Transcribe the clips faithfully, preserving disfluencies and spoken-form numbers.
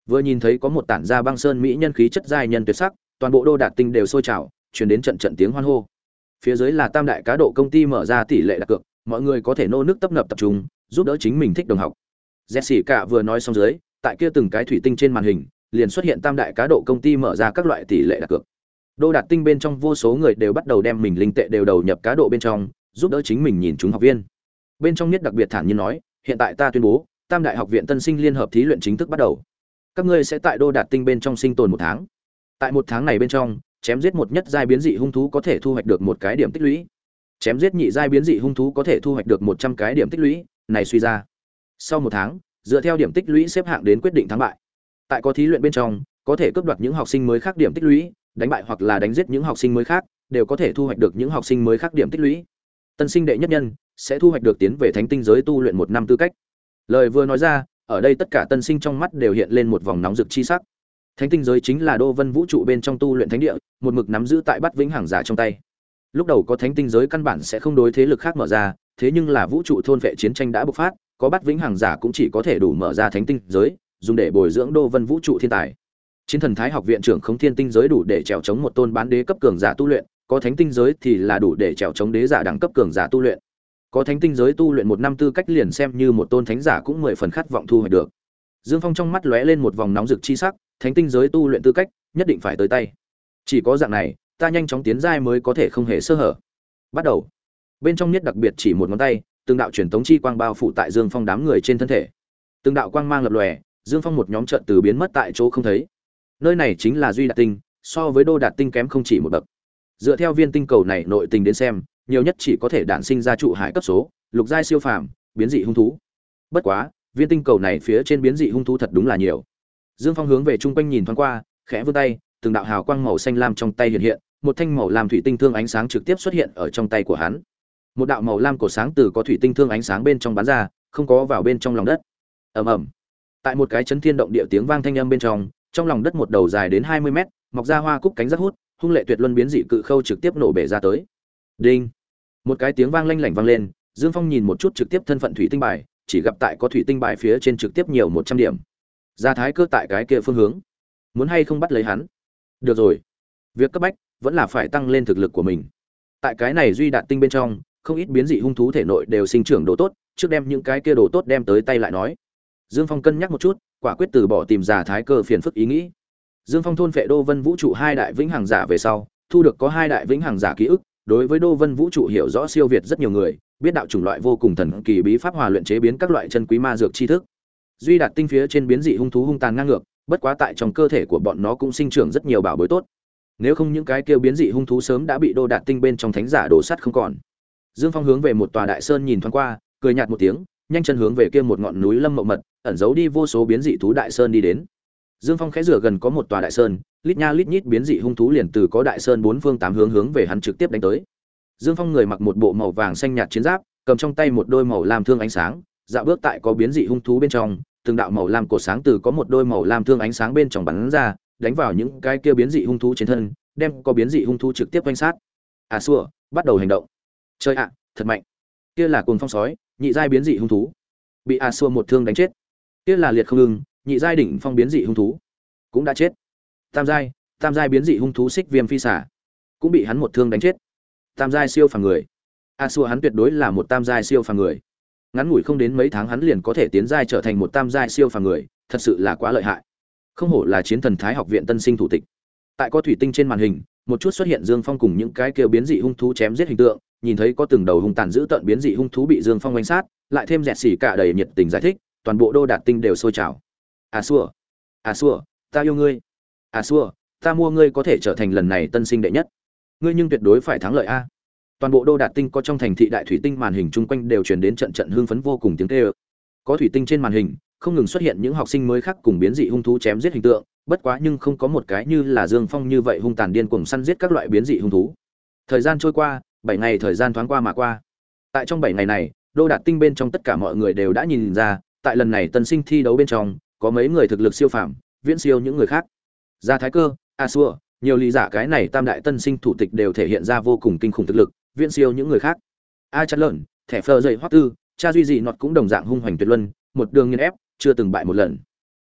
Vừa nhìn thấy có một tản ra băng sơn mỹ nhân khí chất giai nhân tuyệt sắc, toàn bộ Đô Đạt Tinh đều sôi trào, truyền đến trận trận tiếng hoan hô. Phía dưới là Tam đại cá độ công ty mở ra tỷ lệ đặt cược, mọi người có thể nô nước tấp nập tập trung, giúp đỡ chính mình thích đồng học. Jessica vừa nói xong dưới, tại kia từng cái thủy tinh trên màn hình, liền xuất hiện Tam đại cá độ công ty mở ra các loại tỷ lệ đặt cược. Đô Đạt Tinh bên trong vô số người đều bắt đầu đem mình linh tệ đều đầu nhập cá độ bên trong, giúp đỡ chính mình nhìn chúng học viên. Bên trong nhất đặc biệt thản nhiên nói, hiện tại ta tuyên bố, Tam đại học viện tân sinh liên hợp thí luyện chính thức bắt đầu. Các ngươi sẽ tại Đô Đạt Tinh bên trong sinh tồn một tháng. Tại một tháng này bên trong, chém giết một nhất giai biến dị hung thú có thể thu hoạch được một cái điểm tích lũy. Chém giết nhị giai biến dị hung thú có thể thu hoạch được một trăm cái điểm tích lũy, này suy ra. Sau một tháng, dựa theo điểm tích lũy xếp hạng đến quyết định thắng bại. Tại có thí luyện bên trong, có thể cướp đoạt những học sinh mới khác điểm tích lũy, đánh bại hoặc là đánh giết những học sinh mới khác, đều có thể thu hoạch được những học sinh mới khác điểm tích lũy. Tân sinh đệ nhất nhân sẽ thu hoạch được tiến về thánh tinh giới tu luyện một năm tư cách. Lời vừa nói ra, ở đây tất cả tân sinh trong mắt đều hiện lên một vòng nóng rực chi sắc. Thánh tinh giới chính là Đô Vân vũ trụ bên trong tu luyện thánh địa, một mực nắm giữ tại Bát Vĩnh Hằng giả trong tay. Lúc đầu có thánh tinh giới căn bản sẽ không đối thế lực khác mở ra, thế nhưng là vũ trụ thôn vệ chiến tranh đã bộc phát, có Bát Vĩnh Hằng giả cũng chỉ có thể đủ mở ra thánh tinh giới, dùng để bồi dưỡng Đô Vân vũ trụ thiên tài. Chiến thần thái học viện trưởng Khống Thiên tinh giới đủ để trèo chống một tôn bán đế cấp cường giả tu luyện, có thánh tinh giới thì là đủ để trèo chống đế giả đẳng cấp cường giả tu luyện. Có thánh tinh giới tu luyện một năm tư cách liền xem như một tôn thánh giả cũng mười phần khát vọng thu hoạch được. Dương Phong trong mắt lóe lên một vòng nóng rực chi sắc, thánh tinh giới tu luyện tư cách, nhất định phải tới tay. Chỉ có dạng này, ta nhanh chóng tiến giai mới có thể không hề sơ hở. Bắt đầu. Bên trong nhất đặc biệt chỉ một ngón tay, từng đạo truyền tống chi quang bao phủ tại Dương Phong đám người trên thân thể. Từng đạo quang mang lập lòe, Dương Phong một nhóm trận từ biến mất tại chỗ không thấy. Nơi này chính là Duy Đạt Tinh, so với Đô Đạt Tinh kém không chỉ một bậc. Dựa theo viên tinh cầu này nội tình đến xem, nhiều nhất chỉ có thể đản sinh ra trụ hải cấp số, lục giai siêu phàm, biến dị hung thú. Bất quá, viên tinh cầu này phía trên biến dị hung thú thật đúng là nhiều. Dương Phong hướng về trung quanh nhìn thoáng qua, khẽ vươn tay, từng đạo hào quang màu xanh lam trong tay hiện hiện, một thanh màu lam thủy tinh thương ánh sáng trực tiếp xuất hiện ở trong tay của hắn. Một đạo màu lam cổ sáng từ có thủy tinh thương ánh sáng bên trong bắn ra, không có vào bên trong lòng đất. Ầm ầm. Tại một cái chấn thiên động địa tiếng vang thanh âm bên trong, trong lòng đất một đầu dài đến hai mươi mét, mọc ra hoa cúc cánh rất hút, hung lệ tuyệt luân biến dị cự khâu trực tiếp nổ bể ra tới. Đinh. Một cái tiếng vang lanh lảnh vang lên, Dương Phong nhìn một chút trực tiếp thân phận thủy tinh bài, chỉ gặp tại có thủy tinh bài phía trên trực tiếp nhiều một trăm điểm. Gia thái cơ tại cái kia phương hướng, muốn hay không bắt lấy hắn? Được rồi, việc cấp bách vẫn là phải tăng lên thực lực của mình. Tại cái này Duy Đạt Tinh bên trong, không ít biến dị hung thú thể nội đều sinh trưởng đồ tốt, trước đem những cái kia đồ tốt đem tới tay lại nói. Dương Phong cân nhắc một chút, quả quyết từ bỏ tìm Gia thái cơ phiền phức ý nghĩ. Dương Phong thôn phệ Đô Vân vũ trụ hai đại vĩnh hằng giả về sau, thu được có hai đại vĩnh hằng giả ký ức, đối với Đô Vân vũ trụ hiểu rõ siêu việt rất nhiều người, biết đạo chủng loại vô cùng thần kỳ bí pháp hòa luyện chế biến các loại chân quý ma dược tri thức. Duy Đạt Tinh phía trên biến dị hung thú hung tàn ngang ngược, bất quá tại trong cơ thể của bọn nó cũng sinh trưởng rất nhiều bảo bối tốt. Nếu không những cái kia biến dị hung thú sớm đã bị Đô Đạt Tinh bên trong thánh giả đổ sắt không còn. Dương Phong hướng về một tòa đại sơn nhìn thoáng qua, cười nhạt một tiếng, nhanh chân hướng về kia một ngọn núi lâm mộng mật, ẩn giấu đi vô số biến dị thú đại sơn đi đến. Dương Phong khẽ rửa gần có một tòa đại sơn, lít nha lít nhít biến dị hung thú liền từ có đại sơn bốn phương tám hướng hướng về hắn trực tiếp đánh tới. Dương Phong người mặc một bộ màu vàng xanh nhạt chiến giáp, cầm trong tay một đôi màu lam thương ánh sáng, dạo bước tại có biến dị hung thú bên trong, từng đạo màu lam cổ sáng từ có một đôi màu lam thương ánh sáng bên trong bắn ra, đánh vào những cái kia biến dị hung thú trên thân, đem có biến dị hung thú trực tiếp quanh sát. À xua, bắt đầu hành động. Chơi ạ, thật mạnh. Kia là cuồng phong sói, nhị giai biến dị hung thú. Bị A xua một thương đánh chết. Kia là liệt không ưng, nhị giai đỉnh phong biến dị hung thú, cũng đã chết. Tam giai, tam giai biến dị hung thú xích viêm phi xà, cũng bị hắn một thương đánh chết. Tam giai siêu phàm người. A xua hắn tuyệt đối là một tam giai siêu phàm người. Ngắn ngủi không đến mấy tháng hắn liền có thể tiến giai trở thành một tam giai siêu phàm người, thật sự là quá lợi hại. Không hổ là chiến thần thái học viện tân sinh thủ tịch. Tại có thủy tinh trên màn hình, một chút xuất hiện Dương Phong cùng những cái kia biến dị hung thú chém giết hình tượng, nhìn thấy có từng đầu hung tàn dữ tợn biến dị hung thú bị Dương Phong quanh sát, lại thêm dẹt xỉ cả đầy nhiệt tình giải thích, toàn bộ Đô Đạt Tinh đều sôi trào. A xua, A xua, ta yêu ngươi. A xua, ta mua ngươi có thể trở thành lần này tân sinh đệ nhất. Ngươi nhưng tuyệt đối phải thắng lợi a. Toàn bộ Đô Đạt Tinh có trong thành thị đại thủy tinh màn hình chung quanh đều truyền đến trận trận hưng phấn vô cùng tiếng kêu. Có thủy tinh trên màn hình, không ngừng xuất hiện những học sinh mới khác cùng biến dị hung thú chém giết hình tượng, bất quá nhưng không có một cái như là Dương Phong như vậy hung tàn điên cuồng săn giết các loại biến dị hung thú. Thời gian trôi qua, bảy ngày thời gian thoáng qua mà qua. Tại trong bảy ngày này, Đô Đạt Tinh bên trong tất cả mọi người đều đã nhìn ra, tại lần này tân sinh thi đấu bên trong, có mấy người thực lực siêu phàm, viễn siêu những người khác. Gia Thái Cơ, A Xua, nhiều lý giả cái này tam đại tân sinh thủ tịch đều thể hiện ra vô cùng kinh khủng thực lực, viễn siêu những người khác. A Chặt Lợn, thẻ phờ dậy hoắc tư, cha duy dị nọt cũng đồng dạng hung hoành tuyệt luân, một đường nghiền ép, chưa từng bại một lần.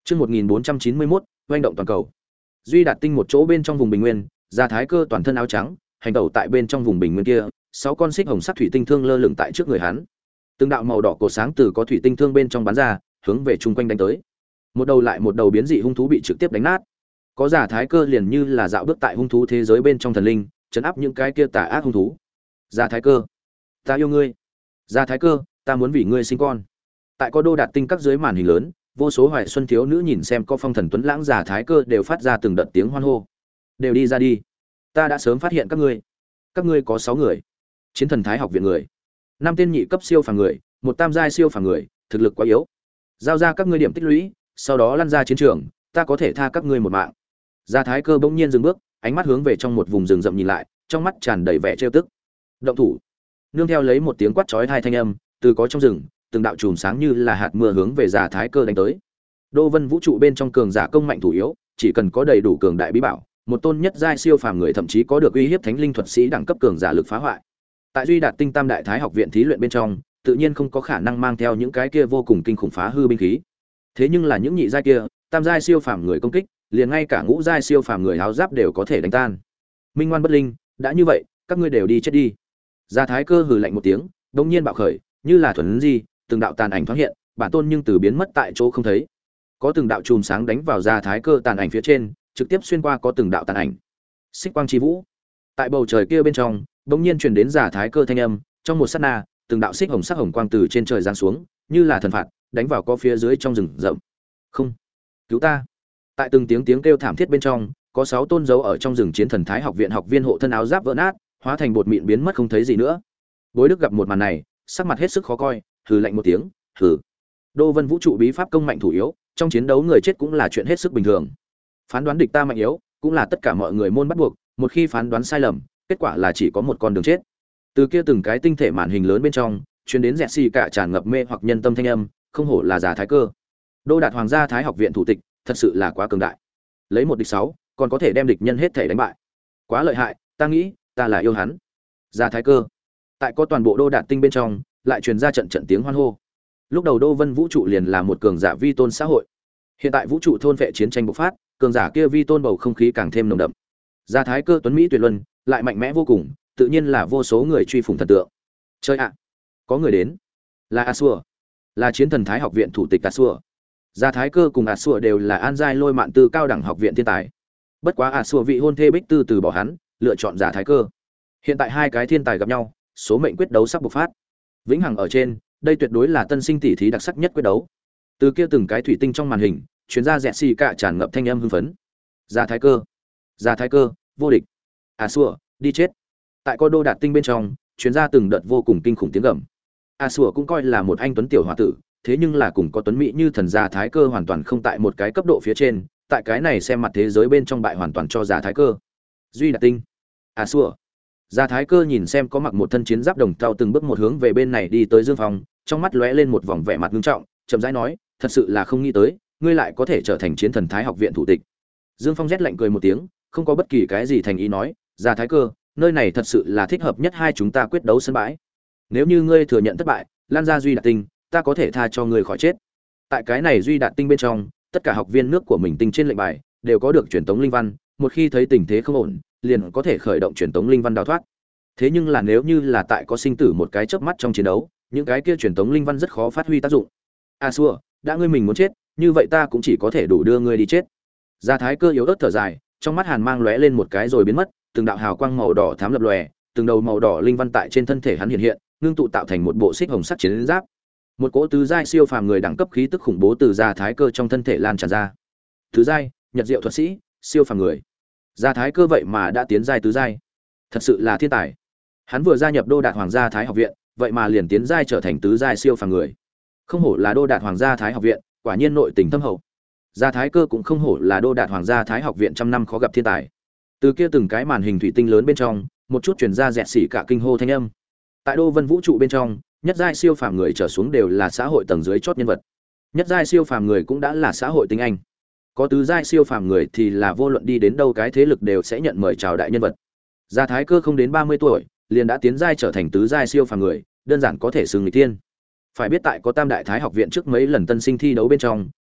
Chương một nghìn bốn trăm chín mươi mốt, oanh động toàn cầu. Duy Đạt Tinh một chỗ bên trong vùng bình nguyên, Gia Thái Cơ toàn thân áo trắng, hành tẩu tại bên trong vùng bình nguyên kia, sáu con xích hồng sắc thủy tinh thương lơ lửng tại trước người hắn. Từng đạo màu đỏ cổ sáng từ có thủy tinh thương bên trong bắn ra, hướng về chung quanh đánh tới. Một đầu lại một đầu biến dị hung thú bị trực tiếp đánh nát. Có Gia Thái Cơ liền như là dạo bước tại hung thú thế giới bên trong thần linh, trấn áp những cái kia tà ác hung thú. Gia Thái Cơ, ta yêu ngươi. Gia Thái Cơ, ta muốn vì ngươi sinh con. Tại có Đô Đạt Tinh các dưới màn hình lớn, vô số hoài xuân thiếu nữ nhìn xem có phong thần tuấn lãng Gia Thái Cơ đều phát ra từng đợt tiếng hoan hô. Đều đi ra đi, ta đã sớm phát hiện các ngươi. Các ngươi có sáu người. Chiến thần Thái học viện người, năm tên nhị cấp siêu phàm người, một tam giai siêu phàm người, thực lực quá yếu. Giao ra các ngươi điểm tích lũy, sau đó lăn ra chiến trường, ta có thể tha các ngươi một mạng. Gia Thái Cơ bỗng nhiên dừng bước, ánh mắt hướng về trong một vùng rừng rậm nhìn lại, trong mắt tràn đầy vẻ trêu tức. Động thủ. Nương theo lấy một tiếng quát chói tai thanh âm, từ có trong rừng, từng đạo chùm sáng như là hạt mưa hướng về Gia Thái Cơ đánh tới. Đô Vân vũ trụ bên trong cường giả công mạnh thủ yếu, chỉ cần có đầy đủ cường đại bí bảo, một tôn nhất giai siêu phàm người thậm chí có được uy hiếp thánh linh thuật sĩ đẳng cấp cường giả lực phá hoại. Tại Duy Đạt Tinh Tam Đại Thái học viện thí luyện bên trong, tự nhiên không có khả năng mang theo những cái kia vô cùng kinh khủng phá hư binh khí. Thế nhưng là những nhị giai kia, tam giai siêu phàm người công kích, liền ngay cả ngũ giai siêu phàm người áo giáp đều có thể đánh tan. Minh ngoan bất linh, đã như vậy, các ngươi đều đi chết đi. Gia Thái Cơ hừ lạnh một tiếng, đột nhiên bạo khởi, như là thuần di, từng đạo tàn ảnh thoáng hiện, bản tôn nhưng từ biến mất tại chỗ không thấy. Có từng đạo chùm sáng đánh vào Gia Thái Cơ tàn ảnh phía trên, trực tiếp xuyên qua có từng đạo tàn ảnh. Xích quang chi vũ. Tại bầu trời kia bên trong, bỗng nhiên truyền đến Gia Thái Cơ thanh âm, trong một sát na, từng đạo xích hồng sắc hồng quang từ trên trời giáng xuống, như là thần phạt, đánh vào có phía dưới trong rừng rậm. Không, cứu ta! Tại từng tiếng tiếng kêu thảm thiết bên trong, có sáu tôn dấu ở trong rừng chiến thần Thái học viện học viên hộ thân áo giáp vỡ nát, hóa thành bột mịn biến mất không thấy gì nữa. Bối Đức gặp một màn này, sắc mặt hết sức khó coi, hừ lạnh một tiếng, hừ. Đô Vân vũ trụ bí pháp công mạnh thủ yếu, trong chiến đấu người chết cũng là chuyện hết sức bình thường. Phán đoán địch ta mạnh yếu, cũng là tất cả mọi người môn bắt buộc, một khi phán đoán sai lầm, kết quả là chỉ có một con đường chết. Từ kia từng cái tinh thể màn hình lớn bên trong, truyền đến rẹt xì cả tràn ngập mê hoặc nhân tâm thanh âm, không hổ là Gia Thái Cơ. Đô Đạt Hoàng gia Thái học viện thủ tịch, thật sự là quá cường đại. Lấy một địch sáu, còn có thể đem địch nhân hết thể đánh bại. Quá lợi hại, ta nghĩ, ta là yêu hắn. Gia Thái Cơ. Tại có toàn bộ Đô Đạt Tinh bên trong, lại truyền ra trận trận tiếng hoan hô. Lúc đầu Đô Vân vũ trụ liền là một cường giả vi tôn xã hội. Hiện tại vũ trụ thôn vệ chiến tranh bộc phát, cường giả kia vi tôn bầu không khí càng thêm nồng đậm. Gia Thái Cơ tuấn mỹ tuyệt luân, lại mạnh mẽ vô cùng, tự nhiên là vô số người truy phủng thần tượng. Chơi ạ, có người đến, là Asua, là chiến thần Thái học viện thủ tịch Asua. Gia Thái Cơ cùng Asua đều là an giai lôi mạn tư cao đẳng học viện thiên tài. Bất quá Asua vị hôn thê Bích Tư từ bỏ hắn, lựa chọn Gia Thái Cơ. Hiện tại hai cái thiên tài gặp nhau, số mệnh quyết đấu sắp bộc phát. Vĩnh hằng ở trên, đây tuyệt đối là tân sinh tỷ thí đặc sắc nhất quyết đấu. Từ kia từng cái thủy tinh trong màn hình, chuyến ra rẹt xì cả tràn ngập thanh âm hưng phấn. Gia Thái Cơ, Gia Thái Cơ, vô địch. Asua, đi chết. Tại có Đô Đạt Tinh bên trong, chuyến ra từng đợt vô cùng kinh khủng tiếng gầm. Asua cũng coi là một anh tuấn tiểu hòa tử, thế nhưng là cùng có tuấn mỹ như thần Gia Thái Cơ hoàn toàn không tại một cái cấp độ phía trên, tại cái này xem mặt thế giới bên trong bại hoàn toàn cho Gia Thái Cơ. Duy Đạt Tinh, Asua. Gia Thái Cơ nhìn xem có mặc một thân chiến giáp đồng tao từng bước một hướng về bên này đi tới Dương Phong, trong mắt lóe lên một vòng vẻ mặt nghiêm trọng, chậm rãi nói, thật sự là không nghĩ tới, ngươi lại có thể trở thành chiến thần Thái học viện thủ tịch. Dương Phong rét lạnh cười một tiếng, không có bất kỳ cái gì thành ý nói, Gia Thái Cơ, nơi này thật sự là thích hợp nhất hai chúng ta quyết đấu sân bãi. Nếu như ngươi thừa nhận thất bại, lan ra Duy Đạt Tinh, ta có thể tha cho ngươi khỏi chết. Tại cái này Duy Đạt Tinh bên trong, tất cả học viên nước của mình tinh trên lệnh bài đều có được truyền tống linh văn, một khi thấy tình thế không ổn, liền có thể khởi động truyền tống linh văn đào thoát. Thế nhưng là nếu như là tại có sinh tử một cái chớp mắt trong chiến đấu, những cái kia truyền tống linh văn rất khó phát huy tác dụng. Asua, đã ngươi mình muốn chết, như vậy ta cũng chỉ có thể đủ đưa ngươi đi chết. Gia Thái Cơ yếu ớt thở dài, trong mắt hàn mang lóe lên một cái rồi biến mất, từng đạo hào quang màu đỏ thắm lập lòe, từng đầu màu đỏ linh văn tại trên thân thể hắn hiện hiện, ngưng tụ tạo thành một bộ xích hồng sắc chiến giáp. Một cỗ tứ giai siêu phàm người đẳng cấp khí tức khủng bố từ Gia Thái Cơ trong thân thể lan tràn ra. Tứ giai, Nhật Diệu thuật sĩ, siêu phàm người. Gia Thái Cơ vậy mà đã tiến giai tứ giai, thật sự là thiên tài. Hắn vừa gia nhập Đô Đạt Hoàng gia Thái học viện, vậy mà liền tiến giai trở thành tứ giai siêu phàm người. Không hổ là Đô Đạt Hoàng gia Thái học viện, quả nhiên nội tình thâm hậu. Gia Thái Cơ cũng không hổ là Đô Đạt Hoàng gia Thái học viện trăm năm khó gặp thiên tài. Từ kia từng cái màn hình thủy tinh lớn bên trong, một chút truyền ra rẹt xỉ cả kinh hô thanh âm. Tại Đô Vân vũ trụ bên trong, nhất giai siêu phàm người trở xuống đều là xã hội tầng dưới chót nhân vật. Nhất giai siêu phàm người cũng đã là xã hội tinh anh. Có tứ giai siêu phàm người thì là vô luận đi đến đâu cái thế lực đều sẽ nhận mời chào đại nhân vật. Gia Thái Cơ không đến ba mươi tuổi, liền đã tiến giai trở thành tứ giai siêu phàm người, đơn giản có thể xưng người tiên. Phải biết tại có Tam Đại Thái học viện trước mấy lần tân sinh thi đấu bên trong,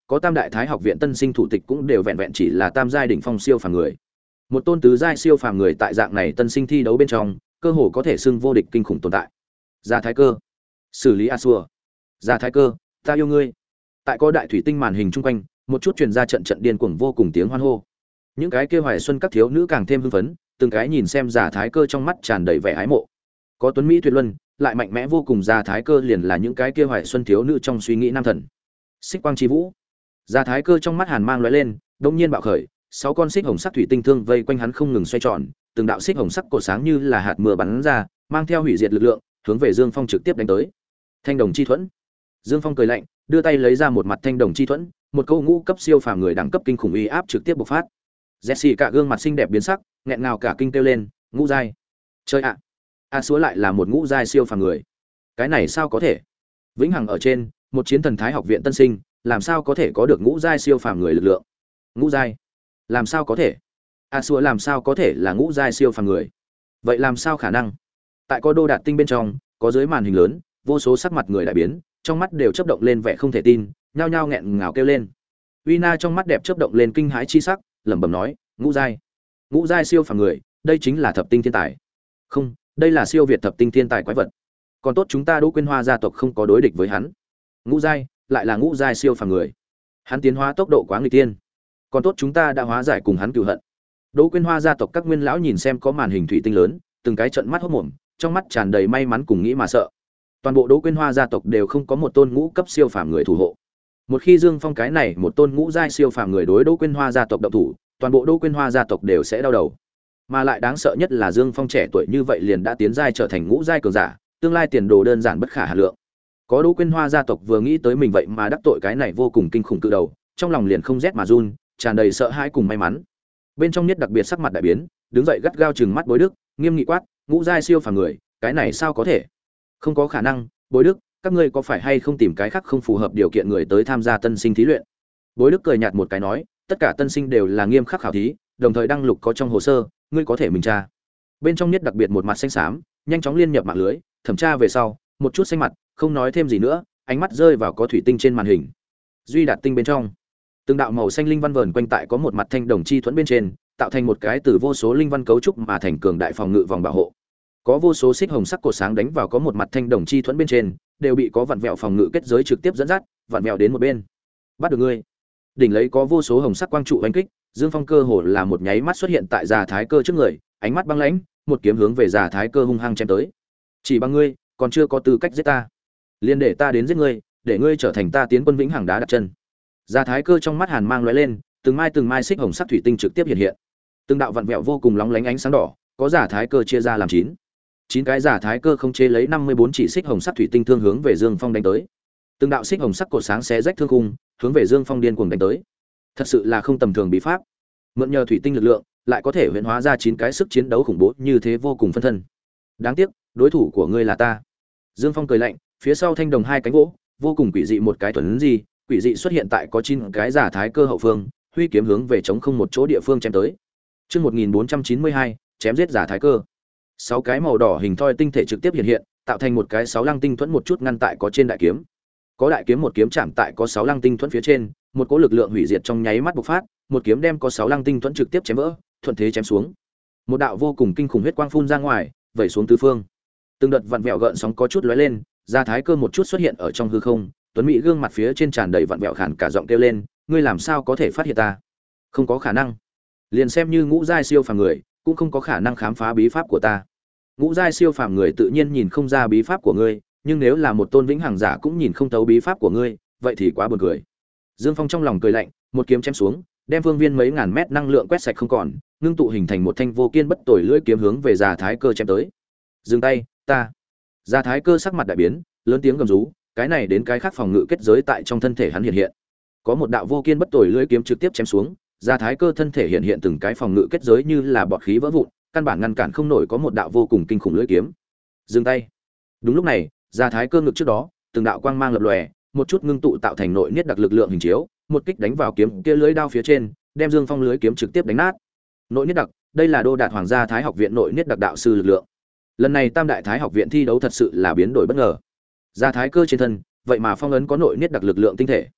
có tam đại thái học viện tân sinh thủ tịch cũng đều vẹn vẹn chỉ là tam giai đỉnh phong siêu phàm người. Một tôn tứ giai siêu phàm người tại dạng này tân sinh thi đấu bên trong, cơ hồ có thể xưng vô địch kinh khủng tồn tại. Gia Thái Cơ, xử lý a xua. Gia Thái Cơ, ta yêu ngươi. Tại có đại thủy tinh màn hình chung quanh, một chút truyền ra trận trận điên cuồng vô cùng tiếng hoan hô. Những cái kia hoài xuân các thiếu nữ càng thêm hưng phấn, từng cái nhìn xem Gia Thái Cơ trong mắt tràn đầy vẻ ái mộ. Có tuấn mỹ tuyệt luân, lại mạnh mẽ vô cùng Gia Thái Cơ liền là những cái kia hoài xuân thiếu nữ trong suy nghĩ nam thần. Xích quang chi vũ. Gia Thái Cơ trong mắt hàn mang lóe lên, đột nhiên bạo khởi, sáu con xích hồng sắc thủy tinh thương vây quanh hắn không ngừng xoay tròn, từng đạo xích hồng sắc cổ sáng như là hạt mưa bắn ra, mang theo hủy diệt lực lượng, hướng về Dương Phong trực tiếp đánh tới. Thanh đồng chi thuẫn. Dương Phong cười lạnh, đưa tay lấy ra một mặt thanh đồng chi thuẫn, một câu ngũ cấp siêu phàm người đẳng cấp kinh khủng uy áp trực tiếp bộc phát. Jessie cả gương mặt xinh đẹp biến sắc, nghẹn ngào cả kinh kêu lên, ngũ giai. Chơi ạ. A à, Súa lại là một ngũ giai siêu phàm người. Cái này sao có thể? Vĩnh hằng ở trên, một chiến thần thái học viện tân sinh, làm sao có thể có được ngũ giai siêu phàm người lực lượng? Ngũ giai? Làm sao có thể? A à, Súa làm sao có thể là ngũ giai siêu phàm người? Vậy làm sao khả năng? Tại có đô đạt tinh bên trong, có dưới màn hình lớn, vô số sắc mặt người đại biến, trong mắt đều chớp động lên vẻ không thể tin, nhao nhao nghẹn ngào kêu lên. Uina trong mắt đẹp chớp động lên kinh hãi chi sắc, lẩm bẩm nói, ngũ giai, ngũ giai siêu phàm người, đây chính là thập tinh thiên tài. Không, đây là siêu việt thập tinh thiên tài quái vật. Còn tốt chúng ta Đỗ Quyên Hoa gia tộc không có đối địch với hắn. Ngũ giai, lại là ngũ giai siêu phàm người. Hắn tiến hóa tốc độ quá nghịch tiên. Còn tốt chúng ta đã hóa giải cùng hắn cừu hận. Đỗ Quyên Hoa gia tộc các nguyên lão nhìn xem có màn hình thủy tinh lớn, từng cái trợn mắt hốt mồm, trong mắt tràn đầy may mắn cùng nghĩ mà sợ. Toàn bộ Đỗ Quyên Hoa gia tộc đều không có một tôn ngũ cấp siêu phàm người thủ hộ. Một khi Dương Phong cái này một tôn ngũ giai siêu phàm người đối Đỗ Quyên Hoa gia tộc động thủ, toàn bộ Đỗ Quyên Hoa gia tộc đều sẽ đau đầu. Mà lại đáng sợ nhất là Dương Phong trẻ tuổi như vậy liền đã tiến giai trở thành ngũ giai cường giả, tương lai tiền đồ đơn giản bất khả hà lượng. Có Đỗ Quyên Hoa gia tộc vừa nghĩ tới mình vậy mà đắc tội cái này vô cùng kinh khủng cự đầu, trong lòng liền không rét mà run, tràn đầy sợ hãi cùng may mắn. Bên trong nhất đặc biệt sắc mặt đại biến, đứng dậy gắt gao trừng mắt Bối Đức, nghiêm nghị quát, ngũ giai siêu phàm người, cái này sao có thể? Không có khả năng, Bối Đức, các ngươi có phải hay không tìm cái khác không phù hợp điều kiện người tới tham gia tân sinh thí luyện? Bối Đức cười nhạt một cái nói, tất cả tân sinh đều là nghiêm khắc khảo thí, đồng thời đăng lục có trong hồ sơ, ngươi có thể mình tra. Bên trong nhất đặc biệt một mặt xanh xám, nhanh chóng liên nhập mạng lưới, thẩm tra về sau, một chút xanh mặt, không nói thêm gì nữa, ánh mắt rơi vào có thủy tinh trên màn hình. Duy đạt tinh bên trong, từng đạo màu xanh linh văn vờn quanh tại có một mặt thanh đồng chi thuẫn bên trên, tạo thành một cái từ vô số linh văn cấu trúc mà thành cường đại phòng ngự vòng bảo hộ. Có vô số xích hồng sắc cột sáng đánh vào có một mặt thanh đồng chi thuẫn bên trên, đều bị có vặn vẹo phòng ngự kết giới trực tiếp dẫn dắt, vặn vẹo đến một bên. Bắt được ngươi. Đỉnh lấy có vô số hồng sắc quang trụ đánh kích, Dương Phong cơ hồ là một nháy mắt xuất hiện tại Già Thái Cơ trước người, ánh mắt băng lãnh, một kiếm hướng về Già Thái Cơ hung hăng chém tới. Chỉ bằng ngươi, còn chưa có tư cách giết ta. Liên để ta đến giết ngươi, để ngươi trở thành ta tiến quân vĩnh hằng đá đặt chân. Già Thái Cơ trong mắt hàn mang lóe lên, từng mai từng mai xích hồng sắc thủy tinh trực tiếp hiện hiện. Từng đạo vặn vẹo vô cùng lóng lánh ánh sáng đỏ, có Già Thái Cơ chia ra làm chín. Chín cái Già Thái Cơ không chế lấy năm mươi bốn chỉ xích hồng sắc thủy tinh thương hướng về Dương Phong đánh tới. Từng đạo xích hồng sắc cột sáng xé rách thương khung, hướng về Dương Phong điên cuồng đánh tới. Thật sự là không tầm thường bí pháp. Mượn nhờ thủy tinh lực lượng, lại có thể huyễn hóa ra chín cái sức chiến đấu khủng bố như thế vô cùng phân thân. Đáng tiếc, đối thủ của ngươi là ta. Dương Phong cười lạnh, phía sau thanh đồng hai cánh gỗ, vô cùng quỷ dị một cái thuần gì, quỷ dị xuất hiện tại có chín cái Già Thái Cơ hậu phương, huy kiếm hướng về chống không một chỗ địa phương chém tới. Chương một nghìn bốn trăm chín mươi hai, chém giết Già Thái Cơ. Sáu cái màu đỏ hình thoi tinh thể trực tiếp hiện hiện, tạo thành một cái sáu lăng tinh thuẫn một chút ngăn tại có trên đại kiếm. Có đại kiếm một kiếm chạm tại có sáu lăng tinh thuẫn phía trên, một cỗ lực lượng hủy diệt trong nháy mắt bộc phát, một kiếm đem có sáu lăng tinh thuẫn trực tiếp chém vỡ, thuận thế chém xuống. Một đạo vô cùng kinh khủng huyết quang phun ra ngoài, vẩy xuống tứ phương. Từng đợt vặn vẹo gợn sóng có chút lóe lên, Già Thái Cơ một chút xuất hiện ở trong hư không, tuấn mỹ gương mặt phía trên tràn đầy vặn vẹo khàn cả giọng kêu lên, ngươi làm sao có thể phát hiện ta? Không có khả năng. Liền xem như ngũ giai siêu phàm người, cũng không có khả năng khám phá bí pháp của ta. Ngũ giai siêu phàm người tự nhiên nhìn không ra bí pháp của ngươi, nhưng nếu là một tôn vĩnh hằng giả cũng nhìn không thấu bí pháp của ngươi, vậy thì quá buồn cười. Dương Phong trong lòng cười lạnh, một kiếm chém xuống, đem phương viên mấy ngàn mét năng lượng quét sạch không còn, ngưng tụ hình thành một thanh vô kiên bất tồi lưỡi kiếm hướng về Già Thái Cơ chém tới. Dừng tay, ta. Già Thái Cơ sắc mặt đại biến, lớn tiếng gầm rú, cái này đến cái khác phòng ngự kết giới tại trong thân thể hắn hiện hiện. Có một đạo vô kiên bất tồi lưỡi kiếm trực tiếp chém xuống, Già Thái Cơ thân thể hiện hiện từng cái phòng ngự kết giới như là bọt khí vỡ vụn, căn bản ngăn cản không nổi có một đạo vô cùng kinh khủng lưỡi kiếm. Dừng tay. Đúng lúc này, Già Thái Cơ ngực trước đó, từng đạo quang mang lập lòe, một chút ngưng tụ tạo thành nội niết đặc lực lượng hình chiếu, một kích đánh vào kiếm kia lưỡi đao phía trên, đem Dương Phong lưới kiếm trực tiếp đánh nát. Nội niết đặc, đây là Đô Đạt Hoàng gia Thái học viện nội niết đặc đạo sư lực lượng. Lần này Tam đại Thái học viện thi đấu thật sự là biến đổi bất ngờ. Già Thái Cơ trên thân, vậy mà phong ấn có nội niết đặc lực lượng tinh thể.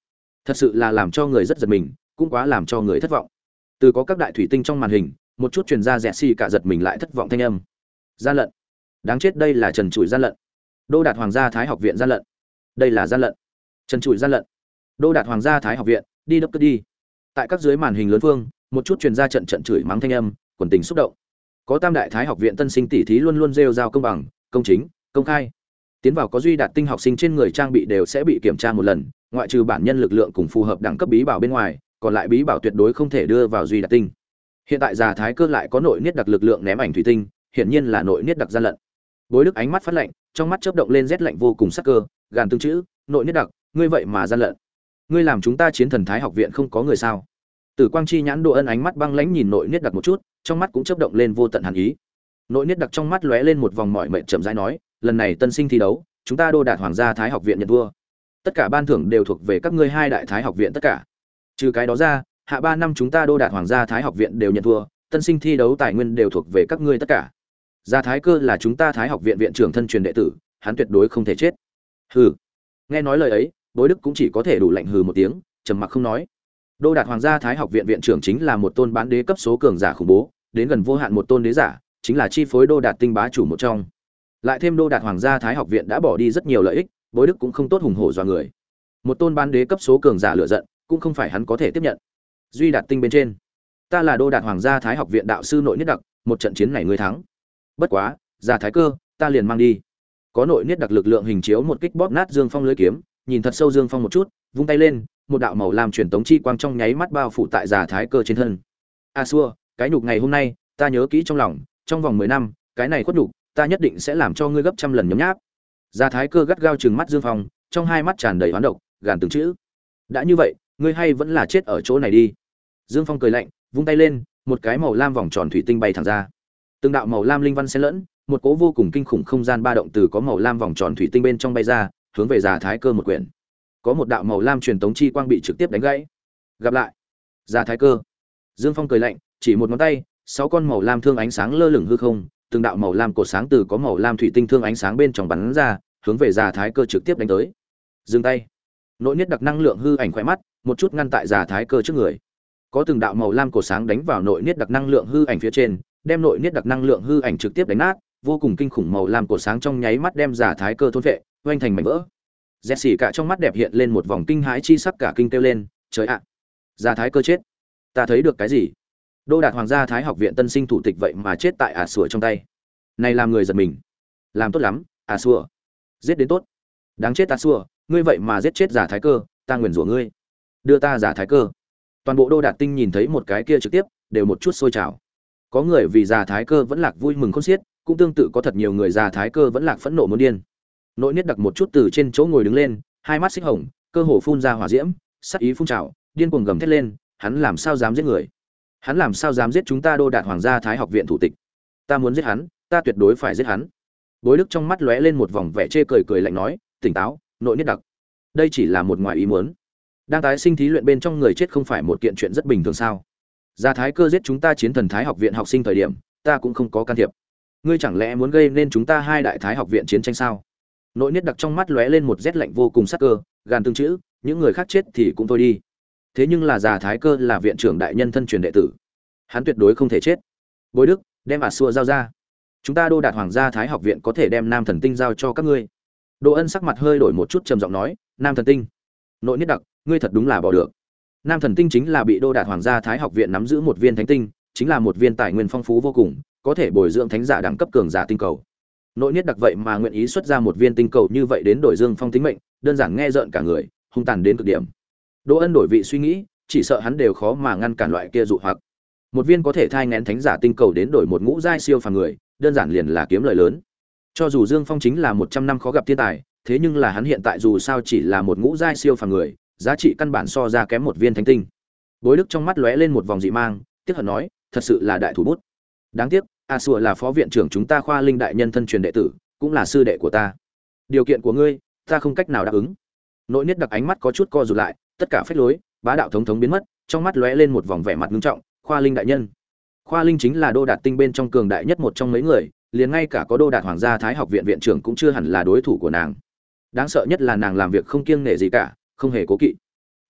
Thật sự là làm cho người rất giật mình, cũng quá làm cho người thất vọng. Từ có các đại thủy tinh trong màn hình, một chút truyền ra rẻ xì cả giật mình lại thất vọng thanh âm. Gian lận. Đáng chết, đây là trần trụi gian lận. Đô Đạt Hoàng gia Thái học viện gian lận. Đây là gian lận. Trần trụi gian lận. Đô Đạt Hoàng gia Thái học viện, đi đập cứ đi. Tại các dưới màn hình lớn phương, một chút truyền ra trận trận chửi mắng thanh âm, quần tình xúc động. Có Tam đại Thái học viện tân sinh tỷ thí luôn luôn rêu rao công bằng, công chính, công khai. Tiến vào có duy đạt tinh học sinh trên người trang bị đều sẽ bị kiểm tra một lần, ngoại trừ bản nhân lực lượng cùng phù hợp đẳng cấp bí bảo bên ngoài, còn lại bí bảo tuyệt đối không thể đưa vào duy đạt tinh. Hiện tại già Thái cơ lại có nội niết đặc lực lượng ném ảnh thủy tinh, hiển nhiên là nội niết đặc gian lận. Bối Đức ánh mắt phát lạnh, trong mắt chớp động lên rét lạnh vô cùng sắc cơ, gàn tương chữ, nội niết đặc, ngươi vậy mà gian lận. Ngươi làm chúng ta chiến thần Thái học viện không có người sao? Tử Quang Chi nhãn Độ Ân ánh mắt băng lãnh nhìn nội niết đặc một chút, trong mắt cũng chớp động lên vô tận hàn ý. Nội niết đặc trong mắt lóe lên một vòng mỏi mệt chậm rãi nói, lần này tân sinh thi đấu, chúng ta Đô Đạt Hoàng gia Thái học viện nhận thua. Tất cả ban thưởng đều thuộc về các ngươi hai đại Thái học viện tất cả. Trừ cái đó ra, hạ ba năm chúng ta Đô Đạt Hoàng gia Thái học viện đều nhận thua, tân sinh thi đấu tài nguyên đều thuộc về các ngươi tất cả. Gia Thái Cơ là chúng ta Thái học viện viện trưởng thân truyền đệ tử, hắn tuyệt đối không thể chết. Hừ. Nghe nói lời ấy, Bối Đức cũng chỉ có thể đủ lạnh hừ một tiếng, trầm mặc không nói. Đô Đạt Hoàng gia Thái học viện viện trưởng chính là một tôn bán đế cấp số cường giả khủng bố, đến gần vô hạn một tôn đế giả, chính là chi phối Đô Đạt tinh bá chủ một trong. Lại thêm Đô Đạt Hoàng gia Thái học viện đã bỏ đi rất nhiều lợi ích, Bối Đức cũng không tốt hùng hổ dọa người. Một tôn bán đế cấp số cường giả lựa giận, cũng không phải hắn có thể tiếp nhận. Duy Đạt tinh bên trên, ta là Đô Đạt Hoàng gia Thái học viện đạo sư nội niết đặc, một trận chiến này ngươi thắng. Bất quá, Già Thái Cơ, ta liền mang đi. Có nội niết đặc lực lượng hình chiếu một kích bóp nát Dương Phong lưới kiếm, nhìn thật sâu Dương Phong một chút, vung tay lên, một đạo màu lam truyền tống chi quang trong nháy mắt bao phủ tại Già Thái Cơ trên thân. A xua, cái nhục ngày hôm nay, ta nhớ kỹ trong lòng, trong vòng mười năm, cái này khuất nhục, ta nhất định sẽ làm cho ngươi gấp trăm lần nhấm nháp. Già Thái Cơ gắt gao trừng mắt Dương Phong, trong hai mắt tràn đầy oán độc, gàn từng chữ. Đã như vậy, ngươi hay vẫn là chết ở chỗ này đi. Dương Phong cười lạnh, vung tay lên, một cái màu lam vòng tròn thủy tinh bay thẳng ra. Từng đạo màu lam linh văn xen lẫn, một cỗ vô cùng kinh khủng không gian ba động từ có màu lam vòng tròn thủy tinh bên trong bay ra, hướng về Già Thái Cơ một quyển. Có một đạo màu lam truyền tống chi quang bị trực tiếp đánh gãy. Gặp lại, Già Thái Cơ. Dương Phong cười lạnh, chỉ một ngón tay, sáu con màu lam thương ánh sáng lơ lửng hư không, từng đạo màu lam cột sáng từ có màu lam thủy tinh thương ánh sáng bên trong bắn ra, hướng về Già Thái Cơ trực tiếp đánh tới. Dừng tay. Nội niết đặc năng lượng hư ảnh khỏe mắt, một chút ngăn tại Già Thái Cơ trước người. Có từng đạo màu lam cột sáng đánh vào nội niết đặc năng lượng hư ảnh phía trên, đem nội niết đặc năng lượng hư ảnh trực tiếp đánh nát, vô cùng kinh khủng màu lam cột sáng trong nháy mắt đem Già Thái Cơ thôn phệ, oanh thành mảnh vỡ. Jesse cả trong mắt đẹp hiện lên một vòng kinh hãi chi sắc, cả kinh kêu lên, trời ạ, Già Thái Cơ chết. Ta thấy được cái gì? Đô Đạt Hoàng gia Thái học viện tân sinh thủ tịch vậy mà chết tại ả sủa trong tay. Này làm người giật mình. Làm tốt lắm, ả sủa. Giết đến tốt. Đáng chết ả sủa, ngươi vậy mà giết chết Già Thái Cơ, ta nguyền rủa ngươi. Đưa ta Già Thái Cơ. Toàn bộ Đô Đạt tinh nhìn thấy một cái kia trực tiếp, đều một chút sôi trào. Có người vì Già Thái Cơ vẫn lạc vui mừng khôn xiết, cũng tương tự có thật nhiều người Già Thái Cơ vẫn lạc phẫn nộ muốn điên. Nội niết đặc một chút từ trên chỗ ngồi đứng lên, hai mắt xích hồng, cơ hồ phun ra hỏa diễm, sát ý phun trào, điên cuồng gầm thét lên, hắn làm sao dám giết người? Hắn làm sao dám giết chúng ta Đô Đạt Hoàng gia Thái học viện thủ tịch? Ta muốn giết hắn, ta tuyệt đối phải giết hắn. Bối Đức trong mắt lóe lên một vòng vẻ chê cười cười lạnh nói, tỉnh táo, nội niết đặc. Đây chỉ là một ngoài ý muốn. Đang tái sinh thí luyện bên trong người chết không phải một kiện chuyện rất bình thường sao? Già Thái Cơ giết chúng ta chiến thần Thái học viện học sinh thời điểm, ta cũng không có can thiệp. Ngươi chẳng lẽ muốn gây nên chúng ta hai đại Thái học viện chiến tranh sao? Nội niết đặc trong mắt lóe lên một rét lạnh vô cùng sắc cơ, gàn tương chữ, những người khác chết thì cũng thôi đi. Thế nhưng là Già Thái Cơ là viện trưởng đại nhân thân truyền đệ tử, hắn tuyệt đối không thể chết. Bối Đức, đem ả xua giao ra. Chúng ta Đô Đạt Hoàng gia Thái học viện có thể đem Nam Thần Tinh giao cho các ngươi. Đỗ Ân sắc mặt hơi đổi một chút trầm giọng nói, Nam Thần Tinh. Nội niết đặc, ngươi thật đúng là bỏ được. Nam Thần Tinh chính là bị Đô Đạt Hoàng gia Thái học viện nắm giữ một viên thánh tinh, chính là một viên tài nguyên phong phú vô cùng, có thể bồi dưỡng thánh giả đẳng cấp cường giả tinh cầu. Nội niết đặc vậy mà nguyện ý xuất ra một viên tinh cầu như vậy đến đổi Dương Phong tính mệnh, đơn giản nghe rợn cả người, hung tàn đến cực điểm. Đỗ Ân đổi vị suy nghĩ, chỉ sợ hắn đều khó mà ngăn cản loại kia dụ hoặc. Một viên có thể thai nghén thánh giả tinh cầu đến đổi một ngũ giai siêu phàm người, đơn giản liền là kiếm lợi lớn. Cho dù Dương Phong chính là một trăm năm khó gặp thiên tài, thế nhưng là hắn hiện tại dù sao chỉ là một ngũ giai siêu phàm người, giá trị căn bản so ra kém một viên thánh tinh. Bối Đức trong mắt lóe lên một vòng dị mang, tiếc hận nói, thật sự là đại thủ bút. Đáng tiếc, A Sủa là phó viện trưởng chúng ta Khoa Linh đại nhân thân truyền đệ tử, cũng là sư đệ của ta. Điều kiện của ngươi, ta không cách nào đáp ứng. Nội niết đặc ánh mắt có chút co rụt lại, tất cả phách lối, bá đạo thống thống biến mất, trong mắt lóe lên một vòng vẻ mặt nghiêm trọng, Khoa Linh đại nhân. Khoa Linh chính là Đô Đạt tinh bên trong cường đại nhất một trong mấy người, liền ngay cả có Đô Đạt Hoàng gia Thái học viện viện trưởng cũng chưa hẳn là đối thủ của nàng. Đáng sợ nhất là nàng làm việc không kiêng nể gì cả, không hề cố kỵ.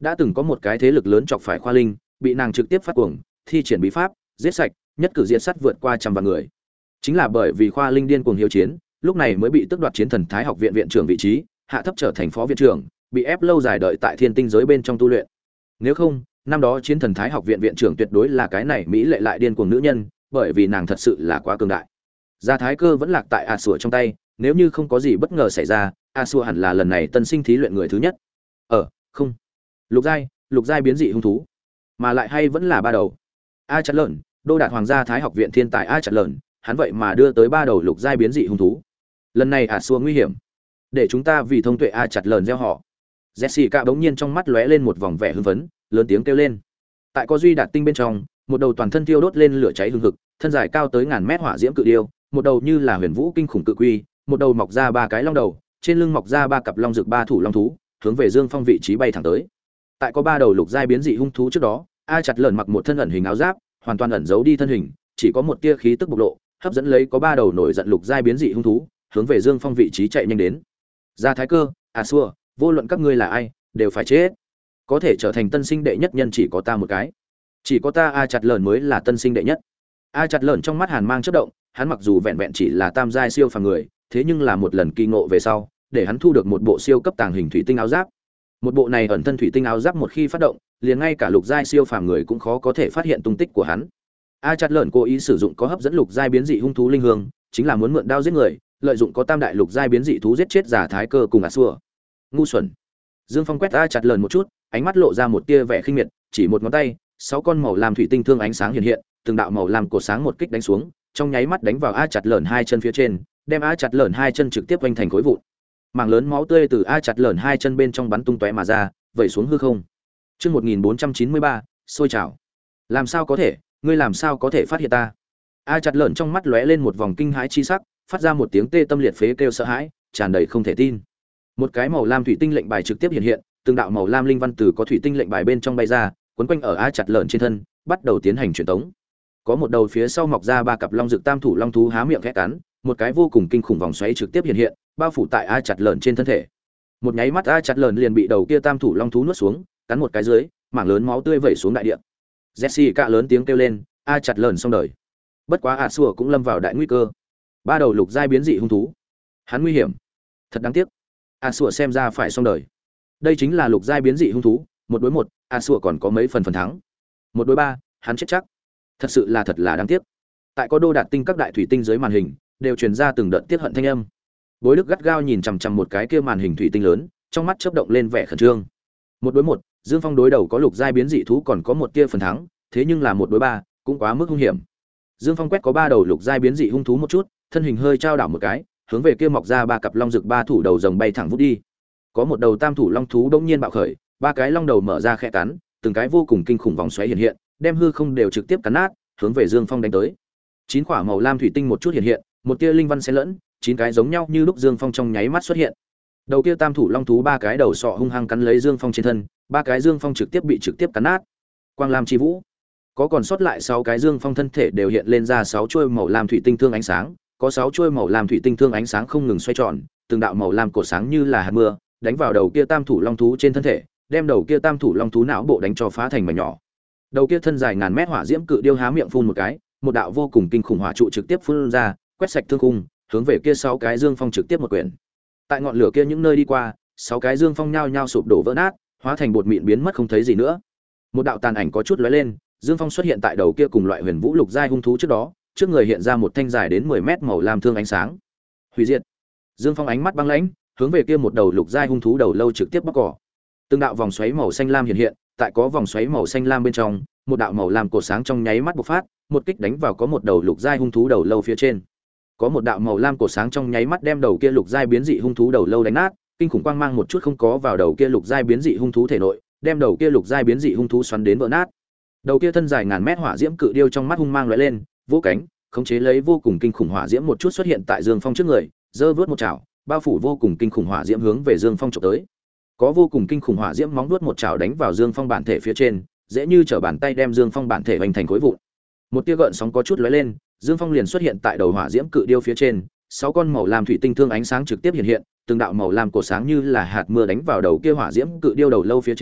Đã từng có một cái thế lực lớn chọc phải Khoa Linh, bị nàng trực tiếp phát cuồng, thi triển bí pháp, giết sạch, nhất cử diệt sát vượt qua trăm vạn người. Chính là bởi vì Khoa Linh điên cuồng hiếu chiến, lúc này mới bị tước đoạt Chiến Thần Thái Học viện viện trưởng vị trí, hạ thấp trở thành phó viện trưởng, bị ép lâu dài đợi tại Thiên Tinh giới bên trong tu luyện. Nếu không, năm đó Chiến Thần Thái Học viện viện trưởng tuyệt đối là cái này mỹ lệ lại điên cuồng nữ nhân, bởi vì nàng thật sự là quá cường đại. Gia Thái Cơ vẫn lạc tại A Sủa trong tay, nếu như không có gì bất ngờ xảy ra, A Sủa hẳn là lần này tân sinh thí luyện người thứ nhất. Ờ, không. Lục giai, lục giai biến dị hung thú, mà lại hay vẫn là ba đầu. A Chặt Lợn, Đô Đạt Hoàng gia Thái Học viện thiên tài A Chặt Lợn, hắn vậy mà đưa tới ba đầu lục giai biến dị hung thú. Lần này A Sủa nguy hiểm. Để chúng ta vì thông tuệ A Chặt Lợn gieo họ. Jessica bỗng nhiên trong mắt lóe lên một vòng vẻ hưng phấn, lớn tiếng kêu lên. Tại có duy đạt tinh bên trong, một đầu toàn thân thiêu đốt lên lửa cháy hừng hực, thân dài cao tới ngàn mét hỏa diễm cự điêu, một đầu như là huyền vũ kinh khủng cự quy, một đầu mọc ra ba cái long đầu, trên lưng mọc ra ba cặp long rực ba thủ long thú, hướng về Dương Phong vị trí bay thẳng tới. Tại có ba đầu lục giai biến dị hung thú trước đó, A Chặt Lợn mặc một thân ẩn hình áo giáp, hoàn toàn ẩn giấu đi thân hình, chỉ có một tia khí tức bộc lộ, hấp dẫn lấy có ba đầu nổi giận lục giai biến dị hung thú, hướng về Dương Phong vị trí chạy nhanh đến. Gia Thái Cơ, A Xua, vô luận các ngươi là ai, đều phải chết. Có thể trở thành tân sinh đệ nhất nhân chỉ có ta một cái. Chỉ có ta A Chặt Lợn mới là tân sinh đệ nhất. A Chặt Lợn trong mắt hàn mang chớp động, hắn mặc dù vẹn vẹn chỉ là tam giai siêu phàm người, thế nhưng là một lần kỳ ngộ về sau, để hắn thu được một bộ siêu cấp tàng hình thủy tinh áo giáp. Một bộ này ẩn thân thủy tinh áo giáp một khi phát động, liền ngay cả lục giai siêu phàm người cũng khó có thể phát hiện tung tích của hắn. A Chặt Lợn cố ý sử dụng có hấp dẫn lục giai biến dị hung thú linh hương, chính là muốn mượn đao giết người, lợi dụng có tam đại lục giai biến dị thú giết chết Giả Thái Cơ cùng A Xua. Ngu xuẩn. Dương Phong quét A Chặt Lợn một chút, ánh mắt lộ ra một tia vẻ khinh miệt, chỉ một ngón tay, sáu con màu lam thủy tinh thương ánh sáng hiện hiện, từng đạo màu lam cột sáng một kích đánh xuống, trong nháy mắt đánh vào A Chặt Lợn hai chân phía trên, đem A Chặt Lợn hai chân trực tiếp vênh thành khối vụn. Mảng lớn máu tươi từ A Chặt Lợn hai chân bên trong bắn tung tóe mà ra, vẩy xuống hư không. Chương một nghìn bốn trăm chín mươi ba, sôi trào. Làm sao có thể, ngươi làm sao có thể phát hiện ta? A Chặt Lợn trong mắt lóe lên một vòng kinh hãi chi sắc, phát ra một tiếng tê tâm liệt phế kêu sợ hãi, tràn đầy không thể tin. Một cái màu lam thủy tinh lệnh bài trực tiếp hiện hiện, từng đạo màu lam linh văn từ có thủy tinh lệnh bài bên trong bay ra, quấn quanh ở A Chặt Lợn trên thân, bắt đầu tiến hành truyền tống. Có một đầu phía sau mọc ra ba cặp long dực tam thủ long thú há miệng khẽ cắn, một cái vô cùng kinh khủng vòng xoáy trực tiếp hiện hiện, bao phủ tại A Chặt Lợn trên thân thể. Một nháy mắt A Chặt Lợn liền bị đầu kia tam thủ long thú nuốt xuống, cắn một cái dưới, mảng lớn máu tươi vẩy xuống đại địa. Jessica lớn tiếng kêu lên, A Chặt Lợn xong đời. Bất quá A Xua cũng lâm vào đại nguy cơ. Ba đầu lục giai biến dị hung thú, hắn nguy hiểm, thật đáng tiếc. A Xua xem ra phải xong đời. Đây chính là lục giai biến dị hung thú, một đối một, A Xua còn có mấy phần phần thắng. Một đối ba, hắn chết chắc. Thật sự là thật là đáng tiếc. Tại có Đô Đạt tinh các đại thủy tinh dưới màn hình, đều truyền ra từng đợt tiết hận thanh âm. Bối Đức gắt gao nhìn chằm chằm một cái kia màn hình thủy tinh lớn, trong mắt chớp động lên vẻ khẩn trương. Một đối một, Dương Phong đối đầu có lục giai biến dị thú còn có một tia phần thắng, thế nhưng là một đối ba, cũng quá mức hung hiểm. Dương Phong quét có ba đầu lục giai biến dị hung thú một chút, thân hình hơi trao đảo một cái, hướng về kia mọc ra ba cặp long rực ba thủ đầu rồng bay thẳng vút đi. Có một đầu tam thủ long thú đột nhiên bạo khởi, ba cái long đầu mở ra khẽ cắn, từng cái vô cùng kinh khủng vòng xoáy hiện hiện, đem hư không đều trực tiếp cắn nát, hướng về Dương Phong đánh tới. Chín quả màu lam thủy tinh một chút hiện hiện, một tia linh văn xen lẫn, chín cái giống nhau như lúc Dương Phong trong nháy mắt xuất hiện. Đầu kia tam thủ long thú ba cái đầu sọ hung hăng cắn lấy Dương Phong trên thân, ba cái Dương Phong trực tiếp bị trực tiếp cắn nát. Quang lam chi vũ. Có còn sót lại sáu cái Dương Phong thân thể đều hiện lên ra sáu chuôi màu lam thủy tinh thương ánh sáng, có sáu chuôi màu lam thủy tinh thương ánh sáng không ngừng xoay tròn, từng đạo màu lam cột sáng như là hạt mưa, đánh vào đầu kia tam thủ long thú trên thân thể, đem đầu kia tam thủ long thú não bộ đánh cho phá thành mảnh nhỏ. Đầu kia thân dài ngàn mét hỏa diễm cự điêu há miệng phun một cái, một đạo vô cùng kinh khủng hỏa trụ trực tiếp phun ra, quét sạch thương khung, hướng về kia sáu cái Dương Phong trực tiếp một quyển. Tại ngọn lửa kia những nơi đi qua, sáu cái Dương Phong nhao nhao sụp đổ vỡ nát, hóa thành bột mịn biến mất không thấy gì nữa. Một đạo tàn ảnh có chút lóe lên, Dương Phong xuất hiện tại đầu kia cùng loại huyền vũ lục giai hung thú trước đó, trước người hiện ra một thanh dài đến mười mét màu lam thương ánh sáng. Hủy diệt. Dương Phong ánh mắt băng lãnh, hướng về kia một đầu lục giai hung thú đầu lâu trực tiếp bóc cỏ. Từng đạo vòng xoáy màu xanh lam hiện hiện, tại có vòng xoáy màu xanh lam bên trong, một đạo màu lam cột sáng trong nháy mắt bộc phát, một kích đánh vào có một đầu lục giai hung thú đầu lâu phía trên. Có một đạo màu lam cột sáng trong nháy mắt đem đầu kia lục giai biến dị hung thú đầu lâu đánh nát, kinh khủng quang mang một chút không có vào đầu kia lục giai biến dị hung thú thể nội, đem đầu kia lục giai biến dị hung thú xoắn đến vỡ nát. Đầu kia thân dài ngàn mét hỏa diễm cự điêu trong mắt hung mang lóe lên, vỗ cánh, khống chế lấy vô cùng kinh khủng hỏa diễm một chút xuất hiện tại Dương Phong trước người, giơ vớt một chảo, bao phủ vô cùng kinh khủng hỏa diễm hướng về Dương Phong chụp tới. Có vô cùng kinh khủng hỏa diễm móng vuốt một chảo đánh vào Dương Phong bản thể phía trên, dễ như trở bàn tay đem Dương Phong bản thể vành thành khối vụn. Một tia gợn sóng có chút lóe lên, Dương Phong liền xuất hiện tại đầu hỏa diễm cự điêu phía trên, sáu con màu lam thủy tinh thương ánh sáng trực tiếp hiện hiện, từng đạo màu lam cổ sáng như là hạt mưa đánh vào đầu kia hỏa diễm cự điêu đầu lâu phía trên,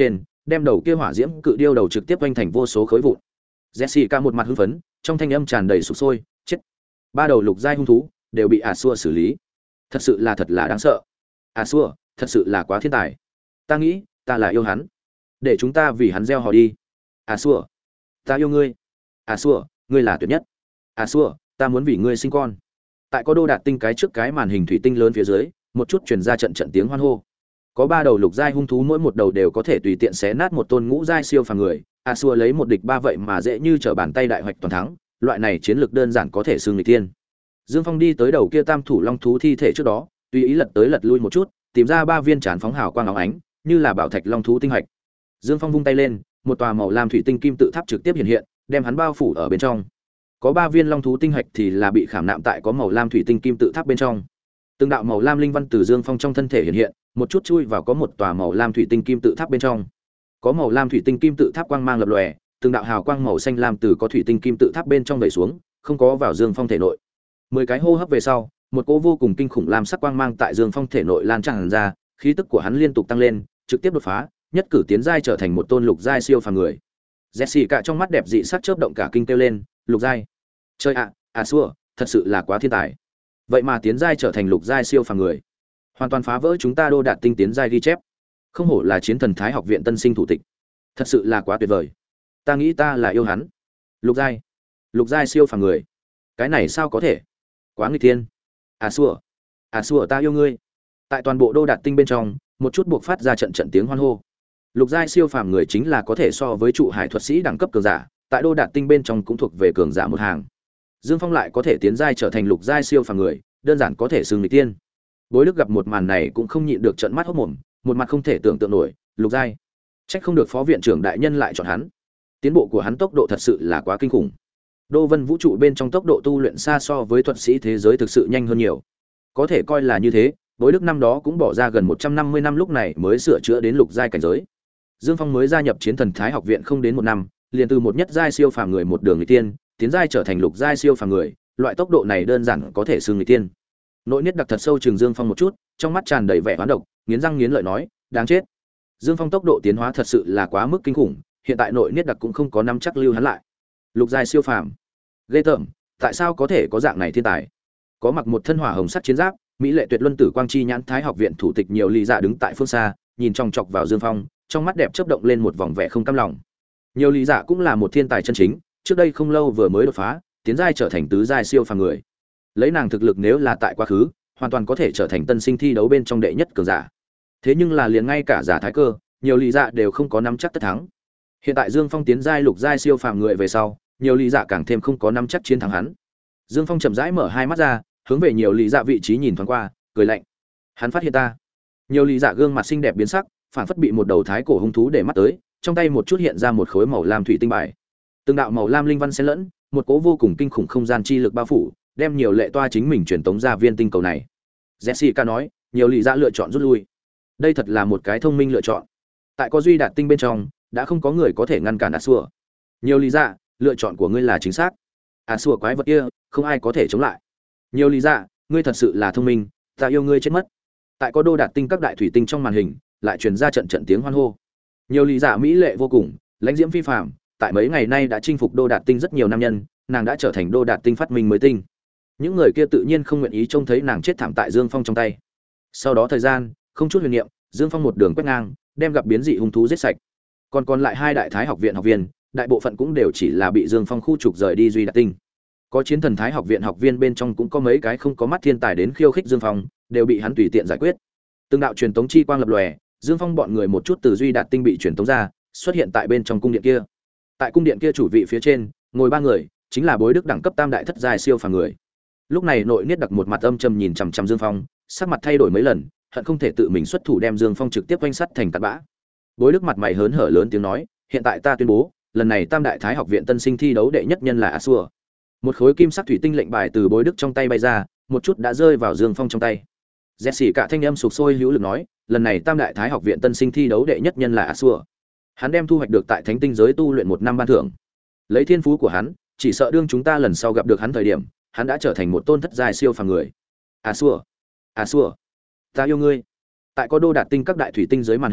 đem đầu kia hỏa diễm cự điêu đầu trực tiếp vanh thành vô số khối vụn. Jessica một mặt hưng phấn, trong thanh âm tràn đầy sục sôi, chết. Ba đầu lục giai hung thú đều bị ả xua xử lý. Thật sự là thật là đáng sợ. Ả xua, thật sự là quá thiên tài. Ta nghĩ, ta là yêu hắn. Để chúng ta vì hắn gieo hò đi. Ả xua, ta yêu ngươi. Ả xua, ngươi là tuyệt nhất. Ả xua, ta muốn vì ngươi sinh con. Tại có Đô Đạt Tinh cái trước cái màn hình thủy tinh lớn phía dưới, một chút truyền ra trận trận tiếng hoan hô. Có ba đầu lục giai hung thú, mỗi một đầu đều có thể tùy tiện xé nát một tôn ngũ giai siêu phàm người. A Xua lấy một địch ba vậy mà dễ như trở bàn tay đại hoạch toàn thắng, loại này chiến lược đơn giản có thể xưng nghịch thiên. Dương Phong đi tới đầu kia tam thủ long thú thi thể trước đó, tùy ý lật tới lật lui một chút, tìm ra ba viên tràn phóng hào quang óng ánh, như là bảo thạch long thú tinh hạch. Dương Phong vung tay lên, một tòa màu lam thủy tinh kim tự tháp trực tiếp hiện hiện, đem hắn bao phủ ở bên trong. Có ba viên long thú tinh hạch thì là bị khảm nạm tại có màu lam thủy tinh kim tự tháp bên trong. Từng đạo màu lam linh văn từ Dương Phong trong thân thể hiện hiện, một chút chui vào có một tòa màu lam thủy tinh kim tự tháp bên trong. Có màu lam thủy tinh kim tự tháp quang mang lập lòe, từng đạo hào quang màu xanh lam từ có thủy tinh kim tự tháp bên trong vẩy xuống, không có vào Dương Phong thể nội. Mười cái hô hấp về sau, một cỗ vô cùng kinh khủng lam sắc quang mang tại Dương Phong thể nội lan tràn ra, khí tức của hắn liên tục tăng lên, trực tiếp đột phá, nhất cử tiến giai trở thành một tôn lục giai siêu phàm người. Jessica trong mắt đẹp dị sắc chớp động cả kinh kêu lên, lục giai. Chơi ạ, à, à xua, thật sự là quá thiên tài. Vậy mà tiến giai trở thành lục giai siêu phàm người, hoàn toàn phá vỡ chúng ta Đô Đạt Tinh tiến giai ghi chép. Không hổ là chiến thần thái học viện tân sinh thủ tịch, thật sự là quá tuyệt vời. Ta nghĩ ta là yêu hắn. Lục giai, lục giai siêu phàm người, cái này sao có thể? Quá nghịch thiên. À xua, à xua, ta yêu ngươi. Tại toàn bộ Đô Đạt Tinh bên trong, một chút buộc phát ra trận trận tiếng hoan hô. Lục giai siêu phàm người chính là có thể so với trụ hải thuật sĩ đẳng cấp cường giả, tại Đô Đạt Tinh bên trong cũng thuộc về cường giả một hàng. Dương Phong lại có thể tiến giai trở thành lục giai siêu phàm người, đơn giản có thể xưng nghịch tiên. Bối Đức gặp một màn này cũng không nhịn được trợn mắt hốt mồm, một mặt không thể tưởng tượng nổi, lục giai. Trách không được phó viện trưởng đại nhân lại chọn hắn. Tiến bộ của hắn tốc độ thật sự là quá kinh khủng. Đô Vân vũ trụ bên trong tốc độ tu luyện xa so với thuật sĩ thế giới thực sự nhanh hơn nhiều. Có thể coi là như thế, Bối Đức năm đó cũng bỏ ra gần một trăm năm mươi năm lúc này mới sửa chữa đến lục giai cảnh giới. Dương Phong mới gia nhập Chiến Thần Thái học viện không đến một năm, liền từ một nhất giai siêu phàm người một đường nghịch tiên, tiến giai trở thành lục giai siêu phàm người, loại tốc độ này đơn giản có thể xưng nghịch tiên. Nội Niết đặc thật sâu Trường Dương Phong một chút, trong mắt tràn đầy vẻ oán độc, nghiến răng nghiến lợi nói, đáng chết. Dương Phong tốc độ tiến hóa thật sự là quá mức kinh khủng, hiện tại Nội Niết đặc cũng không có nắm chắc lưu hắn lại. Lục giai siêu phàm, ghê tởm, tại sao có thể có dạng này thiên tài? Có mặc một thân hỏa hồng sắt chiến giáp, mỹ lệ tuyệt luân tử quang chi nhãn Thái học viện thủ tịch nhiều lý dạ đứng tại phương xa, nhìn chòng chọc vào Dương Phong, trong mắt đẹp chớp động lên một vòng vẻ không cam lòng. Nhiều lý dạ cũng là một thiên tài chân chính, trước đây không lâu vừa mới đột phá, tiến giai trở thành tứ giai siêu phàm người. Lấy nàng thực lực nếu là tại quá khứ, hoàn toàn có thể trở thành tân sinh thi đấu bên trong đệ nhất cường giả. Thế nhưng là liền ngay cả giả thái cơ, nhiều lý dạ đều không có nắm chắc tất thắng. Hiện tại Dương Phong tiến giai lục giai siêu phàm người về sau, nhiều lý dạ càng thêm không có nắm chắc chiến thắng hắn. Dương Phong chậm rãi mở hai mắt ra, hướng về nhiều lý dạ vị trí nhìn thoáng qua, cười lạnh. Hắn phát hiện ta. Nhiều lý dạ gương mặt xinh đẹp biến sắc, phản phất bị một đầu thái cổ hung thú để mắt tới, trong tay một chút hiện ra một khối màu lam thủy tinh bài. Từng đạo màu lam linh văn xen lẫn, một cỗ vô cùng kinh khủng không gian chi lực bao phủ, đem nhiều lệ toa chính mình truyền tống ra viên tinh cầu này. Jessica nói, nhiều lý dạ lựa chọn rút lui. Đây thật là một cái thông minh lựa chọn. Tại có duy đạt tinh bên trong, đã không có người có thể ngăn cản Asua. Nhiều lý dạ, lựa chọn của ngươi là chính xác. Asua quái vật kia, không ai có thể chống lại. Nhiều lý dạ, ngươi thật sự là thông minh, ta yêu ngươi chết mất. Tại có đô đạt tinh các đại thủy tinh trong màn hình, lại truyền ra trận trận tiếng hoan hô. Nhiều lý dạ mỹ lệ vô cùng, lãnh diễm phi phàm, tại mấy ngày nay đã chinh phục đô đạt tinh rất nhiều nam nhân, nàng đã trở thành đô đạt tinh phát minh mới tinh. Những người kia tự nhiên không nguyện ý trông thấy nàng chết thảm tại Dương Phong trong tay. Sau đó thời gian, không chút huyền niệm, Dương Phong một đường quét ngang, đem gặp biến dị hung thú giết sạch. Còn còn lại hai đại thái học viện học viên, đại bộ phận cũng đều chỉ là bị Dương Phong khu trục rời đi duy đạt tinh. Có chiến thần thái học viện học viên bên trong cũng có mấy cái không có mắt thiên tài đến khiêu khích Dương Phong, đều bị hắn tùy tiện giải quyết. Từng đạo truyền tống chi quang lập lòe, Dương Phong bọn người một chút từ duy đạt tinh bị truyền tống ra, xuất hiện tại bên trong cung điện kia. Tại cung điện kia chủ vị phía trên, ngồi ba người, chính là Bối Đức đẳng cấp tam đại thất giai siêu phàm người. Lúc này Nội Niết đặc một mặt âm trầm nhìn chằm chằm Dương Phong, sắc mặt thay đổi mấy lần, hận không thể tự mình xuất thủ đem Dương Phong trực tiếp quanh sắt thành tạt bã. Bối Đức mặt mày hớn hở lớn tiếng nói, hiện tại ta tuyên bố, lần này tam đại thái học viện tân sinh thi đấu đệ nhất nhân là Asua. Một khối kim sắc thủy tinh lệnh bài từ Bối Đức trong tay bay ra, một chút đã rơi vào Dương Phong trong tay. Jessica thanh âm sục sôi hữu lực nói, lần này tam đại thái học viện tân sinh thi đấu đệ nhất nhân là Asua. Hắn đem thu hoạch được tại thánh tinh giới tu luyện một năm ban thưởng. Lấy thiên phú của hắn, chỉ sợ đương chúng ta lần sau gặp được hắn thời điểm, hắn đã trở thành một tôn thất giai siêu phàm người. Asua, Asua, ta yêu ngươi. Tại có đô đạt tinh các đại thủy tinh dưới màn hình,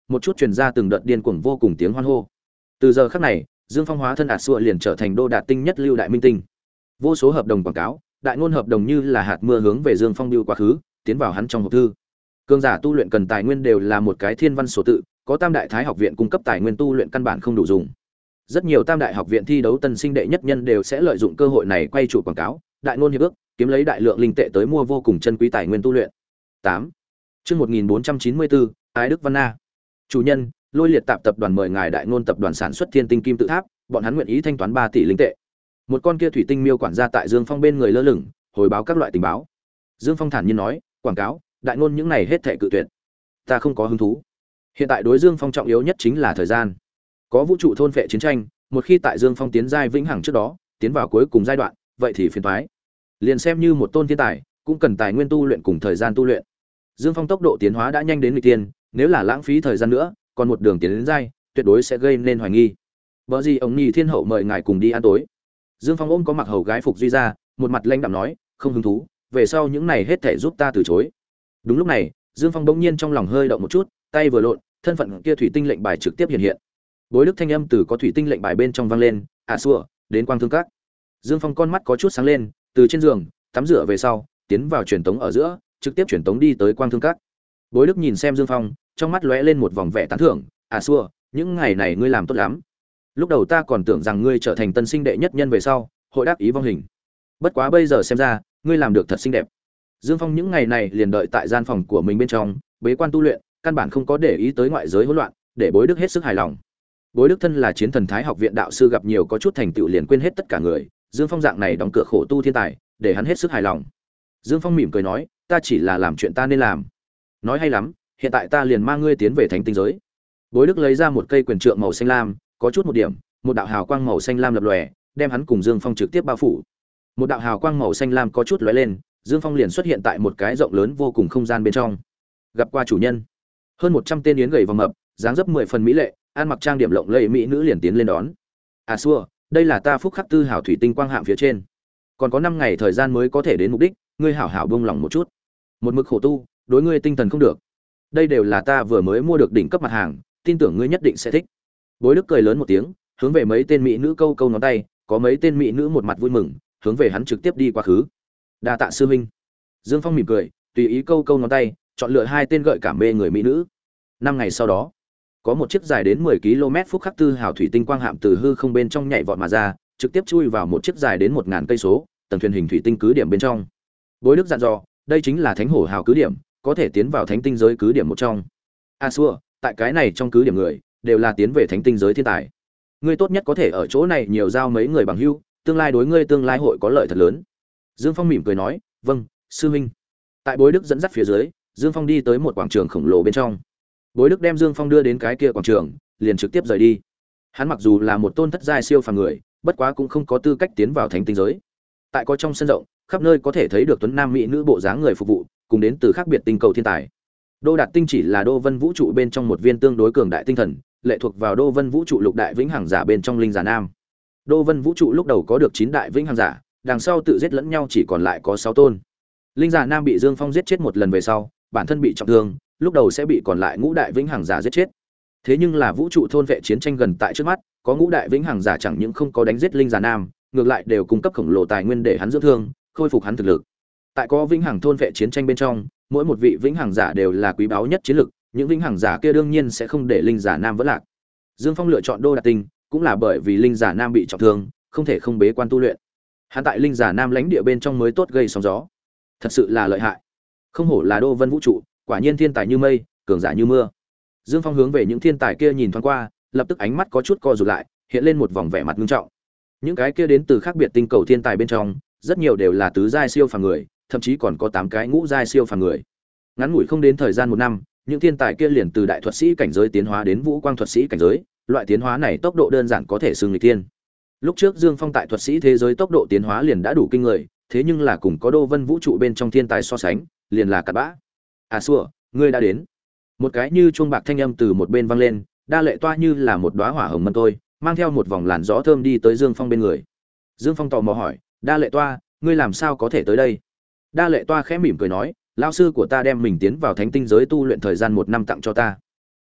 một chút truyền ra từng đợt điên cuồng vô cùng tiếng hoan hô. Từ giờ khắc này, Dương Phong hóa thân ạt xua liền trở thành đô đạt tinh nhất lưu đại minh tinh. Vô số hợp đồng quảng cáo, đại ngôn hợp đồng như là hạt mưa hướng về Dương Phong bưu quá khứ, tiến vào hắn trong hộp thư. Cương giả tu luyện cần tài nguyên đều là một cái thiên văn số tự, có Tam Đại Thái học viện cung cấp tài nguyên tu luyện căn bản không đủ dùng. Rất nhiều Tam Đại học viện thi đấu tân sinh đệ nhất nhân đều sẽ lợi dụng cơ hội này quay trụ quảng cáo, đại ngôn hiệp ước, kiếm lấy đại lượng linh tệ tới mua vô cùng chân quý tài nguyên tu luyện. tám. Chương một nghìn bốn trăm chín mươi bốn, Ái Đức Văn Na. Chủ nhân, Lôi Liệt Tạp tập đoàn mời ngài đại ngôn tập đoàn sản xuất Thiên Tinh Kim Tự Tháp, bọn hắn nguyện ý thanh toán ba tỷ linh tệ. Một con kia thủy tinh miêu quản gia tại Dương Phong bên người lơ lửng, hồi báo các loại tình báo. Dương Phong thản nhiên nói, quảng cáo, đại ngôn những này hết thảy cự tuyệt. Ta không có hứng thú. Hiện tại đối Dương Phong trọng yếu nhất chính là thời gian. Có vũ trụ thôn phệ chiến tranh, một khi tại Dương Phong tiến giai vĩnh hằng trước đó, tiến vào cuối cùng giai đoạn, vậy thì phiền toái. Liền xem như một tôn thiên tài, cũng cần tài nguyên tu luyện cùng thời gian tu luyện. Dương Phong tốc độ tiến hóa đã nhanh đến nghịch tiên, nếu là lãng phí thời gian nữa, còn một đường tiến đến giai, tuyệt đối sẽ gây nên hoài nghi. Bở gì ông nhì thiên hậu mời ngài cùng đi ăn tối. Dương Phong ôm có mặc hầu gái phục duy ra, một mặt lãnh đạm nói, không hứng thú, về sau những này hết thảy giúp ta từ chối. Đúng lúc này, Dương Phong bỗng nhiên trong lòng hơi động một chút, tay vừa lộn, thân phận kia thủy tinh lệnh bài trực tiếp hiện hiện. Bối Đức thanh âm từ có thủy tinh lệnh bài bên trong vang lên, "À xua, đến Quang Thương Các." Dương Phong con mắt có chút sáng lên, từ trên giường, tắm rửa về sau, tiến vào truyền tống ở giữa, trực tiếp truyền tống đi tới Quang Thương Các. Bối Đức nhìn xem Dương Phong, trong mắt lóe lên một vòng vẻ tán thưởng, "À xua, những ngày này ngươi làm tốt lắm. Lúc đầu ta còn tưởng rằng ngươi trở thành tân sinh đệ nhất nhân về sau, hội đáp ý vong hình. Bất quá bây giờ xem ra, ngươi làm được thật xinh đẹp." Dương Phong những ngày này liền đợi tại gian phòng của mình bên trong, bế quan tu luyện, căn bản không có để ý tới ngoại giới hỗn loạn, để Bối Đức hết sức hài lòng. Bối Đức thân là Chiến Thần Thái học viện đạo sư gặp nhiều có chút thành tựu liền quên hết tất cả người, Dương Phong dạng này đóng cửa khổ tu thiên tài, để hắn hết sức hài lòng. Dương Phong mỉm cười nói, "Ta chỉ là làm chuyện ta nên làm." "Nói hay lắm, hiện tại ta liền mang ngươi tiến về thánh tinh giới." Bối Đức lấy ra một cây quyền trượng màu xanh lam, có chút một điểm, một đạo hào quang màu xanh lam lập lòe, đem hắn cùng Dương Phong trực tiếp bao phủ. Một đạo hào quang màu xanh lam có chút lóe lên, Dương Phong liền xuất hiện tại một cái rộng lớn vô cùng không gian bên trong. Gặp qua chủ nhân. Hơn một trăm tên yến gầy vòng mập, dáng dấp mười phần mỹ lệ, ăn mặc trang điểm lộng lẫy mỹ nữ liền tiến lên đón. "À xua, đây là ta phúc khắc tư hảo thủy tinh quang hạm phía trên. Còn có năm ngày thời gian mới có thể đến mục đích, ngươi hảo hảo buông lòng một chút. Một mực khổ tu, đối ngươi tinh thần không được. Đây đều là ta vừa mới mua được đỉnh cấp mặt hàng, tin tưởng ngươi nhất định sẽ thích." Bối Đức cười lớn một tiếng, hướng về mấy tên mỹ nữ câu câu ngón tay, có mấy tên mỹ nữ một mặt vui mừng, hướng về hắn trực tiếp đi qua khứ. "Đa tạ sư huynh." Dương Phong mỉm cười, tùy ý câu câu ngón tay, chọn lựa hai tên gợi cảm mê người mỹ nữ. Năm ngày sau đó, có một chiếc dài đến mười ki lô mét phúc khắc tư hào thủy tinh quang hạm từ hư không bên trong nhảy vọt mà ra, trực tiếp chui vào một chiếc dài đến một ngàn cây số, tầng thuyền hình thủy tinh cứ điểm bên trong. Bối Đức dặn dò, đây chính là Thánh Hổ Hào cứ điểm, có thể tiến vào thánh tinh giới cứ điểm một trong. "A xua, tại cái này trong cứ điểm người đều là tiến về thánh tinh giới thiên tài. Ngươi tốt nhất có thể ở chỗ này nhiều giao mấy người bằng hữu, tương lai đối ngươi tương lai hội có lợi thật lớn." Dương Phong mỉm cười nói, "Vâng, sư huynh." Tại Bối Đức dẫn dắt phía dưới, Dương Phong đi tới một quảng trường khổng lồ bên trong. Bối Đức đem Dương Phong đưa đến cái kia quảng trường, liền trực tiếp rời đi. Hắn mặc dù là một tôn thất giai siêu phàm người, bất quá cũng không có tư cách tiến vào thánh tinh giới. Tại có trong sân rộng, khắp nơi có thể thấy được tuấn nam mỹ nữ bộ dáng người phục vụ, cùng đến từ khác biệt tinh cầu thiên tài. Đô Đạt Tinh chỉ là Đô Vân vũ trụ bên trong một viên tương đối cường đại tinh thần, lệ thuộc vào Đô Vân vũ trụ lục đại vĩnh hằng giả bên trong linh giả nam. Đô Vân vũ trụ lúc đầu có được chín đại vĩnh hằng giả, đằng sau tự giết lẫn nhau chỉ còn lại có sáu tôn. Linh giả nam bị Dương Phong giết chết một lần về sau, bản thân bị trọng thương, lúc đầu sẽ bị còn lại ngũ đại vĩnh hằng giả giết chết. Thế nhưng là vũ trụ thôn vệ chiến tranh gần tại trước mắt, có ngũ đại vĩnh hằng giả chẳng những không có đánh giết linh giả nam, ngược lại đều cung cấp khổng lồ tài nguyên để hắn dưỡng thương, khôi phục hắn thực lực. Tại có vĩnh hằng thôn vệ chiến tranh bên trong, mỗi một vị vĩnh hằng giả đều là quý báu nhất chiến lực, những vĩnh hằng giả kia đương nhiên sẽ không để linh giả nam vỡ lạc. Dương Phong lựa chọn Đô Đạt Tinh, cũng là bởi vì linh giả nam bị trọng thương, không thể không bế quan tu luyện. Hắn tại linh giả nam lãnh địa bên trong mới tốt gây sóng gió. Thật sự là lợi hại. Không hổ là Đô Vân vũ trụ, quả nhiên thiên tài như mây, cường giả như mưa. Dương Phong hướng về những thiên tài kia nhìn thoáng qua, lập tức ánh mắt có chút co rụt lại, hiện lên một vòng vẻ mặt nghiêm trọng. Những cái kia đến từ khác biệt tinh cầu thiên tài bên trong, rất nhiều đều là tứ giai siêu phàm người, thậm chí còn có tám cái ngũ giai siêu phàm người. Ngắn ngủi không đến thời gian một năm, những thiên tài kia liền từ đại thuật sĩ cảnh giới tiến hóa đến vũ quang thuật sĩ cảnh giới, loại tiến hóa này tốc độ đơn giản có thể xưng nghịch thiên. Lúc trước Dương Phong tại thuật sĩ thế giới tốc độ tiến hóa liền đã đủ kinh người, thế nhưng là cùng có Đô Vân vũ trụ bên trong thiên tài so sánh, liền là cặn bã. "À xua, ngươi đã đến." Một cái như chuông bạc thanh âm từ một bên vang lên, Đa Lệ Toa như là một đóa hỏa hồng mân tôi, mang theo một vòng làn gió thơm đi tới Dương Phong bên người. Dương Phong tò mò hỏi, "Đa Lệ Toa, ngươi làm sao có thể tới đây?" Đa Lệ Toa khẽ mỉm cười nói, "Lão sư của ta đem mình tiến vào thánh tinh giới tu luyện thời gian một năm tặng cho ta."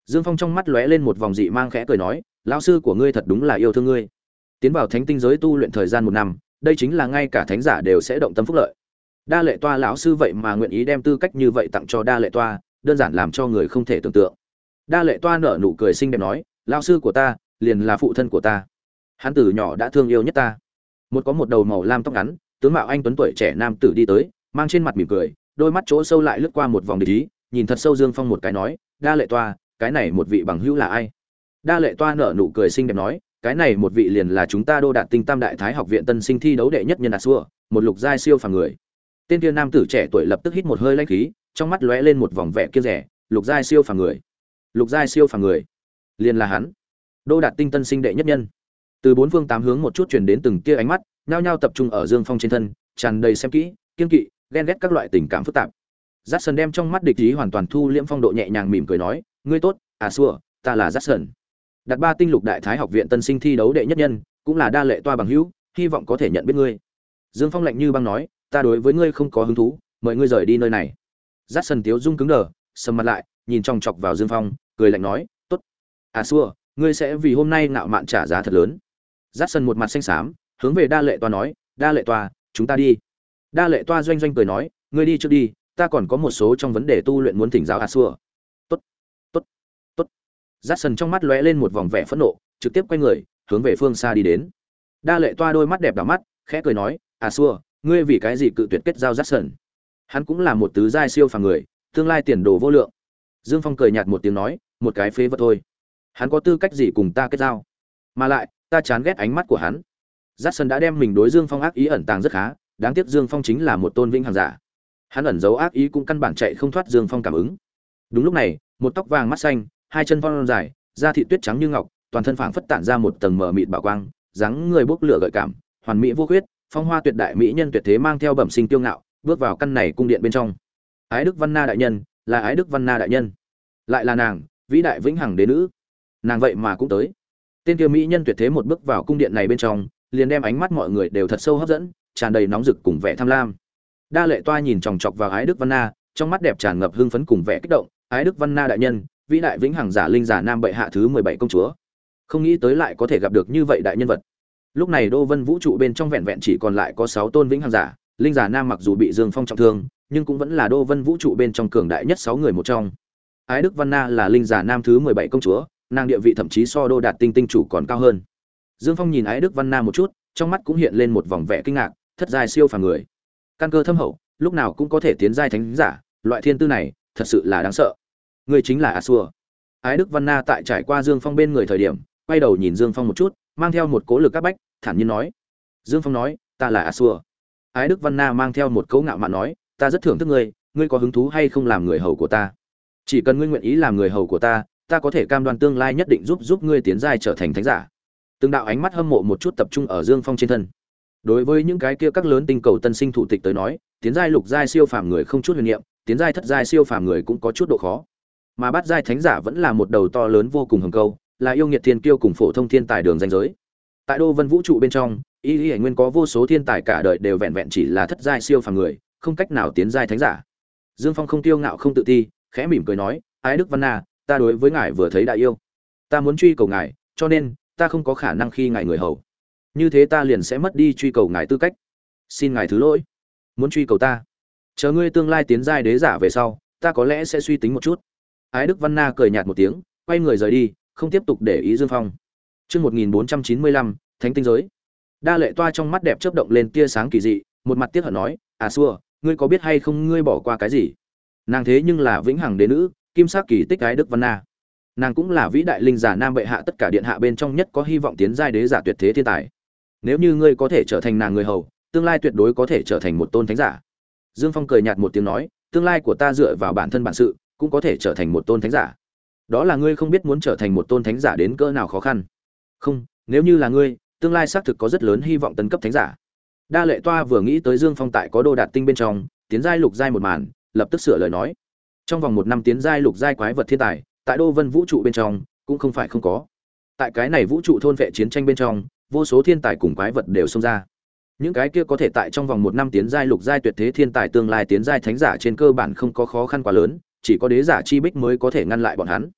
Dương Phong trong mắt lóe lên một vòng dị mang, khẽ cười nói, lão sư của ngươi thật đúng là yêu thương ngươi. Tiến vào thánh tinh giới tu luyện thời gian một năm, đây chính là ngay cả thánh giả đều sẽ động tâm phúc lợi. Đa Lệ Toa lão sư vậy mà nguyện ý đem tư cách như vậy tặng cho Đa Lệ Toa, đơn giản làm cho người không thể tưởng tượng. Đa Lệ Toa nở nụ cười xinh đẹp nói, lão sư của ta liền là phụ thân của ta, hắn từ nhỏ đã thương yêu nhất ta. Một có một đầu màu lam tóc ngắn, tướng mạo anh tuấn tuổi trẻ nam tử đi tới, mang trên mặt mỉm cười, đôi mắt chỗ sâu lại lướt qua một vòng địch ý, nhìn thật sâu Dương Phong một cái nói, Đa Lệ Toa, cái này một vị bằng hữu là ai? Đa Lệ Toa nở nụ cười xinh đẹp nói, cái này một vị liền là chúng ta Đô Đạt Tinh Tam Đại Thái Học viện tân sinh thi đấu đệ nhất nhân Asua, một lục giai siêu phàm người. Tên kia nam tử trẻ tuổi lập tức hít một hơi lãnh khí, trong mắt lóe lên một vòng vẻ kiêu rẻ, lục giai siêu phàm người. Lục giai siêu phàm người, liền là hắn. Đô Đạt Tinh tân sinh đệ nhất nhân. Từ bốn phương tám hướng một chút truyền đến từng kia ánh mắt, nhao nhao tập trung ở Dương Phong trên thân, tràn đầy xem kỹ, kiên kỵ, ghen ghét các loại tình cảm phức tạp. Jackson đem trong mắt địch ý hoàn toàn thu liễm, phong độ nhẹ nhàng mỉm cười nói, ngươi tốt, Asua, ta là Jackson. Đạt ba tinh lục đại thái học viện tân sinh thi đấu đệ nhất nhân, cũng là Đa Lệ Toa bằng hữu, hy vọng có thể nhận biết ngươi. Dương Phong lạnh như băng nói, ta đối với ngươi không có hứng thú, mời ngươi rời đi nơi này. Jackson tiếu dung cứng đờ, sầm mặt lại, nhìn chòng chọc vào Dương Phong, cười lạnh nói, tốt, Asua, ngươi sẽ vì hôm nay ngạo mạn trả giá thật lớn. Jackson một mặt xanh xám, hướng về Đa Lệ Toa nói, Đa Lệ Toa, chúng ta đi. Đa Lệ Toa doanh doanh cười nói, ngươi đi trước đi, ta còn có một số trong vấn đề tu luyện muốn thỉnh giáo Asua. Tốt, tốt, tốt. Jackson trong mắt lóe lên một vòng vẻ phẫn nộ, trực tiếp quay người, hướng về phương xa đi đến. Đa Lệ Toa đôi mắt đẹp đảo mắt, khẽ cười nói, Asua, ngươi vì cái gì cự tuyệt kết giao Jackson? Hắn cũng là một tứ giai siêu phàm người, tương lai tiền đồ vô lượng. Dương Phong cười nhạt một tiếng nói, một cái phế vật thôi. Hắn có tư cách gì cùng ta kết giao? Mà lại, ta chán ghét ánh mắt của hắn. Jackson đã đem mình đối Dương Phong ác ý ẩn tàng rất khá, đáng tiếc Dương Phong chính là một tôn vĩnh hằng giả. Hắn ẩn giấu ác ý cũng căn bản chạy không thoát Dương Phong cảm ứng. Đúng lúc này, một tóc vàng mắt xanh, hai chân thon dài, da thịt tuyết trắng như ngọc, toàn thân phảng phất tản ra một tầng mờ mịt bảo quang, dáng người bốc lửa gợi cảm, hoàn mỹ vô khuyết, phong hoa tuyệt đại mỹ nhân tuyệt thế mang theo bẩm sinh tiêu ngạo, bước vào căn này cung điện bên trong. Ái Đức Văn Na đại nhân, là Ái Đức Văn Na đại nhân. Lại là nàng, vĩ đại vĩnh hằng đế nữ. Nàng vậy mà cũng tới. Tên kia mỹ nhân tuyệt thế một bước vào cung điện này bên trong, liền đem ánh mắt mọi người đều thật sâu hấp dẫn, tràn đầy nóng rực cùng vẻ tham lam. Đa Lệ Toa nhìn chòng chọc vào Ái Đức Văn Na, trong mắt đẹp tràn ngập hưng phấn cùng vẻ kích động, Ái Đức Văn Na đại nhân, vĩ đại vĩnh hằng giả linh giả nam bệ hạ thứ mười bảy công chúa. Không nghĩ tới lại có thể gặp được như vậy đại nhân vật. Lúc này Đô Vân vũ trụ bên trong vẹn vẹn chỉ còn lại có sáu tôn vĩnh hằng giả, linh giả nam mặc dù bị Dương Phong trọng thương, nhưng cũng vẫn là Đô Vân vũ trụ bên trong cường đại nhất sáu người một trong. Ái Đức Văn Na là linh giả nam thứ mười bảy công chúa, nàng địa vị thậm chí so Đô Đạt Tinh tinh chủ còn cao hơn. Dương Phong nhìn Ái Đức Văn Na một chút, trong mắt cũng hiện lên một vòng vẻ kinh ngạc, thất giai siêu phàm người, căn cơ thâm hậu, lúc nào cũng có thể tiến giai thánh giả, loại thiên tư này, thật sự là đáng sợ. Người chính là Asua. Ái Đức Văn Na tại trải qua Dương Phong bên người thời điểm, quay đầu nhìn Dương Phong một chút, mang theo một cố lực áp bách, thản nhiên nói. Dương Phong nói, ta là Asua. Ái Đức Văn Na mang theo một cấu ngạo mạn nói, ta rất thưởng thức ngươi, ngươi có hứng thú hay không làm người hầu của ta? Chỉ cần ngươi nguyện ý làm người hầu của ta, ta có thể cam đoan tương lai nhất định giúp giúp ngươi tiến giai trở thành thánh giả. Từng đạo ánh mắt hâm mộ một chút tập trung ở Dương Phong trên thân. Đối với những cái kia các lớn tinh cầu tân sinh thủ tịch tới nói, tiến giai lục giai siêu phàm người không chút huyền niệm, tiến giai thất giai siêu phàm người cũng có chút độ khó. Mà bát giai thánh giả vẫn là một đầu to lớn vô cùng hồng câu, là yêu nghiệt thiên kiêu cùng phổ thông thiên tài đường ranh giới. Tại Đô Vân vũ trụ bên trong, y lý nguyên có vô số thiên tài cả đời đều vẹn vẹn chỉ là thất giai siêu phàm người, không cách nào tiến giai thánh giả. Dương Phong không tiêu ngạo không tự ti, khẽ mỉm cười nói, Ái Đức Văn Na, ta đối với ngài vừa thấy đã yêu, ta muốn truy cầu ngài, cho nên ta không có khả năng khi ngài người hầu, như thế ta liền sẽ mất đi truy cầu ngài tư cách, xin ngài thứ lỗi. Muốn truy cầu ta, chờ ngươi tương lai tiến giai đế giả về sau, ta có lẽ sẽ suy tính một chút. Ái Đức Văn Na cười nhạt một tiếng, quay người rời đi, không tiếp tục để ý Dương Phong. Chương một nghìn bốn trăm chín mươi lăm, Thánh tinh giới. Đa Lệ Toa trong mắt đẹp chớp động lên tia sáng kỳ dị, một mặt tiếc hận nói, Asua, ngươi có biết hay không ngươi bỏ qua cái gì? Nàng thế nhưng là vĩnh hằng đế nữ, kim sắc kỳ tích Ái Đức Văn Na. Nàng cũng là vĩ đại linh giả nam bệ hạ tất cả điện hạ bên trong nhất có hy vọng tiến giai đế giả tuyệt thế thiên tài. Nếu như ngươi có thể trở thành nàng người hầu, tương lai tuyệt đối có thể trở thành một tôn thánh giả. Dương Phong cười nhạt một tiếng nói, tương lai của ta dựa vào bản thân bản sự, cũng có thể trở thành một tôn thánh giả. Đó là ngươi không biết muốn trở thành một tôn thánh giả đến cỡ nào khó khăn. Không, nếu như là ngươi, tương lai xác thực có rất lớn hy vọng tấn cấp thánh giả. Đa Lệ Toa vừa nghĩ tới Dương Phong tại có Đô Đạt Tinh bên trong, tiến giai lục giai một màn, lập tức sửa lời nói. Trong vòng một năm tiến giai lục giai quái vật thiên tài, tại Đô Vân vũ trụ bên trong, cũng không phải không có. Tại cái này vũ trụ thôn vệ chiến tranh bên trong, vô số thiên tài cùng quái vật đều xông ra. Những cái kia có thể tại trong vòng một năm tiến giai lục giai tuyệt thế thiên tài tương lai tiến giai thánh giả trên cơ bản không có khó khăn quá lớn, chỉ có đế giả chi bích mới có thể ngăn lại bọn hắn.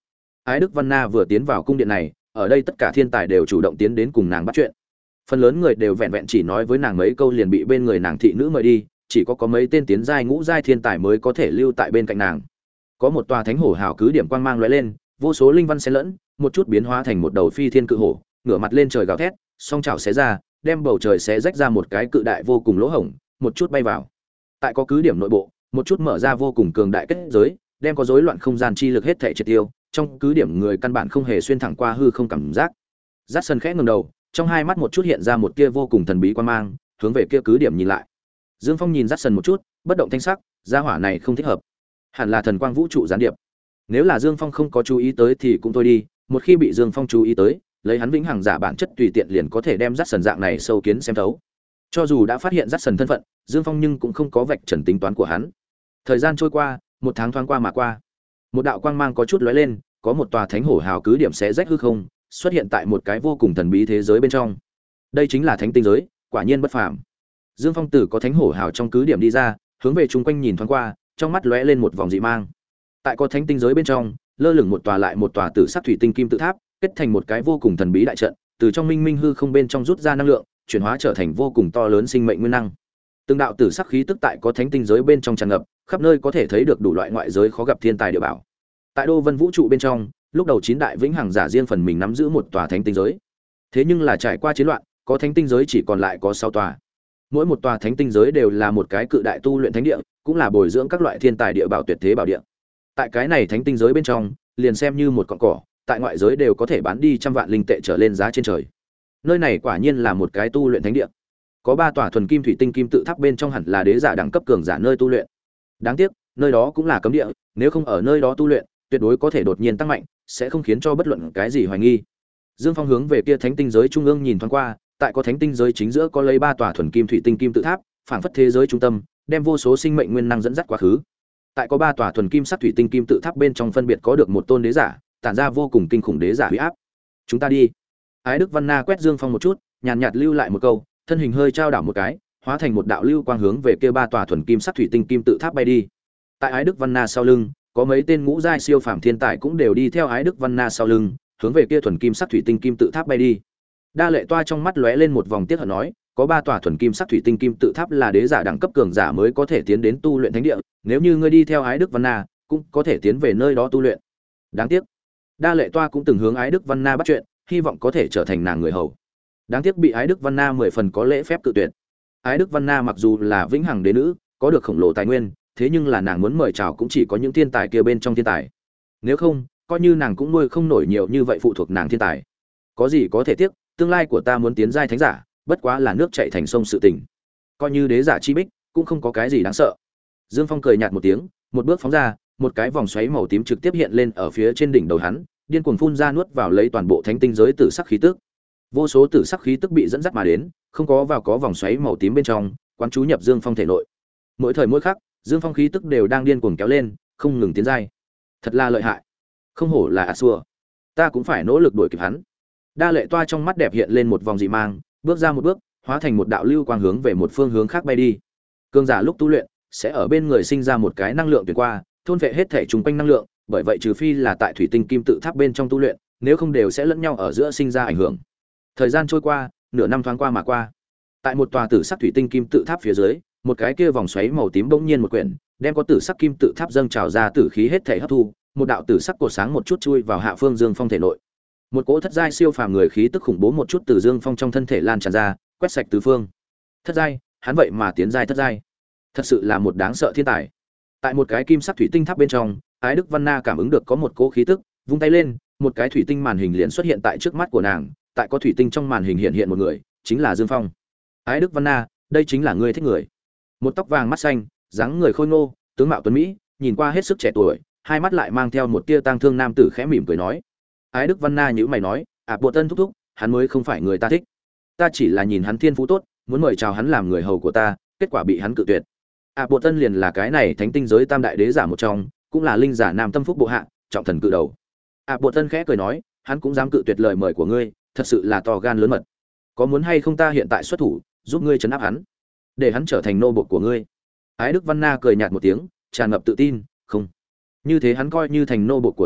Ái Đức Văn Na vừa tiến vào cung điện này, ở đây tất cả thiên tài đều chủ động tiến đến cùng nàng bắt chuyện. Phần lớn người đều vẹn vẹn chỉ nói với nàng mấy câu liền bị bên người nàng thị nữ mời đi, chỉ có có mấy tên tiến giai ngũ giai thiên tài mới có thể lưu tại bên cạnh nàng. Có một tòa thánh hổ hào cứ điểm quang mang lóe lên, vô số linh văn xen lẫn, một chút biến hóa thành một đầu phi thiên cự hổ, ngửa mặt lên trời gào thét, song chảo xé ra, đem bầu trời xé rách ra một cái cự đại vô cùng lỗ hổng, một chút bay vào. Tại có cứ điểm nội bộ, một chút mở ra vô cùng cường đại kết giới, đem có rối loạn không gian chi lực hết thảy triệt tiêu, trong cứ điểm người căn bản không hề xuyên thẳng qua hư không cảm giác. Dát Sân khẽ ngẩng đầu, trong hai mắt một chút hiện ra một kia vô cùng thần bí quan mang, hướng về kia cứ điểm nhìn lại. Dương Phong nhìn Dát Sân một chút, bất động thanh sắc, gia hỏa này không thích hợp, hẳn là thần quang vũ trụ gián điệp. Nếu là Dương Phong không có chú ý tới thì cũng thôi đi, một khi bị Dương Phong chú ý tới, lấy hắn vĩnh hằng giả bản chất tùy tiện liền có thể đem Dát Sân dạng này sâu kiến xem thấu. Cho dù đã phát hiện Dát Sân thân phận, Dương Phong nhưng cũng không có vạch trần tính toán của hắn. Thời gian trôi qua, một tháng thoáng qua mà qua. Một đạo quang mang có chút lóe lên, có một tòa thánh hổ hào cứ điểm xé rách hư không, xuất hiện tại một cái vô cùng thần bí thế giới bên trong. Đây chính là thánh tinh giới, quả nhiên bất phàm. Dương Phong từ có thánh hổ hào trong cứ điểm đi ra, hướng về chung quanh nhìn thoáng qua, trong mắt lóe lên một vòng dị mang. Tại có thánh tinh giới bên trong, lơ lửng một tòa lại một tòa tử sắc thủy tinh kim tự tháp, kết thành một cái vô cùng thần bí đại trận, từ trong minh minh hư không bên trong rút ra năng lượng, chuyển hóa trở thành vô cùng to lớn sinh mệnh nguyên năng. Từng đạo tử sắc khí tức tại có thánh tinh giới bên trong tràn ngập, khắp nơi có thể thấy được đủ loại ngoại giới khó gặp thiên tài địa bảo. Tại Đô Vân vũ trụ bên trong, lúc đầu chín đại vĩnh hằng giả riêng phần mình nắm giữ một tòa thánh tinh giới. Thế nhưng là trải qua chiến loạn, có thánh tinh giới chỉ còn lại có sáu tòa. Mỗi một tòa thánh tinh giới đều là một cái cự đại tu luyện thánh địa, cũng là bồi dưỡng các loại thiên tài địa bảo tuyệt thế bảo địa. Tại cái này thánh tinh giới bên trong, liền xem như một cọng cỏ, tại ngoại giới đều có thể bán đi trăm vạn linh tệ trở lên giá trên trời. Nơi này quả nhiên là một cái tu luyện thánh địa. Có ba tòa thuần kim thủy tinh kim tự tháp bên trong hẳn là đế giả đẳng cấp cường giả nơi tu luyện. Đáng tiếc, nơi đó cũng là cấm địa, nếu không ở nơi đó tu luyện, tuyệt đối có thể đột nhiên tăng mạnh, sẽ không khiến cho bất luận cái gì hoài nghi. Dương Phong hướng về kia thánh tinh giới trung ương nhìn thoáng qua, tại có thánh tinh giới chính giữa có lấy ba tòa thuần kim thủy tinh kim tự tháp, phảng phất thế giới trung tâm, đem vô số sinh mệnh nguyên năng dẫn dắt quá khứ. Tại có ba tòa thuần kim sắc thủy tinh kim tự tháp bên trong phân biệt có được một tôn đế giả, tản ra vô cùng kinh khủng đế giả uy áp. Chúng ta đi. Ái Đức Văn Na quét Dương Phong một chút, nhàn nhạt lưu lại một câu, thân hình hơi trao đảo một cái, hóa thành một đạo lưu quang hướng về kia ba tòa thuần kim sắc thủy tinh kim tự tháp bay đi. Tại Ái Đức Văn Na sau lưng, có mấy tên ngũ giai siêu phàm thiên tài cũng đều đi theo Ái Đức Văn Na sau lưng, hướng về kia thuần kim sắc thủy tinh kim tự tháp bay đi. Đa Lệ Toa trong mắt lóe lên một vòng tiếc hận nói, có ba tòa thuần kim sắc thủy tinh kim tự tháp là đế giả đẳng cấp cường giả mới có thể tiến đến tu luyện thánh địa, nếu như ngươi đi theo Ái Đức Văn Na, cũng có thể tiến về nơi đó tu luyện. Đáng tiếc. Đa Lệ Toa cũng từng hướng Ái Đức Văn Na bắt chuyện, hy vọng có thể trở thành nàng người hầu. Đáng tiếc bị Ái Đức Văn Na mười phần có lễ phép cự tuyệt. Ái Đức Văn Na mặc dù là vĩnh hằng đế nữ, có được khổng lồ tài nguyên, thế nhưng là nàng muốn mời chào cũng chỉ có những thiên tài kia bên trong thiên tài. Nếu không, coi như nàng cũng nuôi không nổi nhiều như vậy phụ thuộc nàng thiên tài. Có gì có thể tiếc, tương lai của ta muốn tiến giai thánh giả, bất quá là nước chảy thành sông sự tình. Coi như đế giả chi bích, cũng không có cái gì đáng sợ. Dương Phong cười nhạt một tiếng, một bước phóng ra, một cái vòng xoáy màu tím trực tiếp hiện lên ở phía trên đỉnh đầu hắn, điên cuồng phun ra nuốt vào lấy toàn bộ thánh tinh giới tử sắc khí tức. Vô số tử sắc khí tức bị dẫn dắt mà đến, không có vào có vòng xoáy màu tím bên trong, quán chú nhập Dương Phong thể nội. Mỗi thời mỗi khắc, Dương Phong khí tức đều đang điên cuồng kéo lên, không ngừng tiến giai. Thật là lợi hại. Không hổ là Asua. Ta cũng phải nỗ lực đuổi kịp hắn. Đa Lệ Toa trong mắt đẹp hiện lên một vòng dị mang, bước ra một bước, hóa thành một đạo lưu quang hướng về một phương hướng khác bay đi. Cường giả lúc tu luyện, sẽ ở bên người sinh ra một cái năng lượng tuyệt qua, thôn vệ hết thể chúng quanh năng lượng, bởi vậy trừ phi là tại thủy tinh kim tự tháp bên trong tu luyện, nếu không đều sẽ lẫn nhau ở giữa sinh ra ảnh hưởng. Thời gian trôi qua, nửa năm thoáng qua mà qua. Tại một tòa tử sắc thủy tinh kim tự tháp phía dưới, một cái kia vòng xoáy màu tím bỗng nhiên một quyển, đem có tử sắc kim tự tháp dâng trào ra tử khí hết thể hấp thu, một đạo tử sắc cột sáng một chút chui vào Hạ Phương Dương Phong thể nội. Một cỗ thất giai siêu phàm người khí tức khủng bố một chút từ Dương Phong trong thân thể lan tràn ra, quét sạch tứ phương. Thất giai, hắn vậy mà tiến giai thất giai. Thật sự là một đáng sợ thiên tài. Tại một cái kim sắc thủy tinh tháp bên trong, Ái Đức Văn Na cảm ứng được có một cỗ khí tức, vung tay lên, một cái thủy tinh màn hình liền xuất hiện tại trước mắt của nàng, tại có thủy tinh trong màn hình hiện hiện một người, chính là Dương Phong. Ái Đức Văn Na, đây chính là ngươi thích người. Một tóc vàng mắt xanh, dáng người khôi ngô, tướng mạo tuấn mỹ, nhìn qua hết sức trẻ tuổi, hai mắt lại mang theo một tia tang thương nam tử khẽ mỉm cười nói. Ái Đức Văn Na nhíu mày nói, "À Bộ Tân thúc thúc, hắn mới không phải người ta thích. Ta chỉ là nhìn hắn thiên phú tốt, muốn mời chào hắn làm người hầu của ta, kết quả bị hắn cự tuyệt." À Bộ Tân liền là cái này thánh tinh giới tam đại đế giả một trong, cũng là linh giả nam tâm phúc bộ hạ, trọng thần cự đầu. À Bộ Tân khẽ cười nói, hắn cũng dám cự tuyệt lời mời của ngươi, thật sự là to gan lớn mật. Có muốn hay không ta hiện tại xuất thủ, giúp ngươi trấn áp hắn, để hắn trở thành nô bộc của ngươi? Ái Đức Văn Na cười nhạt một tiếng, tràn ngập tự tin, "Không. Như thế hắn coi như thành nô bộc của ta,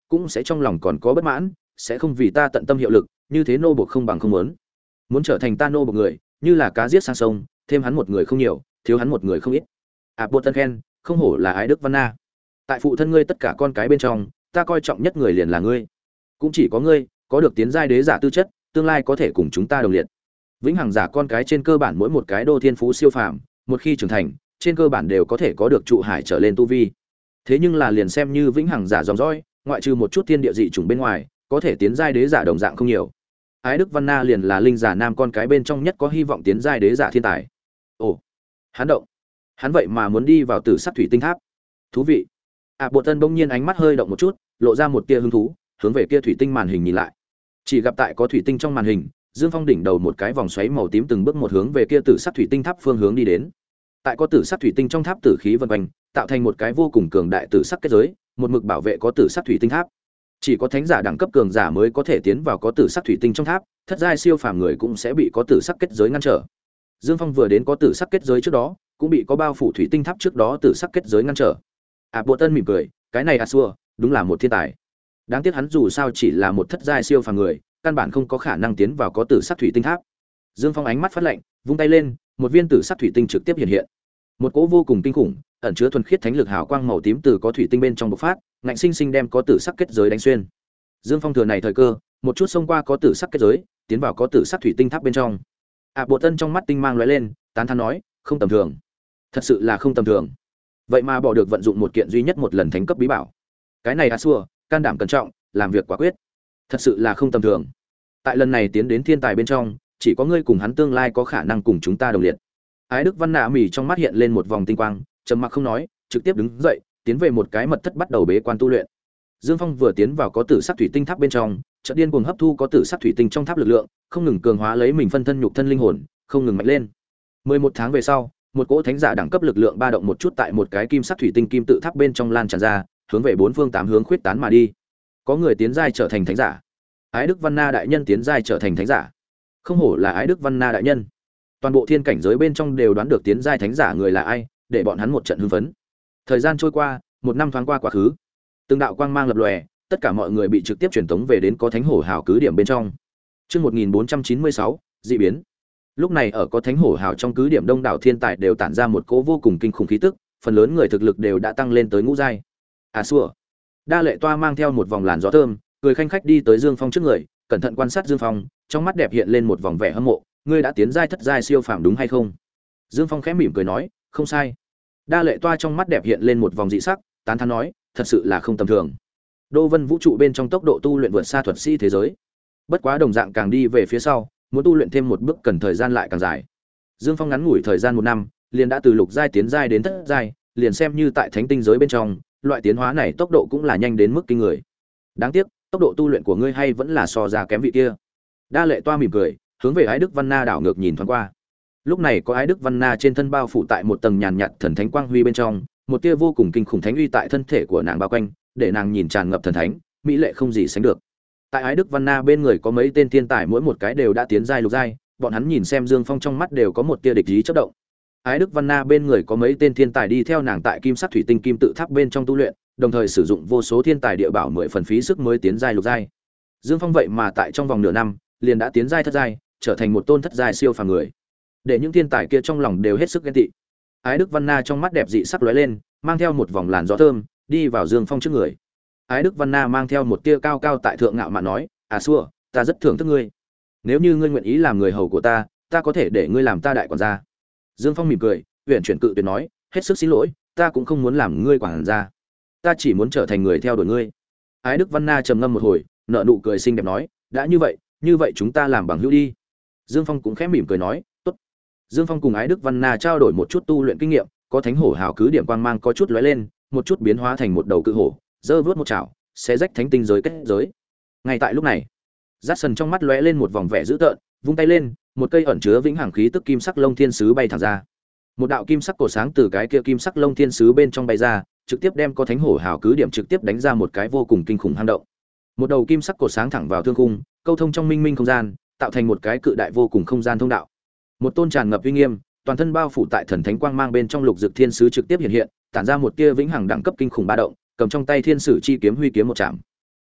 cũng sẽ trong lòng còn có bất mãn, sẽ không vì ta tận tâm hiệu lực, như thế nô buộc không bằng không muốn. Muốn trở thành ta nô buộc người, như là cá giết sang sông, thêm hắn một người không nhiều, thiếu hắn một người không ít. À Bộ Tân khen, không hổ là Ái Đức Văn Na. Tại phụ thân ngươi tất cả con cái bên trong, ta coi trọng nhất người liền là ngươi. Cũng chỉ có ngươi có được tiến giai đế giả tư chất, tương lai có thể cùng chúng ta đồng liệt. Vĩnh hằng giả con cái trên cơ bản mỗi một cái đô thiên phú siêu phàm, một khi trưởng thành, trên cơ bản đều có thể có được trụ hải trở lên tu vi. Thế nhưng là liền xem như vĩnh hằng giả dòng dõi, ngoại trừ một chút thiên địa dị chủng bên ngoài, có thể tiến giai đế giả đồng dạng không nhiều. Ái Đức Văn Na liền là linh giả nam con cái bên trong nhất có hy vọng tiến giai đế giả thiên tài. Ồ, hắn động, hắn vậy mà muốn đi vào Tử Sắc Thủy Tinh Tháp. Thú vị. À Bộ Tân bỗng nhiên ánh mắt hơi động một chút, lộ ra một tia hứng thú, hướng về kia thủy tinh màn hình nhìn lại. Chỉ gặp tại có thủy tinh trong màn hình, Dương Phong đỉnh đầu một cái vòng xoáy màu tím từng bước một hướng về kia Tử Sắc Thủy Tinh Tháp phương hướng đi đến. Tại có Tử Sắc Thủy Tinh trong tháp tử khí vần quanh, tạo thành một cái vô cùng cường đại tử sắc kết giới, một mực bảo vệ có Tử Sắc Thủy Tinh Tháp. Chỉ có thánh giả đẳng cấp cường giả mới có thể tiến vào có Tử Sắc Thủy Tinh trong tháp, thất giai siêu phàm người cũng sẽ bị có Tử Sắc kết giới ngăn trở. Dương Phong vừa đến có Tử Sắc kết giới trước đó, cũng bị có bao phủ thủy tinh tháp trước đó Tử Sắc kết giới ngăn trở. À Bộ Tân mỉm cười, cái này à xua, đúng là một thiên tài. Đáng tiếc hắn dù sao chỉ là một thất giai siêu phàm người, căn bản không có khả năng tiến vào có Tử Sắc Thủy Tinh Tháp. Dương Phong ánh mắt phát lạnh, vung tay lên, một viên Tử Sắc Thủy Tinh trực tiếp hiện hiện. Một cỗ vô cùng kinh khủng, ẩn chứa thuần khiết thánh lực hào quang màu tím từ có thủy tinh bên trong bộc phát, ngạnh sinh sinh đem có Tử Sắc kết giới đánh xuyên. Dương Phong thừa này thời cơ, một chút xông qua có Tử Sắc kết giới, tiến vào có Tử Sắc Thủy Tinh Tháp bên trong. À Bộ Tân trong mắt tinh mang lóe lên, tán thán nói, không tầm thường, thật sự là không tầm thường. Vậy mà bỏ được vận dụng một kiện duy nhất một lần thánh cấp bí bảo. Cái này a xua, can đảm cẩn trọng, làm việc quả quyết, thật sự là không tầm thường. Tại lần này tiến đến thiên tài bên trong, chỉ có ngươi cùng hắn tương lai có khả năng cùng chúng ta đồng liệt. Ái Đức Văn Nạ mỉ trong mắt hiện lên một vòng tinh quang, trầm mặc không nói, trực tiếp đứng dậy, tiến về một cái mật thất bắt đầu bế quan tu luyện. Dương Phong vừa tiến vào có Tử Sắc Thủy Tinh Tháp bên trong, chợt điên cuồng hấp thu có Tử Sắc Thủy Tinh trong tháp lực lượng, không ngừng cường hóa lấy mình phân thân nhục thân linh hồn, không ngừng mạnh lên. mười một tháng về sau, một cỗ thánh giả đẳng cấp lực lượng ba động một chút tại một cái kim sắc thủy tinh kim tự tháp bên trong lan tràn ra, hướng về bốn phương tám hướng khuyết tán mà đi. Có người tiến giai trở thành thánh giả. Ái Đức Văn Na đại nhân tiến giai trở thành thánh giả. Không hổ là Ái Đức Văn Na đại nhân. Toàn bộ thiên cảnh giới bên trong đều đoán được tiến giai thánh giả người là ai, để bọn hắn một trận hưng phấn. Thời gian trôi qua, một năm thoáng qua quá khứ. Từng đạo quang mang lập lòe, tất cả mọi người bị trực tiếp truyền tống về đến có thánh hổ hào cứ điểm bên trong. Chương một nghìn bốn trăm chín mươi sáu, dị biến. Lúc này ở có thánh hổ hào trong cứ điểm đông đảo thiên tài đều tản ra một cỗ vô cùng kinh khủng khí tức, phần lớn người thực lực đều đã tăng lên tới ngũ giai. À xua. Đa Lệ Toa mang theo một vòng làn gió thơm, cười khanh khách đi tới Dương Phong trước người, cẩn thận quan sát Dương Phong, trong mắt đẹp hiện lên một vòng vẻ hâm mộ, ngươi đã tiến giai thất giai siêu phàm đúng hay không? Dương Phong khẽ mỉm cười nói, không sai. Đa Lệ Toa trong mắt đẹp hiện lên một vòng dị sắc, tán thán nói, thật sự là không tầm thường. Đô Vân vũ trụ bên trong tốc độ tu luyện vượt xa thuật sĩ thế giới. Bất quá đồng dạng càng đi về phía sau, muốn tu luyện thêm một bước cần thời gian lại càng dài. Dương Phong ngắn ngủi thời gian một năm, liền đã từ lục giai tiến giai đến thất giai, liền xem như tại thánh tinh giới bên trong, loại tiến hóa này tốc độ cũng là nhanh đến mức kinh người. Đáng tiếc, tốc độ tu luyện của ngươi hay vẫn là so ra kém vị kia. Đa Lệ Toa mỉm cười, hướng về Ái Đức Văn Na đảo ngược nhìn thoáng qua. Lúc này có Ái Đức Văn Na trên thân bao phủ tại một tầng nhàn nhạt thần thánh quang huy bên trong, một tia vô cùng kinh khủng thánh uy tại thân thể của nàng bao quanh, để nàng nhìn tràn ngập thần thánh, mỹ lệ không gì sánh được. Tại Ái Đức Văn Na bên người có mấy tên thiên tài, mỗi một cái đều đã tiến giai lục giai, bọn hắn nhìn xem Dương Phong trong mắt đều có một tia địch ý chớp động. Ái Đức Văn Na bên người có mấy tên thiên tài đi theo nàng tại Kim Sắc Thủy Tinh Kim Tự Tháp bên trong tu luyện, đồng thời sử dụng vô số thiên tài địa bảo mười phần phí sức mới tiến giai lục giai. Dương Phong vậy mà tại trong vòng nửa năm, liền đã tiến giai thất giai, trở thành một tôn thất giai siêu phàm người. Để những thiên tài kia trong lòng đều hết sức ghen tị. Ái Đức Văn Na trong mắt đẹp dị sắc lóe lên, mang theo một vòng làn gió thơm, đi vào Dương Phong trước người. Ái Đức Văn Na mang theo một tia cao cao tại thượng ngạo mạn nói, "À xua, ta rất thưởng thức ngươi. Nếu như ngươi nguyện ý làm người hầu của ta, ta có thể để ngươi làm ta đại quản gia." Dương Phong mỉm cười, huyền chuyển cự tuyệt nói, "Hết sức xin lỗi, ta cũng không muốn làm ngươi quản gia. Ta chỉ muốn trở thành người theo đuổi ngươi." Ái Đức Văn Na trầm ngâm một hồi, nở nụ cười xinh đẹp nói, "Đã như vậy, như vậy chúng ta làm bằng hữu đi." Dương Phong cũng khẽ mỉm cười nói, "Tốt." Dương Phong cùng Ái Đức Văn Na trao đổi một chút tu luyện kinh nghiệm, có thánh hổ hào cứ điểm quang mang có chút lóe lên, một chút biến hóa thành một đầu cự hổ, giơ vút một chảo, xé rách thánh tinh giới kết giới. Ngay tại lúc này, Jackson trong mắt lóe lên một vòng vẻ dữ tợn, vung tay lên, một cây ẩn chứa vĩnh hằng khí tức kim sắc lông thiên sứ bay thẳng ra. Một đạo kim sắc cổ sáng từ cái kia kim sắc lông thiên sứ bên trong bay ra, trực tiếp đem có thánh hổ hào cứ điểm trực tiếp đánh ra một cái vô cùng kinh khủng hang động. Một đầu kim sắc cổ sáng thẳng vào thương khung, câu thông trong minh minh không gian, tạo thành một cái cự đại vô cùng không gian thông đạo. Một tôn tràn ngập uy nghiêm, toàn thân bao phủ tại thần thánh quang mang bên trong lục dực thiên sứ trực tiếp hiện hiện, tản ra một tia vĩnh hằng đẳng cấp kinh khủng ba động, cầm trong tay thiên sử chi kiếm huy kiếm một chạm.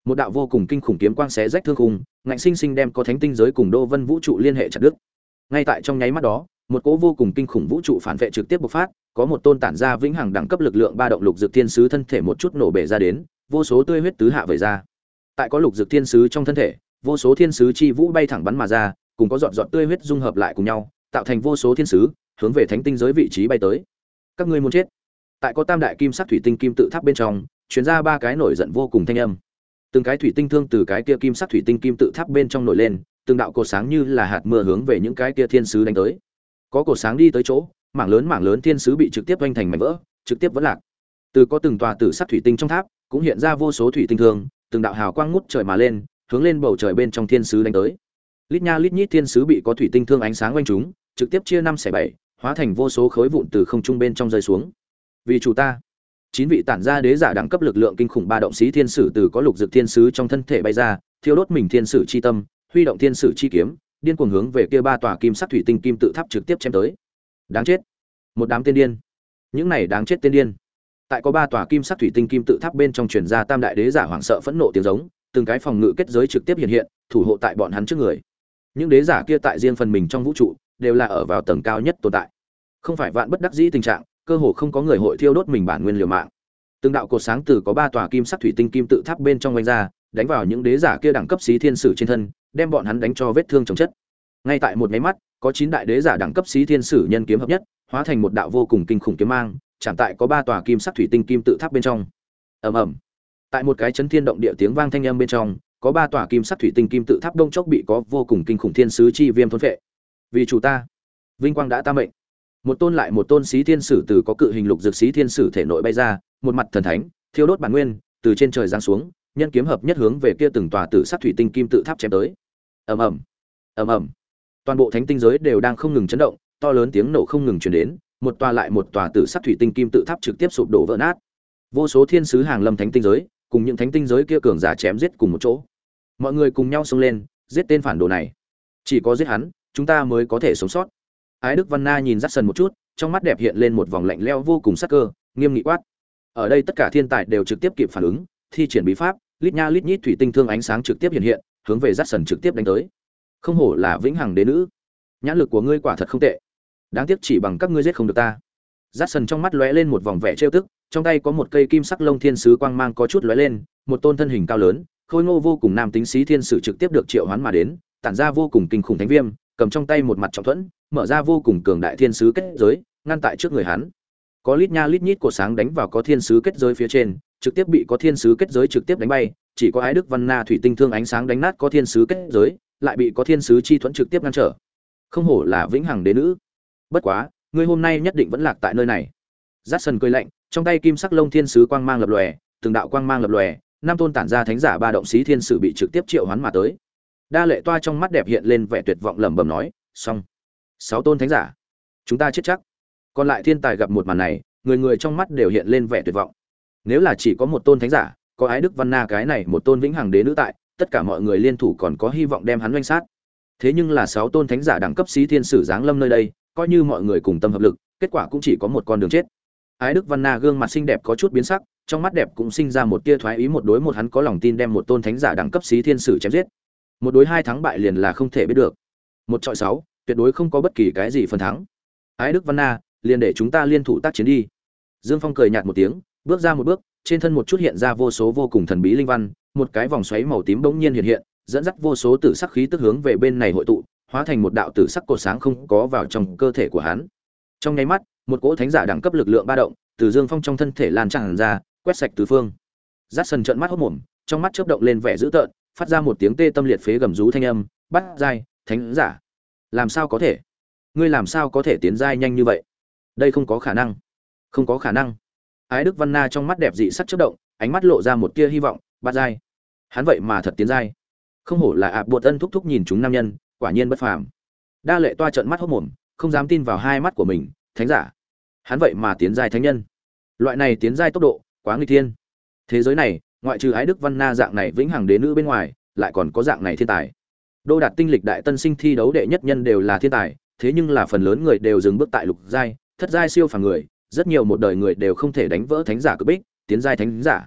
Một đạo vô cùng kinh khủng kiếm quang xé rách thương khung, ngạnh sinh sinh đem có thánh tinh giới cùng Đô Vân vũ trụ liên hệ chặt đứt. Ngay tại trong nháy mắt đó, một cỗ vô cùng kinh khủng vũ trụ phản vệ trực tiếp bộc phát, có một tôn tản ra vĩnh hằng đẳng cấp lực lượng ba động lục dược thiên sứ thân thể một chút nổ bể ra đến, vô số tươi huyết tứ hạ vẩy ra. Tại có lục dược thiên sứ trong thân thể, vô số thiên sứ chi vũ bay thẳng bắn mà ra, cùng có giọt giọt tươi huyết dung hợp lại cùng nhau, tạo thành vô số thiên sứ, hướng về thánh tinh giới vị trí bay tới. Các ngươi muốn chết. Tại có tam đại kim sắc thủy tinh kim tự tháp bên trong, truyền ra ba cái nổi giận vô cùng thanh âm. Từng cái thủy tinh thương từ cái kia kim sắc thủy tinh kim tự tháp bên trong nổi lên, từng đạo cột sáng như là hạt mưa hướng về những cái kia thiên sứ đánh tới. Có cột sáng đi tới chỗ, mảng lớn mảng lớn thiên sứ bị trực tiếp vênh thành mảnh vỡ, trực tiếp vỡ lạc. Từ có từng tòa tử sắc thủy tinh trong tháp, cũng hiện ra vô số thủy tinh thương, từng đạo hào quang ngút trời mà lên, hướng lên bầu trời bên trong thiên sứ đánh tới. Lít nha lít nhít thiên sứ bị có thủy tinh thương ánh sáng quanh chúng, trực tiếp chia năm xẻ bảy, hóa thành vô số khối vụn từ không trung bên trong rơi xuống. Vì chủ ta, chín vị tản ra đế giả đẳng cấp lực lượng kinh khủng ba động xí thiên sử từ có lục dược thiên sứ trong thân thể bay ra, thiêu đốt mình thiên sử chi tâm, huy động thiên sử chi kiếm, điên cuồng hướng về kia ba tòa kim sắc thủy tinh kim tự tháp trực tiếp chém tới. Đáng chết, một đám tiên điên. Những này đáng chết tiên điên. Tại có ba tòa kim sắc thủy tinh kim tự tháp bên trong truyền ra tam đại đế giả hoảng sợ phẫn nộ tiếng giống, từng cái phòng ngự kết giới trực tiếp hiện hiện, thủ hộ tại bọn hắn trước người. Những đế giả kia tại riêng phần mình trong vũ trụ, đều là ở vào tầng cao nhất tồn tại. Không phải vạn bất đắc dĩ tình trạng, cơ hồ không có người hội thiêu đốt mình bản nguyên liều mạng. Từng đạo cột sáng từ có ba tòa kim sắc thủy tinh kim tự tháp bên trong vành ra, đánh vào những đế giả kia đẳng cấp xí thiên sử trên thân, đem bọn hắn đánh cho vết thương chồng chất. Ngay tại một cái mắt, có chín đại đế giả đẳng cấp xí thiên sử nhân kiếm hợp nhất, hóa thành một đạo vô cùng kinh khủng kiếm mang, chạm tại có ba tòa kim sắc thủy tinh kim tự tháp bên trong. Ầm ầm. Tại một cái chấn thiên động địa tiếng vang thanh âm bên trong, có ba tòa kim sắc thủy tinh kim tự tháp đông chốc bị có vô cùng kinh khủng thiên sứ chi viêm thôn phệ. Vì chủ ta, vinh quang đã ta mệnh. Một tôn lại một tôn xí thiên sử từ có cự hình lục dược xí thiên sử thể nội bay ra, một mặt thần thánh, thiêu đốt bản nguyên, từ trên trời giáng xuống, nhân kiếm hợp nhất hướng về kia từng tòa tử sắc thủy tinh kim tự tháp chém tới. Ầm ầm, ầm ầm. Toàn bộ thánh tinh giới đều đang không ngừng chấn động, to lớn tiếng nổ không ngừng truyền đến, một tòa lại một tòa tử sắc thủy tinh kim tự tháp trực tiếp sụp đổ vỡ nát. Vô số thiên sứ hàng lâm thánh tinh giới, cùng những thánh tinh giới kia cường giả chém giết cùng một chỗ. Mọi người cùng nhau xông lên, giết tên phản đồ này. Chỉ có giết hắn, chúng ta mới có thể sống sót. Ái Đức Văn Na nhìn Dát Sần một chút, trong mắt đẹp hiện lên một vòng lạnh lẽo vô cùng sắc cơ, nghiêm nghị quát. Ở đây tất cả thiên tài đều trực tiếp kịp phản ứng, thi triển bí pháp, lít nha lít nhít thủy tinh thương ánh sáng trực tiếp hiện hiện, hướng về Dát Sần trực tiếp đánh tới. Không hổ là vĩnh hằng đế nữ, nhãn lực của ngươi quả thật không tệ. Đáng tiếc chỉ bằng các ngươi giết không được ta. Dát Sần trong mắt lóe lên một vòng vẻ trêu tức, trong tay có một cây kim sắc lông thiên sứ quang mang có chút lóe lên, một tôn thân hình cao lớn, khôi ngô vô cùng nam tính xí thiên sử trực tiếp được triệu hoán mà đến, tản ra vô cùng kinh khủng thánh viêm, cầm trong tay một mặt trọng thuẫn, mở ra vô cùng cường đại thiên sứ kết giới, ngăn tại trước người hắn. Có lít nha lít nhít cột sáng đánh vào có thiên sứ kết giới phía trên, trực tiếp bị có thiên sứ kết giới trực tiếp đánh bay, chỉ có Ái Đức Văn Na thủy tinh thương ánh sáng đánh nát có thiên sứ kết giới, lại bị có thiên sứ chi thuẫn trực tiếp ngăn trở. Không hổ là vĩnh hằng đế nữ. Bất quá, ngươi hôm nay nhất định vẫn lạc tại nơi này. Dát Sần cười lạnh, trong tay kim sắc lông thiên sứ quang mang lập lòe, từng đạo quang mang lập lòe, năm tôn tản ra thánh giả ba động xí thiên sử bị trực tiếp triệu hoán mà tới. Đa Lệ Toa trong mắt đẹp hiện lên vẻ tuyệt vọng lẩm bẩm nói, "Xong, sáu tôn thánh giả, chúng ta chết chắc." Còn lại thiên tài gặp một màn này, người người trong mắt đều hiện lên vẻ tuyệt vọng. Nếu là chỉ có một tôn thánh giả, có Ái Đức Văn Na cái này một tôn vĩnh hằng đế nữ tại, tất cả mọi người liên thủ còn có hy vọng đem hắn oanh sát. Thế nhưng là sáu tôn thánh giả đẳng cấp xí thiên sử giáng lâm nơi đây, coi như mọi người cùng tâm hợp lực, kết quả cũng chỉ có một con đường chết. Ái Đức Văn Na gương mặt xinh đẹp có chút biến sắc, trong mắt đẹp cũng sinh ra một tia thoái ý, một đối một hắn có lòng tin đem một tôn thánh giả đẳng cấp xí thiên sử chém giết. Một đối hai thắng bại liền là không thể biết được. Một chọi sáu, tuyệt đối không có bất kỳ cái gì phần thắng. Ái Đức Văn Na, liền để chúng ta liên thủ tác chiến đi. Dương Phong cười nhạt một tiếng, bước ra một bước, trên thân một chút hiện ra vô số vô cùng thần bí linh văn, một cái vòng xoáy màu tím bỗng nhiên hiện hiện, dẫn dắt vô số tử sắc khí tức hướng về bên này hội tụ, hóa thành một đạo tử sắc cột sáng không có vào trong cơ thể của hắn. Trong nháy mắt, một cỗ thánh giả đẳng cấp lực lượng ba động từ Dương Phong trong thân thể lan tràn ra, quét sạch tứ phương. Dát Sần trợn mắt hốt mồm, trong mắt chớp động lên vẻ dữ tợn, phát ra một tiếng tê tâm liệt phế gầm rú thanh âm, "Bắt giai, thánh giả? Làm sao có thể? Ngươi làm sao có thể tiến giai nhanh như vậy? Đây không có khả năng. Không có khả năng." Ái Đức Văn Na trong mắt đẹp dị sắc chớp động, ánh mắt lộ ra một tia hy vọng, "Bắt giai? Hắn vậy mà thật tiến giai. Không hổ là Ạp Bột Ân thúc thúc nhìn chúng nam nhân, quả nhiên bất phàm." Đa Lệ Toa trợn mắt hốt mồm, không dám tin vào hai mắt của mình, thánh giả? Hắn vậy mà tiến giai thánh nhân. Loại này tiến giai tốc độ, quá nghịch thiên. Thế giới này, ngoại trừ Ái Đức Văn Na dạng này vĩnh hằng đế nữ bên ngoài, lại còn có dạng này thiên tài. Đô Đạt tinh lịch đại tân sinh thi đấu đệ nhất nhân đều là thiên tài, thế nhưng là phần lớn người đều dừng bước tại lục giai, thất giai siêu phàm người, rất nhiều một đời người đều không thể đánh vỡ thánh giả cực bích, tiến giai thánh giả.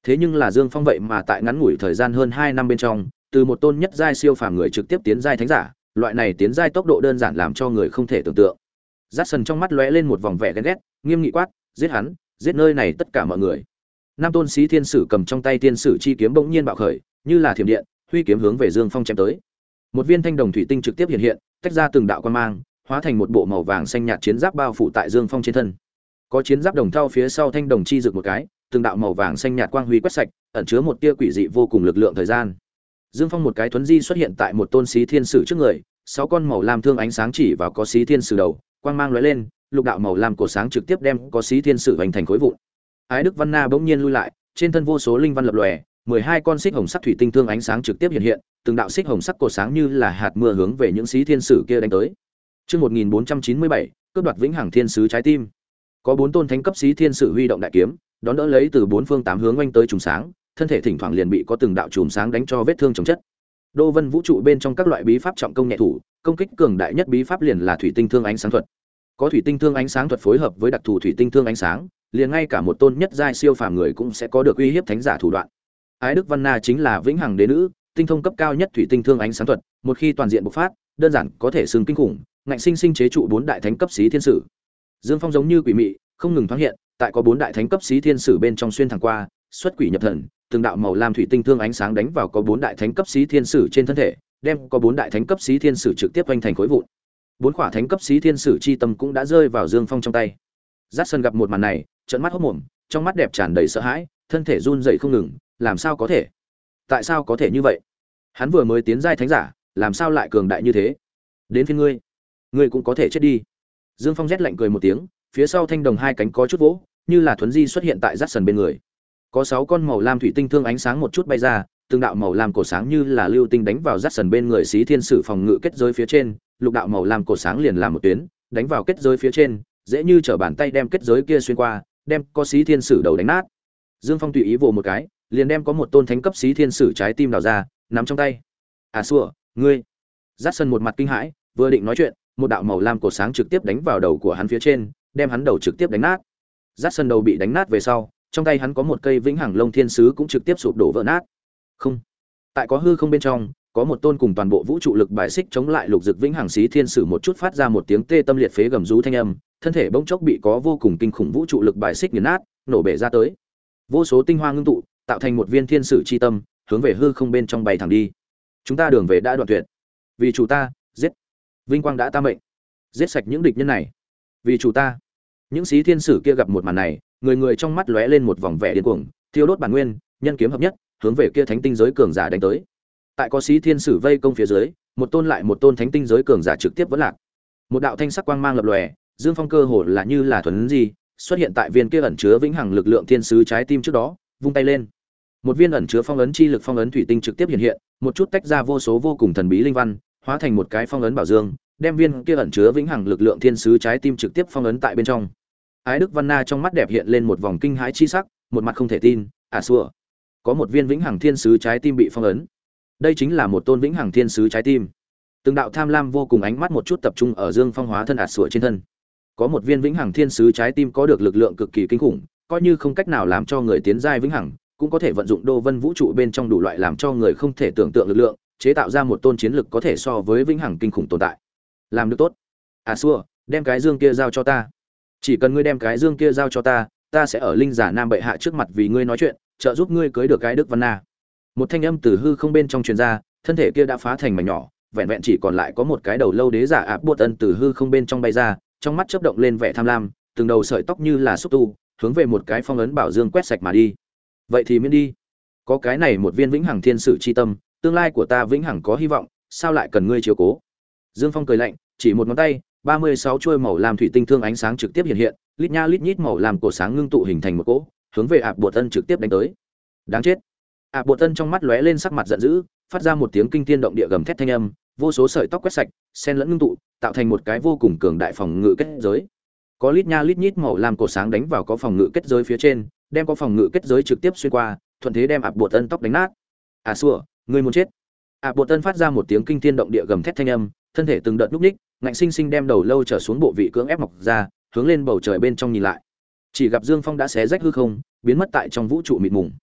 Thế nhưng là Dương Phong vậy mà tại ngắn ngủi thời gian hơn hai năm bên trong, từ một tôn nhất giai siêu phàm người trực tiếp tiến giai thánh giả, loại này tiến giai tốc độ đơn giản làm cho người không thể tưởng tượng. Jackson trong mắt lóe lên một vòng vẻ ghen ghét, nghiêm nghị quát, giết hắn, giết nơi này tất cả mọi người. Nam tôn sĩ thiên sử cầm trong tay thiên sử chi kiếm bỗng nhiên bạo khởi, như là thiểm điện, huy kiếm hướng về Dương Phong chém tới. Một viên thanh đồng thủy tinh trực tiếp hiện hiện, tách ra từng đạo quang mang, hóa thành một bộ màu vàng xanh nhạt chiến giáp bao phủ tại Dương Phong trên thân. Có chiến giáp đồng thau phía sau thanh đồng chi rực một cái, từng đạo màu vàng xanh nhạt quang huy quét sạch, ẩn chứa một tia quỷ dị vô cùng lực lượng thời gian. Dương Phong một cái thuấn di xuất hiện tại một tôn sĩ thiên sử trước người, sáu con màu lam thương ánh sáng chỉ vào có sĩ thiên sử đầu, quang mang lóe lên, lục đạo màu lam cổ sáng trực tiếp đem có sĩ thiên sử vành thành khối vụn. Ái Đức Văn Na bỗng nhiên lui lại, trên thân vô số linh văn lập lòe, mười hai con xích hồng sắc thủy tinh thương ánh sáng trực tiếp hiện hiện, từng đạo xích hồng sắc cổ sáng như là hạt mưa hướng về những sĩ thiên sử kia đánh tới. Chương một nghìn bốn trăm chín mươi bảy, cướp đoạt vĩnh hằng thiên sứ trái tim. Có bốn tôn thánh cấp sĩ thiên sử huy động đại kiếm, đón đỡ lấy từ bốn phương tám hướng oanh tới trùng sáng, thân thể thỉnh thoảng liền bị có từng đạo chùm sáng đánh cho vết thương chồng chất. Đô Vân vũ trụ bên trong các loại bí pháp trọng công nhẹ thủ, công kích cường đại nhất bí pháp liền là thủy tinh thương ánh sáng thuật. Có thủy tinh thương ánh sáng thuật phối hợp với đặc thù thủy tinh thương ánh sáng, liền ngay cả một tôn nhất giai siêu phàm người cũng sẽ có được uy hiếp thánh giả thủ đoạn. Ái Đức Văn Na chính là vĩnh hằng đế nữ, tinh thông cấp cao nhất thủy tinh thương ánh sáng thuật, một khi toàn diện bộc phát, đơn giản có thể xưng kinh khủng, ngạnh sinh sinh chế trụ bốn đại thánh cấp sĩ thiên sử. Dương Phong giống như quỷ mị, không ngừng thoáng hiện, tại có bốn đại thánh cấp sĩ thiên sử bên trong xuyên thẳng qua, xuất quỷ nhập thần, từng đạo màu lam thủy tinh thương ánh sáng đánh vào có bốn đại thánh cấp sĩ thiên sử trên thân thể, đem có bốn đại thánh cấp sĩ thiên sử trực tiếp vành thành khối vụn. Bốn quả thánh cấp sĩ thiên sử chi tâm cũng đã rơi vào Dương Phong trong tay. Jackson gặp một màn này, trợn mắt hốt mồm, trong mắt đẹp tràn đầy sợ hãi, thân thể run rẩy không ngừng, làm sao có thể? Tại sao có thể như vậy? Hắn vừa mới tiến giai thánh giả, làm sao lại cường đại như thế? Đến phiên ngươi, ngươi cũng có thể chết đi. Dương Phong rét lạnh cười một tiếng, phía sau thanh đồng hai cánh có chút vỗ, như là thuấn di xuất hiện tại Jackson bên người. Có sáu con màu lam thủy tinh thương ánh sáng một chút bay ra, từng đạo màu lam cổ sáng như là lưu tinh đánh vào Jackson bên người xí thiên sử phòng ngự kết giới phía trên, lục đạo màu lam cổ sáng liền làm một tuyến, đánh vào kết giới phía trên, dễ như trở bàn tay đem kết giới kia xuyên qua, đem có xí thiên sử đầu đánh nát. Dương Phong tùy ý vồ một cái, liền đem có một tôn thánh cấp xí thiên sử trái tim đào ra, nắm trong tay. À xua, ngươi. Jackson một mặt kinh hãi, vừa định nói chuyện, một đạo màu lam cổ sáng trực tiếp đánh vào đầu của hắn phía trên, đem hắn đầu trực tiếp đánh nát. Jackson đầu bị đánh nát về sau, trong tay hắn có một cây vĩnh hằng lông thiên sứ cũng trực tiếp sụp đổ vỡ nát. Không. Tại có hư không bên trong, có một tôn cùng toàn bộ vũ trụ lực bài xích chống lại lục dực vĩnh hằng xí thiên sử một chút phát ra một tiếng tê tâm liệt phế gầm rú thanh âm, thân thể bỗng chốc bị có vô cùng kinh khủng vũ trụ lực bài xích nghiền nát, nổ bể ra tới. Vô số tinh hoa ngưng tụ, tạo thành một viên thiên sử chi tâm, hướng về hư không bên trong bay thẳng đi. Chúng ta đường về đã đoạn tuyệt. Vì chủ ta, giết. Vinh quang đã ta mệnh. Giết sạch những địch nhân này. Vì chủ ta. Những xí thiên sử kia gặp một màn này, người người trong mắt lóe lên một vòng vẻ điên cuồng, thiêu đốt bản nguyên, nhân kiếm hợp nhất, hướng về kia thánh tinh giới cường giả đánh tới. Tại có xí thiên sử vây công phía dưới, một tôn lại một tôn thánh tinh giới cường giả trực tiếp vỡ lạc. Một đạo thanh sắc quang mang lập lòe, Dương Phong cơ hồ là như là thuần gì, xuất hiện tại viên kia ẩn chứa vĩnh hằng lực lượng thiên sứ trái tim trước đó, vung tay lên. Một viên ẩn chứa phong ấn chi lực phong ấn thủy tinh trực tiếp hiện hiện, một chút tách ra vô số vô cùng thần bí linh văn, hóa thành một cái phong ấn bảo dương, đem viên kia ẩn chứa vĩnh hằng lực lượng thiên sứ trái tim trực tiếp phong ấn tại bên trong. Ái Đức Văn Na trong mắt đẹp hiện lên một vòng kinh hãi chi sắc, một mặt không thể tin, à xua, có một viên vĩnh hằng thiên sứ trái tim bị phong ấn. Đây chính là một tôn vĩnh hằng thiên sứ trái tim. Từng đạo tham lam vô cùng ánh mắt một chút tập trung ở Dương Phong hóa thân ạt sủa trên thân. Có một viên vĩnh hằng thiên sứ trái tim có được lực lượng cực kỳ kinh khủng, coi như không cách nào làm cho người tiến giai vĩnh hằng, cũng có thể vận dụng đô vân vũ trụ bên trong đủ loại làm cho người không thể tưởng tượng lực lượng, chế tạo ra một tôn chiến lực có thể so với vĩnh hằng kinh khủng tồn tại. Làm được tốt. À xua, đem cái dương kia giao cho ta. Chỉ cần ngươi đem cái dương kia giao cho ta, ta sẽ ở linh giả nam bệ hạ trước mặt vì ngươi nói chuyện, trợ giúp ngươi cưới được cái Đức Văn Na. Một thanh âm từ hư không bên trong truyền ra, thân thể kia đã phá thành mảnh nhỏ, vẹn vẹn chỉ còn lại có một cái đầu lâu đế giả áp buộc ân từ hư không bên trong bay ra, trong mắt chớp động lên vẻ tham lam, từng đầu sợi tóc như là xúc tu, hướng về một cái phong ấn bảo dương quét sạch mà đi. Vậy thì miễn đi. Có cái này một viên vĩnh hằng thiên sử chi tâm, tương lai của ta vĩnh hằng có hy vọng, sao lại cần ngươi chiếu cố? Dương Phong cười lạnh, chỉ một ngón tay, ba mươi sáu chuôi màu lam thủy tinh thương ánh sáng trực tiếp hiện hiện, lít nha lít nhít màu lam cổ sáng ngưng tụ hình thành một cỗ, hướng về áp buộc ân trực tiếp đánh tới. Đáng chết. Áp buộc ân trong mắt lóe lên sắc mặt giận dữ, phát ra một tiếng kinh thiên động địa gầm thét thanh âm, vô số sợi tóc quét sạch, xen lẫn ngưng tụ, tạo thành một cái vô cùng cường đại phòng ngự kết giới. Có lít nha lít nhít màu lam cổ sáng đánh vào có phòng ngự kết giới phía trên, đem có phòng ngự kết giới trực tiếp xuyên qua, thuận thế đem áp buộc ân tóc đánh nát. À xua, ngươi muốn chết. Áp buộc ân phát ra một tiếng kinh thiên động địa gầm thét thanh âm, thân thể từng đợt lúc ních, ngạnh sinh sinh đem đầu lâu trở xuống bộ vị cưỡng ép mọc ra, hướng lên bầu trời bên trong nhìn lại. Chỉ gặp Dương Phong đã xé rách hư không, biến mất tại trong vũ trụ mịt mùng.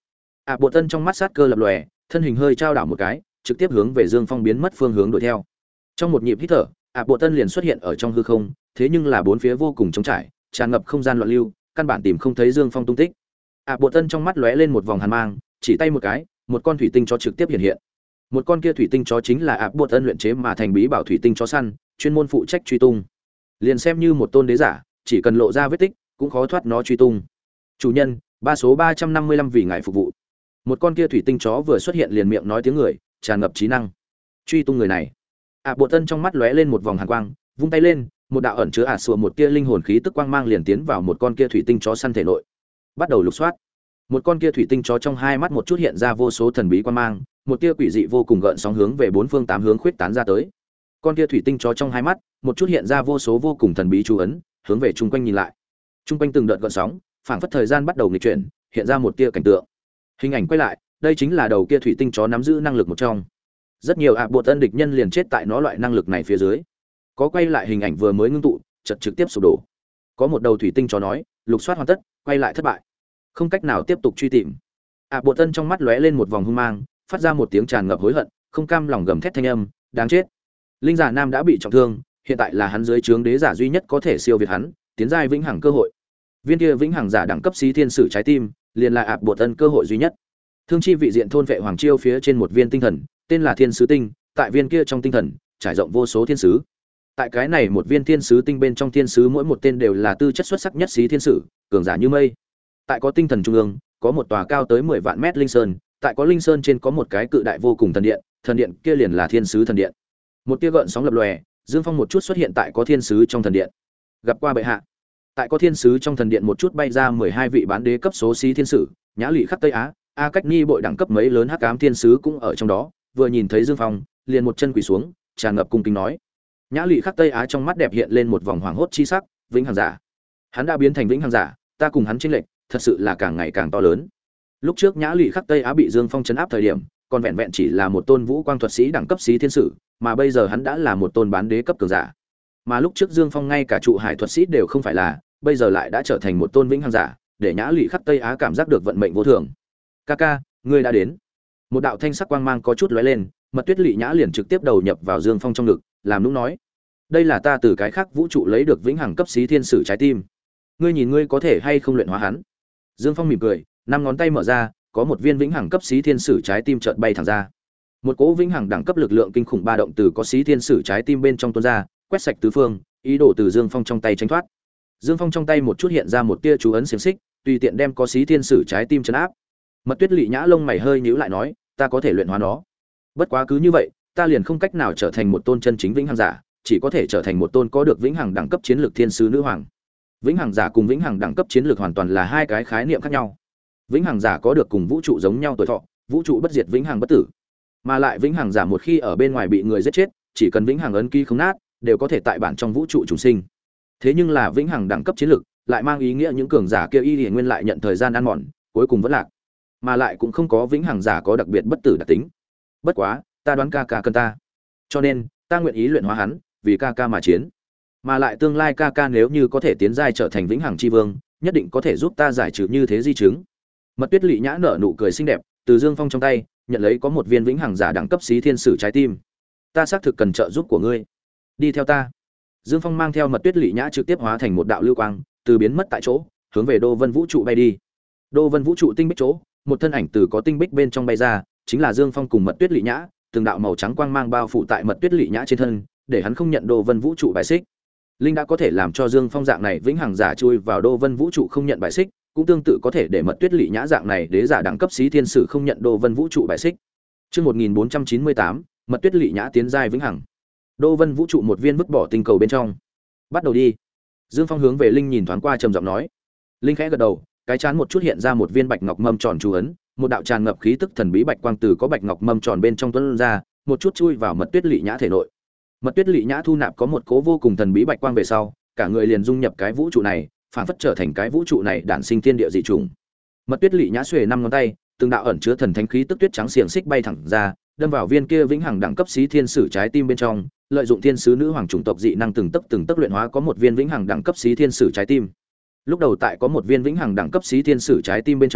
ạ bộ tân trong mắt sát cơ lập lòe, thân hình hơi trao đảo một cái, trực tiếp hướng về Dương Phong biến mất phương hướng đuổi theo. Trong một nhịp hít thở, ạ bộ tân liền xuất hiện ở trong hư không, thế nhưng là bốn phía vô cùng trống trải, tràn ngập không gian loạn lưu, căn bản tìm không thấy Dương Phong tung tích. ạ bộ tân trong mắt lóe lên một vòng hàn mang, chỉ tay một cái, một con thủy tinh chó trực tiếp hiện hiện. Một con kia thủy tinh chó chính là ạ bộ tân luyện chế mà thành bí bảo thủy tinh chó săn, chuyên môn phụ trách truy tung. Liền xem như một tôn đế giả, chỉ cần lộ ra vết tích, cũng khó thoát nó truy tung. Chủ nhân, ba số ba trăm năm mươi lăm vì ngài phục vụ. Một con kia thủy tinh chó vừa xuất hiện liền miệng nói tiếng người, tràn ngập trí năng. Truy tung người này. ạ bộ tân trong mắt lóe lên một vòng hàn quang, vung tay lên, một đạo ẩn chứa ả sủa một tia linh hồn khí tức quang mang liền tiến vào một con kia thủy tinh chó săn thể nội, bắt đầu lục soát. Một con kia thủy tinh chó trong hai mắt một chút hiện ra vô số thần bí quang mang, một tia quỷ dị vô cùng gợn sóng hướng về bốn phương tám hướng khuyết tán ra tới. Con kia thủy tinh chó trong hai mắt một chút hiện ra vô số vô cùng thần bí chú ấn, hướng về chung quanh nhìn lại. Chung quanh từng đợt gợn sóng, phảng phất thời gian bắt đầu nghịch chuyển, hiện ra một tia cảnh tượng. Hình ảnh quay lại, đây chính là đầu kia thủy tinh chó nắm giữ năng lực một trong. Rất nhiều ạ bộ tân địch nhân liền chết tại nó loại năng lực này phía dưới. Có quay lại hình ảnh vừa mới ngưng tụ, chợt trực tiếp sụp đổ. Có một đầu thủy tinh chó nói, lục soát hoàn tất, quay lại thất bại, không cách nào tiếp tục truy tìm. ạ bộ tân trong mắt lóe lên một vòng hung mang, phát ra một tiếng tràn ngập hối hận, không cam lòng gầm thét thanh âm, đáng chết. Linh giả nam đã bị trọng thương, hiện tại là hắn dưới trướng đế giả duy nhất có thể siêu việt hắn, tiến giai vĩnh hằng cơ hội. Viên kia vĩnh hằng giả đẳng cấp xí thiên sử trái tim, liền là ạ bộ tân cơ hội duy nhất. Thương chi vị diện thôn vệ hoàng chiêu phía trên một viên tinh thần, tên là thiên sứ tinh, tại viên kia trong tinh thần trải rộng vô số thiên sứ. Tại cái này một viên thiên sứ tinh bên trong thiên sứ mỗi một tên đều là tư chất xuất sắc nhất xí thiên sử, cường giả như mây. Tại có tinh thần trung ương, có một tòa cao tới mười vạn mét linh sơn, tại có linh sơn trên có một cái cự đại vô cùng thần điện, thần điện kia liền là thiên sứ thần điện. Một tia gợn sóng lập lòe, Dương Phong một chút xuất hiện tại có thiên sứ trong thần điện. Gặp qua bệ hạ. Tại có thiên sứ trong thần điện một chút bay ra mười hai vị bán đế cấp số xí thiên sử, Nhã Lụy khắp Tây Á, A Cách Ni bội đẳng cấp mấy lớn hắc ám thiên sứ cũng ở trong đó, vừa nhìn thấy Dương Phong, liền một chân quỳ xuống, tràn ngập cung kính nói. Nhã Lụy khắc Tây Á trong mắt đẹp hiện lên một vòng hoảng hốt chi sắc, vĩnh hằng giả. Hắn đã biến thành vĩnh hằng giả, ta cùng hắn chênh lệch, thật sự là càng ngày càng to lớn. Lúc trước Nhã Lụy khắc Tây Á bị Dương Phong trấn áp thời điểm, còn vẹn vẹn chỉ là một tôn vũ quang thuật sĩ đẳng cấp sĩ thiên sử, mà bây giờ hắn đã là một tôn bán đế cấp cường giả. Mà lúc trước Dương Phong ngay cả trụ hải thuật sĩ đều không phải là, bây giờ lại đã trở thành một tôn vĩnh hằng giả, để Nhã Lụy khắc Tây Á cảm giác được vận mệnh vô thường. "Ca ca, ngươi đã đến." Một đạo thanh sắc quang mang có chút lóe lên, Mật Tuyết Lệ Nhã liền trực tiếp đầu nhập vào Dương Phong trong ngực, làm nũng nói: "Đây là ta từ cái khác vũ trụ lấy được vĩnh hằng cấp xí thiên sử trái tim, ngươi nhìn ngươi có thể hay không luyện hóa hắn?" Dương Phong mỉm cười, năm ngón tay mở ra, có một viên vĩnh hằng cấp xí thiên sử trái tim chợt bay thẳng ra. Một cỗ vĩnh hằng đẳng cấp lực lượng kinh khủng ba động từ có xí thiên sử trái tim bên trong tuôn ra, quét sạch tứ phương, ý đồ từ Dương Phong trong tay tránh thoát. Dương Phong trong tay một chút hiện ra một tia chú ấn xiềng xích, tùy tiện đem có xí thiên sử trái tim trấn áp. Mật Tuyết Lệ Nhã lông mày hơi nhíu lại nói: "Ta có thể luyện hóa nó. Bất quá cứ như vậy, ta liền không cách nào trở thành một tôn chân chính vĩnh hằng giả, chỉ có thể trở thành một tôn có được vĩnh hằng đẳng cấp chiến lược thiên sứ nữ hoàng." Vĩnh hằng giả cùng vĩnh hằng đẳng cấp chiến lược hoàn toàn là hai cái khái niệm khác nhau. Vĩnh hằng giả có được cùng vũ trụ giống nhau tuổi thọ, vũ trụ bất diệt vĩnh hằng bất tử. Mà lại vĩnh hằng giả một khi ở bên ngoài bị người giết chết, chỉ cần vĩnh hằng ấn ký không nát, đều có thể tại bản trong vũ trụ trùng sinh. Thế nhưng là vĩnh hằng đẳng cấp chiến lược lại mang ý nghĩa những cường giả kia y liền nguyên lại nhận thời gian ăn mòn, cuối cùng vẫn lạc. Mà lại cũng không có vĩnh hằng giả có đặc biệt bất tử đặc tính. Bất quá, ta đoán ca ca cần ta, cho nên ta nguyện ý luyện hóa hắn, vì ca ca mà chiến. Mà lại tương lai ca ca nếu như có thể tiến giai trở thành vĩnh hằng chi vương, nhất định có thể giúp ta giải trừ như thế di chứng. Mật Tuyết Lệ Nhã nở nụ cười xinh đẹp, từ Dương Phong trong tay nhận lấy có một viên vĩnh hằng giả đẳng cấp xí thiên sử trái tim. Ta xác thực cần trợ giúp của ngươi, đi theo ta. Dương Phong mang theo Mật Tuyết Lệ Nhã trực tiếp hóa thành một đạo lưu quang, từ biến mất tại chỗ, hướng về Đô Vân vũ trụ bay đi. Đô Vân vũ trụ tinh bích chỗ, một thân ảnh từ có tinh bích bên trong bay ra, chính là Dương Phong cùng Mật Tuyết Lệ Nhã, từng đạo màu trắng quang mang bao phủ tại Mật Tuyết Lệ Nhã trên thân, để hắn không nhận Đô Vân vũ trụ bài xích. Linh đã có thể làm cho Dương Phong dạng này vĩnh hằng giả chui vào Đô Vân vũ trụ không nhận bài xích, cũng tương tự có thể để Mật Tuyết Lệ Nhã dạng này đế giả đẳng cấp xí thiên sử không nhận Đô Vân vũ trụ bài xích. Chương một nghìn bốn trăm chín mươi tám, Mật Tuyết Lệ Nhã tiến giai vĩnh hằng. Đô Vân vũ trụ một viên vứt bỏ tinh cầu bên trong. Bắt đầu đi. Dương Phong hướng về Linh nhìn thoáng qua trầm giọng nói. Linh khẽ gật đầu, cái chán một chút hiện ra một viên bạch ngọc mâm tròn chú ấn, một đạo tràn ngập khí tức thần bí bạch quang từ có bạch ngọc mâm tròn bên trong tuôn ra, một chút chui vào Mật Tuyết Lệ Nhã thể nội. Mật Tuyết Lệ Nhã thu nạp có một cố vô cùng thần bí bạch quang về sau, cả người liền dung nhập cái vũ trụ này, phản phất trở thành cái vũ trụ này đản sinh thiên địa dị trùng. Mật Tuyết Lệ Nhã xuề năm ngón tay, từng đạo ẩn chứa thần thánh khí tức tuyết trắng xiềng xích bay thẳng ra, đâm vào viên kia vĩnh hằng đẳng cấp xí thiên sử trái tim bên trong, lợi dụng thiên sứ nữ hoàng chủng tộc dị năng từng tấc từng tấc luyện hóa có một viên vĩnh hằng đẳng cấp xí thiên sử trái tim. Lúc đầu tại có một viên vĩnh hằng đẳng cấp xí thiên sử trái tim bên trong,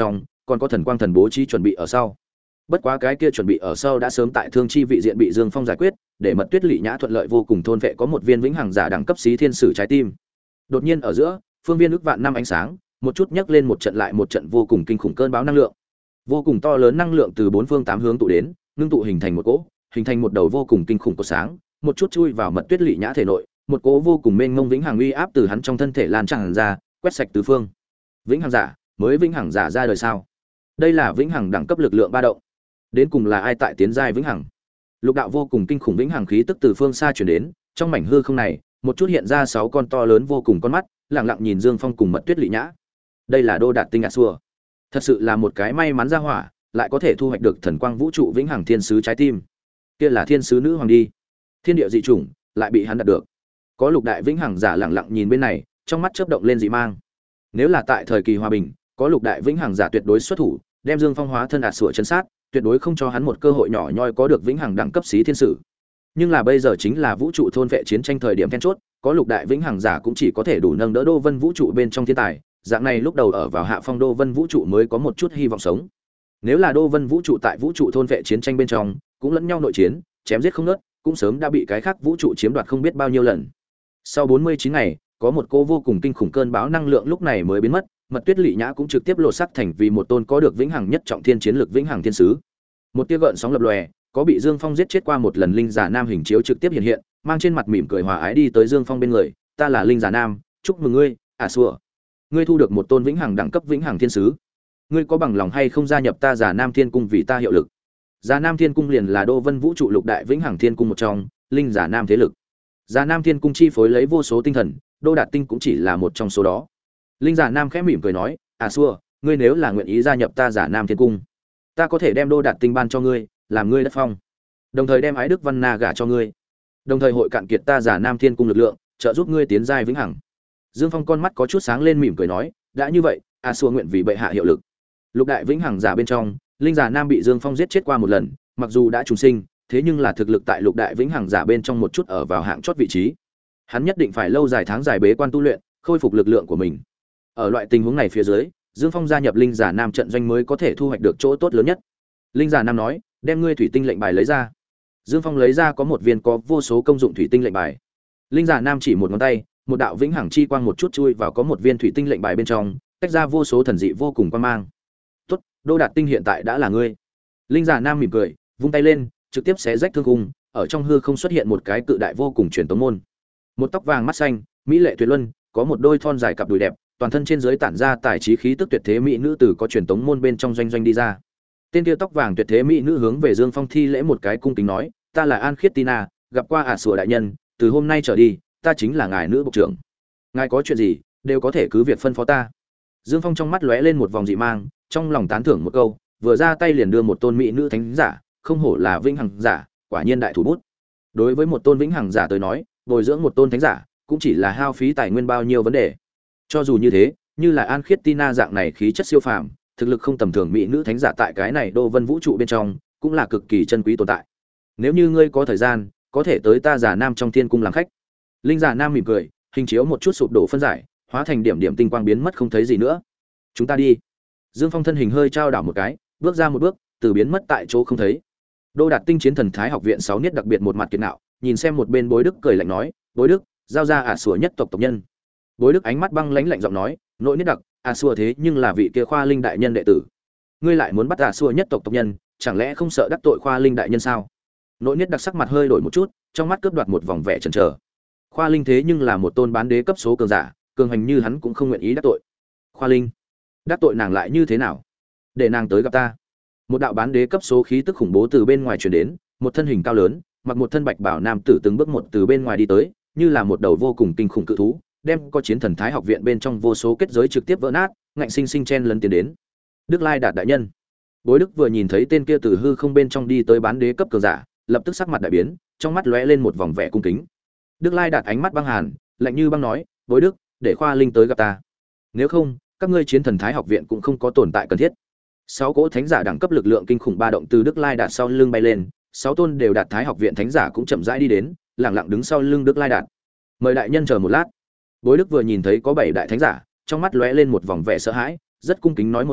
còn có thần quang thần bố trí chuẩn bị ở sau. Bất quá cái kia chuẩn bị ở sau đã sớm tại thương chi vị diện bị Dương Phong giải quyết, để Mật Tuyết Lị Nhã thuận lợi vô cùng thôn vệ có một viên vĩnh hằng giả đẳng cấp xí thiên sử trái tim. Đột nhiên ở giữa, phương viên ức vạn năm ánh sáng, một chút nhấc lên một trận lại một trận vô cùng kinh khủng cơn bão năng lượng. Vô cùng to lớn năng lượng từ bốn phương tám hướng tụ đến, ngưng tụ hình thành một cỗ, hình thành một đầu vô cùng kinh khủng của sáng, một chút chui vào Mật Tuyết Lị Nhã thể nội, một cỗ vô cùng mênh mông vĩnh hằng uy áp từ hắn trong thân thể lan tràn ra, quét sạch tứ phương. Vĩnh hằng giả, mới vĩnh hằng giả ra đời sao? Đây là vĩnh hằng đẳng cấp lực lượng ba động. Đến cùng là ai tại tiến giai vĩnh hằng? Lục đạo vô cùng kinh khủng vĩnh hằng khí tức từ phương xa truyền đến, trong mảnh hư không này, một chút hiện ra sáu con to lớn vô cùng con mắt, lặng lặng nhìn Dương Phong cùng Mật Tuyết Lị Nhã. Đây là Đô Đạt Tinh Asua. Thật sự là một cái may mắn ra hỏa, lại có thể thu hoạch được thần quang vũ trụ vĩnh hằng thiên sứ trái tim. Kia là thiên sứ nữ hoàng đi. Thiên địa dị chủng, lại bị hắn đạt được. Có lục đại vĩnh hằng giả lặng lặng nhìn bên này, trong mắt chớp động lên dị mang. Nếu là tại thời kỳ hòa bình, có lục đại vĩnh hằng giả tuyệt đối xuất thủ, đem Dương Phong hóa thân ạt sủa chân sát, tuyệt đối không cho hắn một cơ hội nhỏ nhoi có được vĩnh hằng đẳng cấp xí thiên sử. Nhưng là bây giờ chính là vũ trụ thôn vệ chiến tranh thời điểm then chốt, có lục đại vĩnh hằng giả cũng chỉ có thể đủ nâng đỡ Đô Vân vũ trụ bên trong thiên tài, dạng này lúc đầu ở vào hạ phong Đô Vân vũ trụ mới có một chút hy vọng sống. Nếu là Đô Vân vũ trụ tại vũ trụ thôn vệ chiến tranh bên trong, cũng lẫn nhau nội chiến, chém giết không ngớt, cũng sớm đã bị cái khác vũ trụ chiếm đoạt không biết bao nhiêu lần. Sau bốn mươi chín ngày, có một cô vô cùng kinh khủng cơn bão năng lượng lúc này mới biến mất, Mật Tuyết Lị Nhã cũng trực tiếp lộ sắc thành vì một tôn có được vĩnh hằng nhất trọng thiên chiến lực vĩnh hằng thiên sứ. Một tia gợn sóng lập lòe, có bị Dương Phong giết chết qua một lần linh giả nam hình chiếu trực tiếp hiện hiện, mang trên mặt mỉm cười hòa ái đi tới Dương Phong bên người, "Ta là linh giả nam, chúc mừng ngươi, à xua. Ngươi thu được một tôn vĩnh hằng đẳng cấp vĩnh hằng thiên sứ. Ngươi có bằng lòng hay không gia nhập ta Giả Nam Thiên Cung vì ta hiệu lực?" Giả Nam Thiên Cung liền là Đô Vân vũ trụ lục đại vĩnh hằng thiên cung một trong, linh giả nam thế lực. Giả Nam Thiên Cung chi phối lấy vô số tinh thần, Đô Đạt Tinh cũng chỉ là một trong số đó. Linh giả nam khẽ mỉm cười nói, "À xua, ngươi nếu là nguyện ý gia nhập ta Giả Nam Thiên Cung, ta có thể đem Đô Đạt Tinh ban cho ngươi, làm ngươi đất phong. Đồng thời đem Ái Đức Văn Na gả cho ngươi. Đồng thời hội cạn kiệt ta Giả Nam Thiên Cung lực lượng, trợ giúp ngươi tiến giai vĩnh hằng." Dương Phong con mắt có chút sáng lên mỉm cười nói, "Đã như vậy, A Xua nguyện vì bệ hạ hiệu lực." Lục đại vĩnh hằng giả bên trong, linh giả nam bị Dương Phong giết chết qua một lần, mặc dù đã trùng sinh, thế nhưng là thực lực tại lục đại vĩnh hằng giả bên trong một chút ở vào hạng chót vị trí. Hắn nhất định phải lâu dài tháng dài bế quan tu luyện, khôi phục lực lượng của mình. Ở loại tình huống này phía dưới, Dương Phong gia nhập linh giả nam trận doanh mới có thể thu hoạch được chỗ tốt lớn nhất. Linh giả nam nói, "Đem ngươi thủy tinh lệnh bài lấy ra." Dương Phong lấy ra có một viên có vô số công dụng thủy tinh lệnh bài. Linh giả nam chỉ một ngón tay, một đạo vĩnh hằng chi quang một chút chui vào có một viên thủy tinh lệnh bài bên trong, tách ra vô số thần dị vô cùng quang mang. "Tốt, Đô Đạt Tinh hiện tại đã là ngươi." Linh giả nam mỉm cười, vung tay lên, trực tiếp xé rách thương khung, ở trong hư không xuất hiện một cái cự đại vô cùng truyền tống môn. Một tóc vàng mắt xanh, mỹ lệ tuyệt luân, có một đôi thon dài cặp đùi đẹp, toàn thân trên dưới tản ra tài trí khí tức tuyệt thế mỹ nữ tử có truyền tống môn bên trong doanh doanh đi ra. Tên kia tóc vàng tuyệt thế mỹ nữ hướng về Dương Phong thi lễ một cái cung kính nói, "Ta là An Khiết Tina, gặp qua ả sủa đại nhân, từ hôm nay trở đi, ta chính là ngài nữ bộ trưởng. Ngài có chuyện gì, đều có thể cứ việc phân phó ta." Dương Phong trong mắt lóe lên một vòng dị mang, trong lòng tán thưởng một câu, vừa ra tay liền đưa một tôn mỹ nữ thánh giả, không hổ là vĩnh hằng giả, quả nhiên đại thủ bút. Đối với một tôn vĩnh hằng giả tới nói, bồi dưỡng một tôn thánh giả cũng chỉ là hao phí tài nguyên bao nhiêu vấn đề. Cho dù như thế, như là An Khiết Tina dạng này khí chất siêu phàm, thực lực không tầm thường mỹ nữ thánh giả tại cái này Đô Vân vũ trụ bên trong, cũng là cực kỳ chân quý tồn tại. Nếu như ngươi có thời gian, có thể tới ta Giả Nam trong thiên cung làm khách. Linh giả nam mỉm cười, hình chiếu một chút sụp đổ phân giải, hóa thành điểm điểm tinh quang biến mất không thấy gì nữa. "Chúng ta đi." Dương Phong thân hình hơi trao đảo một cái, bước ra một bước, từ biến mất tại chỗ không thấy. Đô Đạt Tinh chiến thần thái học viện sáu niết đặc biệt một mặt kiệt ngạo, nhìn xem một bên Bối Đức cười lạnh nói, "Bối Đức, giao ra ả sủa nhất tộc tộc nhân." Bối Đức ánh mắt băng lãnh lạnh giọng nói, "Nội niết đặc, ả sủa thế nhưng là vị kia Khoa Linh đại nhân đệ tử, ngươi lại muốn bắt ả sủa nhất tộc tộc nhân, chẳng lẽ không sợ đắc tội Khoa Linh đại nhân sao?" Nội niết đặc sắc mặt hơi đổi một chút, trong mắt cướp đoạt một vòng vẻ chần chờ. Khoa Linh thế nhưng là một tôn bán đế cấp số cường giả, cường hành như hắn cũng không nguyện ý đắc tội. Khoa Linh, đắc tội nàng lại như thế nào? Để nàng tới gặp ta. Một đạo bán đế cấp số khí tức khủng bố từ bên ngoài truyền đến, một thân hình cao lớn, mặc một thân bạch bào nam tử từng bước một từ bên ngoài đi tới, như là một đầu vô cùng kinh khủng cự thú, đem có chiến thần thái học viện bên trong vô số kết giới trực tiếp vỡ nát, ngạnh sinh sinh chen lấn tiến đến. Đức Lai Đạt đại nhân. Bối Đức vừa nhìn thấy tên kia từ hư không bên trong đi tới bán đế cấp cường giả, lập tức sắc mặt đại biến, trong mắt lóe lên một vòng vẻ cung kính. Đức Lai Đạt ánh mắt băng hàn, lạnh như băng nói, "Bối Đức, để Khoa Linh tới gặp ta. Nếu không, các ngươi chiến thần thái học viện cũng không có tồn tại cần thiết." Sáu cỗ thánh giả đẳng cấp lực lượng kinh khủng ba động từ Đức Lai Đạt sau lưng bay lên, sáu tôn đều đạt thái học viện thánh giả cũng chậm rãi đi đến, lặng lặng đứng sau lưng Đức Lai Đạt. "Mời đại nhân chờ một lát." Bối Đức vừa nhìn thấy có bảy đại thánh giả, trong mắt lóe lên một vòng vẻ sợ hãi, rất cung kính nói một câu,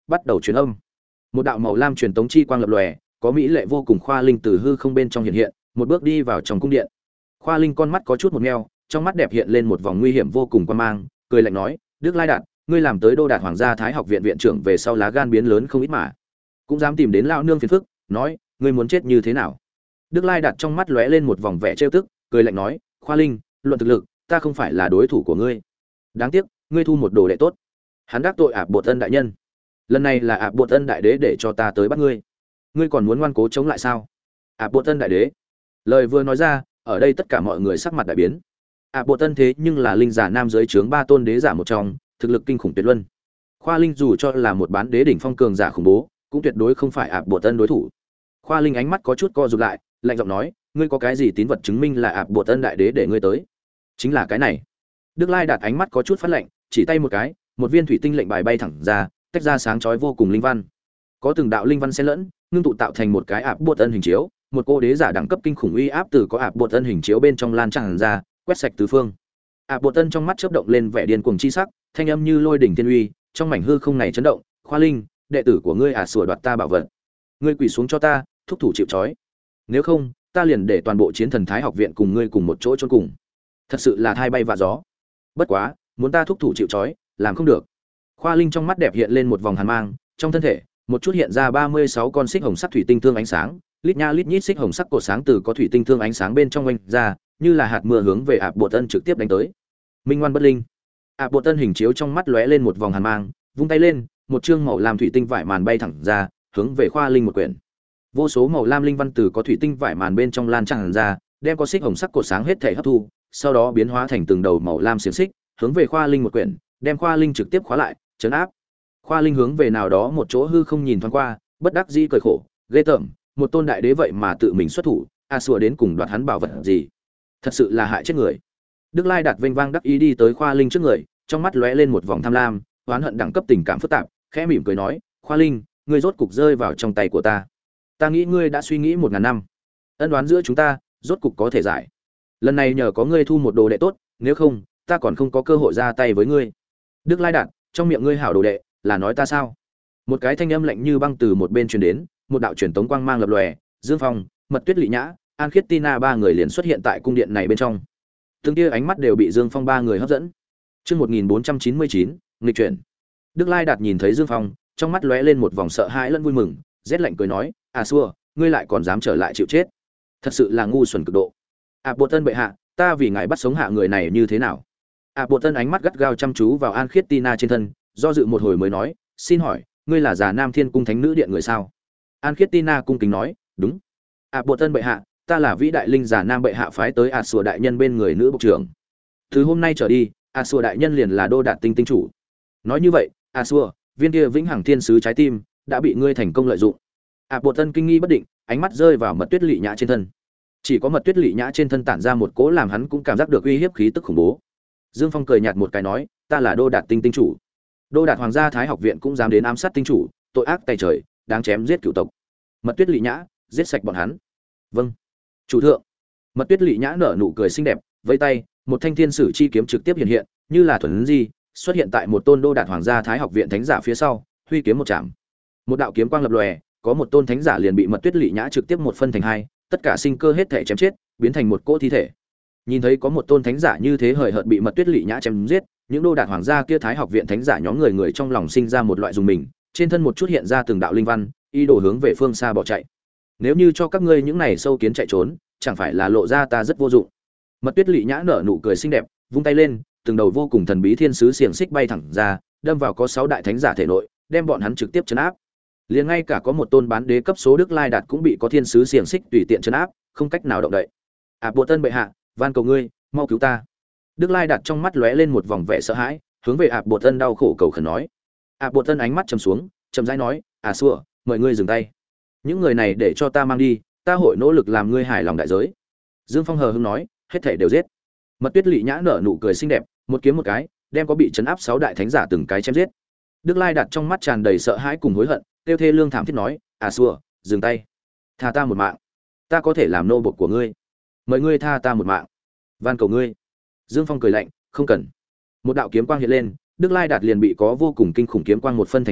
bắt đầu truyền âm. Một đạo màu lam truyền tống chi quang lập lòe, có mỹ lệ vô cùng Khoa Linh từ hư không bên trong hiện hiện, một bước đi vào trong cung điện. Khoa Linh con mắt có chút một meo, trong mắt đẹp hiện lên một vòng nguy hiểm vô cùng quan mang, cười lạnh nói, "Đức Lai Đạt, ngươi làm tới Đô Đạt Hoàng gia Thái học viện viện trưởng về sau lá gan biến lớn không ít mà, cũng dám tìm đến lão nương phiền phức, nói, ngươi muốn chết như thế nào?" Đức Lai Đạt trong mắt lóe lên một vòng vẻ trêu tức, cười lạnh nói, "Khoa Linh, luận thực lực, ta không phải là đối thủ của ngươi. Đáng tiếc, ngươi thu một đồ đệ tốt." Hắn đắc tội Ạp Bột Ân đại nhân. Lần này là Ạp Bột Ân đại đế để cho ta tới bắt ngươi. Ngươi còn muốn ngoan cố chống lại sao? Ạp Bột Ân đại đế. Lời vừa nói ra, ở đây tất cả mọi người sắc mặt đại biến. Ạp Bột Ân thế nhưng là linh giả nam giới trướng ba tôn đế giả một trong, thực lực kinh khủng tuyệt luân. Khoa Linh dù cho là một bán đế đỉnh phong cường giả khủng bố, cũng tuyệt đối không phải Ạp Bột Ân đối thủ. Khoa Linh ánh mắt có chút co rụt lại, lạnh giọng nói, ngươi có cái gì tín vật chứng minh là Ạp Bột Ân đại đế để ngươi tới? Chính là cái này. Đức Lai Đạt ánh mắt có chút phát lạnh, chỉ tay một cái, một viên thủy tinh lệnh bài bay thẳng ra, tách ra sáng chói vô cùng linh văn. Có từng đạo linh văn xen lẫn, ngưng tụ tạo thành một cái Ạp Bột Ân hình chiếu, một cô đế giả đẳng cấp kinh khủng uy áp từ có Ạp Bột Ân hình chiếu bên trong lan tràn ra, quét sạch tứ phương. Ạp Bột Ân trong mắt chớp động lên vẻ điên cuồng chi sắc, thanh âm như lôi đỉnh thiên uy, trong mảnh hư không này chấn động, "Khoa Linh, đệ tử của ngươi à sủa đoạt ta bảo vật. Ngươi quỳ xuống cho ta, thúc thủ chịu trói. Nếu không, ta liền để toàn bộ Chiến Thần Thái học viện cùng ngươi cùng một chỗ chôn cùng." Thật sự là thai bay vạ gió. Bất quá, muốn ta thúc thủ chịu trói, làm không được. Khoa Linh trong mắt đẹp hiện lên một vòng hàn mang, trong thân thể, một chút hiện ra ba mươi sáu con xích hồng sắc thủy tinh thương ánh sáng, lít nha lít nhít xích hồng sắc cột sáng từ có thủy tinh thương ánh sáng bên trong oanh ra, như là hạt mưa hướng về Ạp Bột Ân trực tiếp đánh tới. Minh ngoan bất linh. Ạp Bột Ân hình chiếu trong mắt lóe lên một vòng hàn mang, vung tay lên, một chương màu lam thủy tinh vải màn bay thẳng ra, hướng về Khoa Linh một quyển. Vô số màu lam linh văn từ có thủy tinh vải màn bên trong lan tràn ra, đem có xích hồng sắc cột sáng hết thể hấp thu, sau đó biến hóa thành từng đầu màu lam xiềng xích, hướng về Khoa Linh một quyển, đem Khoa Linh trực tiếp khóa lại, trấn áp. Khoa Linh hướng về nào đó một chỗ hư không nhìn thoáng qua, bất đắc dĩ cười khổ, ghê tởm, một tôn đại đế vậy mà tự mình xuất thủ, a xua đến cùng đoạt hắn bảo vật gì? Thật sự là hại chết người. Đức Lai Đạt vênh vang đắc ý đi tới Khoa Linh trước người, trong mắt lóe lên một vòng tham lam, oán hận đẳng cấp tình cảm phức tạp, khẽ mỉm cười nói, "Khoa Linh, ngươi rốt cục rơi vào trong tay của ta. Ta nghĩ ngươi đã suy nghĩ một ngàn năm. Ân oán giữa chúng ta, rốt cục có thể giải. Lần này nhờ có ngươi thu một đồ đệ tốt, nếu không, ta còn không có cơ hội ra tay với ngươi." Đức Lai Đạt, trong miệng ngươi hảo đồ đệ, là nói ta sao? Một cái thanh âm lạnh như băng từ một bên truyền đến, một đạo truyền tống quang mang lập lòe, Dương Phong, Mật Tuyết Lệ Nhã, An Khiết Tina ba người liền xuất hiện tại cung điện này bên trong. Từng tia ánh mắt đều bị Dương Phong ba người hấp dẫn. Chương một nghìn bốn trăm chín mươi chín, nghịch chuyển. Đức Lai Đạt nhìn thấy Dương Phong, trong mắt lóe lên một vòng sợ hãi lẫn vui mừng, rét lạnh cười nói, "À xua, ngươi lại còn dám trở lại chịu chết. Thật sự là ngu xuẩn cực độ. À Bột Tân bệ hạ, ta vì ngài bắt sống hạ người này như thế nào?" À Bột Tân ánh mắt gắt gao chăm chú vào An Khiết Tina trên thân, do dự một hồi mới nói, "Xin hỏi, ngươi là Già Nam Thiên Cung Thánh Nữ Điện người sao?" An Khiết Tina cung kính nói, "Đúng." À Bột Tân bệ hạ, ta là vĩ đại linh Già Nam bệ hạ phái tới À Sùa đại nhân bên người nữ bộ trưởng. Từ hôm nay trở đi, À Sùa đại nhân liền là Đô Đạt Tinh tinh chủ. Nói như vậy, À Sùa, viên kia vĩnh hằng thiên sứ trái tim đã bị ngươi thành công lợi dụng. À Bột Tân kinh nghi bất định, ánh mắt rơi vào Mật Tuyết Lệ Nhã trên thân. Chỉ có Mật Tuyết Lệ Nhã trên thân tản ra một cỗ làm hắn cũng cảm giác được uy hiếp khí tức khủng bố. Dương Phong cười nhạt một cái nói, "Ta là Đô Đạt Tinh tinh chủ. Đô Đạt Hoàng gia Thái học viện cũng dám đến ám sát tinh chủ, tội ác tày trời, đáng chém giết cửu tộc. Mật Tuyết Lệ Nhã, giết sạch bọn hắn." "Vâng, chủ thượng." Mật Tuyết Lệ Nhã nở nụ cười xinh đẹp, vẫy tay, một thanh thiên sử chi kiếm trực tiếp hiện hiện, như là thuần di, xuất hiện tại một tôn Đô Đạt Hoàng gia Thái học viện thánh giả phía sau, huy kiếm một chạm. Một đạo kiếm quang lập lòe, có một tôn thánh giả liền bị Mật Tuyết Lệ Nhã trực tiếp một phân thành hai, tất cả sinh cơ hết thể chém chết, biến thành một cỗ thi thể. Nhìn thấy có một tôn thánh giả như thế hời hợt bị Mật Tuyết Lệ Nhã chém giết, những Đô Đạt Hoàng gia kia Thái học viện thánh giả nhóm người người trong lòng sinh ra một loại dùng mình, trên thân một chút hiện ra từng đạo linh văn, ý đồ hướng về phương xa bỏ chạy. Nếu như cho các ngươi những này sâu kiến chạy trốn, chẳng phải là lộ ra ta rất vô dụng. Mật Tuyết Lệ Nhã nở nụ cười xinh đẹp, vung tay lên, từng đầu vô cùng thần bí thiên sứ xiềng xích bay thẳng ra, đâm vào có sáu đại thánh giả thể nội, đem bọn hắn trực tiếp trấn áp. Liền ngay cả có một tôn bán đế cấp số Đức Lai Đạt cũng bị có thiên sứ xiềng xích tùy tiện trấn áp, không cách nào động đậy. À Bộ Tân bệ hạ, van cầu ngươi, mau cứu ta. Đức Lai Đạt trong mắt lóe lên một vòng vẻ sợ hãi, hướng về À Bộ Tân đau khổ cầu khẩn nói. À Bộ Tân ánh mắt trầm xuống, chậm rãi nói, "À xua, mời ngươi dừng tay. Những người này để cho ta mang đi, ta hội nỗ lực làm ngươi hài lòng đại giới." Dương Phong hờ hững nói, "Hết thảy đều giết." Mật Tuyết Lệ Nhã nở nụ cười xinh đẹp, một kiếm một cái, đem có bị trấn áp sáu đại thánh giả từng cái chém giết. Đức Lai Đạt trong mắt tràn đầy sợ hãi cùng hối hận, tiêu thê lương thảm thiết nói, "À xua, dừng tay. Tha ta một mạng. Ta có thể làm nô bộc của ngươi. Mời ngươi tha ta một mạng. Van cầu ngươi." Dương Phong cười lạnh, "Không cần." Một đạo kiếm quang hiện lên, Đức Lai Đạt liền bị có vô cùng kinh khủng kiếm quang một phân thành hai,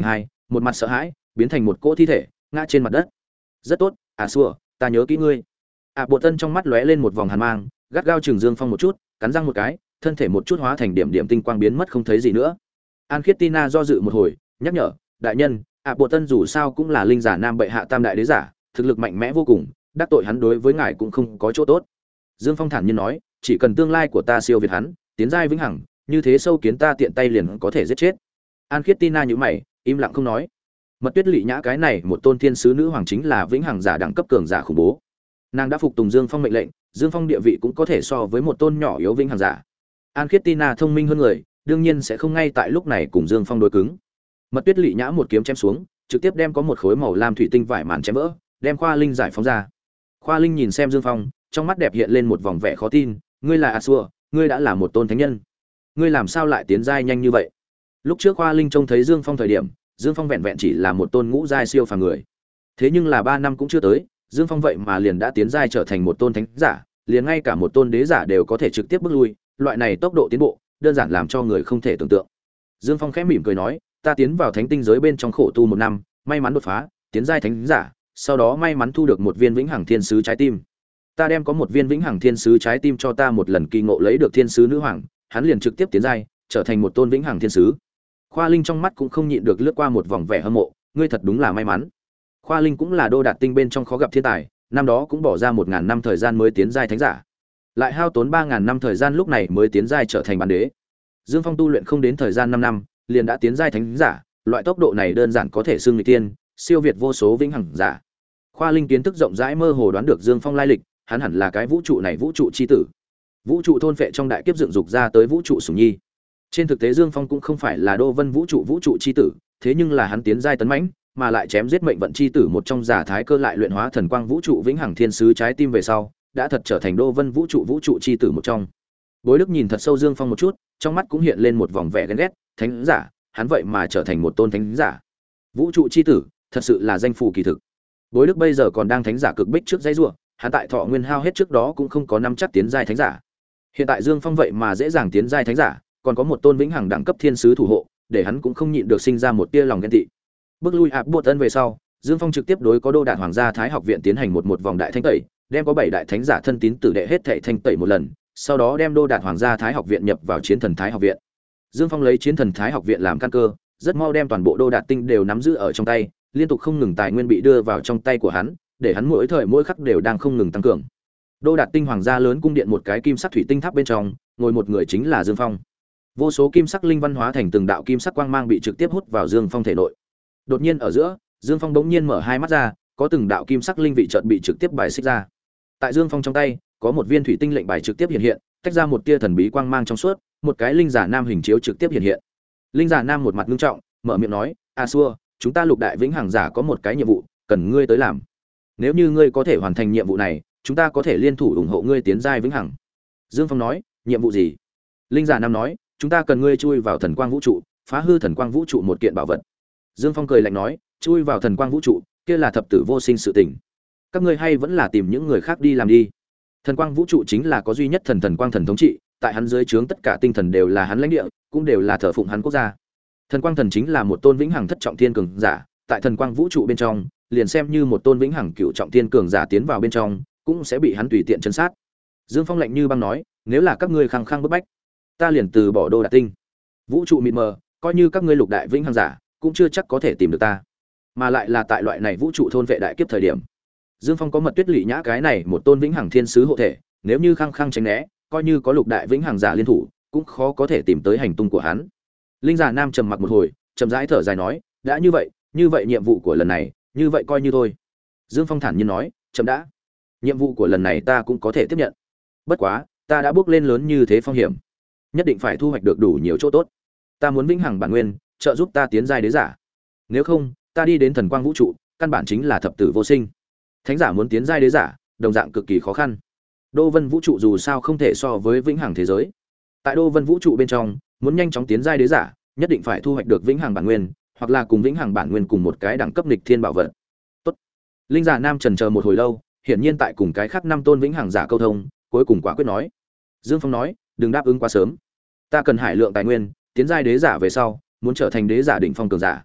một mặt sợ hãi biến thành một cỗ thi thể ngã trên mặt đất. Rất tốt, à xua, ta nhớ kỹ ngươi. À bộ tân trong mắt lóe lên một vòng hàn mang, gắt gao chừng Dương Phong một chút, cắn răng một cái, thân thể một chút hóa thành điểm điểm tinh quang biến mất không thấy gì nữa. An Khiết Tina do dự một hồi, nhắc nhở, đại nhân, à bộ tân dù sao cũng là linh giả nam bệ hạ tam đại đế giả, thực lực mạnh mẽ vô cùng, đắc tội hắn đối với ngài cũng không có chỗ tốt. Dương Phong thản nhiên nói, chỉ cần tương lai của ta siêu việt hắn, tiến giai vĩnh hằng, như thế sâu kiến ta tiện tay liền có thể giết chết. An Khiết Tina nhíu mày, im lặng không nói. Mật Tuyết Lệ Nhã cái này một tôn thiên sứ nữ hoàng chính là vĩnh hằng giả đẳng cấp cường giả khủng bố. Nàng đã phục tùng Dương Phong mệnh lệnh, Dương Phong địa vị cũng có thể so với một tôn nhỏ yếu vĩnh hằng giả. An Khiết Tina thông minh hơn người, đương nhiên sẽ không ngay tại lúc này cùng Dương Phong đối cứng. Mật Tuyết Lệ Nhã một kiếm chém xuống, trực tiếp đem có một khối màu lam thủy tinh vải màn chém vỡ, đem Khoa Linh giải phóng ra. Khoa Linh nhìn xem Dương Phong, trong mắt đẹp hiện lên một vòng vẻ khó tin, ngươi là Asua, ngươi đã là một tôn thánh nhân, ngươi làm sao lại tiến giai nhanh như vậy? Lúc trước Khoa Linh trông thấy Dương Phong thời điểm, Dương Phong vẹn vẹn chỉ là một tôn ngũ giai siêu phàm người. Thế nhưng là ba năm cũng chưa tới, Dương Phong vậy mà liền đã tiến giai trở thành một tôn thánh giả, liền ngay cả một tôn đế giả đều có thể trực tiếp bước lui, loại này tốc độ tiến bộ, đơn giản làm cho người không thể tưởng tượng. Dương Phong khẽ mỉm cười nói, ta tiến vào thánh tinh giới bên trong khổ tu một năm, may mắn đột phá, tiến giai thánh giả, sau đó may mắn thu được một viên vĩnh hằng thiên sứ trái tim. Ta đem có một viên vĩnh hằng thiên sứ trái tim cho ta một lần kỳ ngộ lấy được thiên sứ nữ hoàng, hắn liền trực tiếp tiến giai, trở thành một tôn vĩnh hằng thiên sứ. Khoa Linh trong mắt cũng không nhịn được lướt qua một vòng vẻ hâm mộ, ngươi thật đúng là may mắn. Khoa Linh cũng là đô đạt tinh bên trong khó gặp thiên tài, năm đó cũng bỏ ra một ngàn năm thời gian mới tiến giai thánh giả, lại hao tốn ba ngàn năm thời gian lúc này mới tiến giai trở thành bán đế. Dương Phong tu luyện không đến thời gian năm năm, liền đã tiến giai thánh giả, loại tốc độ này đơn giản có thể xưng người tiên, siêu việt vô số vĩnh hằng giả. Khoa Linh kiến thức rộng rãi mơ hồ đoán được Dương Phong lai lịch, hắn hẳn là cái vũ trụ này vũ trụ chi tử. Vũ trụ thôn phệ trong đại kiếp dựng dục ra tới vũ trụ sủng nhi. Trên thực tế Dương Phong cũng không phải là Đô Vân vũ trụ vũ trụ chi tử, thế nhưng là hắn tiến giai tấn mãnh, mà lại chém giết mệnh vận chi tử một trong giả thái cơ lại luyện hóa thần quang vũ trụ vĩnh hằng thiên sứ trái tim về sau, đã thật trở thành Đô Vân vũ trụ vũ trụ chi tử một trong. Bối Đức nhìn thật sâu Dương Phong một chút, trong mắt cũng hiện lên một vòng vẻ ghen ghét, thánh giả, hắn vậy mà trở thành một tôn thánh giả. Vũ trụ chi tử, thật sự là danh phù kỳ thực. Bối Đức bây giờ còn đang thánh giả cực bích trước dãy rủa, hắn tại thọ nguyên hao hết trước đó cũng không có năm chắc tiến giai thánh giả. Hiện tại Dương Phong vậy mà dễ dàng tiến giai thánh giả, còn có một tôn vĩnh hằng đẳng cấp thiên sứ thủ hộ, để hắn cũng không nhịn được sinh ra một tia lòng ghen tị. Bước lui ạp buộc ân về sau, Dương Phong trực tiếp đối có Đô Đạt Hoàng gia Thái học viện tiến hành một một vòng đại thánh tẩy, đem có bảy đại thánh giả thân tín tử đệ hết thảy thanh tẩy một lần, sau đó đem Đô Đạt Hoàng gia Thái học viện nhập vào Chiến Thần Thái học viện. Dương Phong lấy Chiến Thần Thái học viện làm căn cơ, rất mau đem toàn bộ Đô Đạt tinh đều nắm giữ ở trong tay, liên tục không ngừng tài nguyên bị đưa vào trong tay của hắn, để hắn mỗi thời mỗi khắc đều đang không ngừng tăng cường. Đô Đạt tinh hoàng gia lớn cung điện một cái kim sắc thủy tinh tháp bên trong, ngồi một người chính là Dương Phong. Vô số kim sắc linh văn hóa thành từng đạo kim sắc quang mang bị trực tiếp hút vào Dương Phong thể nội. Đột nhiên ở giữa, Dương Phong bỗng nhiên mở hai mắt ra, có từng đạo kim sắc linh vị chợt bị trực tiếp bài xích ra. Tại Dương Phong trong tay, có một viên thủy tinh lệnh bài trực tiếp hiện hiện, tách ra một tia thần bí quang mang trong suốt, một cái linh giả nam hình chiếu trực tiếp hiện hiện. Linh giả nam một mặt nghiêm trọng, mở miệng nói: "A Xua, chúng ta lục đại vĩnh hằng giả có một cái nhiệm vụ, cần ngươi tới làm. Nếu như ngươi có thể hoàn thành nhiệm vụ này, chúng ta có thể liên thủ ủng hộ ngươi tiến giai vĩnh hằng." Dương Phong nói: "Nhiệm vụ gì?" Linh giả nam nói: "Chúng ta cần ngươi chui vào thần quang vũ trụ, phá hư thần quang vũ trụ một kiện bảo vật." Dương Phong cười lạnh nói: "Chui vào thần quang vũ trụ, kia là thập tử vô sinh sự tình. Các ngươi hay vẫn là tìm những người khác đi làm đi. Thần quang vũ trụ chính là có duy nhất thần thần quang thần thống trị, tại hắn dưới trướng tất cả tinh thần đều là hắn lãnh địa, cũng đều là thờ phụng hắn quốc gia. Thần quang thần chính là một tôn vĩnh hằng thất trọng thiên cường giả, tại thần quang vũ trụ bên trong, liền xem như một tôn vĩnh hằng cựu trọng thiên cường giả tiến vào bên trong, cũng sẽ bị hắn tùy tiện trấn sát." Dương Phong lạnh như băng nói: "Nếu là các ngươi khăng khăng bức bách, ta liền từ bỏ Đô Đạt tinh. Vũ trụ mịt mờ, coi như các ngươi lục đại vĩnh hằng giả, cũng chưa chắc có thể tìm được ta, mà lại là tại loại này vũ trụ thôn vệ đại kiếp thời điểm." Dương Phong có Mật Tuyết Lệ Nhã cái này một tôn vĩnh hằng thiên sứ hộ thể, nếu như khăng khăng tránh né, coi như có lục đại vĩnh hằng giả liên thủ, cũng khó có thể tìm tới hành tung của hắn. Linh giả nam trầm mặc một hồi, chậm rãi thở dài nói: "đã như vậy, như vậy nhiệm vụ của lần này, như vậy coi như thôi." Dương Phong thản nhiên nói: "Chậm đã. Nhiệm vụ của lần này ta cũng có thể tiếp nhận. Bất quá, ta đã bước lên lớn như thế phong hiểm, nhất định phải thu hoạch được đủ nhiều chỗ tốt. Ta muốn vĩnh hằng bản nguyên, trợ giúp ta tiến giai đế giả. Nếu không, ta đi đến thần quang vũ trụ, căn bản chính là thập tử vô sinh. Thánh giả muốn tiến giai đế giả, đồng dạng cực kỳ khó khăn. Đô Vân vũ trụ dù sao không thể so với vĩnh hằng thế giới. Tại Đô Vân vũ trụ bên trong, muốn nhanh chóng tiến giai đế giả, nhất định phải thu hoạch được vĩnh hằng bản nguyên, hoặc là cùng vĩnh hằng bản nguyên cùng một cái đẳng cấp nghịch thiên bảo vật." Tốt. Linh giả nam trần chờ một hồi lâu, hiển nhiên tại cùng cái khác năm tôn vĩnh hằng giả câu thông, cuối cùng quả quyết nói. Dương Phong nói: "Đừng đáp ứng quá sớm. Ta cần hải lượng tài nguyên, tiến giai đế giả về sau, muốn trở thành đế giả đỉnh phong cường giả.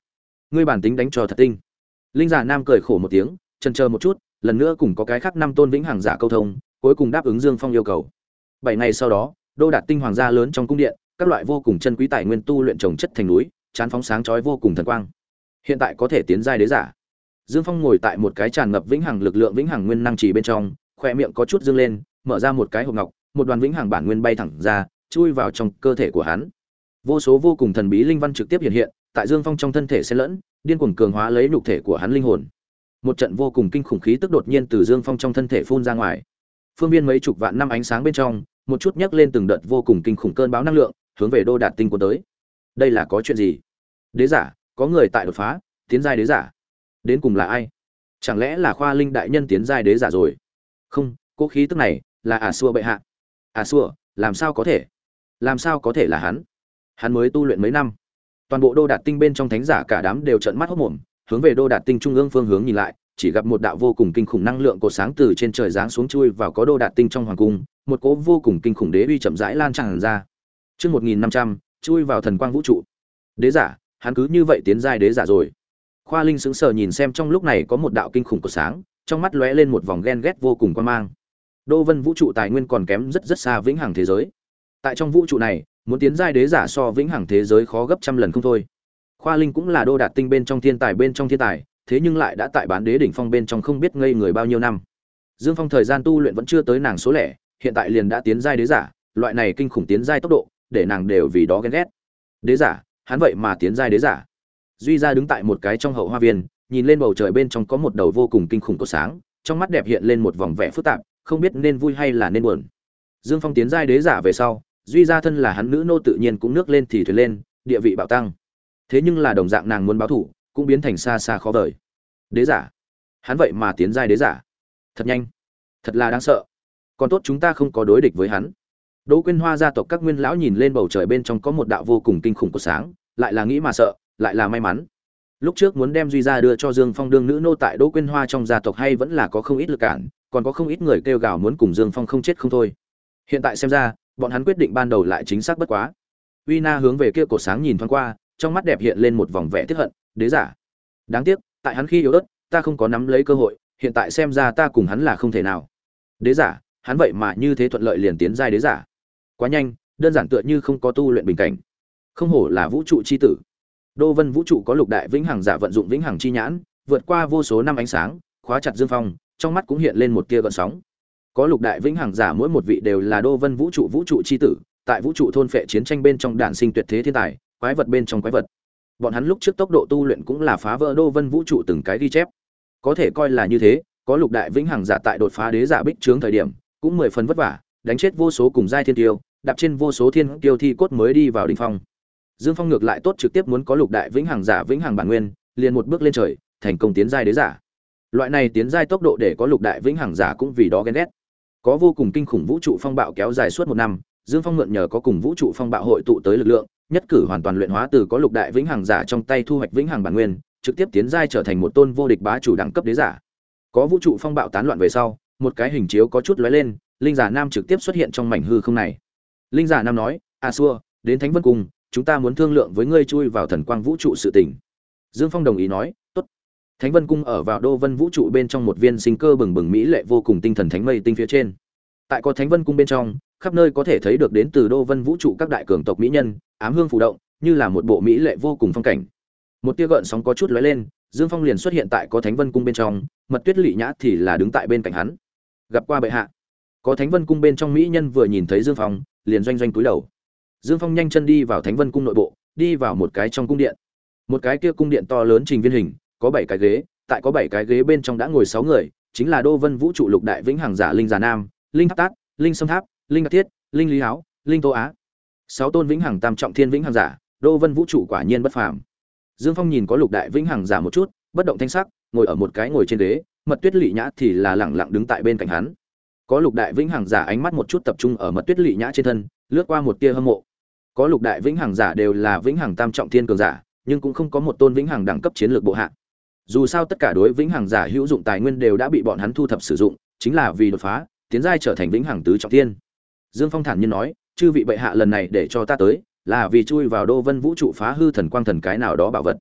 ngươi bản tính đánh cho thật tinh. Linh giả nam cười khổ một tiếng, chần chờ một chút, lần nữa cùng có cái khác năm tôn vĩnh hằng giả câu thông, cuối cùng đáp ứng Dương Phong yêu cầu. Bảy ngày sau đó, Đô Đạt Tinh hoàng gia lớn trong cung điện, các loại vô cùng chân quý tài nguyên tu luyện trồng chất thành núi, chán phóng sáng chói vô cùng thần quang. Hiện tại có thể tiến giai đế giả. Dương Phong ngồi tại một cái tràn ngập vĩnh hằng lực lượng vĩnh hằng nguyên năng trì bên trong, khóe miệng có chút dương lên, mở ra một cái hộp ngọc, một đoàn vĩnh hằng bản nguyên bay thẳng ra, chui vào trong cơ thể của hắn. Vô số vô cùng thần bí linh văn trực tiếp hiện hiện, tại Dương Phong trong thân thể xen lẫn, điên cuồng cường hóa lấy nhục thể của hắn linh hồn. Một trận vô cùng kinh khủng khí tức đột nhiên từ Dương Phong trong thân thể phun ra ngoài. Phương viên mấy chục vạn năm ánh sáng bên trong, một chút nhấc lên từng đợt vô cùng kinh khủng cơn bão năng lượng, hướng về Đô Đạt Tinh của tới. Đây là có chuyện gì? Đế giả, có người tại đột phá, tiến giai đế giả. Đến cùng là ai? Chẳng lẽ là Khoa Linh đại nhân tiến giai đế giả rồi? Không, cố khí tức này là Ả Xua bệ hạ. Ả Xua, làm sao có thể? Làm sao có thể là hắn? Hắn mới tu luyện mấy năm. Toàn bộ Đô Đạt Tinh bên trong thánh giả cả đám đều trợn mắt hốt mồm, hướng về Đô Đạt Tinh trung ương phương hướng nhìn lại, chỉ gặp một đạo vô cùng kinh khủng năng lượng cột sáng từ trên trời giáng xuống chui vào có Đô Đạt Tinh trong hoàng cung, một cỗ vô cùng kinh khủng đế uy chậm rãi lan tràn ra. Chương một nghìn năm trăm, chui vào thần quang vũ trụ. Đế giả, hắn cứ như vậy tiến giai đế giả rồi. Khoa Linh sững sờ nhìn xem trong lúc này có một đạo kinh khủng cột sáng, trong mắt lóe lên một vòng ghen ghét vô cùng quan mang. Đô Vân vũ trụ tài nguyên còn kém rất rất xa vĩnh hằng thế giới. Tại trong vũ trụ này, muốn tiến giai đế giả so vĩnh hằng thế giới khó gấp trăm lần không thôi. Khoa Linh cũng là Đô Đạt Tinh bên trong thiên tài bên trong thiên tài, thế nhưng lại đã tại bán đế đỉnh phong bên trong không biết ngây người bao nhiêu năm. Dương Phong thời gian tu luyện vẫn chưa tới nàng số lẻ, hiện tại liền đã tiến giai đế giả, loại này kinh khủng tiến giai tốc độ, để nàng đều vì đó ghen ghét. Đế giả, hắn vậy mà tiến giai đế giả. Duy Gia đứng tại một cái trong hậu hoa viên, nhìn lên bầu trời bên trong có một đầu vô cùng kinh khủng của sáng, trong mắt đẹp hiện lên một vòng vẻ phức tạp, không biết nên vui hay là nên buồn. Dương Phong tiến giai đế giả về sau, Duy Gia thân là hắn nữ nô tự nhiên cũng nước lên thì thuyền lên, địa vị bạo tăng. Thế nhưng là đồng dạng nàng muốn báo thủ, cũng biến thành xa xa khó vời. Đế giả, hắn vậy mà tiến giai đế giả, thật nhanh, thật là đáng sợ. Còn tốt chúng ta không có đối địch với hắn. Đỗ Quyên Hoa gia tộc các nguyên lão nhìn lên bầu trời bên trong có một đạo vô cùng kinh khủng của sáng, lại là nghĩ mà sợ, lại là may mắn. Lúc trước muốn đem Duy Gia đưa cho Dương Phong đương nữ nô tại Đỗ Quyên Hoa trong gia tộc hay vẫn là có không ít lực cản, còn có không ít người kêu gào muốn cùng Dương Phong không chết không thôi. Hiện tại xem ra, bọn hắn quyết định ban đầu lại chính xác bất quá. Uy Na hướng về kia cột sáng nhìn thoáng qua, trong mắt đẹp hiện lên một vòng vẻ tiếc hận, đế giả. Đáng tiếc, tại hắn khi yếu ớt, ta không có nắm lấy cơ hội, hiện tại xem ra ta cùng hắn là không thể nào. Đế giả, hắn vậy mà như thế thuận lợi liền tiến giai đế giả. Quá nhanh, đơn giản tựa như không có tu luyện bình cảnh. Không hổ là vũ trụ chi tử. Đô Vân vũ trụ có lục đại vĩnh hằng giả vận dụng vĩnh hằng chi nhãn, vượt qua vô số năm ánh sáng, khóa chặt Dương Phong, trong mắt cũng hiện lên một tia gợn sóng. Có lục đại vĩnh hằng giả mỗi một vị đều là Đô Vân vũ trụ vũ trụ chi tử, tại vũ trụ thôn phệ chiến tranh bên trong đản sinh tuyệt thế thiên tài, quái vật bên trong quái vật. Bọn hắn lúc trước tốc độ tu luyện cũng là phá vỡ Đô Vân vũ trụ từng cái ghi chép. Có thể coi là như thế, có lục đại vĩnh hằng giả tại đột phá đế giả bích trướng thời điểm, cũng mười phần vất vả, đánh chết vô số cùng giai thiên tiêu, đạp trên vô số thiên tiêu thi cốt mới đi vào đỉnh phong. Dương Phong ngược lại tốt trực tiếp muốn có lục đại vĩnh hằng giả vĩnh hằng bản nguyên, liền một bước lên trời, thành công tiến giai đế giả. Loại này tiến giai tốc độ để có lục đại vĩnh hằng giả cũng vì đó ghen ghét. Có vô cùng kinh khủng vũ trụ phong bạo kéo dài suốt một năm, Dương Phong mượn nhờ có cùng vũ trụ phong bạo hội tụ tới lực lượng, nhất cử hoàn toàn luyện hóa từ có lục đại vĩnh hằng giả trong tay thu hoạch vĩnh hằng bản nguyên, trực tiếp tiến giai trở thành một tôn vô địch bá chủ đẳng cấp đế giả. Có vũ trụ phong bạo tán loạn về sau, một cái hình chiếu có chút lóe lên, linh giả nam trực tiếp xuất hiện trong mảnh hư không này. Linh giả nam nói: "A Xua, đến Thánh Vân Cung, chúng ta muốn thương lượng với ngươi chui vào thần quang vũ trụ sự tình." Dương Phong đồng ý nói: "Tốt." Thánh Vân Cung ở vào Đô Vân vũ trụ bên trong một viên sinh cơ bừng bừng mỹ lệ vô cùng tinh thần thánh mây tinh phía trên. Tại có Thánh Vân Cung bên trong, khắp nơi có thể thấy được đến từ Đô Vân vũ trụ các đại cường tộc mỹ nhân, ám hương phù động, như là một bộ mỹ lệ vô cùng phong cảnh. Một tia gợn sóng có chút lóe lên, Dương Phong liền xuất hiện tại có Thánh Vân Cung bên trong, Mật Tuyết Lệ Nhã thì là đứng tại bên cạnh hắn. Gặp qua bệ hạ. Có Thánh Vân Cung bên trong mỹ nhân vừa nhìn thấy Dương Phong, liền doanh doanh cúi đầu. Dương Phong nhanh chân đi vào Thánh Vân Cung nội bộ, đi vào một cái trong cung điện. Một cái kia cung điện to lớn trình viên hình, có bảy cái ghế, tại có bảy cái ghế bên trong đã ngồi sáu người, chính là Đô Vân vũ trụ lục đại vĩnh hằng giả linh giả nam, linh tháp tát, linh sâm tháp, linh ngạc thiết, linh lý áo, linh tô á. Sáu tôn vĩnh hằng tam trọng thiên vĩnh hằng giả, Đô Vân vũ trụ quả nhiên bất phàm. Dương Phong nhìn có lục đại vĩnh hằng giả một chút, bất động thanh sắc, ngồi ở một cái ngồi trên ghế, Mật Tuyết Lệ Nhã thì là lẳng lặng đứng tại bên cạnh hắn. Có lục đại vĩnh hằng giả ánh mắt một chút tập trung ở Mật Tuyết Lệ Nhã trên thân, lướt qua một tia hâm mộ. Có lục đại vĩnh hằng giả đều là vĩnh hằng tam trọng thiên cường giả, nhưng cũng không có một tôn vĩnh hằng đẳng cấp chiến lược bộ hạ. Dù sao tất cả đối vĩnh hằng giả hữu dụng tài nguyên đều đã bị bọn hắn thu thập sử dụng, chính là vì đột phá, tiến giai trở thành vĩnh hằng tứ trọng thiên. Dương Phong thản nhiên nói: "Chư vị bệ hạ lần này để cho ta tới, là vì chui vào Đô Vân vũ trụ phá hư thần quang thần cái nào đó bảo vật."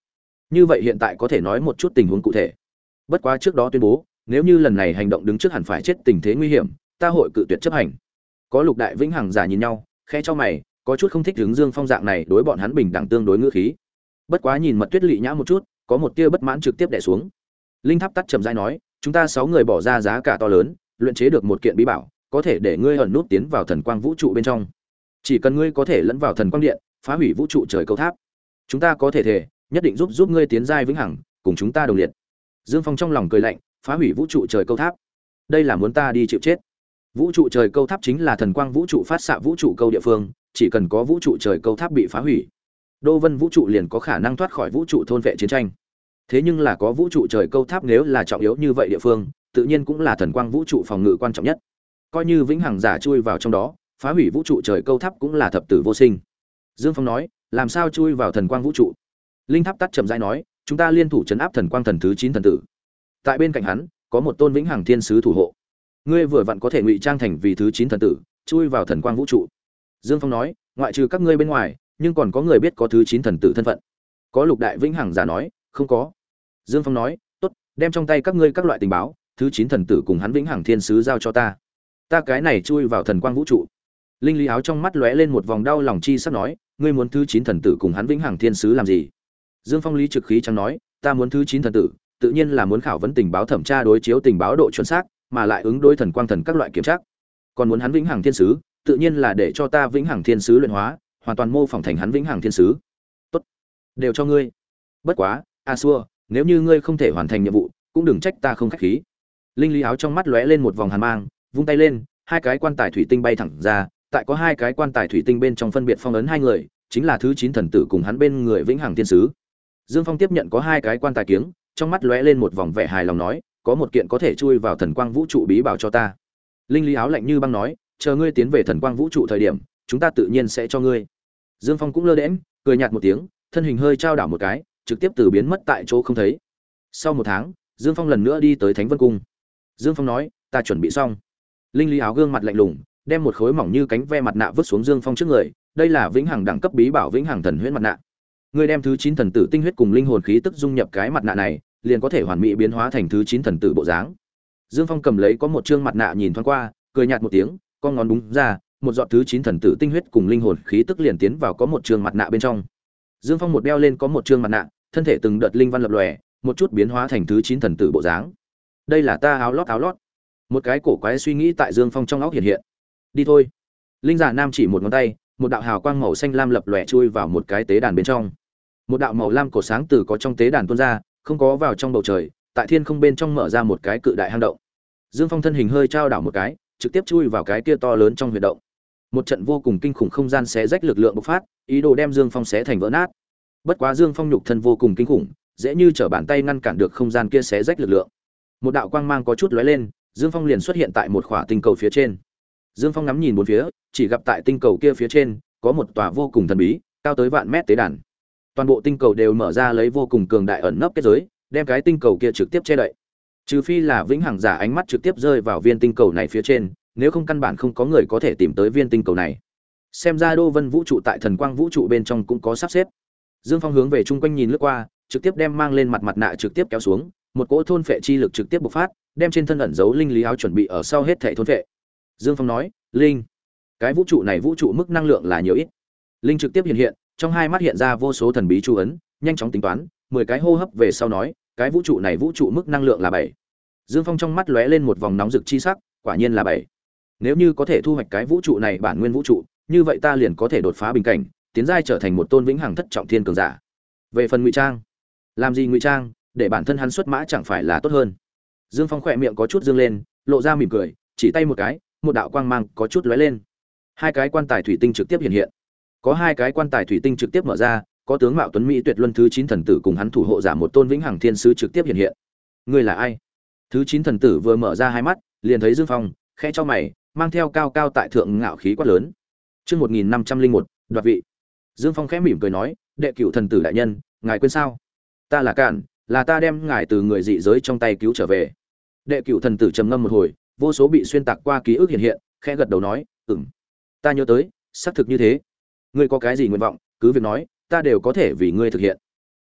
Như vậy hiện tại có thể nói một chút tình huống cụ thể. Bất quá trước đó tuyên bố, nếu như lần này hành động đứng trước hẳn phải chết tình thế nguy hiểm, ta hội cự tuyệt chấp hành. Có Lục Đại Vĩnh Hằng giả nhìn nhau, khẽ cho mày, có chút không thích hướng Dương Phong dạng này đối bọn hắn bình đẳng tương đối ngữ khí. Bất quá nhìn Mật Tuyết Lệ Nhã một chút, có một tia bất mãn trực tiếp đè xuống. Linh Tháp Tắt trầm rãi nói, chúng ta sáu người bỏ ra giá cả to lớn, luyện chế được một kiện bí bảo, có thể để ngươi ẩn nút tiến vào thần quang vũ trụ bên trong. Chỉ cần ngươi có thể lẫn vào thần quang điện, phá hủy vũ trụ trời cầu tháp, chúng ta có thể thể nhất định giúp giúp ngươi tiến giai vĩnh hằng, cùng chúng ta đồng liệt. Dương Phong trong lòng cười lạnh, phá hủy vũ trụ trời câu tháp, đây là muốn ta đi chịu chết. Vũ trụ trời câu tháp chính là thần quang vũ trụ phát xạ vũ trụ câu địa phương, chỉ cần có vũ trụ trời câu tháp bị phá hủy, Đô Vân vũ trụ liền có khả năng thoát khỏi vũ trụ thôn vệ chiến tranh. Thế nhưng là có vũ trụ trời câu tháp nếu là trọng yếu như vậy địa phương, tự nhiên cũng là thần quang vũ trụ phòng ngự quan trọng nhất. Coi như vĩnh hằng giả chui vào trong đó, phá hủy vũ trụ trời câu tháp cũng là thập tử vô sinh. Dương Phong nói, làm sao chui vào thần quang vũ trụ? Linh Tháp Tắt chậm rãi nói, chúng ta liên thủ trấn áp thần quang thần thứ chín thần tử. Tại bên cạnh hắn, có một tôn vĩnh hằng thiên sứ thủ hộ. Ngươi vừa vặn có thể ngụy trang thành vì thứ chín thần tử, chui vào thần quang vũ trụ. Dương Phong nói, ngoại trừ các ngươi bên ngoài, nhưng còn có người biết có thứ chín thần tử thân phận. Có Lục Đại Vĩnh Hằng giả nói, không có. Dương Phong nói, tốt, đem trong tay các ngươi các loại tình báo, thứ chín thần tử cùng hắn vĩnh hằng thiên sứ giao cho ta. Ta cái này chui vào thần quang vũ trụ. Linh Lý Áo trong mắt lóe lên một vòng đau lòng chi sắc nói, ngươi muốn thứ chín thần tử cùng hắn vĩnh hằng thiên sứ làm gì? Dương Phong lý trực khí chẳng nói, ta muốn thứ chín thần tử, tự nhiên là muốn khảo vấn tình báo thẩm tra đối chiếu tình báo độ chuẩn xác, mà lại ứng đối thần quang thần các loại kiểm tra. Còn muốn hắn vĩnh hằng thiên sứ, tự nhiên là để cho ta vĩnh hằng thiên sứ luyện hóa, hoàn toàn mô phỏng thành hắn vĩnh hằng thiên sứ. Tốt, đều cho ngươi. Bất quá, A Xua, nếu như ngươi không thể hoàn thành nhiệm vụ, cũng đừng trách ta không khách khí. Linh Lý Áo trong mắt lóe lên một vòng hàn mang, vung tay lên, hai cái quan tài thủy tinh bay thẳng ra, tại có hai cái quan tài thủy tinh bên trong phân biệt phong ấn hai người, chính là thứ chín thần tử cùng hắn bên người vĩnh hằng thiên sứ. Dương Phong tiếp nhận có hai cái quan tài kiếng, trong mắt lóe lên một vòng vẻ hài lòng nói, có một kiện có thể chui vào thần quang vũ trụ bí bảo cho ta. Linh Lý Áo lạnh như băng nói, chờ ngươi tiến về thần quang vũ trụ thời điểm, chúng ta tự nhiên sẽ cho ngươi. Dương Phong cũng lơ đễnh, cười nhạt một tiếng, thân hình hơi trao đảo một cái, trực tiếp từ biến mất tại chỗ không thấy. Sau một tháng, Dương Phong lần nữa đi tới Thánh Vân Cung. Dương Phong nói, ta chuẩn bị xong. Linh Lý Áo gương mặt lạnh lùng, đem một khối mỏng như cánh ve mặt nạ vứt xuống Dương Phong trước người, đây là vĩnh hằng đẳng cấp bí bảo vĩnh hằng thần huyết mặt nạ. Ngươi đem thứ chín thần tử tinh huyết cùng linh hồn khí tức dung nhập cái mặt nạ này, liền có thể hoàn mỹ biến hóa thành thứ chín thần tử bộ dáng. Dương Phong cầm lấy có một trương mặt nạ nhìn thoáng qua, cười nhạt một tiếng, con ngón đúng ra, một giọt thứ chín thần tử tinh huyết cùng linh hồn khí tức liền tiến vào có một trương mặt nạ bên trong. Dương Phong một đeo lên có một trương mặt nạ, thân thể từng đợt linh văn lập lòe, một chút biến hóa thành thứ chín thần tử bộ dáng. Đây là ta áo lót áo lót. Một cái cổ quái suy nghĩ tại Dương Phong trong óc hiện hiện. Đi thôi. Linh giả nam chỉ một ngón tay, một đạo hào quang màu xanh lam lập lòe chui vào một cái tế đàn bên trong. Một đạo màu lam cổ sáng từ có trong tế đàn tuôn ra, không có vào trong bầu trời, tại thiên không bên trong mở ra một cái cự đại hang động. Dương Phong thân hình hơi trao đảo một cái, trực tiếp chui vào cái kia to lớn trong huyệt động. Một trận vô cùng kinh khủng không gian xé rách lực lượng bộc phát, ý đồ đem Dương Phong xé thành vỡ nát. Bất quá Dương Phong nhục thân vô cùng kinh khủng, dễ như trở bàn tay ngăn cản được không gian kia xé rách lực lượng. Một đạo quang mang có chút lóe lên, Dương Phong liền xuất hiện tại một khỏa tinh cầu phía trên. Dương Phong ngắm nhìn bốn phía, chỉ gặp tại tinh cầu kia phía trên có một tòa vô cùng thần bí, cao tới vạn mét tế đàn. Toàn bộ tinh cầu đều mở ra lấy vô cùng cường đại ẩn nấp kết giới, đem cái tinh cầu kia trực tiếp che đậy. Trừ phi là vĩnh hằng giả ánh mắt trực tiếp rơi vào viên tinh cầu này phía trên, nếu không căn bản không có người có thể tìm tới viên tinh cầu này. Xem ra Đô Vân vũ trụ tại thần quang vũ trụ bên trong cũng có sắp xếp. Dương Phong hướng về chung quanh nhìn lướt qua, trực tiếp đem mang lên mặt mặt nạ trực tiếp kéo xuống, một cỗ thôn phệ chi lực trực tiếp bộc phát, đem trên thân ẩn giấu linh lý áo chuẩn bị ở sau hết thảy thôn phệ. Dương Phong nói, "Linh, cái vũ trụ này vũ trụ mức năng lượng là nhiều ít?" Linh trực tiếp hiện hiện, trong hai mắt hiện ra vô số thần bí chú ấn, nhanh chóng tính toán, mười cái hô hấp về sau nói, "Cái vũ trụ này vũ trụ mức năng lượng là bảy." Dương Phong trong mắt lóe lên một vòng nóng rực chi sắc, quả nhiên là bảy. Nếu như có thể thu hoạch cái vũ trụ này bản nguyên vũ trụ, như vậy ta liền có thể đột phá bình cảnh, tiến giai trở thành một tôn vĩnh hằng thất trọng thiên cường giả. Về phần ngụy trang, làm gì ngụy trang, để bản thân hắn xuất mã chẳng phải là tốt hơn. Dương Phong khỏe miệng có chút dương lên, lộ ra mỉm cười, chỉ tay một cái, một đạo quang mang có chút lóe lên. Hai cái quan tài thủy tinh trực tiếp hiện hiện. Có hai cái quan tài thủy tinh trực tiếp mở ra, có tướng mạo tuấn mỹ tuyệt luân thứ chín thần tử cùng hắn thủ hộ giả một tôn vĩnh hằng thiên sứ trực tiếp hiện hiện. Ngươi là ai? Thứ chín thần tử vừa mở ra hai mắt, liền thấy Dương Phong, khẽ cho mày, mang theo cao cao tại thượng ngạo khí quát lớn. Chương một nghìn năm trăm linh một, đoạt vị. Dương Phong khẽ mỉm cười nói, đệ cửu thần tử đại nhân, ngài quên sao? Ta là Cản, là ta đem ngài từ người dị giới trong tay cứu trở về. Đệ cửu thần tử trầm ngâm một hồi, vô số bị xuyên tạc qua ký ức hiện hiện, khẽ gật đầu nói, "Ừm, ta nhớ tới, xác thực như thế. Ngươi có cái gì nguyện vọng, cứ việc nói, ta đều có thể vì ngươi thực hiện."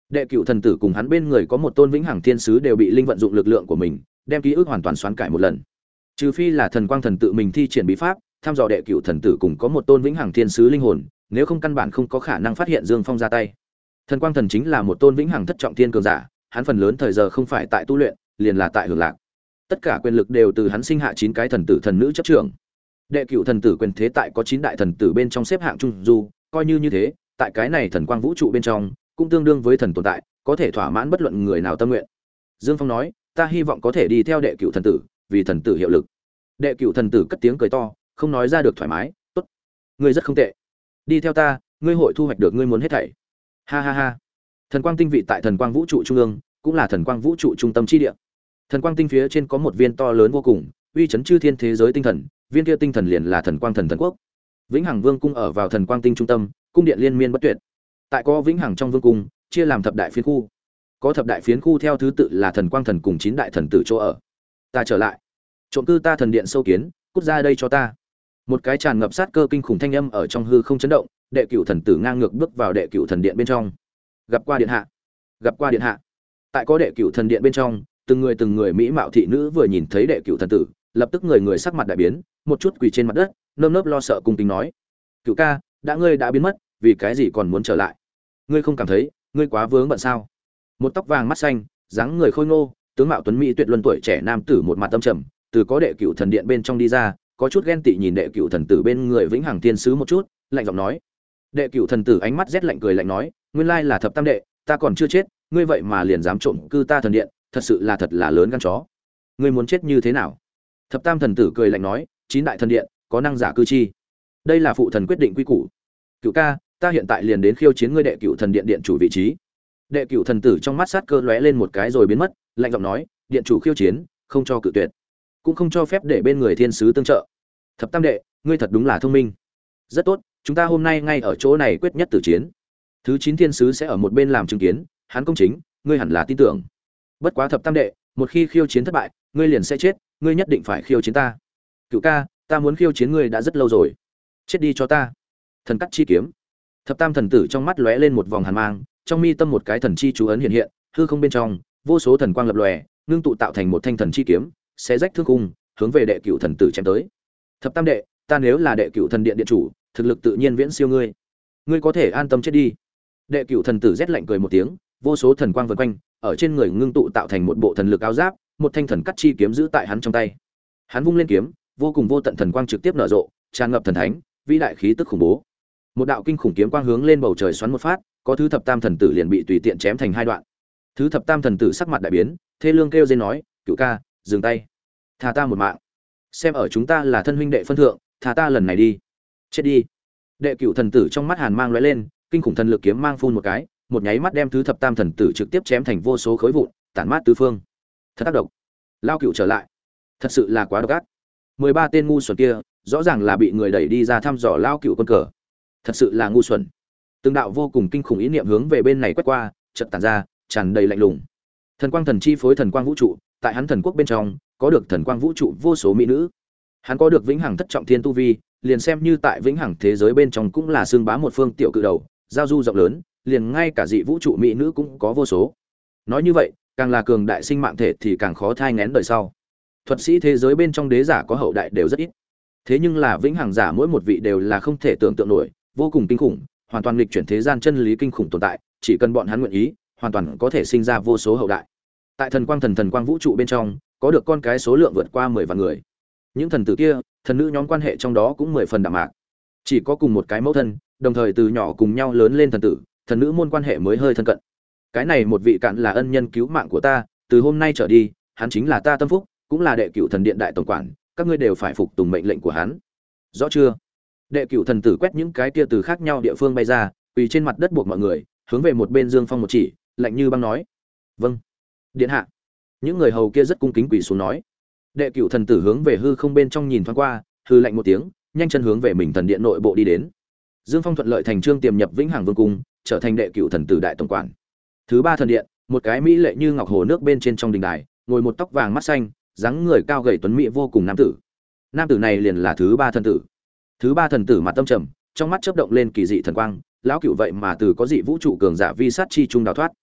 Đệ cựu thần tử cùng hắn bên người có một tôn vĩnh hằng thiên sứ đều bị linh vận dụng lực lượng của mình đem ký ức hoàn toàn xoắn cải một lần, trừ phi là thần quang thần tự mình thi triển bí pháp thăm dò đệ cựu thần tử cùng có một tôn vĩnh hằng thiên sứ linh hồn, nếu không căn bản không có khả năng phát hiện Dương Phong ra tay. Thần quang thần chính là một tôn vĩnh hằng thất trọng thiên cường giả, hắn phần lớn thời giờ không phải tại tu luyện, liền là tại hưởng lạc. Tất cả quyền lực đều từ hắn sinh hạ chín cái thần tử thần nữ chấp trưởng. Đệ cựu thần tử quyền thế tại có chín đại thần tử bên trong xếp hạng trung du, coi như như thế, tại cái này thần quang vũ trụ bên trong, cũng tương đương với thần tồn tại, có thể thỏa mãn bất luận người nào tâm nguyện. Dương Phong nói, ta hy vọng có thể đi theo đệ cựu thần tử, vì thần tử hiệu lực. Đệ cựu thần tử cất tiếng cười to, không nói ra được thoải mái, tốt, ngươi rất không tệ, đi theo ta, ngươi hội thu hoạch được ngươi muốn hết thảy. Ha ha ha. Thần quang tinh vị tại thần quang vũ trụ trung ương, cũng là thần quang vũ trụ trung tâm chi địa. Thần quang tinh phía trên có một viên to lớn vô cùng, uy chấn chư thiên thế giới tinh thần, viên kia tinh thần liền là thần quang thần thần quốc. Vĩnh Hằng Vương cung ở vào thần quang tinh trung tâm, cung điện liên miên bất tuyệt. Tại có Vĩnh Hằng trong vương cung, chia làm thập đại phiến khu. Có thập đại phiến khu theo thứ tự là thần quang thần cùng chín đại thần tử chỗ ở. Ta trở lại. Trộm cư ta thần điện sâu kiến, cút ra đây cho ta. Một cái tràn ngập sát cơ kinh khủng thanh âm ở trong hư không chấn động, đệ cửu thần tử ngang ngược bước vào đệ cửu thần điện bên trong. Gặp qua điện hạ. Gặp qua điện hạ. Tại có đệ cửu thần điện bên trong, từng người từng người mỹ mạo thị nữ vừa nhìn thấy đệ cửu thần tử, lập tức người người sắc mặt đại biến, một chút quỳ trên mặt đất, nơm nớp lo sợ cung kính nói: "Cửu ca, đã ngươi đã biến mất, vì cái gì còn muốn trở lại? Ngươi không cảm thấy ngươi quá vướng bận sao?" Một tóc vàng mắt xanh, dáng người khôi ngô, tướng mạo tuấn mỹ tuyệt luân tuổi trẻ nam tử một mặt tâm trầm, từ có đệ cửu thần điện bên trong đi ra, có chút ghen tị nhìn đệ cửu thần tử bên người vĩnh hằng tiên sứ một chút, lạnh giọng nói: "Đệ cửu thần tử ánh mắt rét lạnh cười lạnh nói, nguyên lai là thập tam đệ, ta còn chưa chết, ngươi vậy mà liền dám trộm cư ta thần điện, thật sự là thật là lớn gan chó. Ngươi muốn chết như thế nào?" Thập tam thần tử cười lạnh nói: "Chín đại thần điện, có năng giả cư chi. Đây là phụ thần quyết định quy củ. Cửu ca, ta hiện tại liền đến khiêu chiến ngươi đệ cửu thần điện điện chủ vị trí." Đệ cửu thần tử trong mắt sát cơ lóe lên một cái rồi biến mất, lạnh giọng nói: "Điện chủ khiêu chiến, không cho cự tuyệt, cũng không cho phép để bên người thiên sứ tương trợ. Thập tam đệ, ngươi thật đúng là thông minh. Rất tốt, chúng ta hôm nay ngay ở chỗ này quyết nhất tử chiến. Thứ chín thiên sứ sẽ ở một bên làm chứng kiến, hắn công chính, ngươi hẳn là tin tưởng. Bất quá thập tam đệ, một khi khiêu chiến thất bại, ngươi liền sẽ chết, ngươi nhất định phải khiêu chiến ta." "Cửu ca, ta muốn khiêu chiến ngươi đã rất lâu rồi. Chết đi cho ta." Thần cắt chi kiếm. Thập tam thần tử trong mắt lóe lên một vòng hàn mang, trong mi tâm một cái thần chi chú ấn hiện hiện, hư không bên trong, vô số thần quang lập lòe, ngưng tụ tạo thành một thanh thần chi kiếm, xé rách thương khung, hướng về đệ cửu thần tử chém tới. "Thập tam đệ, ta nếu là đệ cửu thần điện điện chủ, thực lực tự nhiên viễn siêu ngươi. Ngươi có thể an tâm chết đi." Đệ cửu thần tử rét lạnh cười một tiếng, vô số thần quang vần quanh, ở trên người ngưng tụ tạo thành một bộ thần lực áo giáp, một thanh thần cắt chi kiếm giữ tại hắn trong tay. Hắn vung lên kiếm, vô cùng vô tận thần quang trực tiếp nở rộ, tràn ngập thần thánh, vĩ đại khí tức khủng bố. Một đạo kinh khủng kiếm quang hướng lên bầu trời xoắn một phát, có thứ thập tam thần tử liền bị tùy tiện chém thành hai đoạn. Thứ thập tam thần tử sắc mặt đại biến, thê lương kêu lên nói: "Cửu ca, dừng tay, tha ta một mạng. Xem ở chúng ta là thân huynh đệ phân thượng, tha ta lần này đi. Chết đi." Đệ cửu thần tử trong mắt hàn mang lóe lên, kinh khủng thần lực kiếm mang phun một cái, một nháy mắt đem thứ thập tam thần tử trực tiếp chém thành vô số khối vụn, tản mát tứ phương. Thật tác động. Lao Cửu trở lại, thật sự là quá độc ác. Mười ba tên ngu xuẩn kia, rõ ràng là bị người đẩy đi ra thăm dò Lao Cửu quân cờ. Thật sự là ngu xuẩn. Từng đạo vô cùng kinh khủng ý niệm hướng về bên này quét qua, chợt tản ra, tràn đầy lạnh lùng. Thần quang thần chi phối thần quang vũ trụ, tại hắn thần quốc bên trong, có được thần quang vũ trụ vô số mỹ nữ. Hắn có được vĩnh hằng thất trọng thiên tu vi, liền xem như tại vĩnh hằng thế giới bên trong cũng là xương bá một phương tiểu cự đầu, giao du rộng lớn, liền ngay cả dị vũ trụ mỹ nữ cũng có vô số. Nói như vậy, càng là cường đại sinh mạng thể thì càng khó thai nghén đời sau. Thuật sĩ thế giới bên trong đế giả có hậu đại đều rất ít. Thế nhưng là vĩnh hằng giả mỗi một vị đều là không thể tưởng tượng nổi, vô cùng kinh khủng, hoàn toàn nghịch chuyển thế gian chân lý kinh khủng tồn tại, chỉ cần bọn hắn nguyện ý, hoàn toàn có thể sinh ra vô số hậu đại. Tại thần quang thần thần quang vũ trụ bên trong, có được con cái số lượng vượt qua mười vạn người. Những thần tử kia, thần nữ nhóm quan hệ trong đó cũng mười phần đạm mạc. Chỉ có cùng một cái mẫu thân, đồng thời từ nhỏ cùng nhau lớn lên thần tử, thần nữ môn quan hệ mới hơi thân cận. Cái này một vị cạn là ân nhân cứu mạng của ta, từ hôm nay trở đi, hắn chính là ta tâm phúc, cũng là đệ cửu thần điện đại tổng quản, các ngươi đều phải phục tùng mệnh lệnh của hắn. Rõ chưa? Đệ cửu thần tử quét những cái kia từ khác nhau địa phương bay ra, quỳ trên mặt đất buộc mọi người, hướng về một bên Dương Phong một chỉ, lạnh như băng nói: "Vâng, điện hạ." Những người hầu kia rất cung kính quỳ xuống nói. Đệ cửu thần tử hướng về hư không bên trong nhìn thoáng qua, hư lạnh một tiếng, nhanh chân hướng về mình thần điện nội bộ đi đến. Dương Phong thuận lợi thành trương tiềm nhập vĩnh hằng vương cung, trở thành đệ cửu thần tử đại tổng quản. Thứ ba thần điện, một cái mỹ lệ như ngọc hồ nước bên trên trong đình đài, ngồi một tóc vàng mắt xanh, dáng người cao gầy tuấn mỹ vô cùng nam tử. Nam tử này liền là thứ ba thần tử. Thứ ba thần tử mặt tâm trầm, trong mắt chớp động lên kỳ dị thần quang, lão cửu vậy mà từ có dị vũ trụ cường giả vi sát chi trung đào thoát.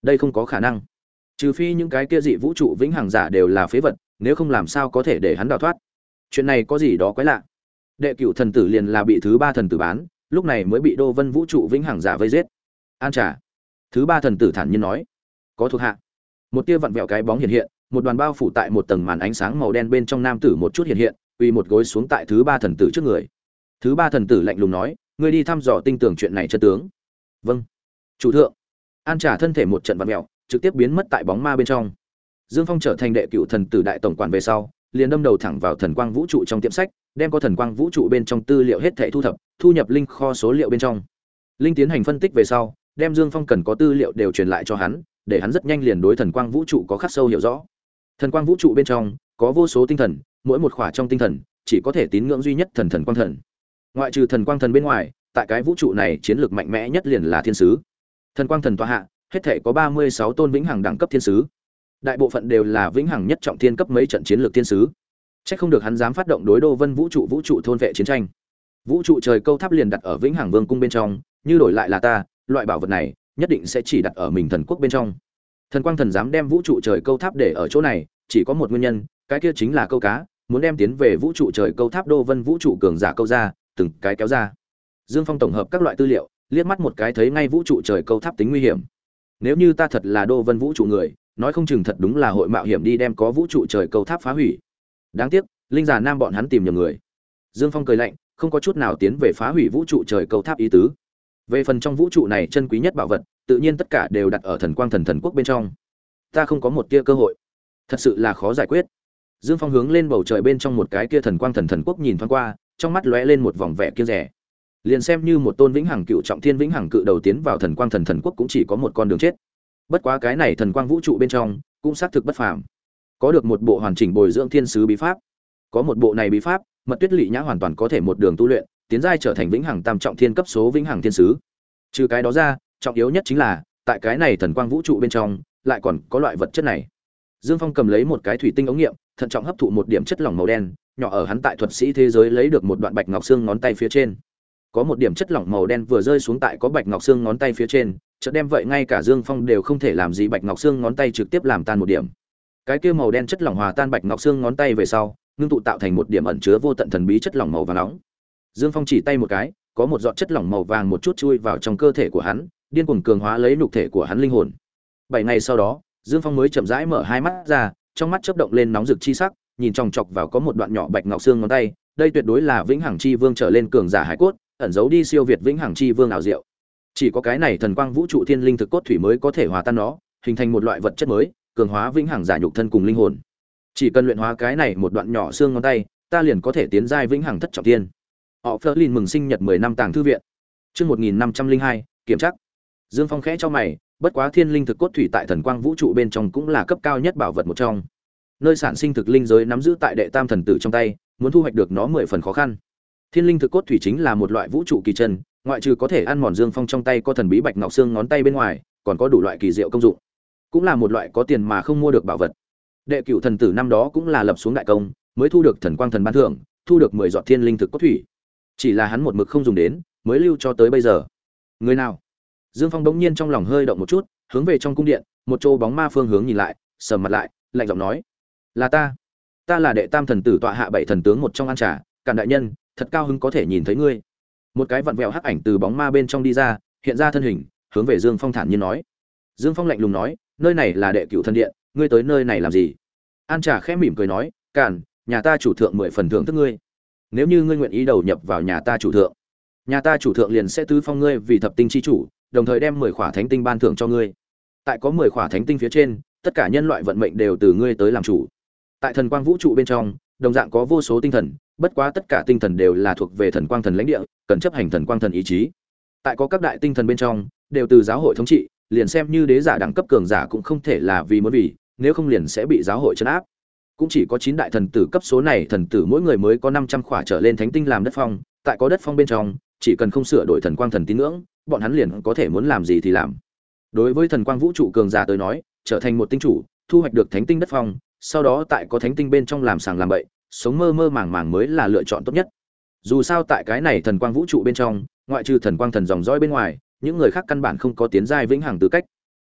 Đây không có khả năng. Trừ phi những cái kia dị vũ trụ vĩnh hằng giả đều là phế vật, nếu không làm sao có thể để hắn đào thoát. Chuyện này có gì đó quái lạ. Đệ cửu thần tử liền là bị thứ ba thần tử bán, lúc này mới bị Đô Vân vũ trụ vĩnh hằng giả vây giết. An trả. Thứ ba thần tử thản nhiên nói, có thuộc hạ. Một tia vặn vẹo cái bóng hiện hiện, một đoàn bao phủ tại một tầng màn ánh sáng màu đen bên trong nam tử một chút hiện hiện, quỳ một gối xuống tại thứ ba thần tử trước người. Thứ ba thần tử lạnh lùng nói, ngươi đi thăm dò tinh tường chuyện này chân tướng. Vâng, chủ thượng. An trả thân thể một trận vặn vẹo, trực tiếp biến mất tại bóng ma bên trong. Dương Phong trở thành đệ cửu thần tử đại tổng quản về sau, liền đâm đầu thẳng vào thần quang vũ trụ trong tiệm sách, đem có thần quang vũ trụ bên trong tư liệu hết thảy thu thập, thu nhập linh kho số liệu bên trong. Linh tiến hành phân tích về sau, đem Dương Phong cần có tư liệu đều truyền lại cho hắn, để hắn rất nhanh liền đối thần quang vũ trụ có khắc sâu hiểu rõ. Thần quang vũ trụ bên trong có vô số tinh thần, mỗi một khỏa trong tinh thần chỉ có thể tín ngưỡng duy nhất thần thần quang thần. Ngoại trừ thần quang thần bên ngoài, tại cái vũ trụ này chiến lược mạnh mẽ nhất liền là thiên sứ. Thần quang thần tọa hạ, hết thảy có ba mươi sáu tôn vĩnh hằng đẳng cấp thiên sứ. Đại bộ phận đều là vĩnh hằng nhất trọng thiên cấp mấy trận chiến lược thiên sứ. Chắc không được hắn dám phát động đối Đô Vân vũ trụ vũ trụ thôn vệ chiến tranh. Vũ trụ trời câu tháp liền đặt ở vĩnh hằng vương cung bên trong, như đổi lại là ta, loại bảo vật này nhất định sẽ chỉ đặt ở mình thần quốc bên trong. Thần quang thần dám đem vũ trụ trời câu tháp để ở chỗ này, chỉ có một nguyên nhân, cái kia chính là câu cá, muốn đem tiến về vũ trụ trời câu tháp Đô Vân vũ trụ cường giả câu ra, từng cái kéo ra. Dương Phong tổng hợp các loại tư liệu, liếc mắt một cái thấy ngay vũ trụ trời câu tháp tính nguy hiểm. Nếu như ta thật là Đô Vân vũ trụ người, nói không chừng thật đúng là hội mạo hiểm đi đem có vũ trụ trời câu tháp phá hủy. Đáng tiếc, linh giả nam bọn hắn tìm nhầm người. Dương Phong cười lạnh, không có chút nào tiến về phá hủy vũ trụ trời câu tháp ý tứ. Về phần trong vũ trụ này chân quý nhất bảo vật, tự nhiên tất cả đều đặt ở thần quang thần thần quốc bên trong. Ta không có một tia cơ hội, thật sự là khó giải quyết. Dương Phong hướng lên bầu trời bên trong một cái kia thần quang thần thần quốc nhìn thoáng qua, trong mắt lóe lên một vòng vẻ kiêng dè. Liền xem như một tôn vĩnh hằng cựu trọng thiên vĩnh hằng cự đầu tiến vào thần quang thần thần quốc cũng chỉ có một con đường chết. Bất quá cái này thần quang vũ trụ bên trong cũng xác thực bất phàm, có được một bộ hoàn chỉnh bồi dưỡng thiên sứ bí pháp. Có một bộ này bí pháp, Mật Tuyết Lệ Nhã hoàn toàn có thể một đường tu luyện, tiến giai trở thành vĩnh hằng tam trọng thiên cấp số vĩnh hằng thiên sứ. Trừ cái đó ra, trọng yếu nhất chính là tại cái này thần quang vũ trụ bên trong lại còn có loại vật chất này. Dương Phong cầm lấy một cái thủy tinh ống nghiệm, thận trọng hấp thụ một điểm chất lỏng màu đen, nhỏ ở hắn tại thuật sĩ thế giới lấy được một đoạn bạch ngọc xương ngón tay phía trên. Có một điểm chất lỏng màu đen vừa rơi xuống tại có bạch ngọc xương ngón tay phía trên, chợt đem vậy ngay cả Dương Phong đều không thể làm gì bạch ngọc xương ngón tay trực tiếp làm tan một điểm. Cái kia màu đen chất lỏng hòa tan bạch ngọc xương ngón tay về sau, ngưng tụ tạo thành một điểm ẩn chứa vô tận thần bí chất lỏng màu vàng nóng. Dương Phong chỉ tay một cái, có một giọt chất lỏng màu vàng một chút chui vào trong cơ thể của hắn, điên cuồng cường hóa lấy nhục thể của hắn linh hồn. Bảy ngày sau đó, Dương Phong mới chậm rãi mở hai mắt ra, trong mắt chớp động lên nóng rực chi sắc, nhìn chòng chọc vào có một đoạn nhỏ bạch ngọc xương ngón tay, đây tuyệt đối là vĩnh hằng chi vương trở lên cường giả hải cốt, ẩn giấu đi siêu việt vĩnh hằng chi vương ảo diệu. Chỉ có cái này thần quang vũ trụ thiên linh thực cốt thủy mới có thể hòa tan nó, hình thành một loại vật chất mới, cường hóa vĩnh hằng giả nhục thân cùng linh hồn. Chỉ cần luyện hóa cái này một đoạn nhỏ xương ngón tay, ta liền có thể tiến giai vĩnh hằng thất trọng thiên. Họ Flerlin mừng sinh nhật mười năm tàng thư viện. Chương một nghìn năm trăm linh hai, kiểm chắc. Dương Phong khẽ cho mày, bất quá thiên linh thực cốt thủy tại thần quang vũ trụ bên trong cũng là cấp cao nhất bảo vật một trong. Nơi sản sinh thực linh giới nắm giữ tại đệ tam thần tử trong tay, muốn thu hoạch được nó mười phần khó khăn. Thiên linh thực cốt thủy chính là một loại vũ trụ kỳ chân, ngoại trừ có thể ăn mòn Dương Phong trong tay có thần bí bạch ngọc xương ngón tay bên ngoài, còn có đủ loại kỳ diệu công dụng. Cũng là một loại có tiền mà không mua được bảo vật. Đệ cửu thần tử năm đó cũng là lập xuống đại công, mới thu được thần quang thần ban thưởng, thu được mười giọt thiên linh thực cốt thủy. Chỉ là hắn một mực không dùng đến, mới lưu cho tới bây giờ. Người nào? Dương Phong đống nhiên trong lòng hơi động một chút, hướng về trong cung điện, một chỗ bóng ma phương hướng nhìn lại, sầm mặt lại, lạnh giọng nói: "Là ta, ta là đệ tam thần tử tọa hạ bảy thần tướng một trong An Trà, Càn đại nhân, thật cao hứng có thể nhìn thấy ngươi." Một cái vặn vẹo hắc ảnh từ bóng ma bên trong đi ra, hiện ra thân hình, hướng về Dương Phong thản nhiên nói. Dương Phong lạnh lùng nói: "Nơi này là đệ cửu thần điện, ngươi tới nơi này làm gì?" An Trà khẽ mỉm cười nói: "Càn, nhà ta chủ thượng mười phần thưởng thức ngươi. Nếu như ngươi nguyện ý đầu nhập vào nhà ta chủ thượng, nhà ta chủ thượng liền sẽ tứ phong ngươi vì thập tinh chi chủ, đồng thời đem mười khỏa thánh tinh ban thưởng cho ngươi. Tại có mười khỏa thánh tinh phía trên, tất cả nhân loại vận mệnh đều từ ngươi tới làm chủ. Tại thần quang vũ trụ bên trong, đồng dạng có vô số tinh thần, bất quá tất cả tinh thần đều là thuộc về thần quang thần lãnh địa, cần chấp hành thần quang thần ý chí. Tại có các đại tinh thần bên trong, đều từ giáo hội thống trị, liền xem như đế giả đẳng cấp cường giả cũng không thể là vì muốn vì, nếu không liền sẽ bị giáo hội trấn áp. Cũng chỉ có chín đại thần tử cấp số này thần tử mỗi người mới có năm trăm khỏa trở lên thánh tinh làm đất phong, tại có đất phong bên trong, chỉ cần không sửa đổi thần quang thần tín ngưỡng, bọn hắn liền có thể muốn làm gì thì làm. Đối với thần quang vũ trụ cường giả tới nói, trở thành một tinh chủ, thu hoạch được thánh tinh đất phong, sau đó tại có thánh tinh bên trong làm sàng làm bậy, sống mơ mơ màng màng mới là lựa chọn tốt nhất. Dù sao tại cái này thần quang vũ trụ bên trong, ngoại trừ thần quang thần dòng dõi bên ngoài, những người khác căn bản không có tiến giai vĩnh hằng tư cách.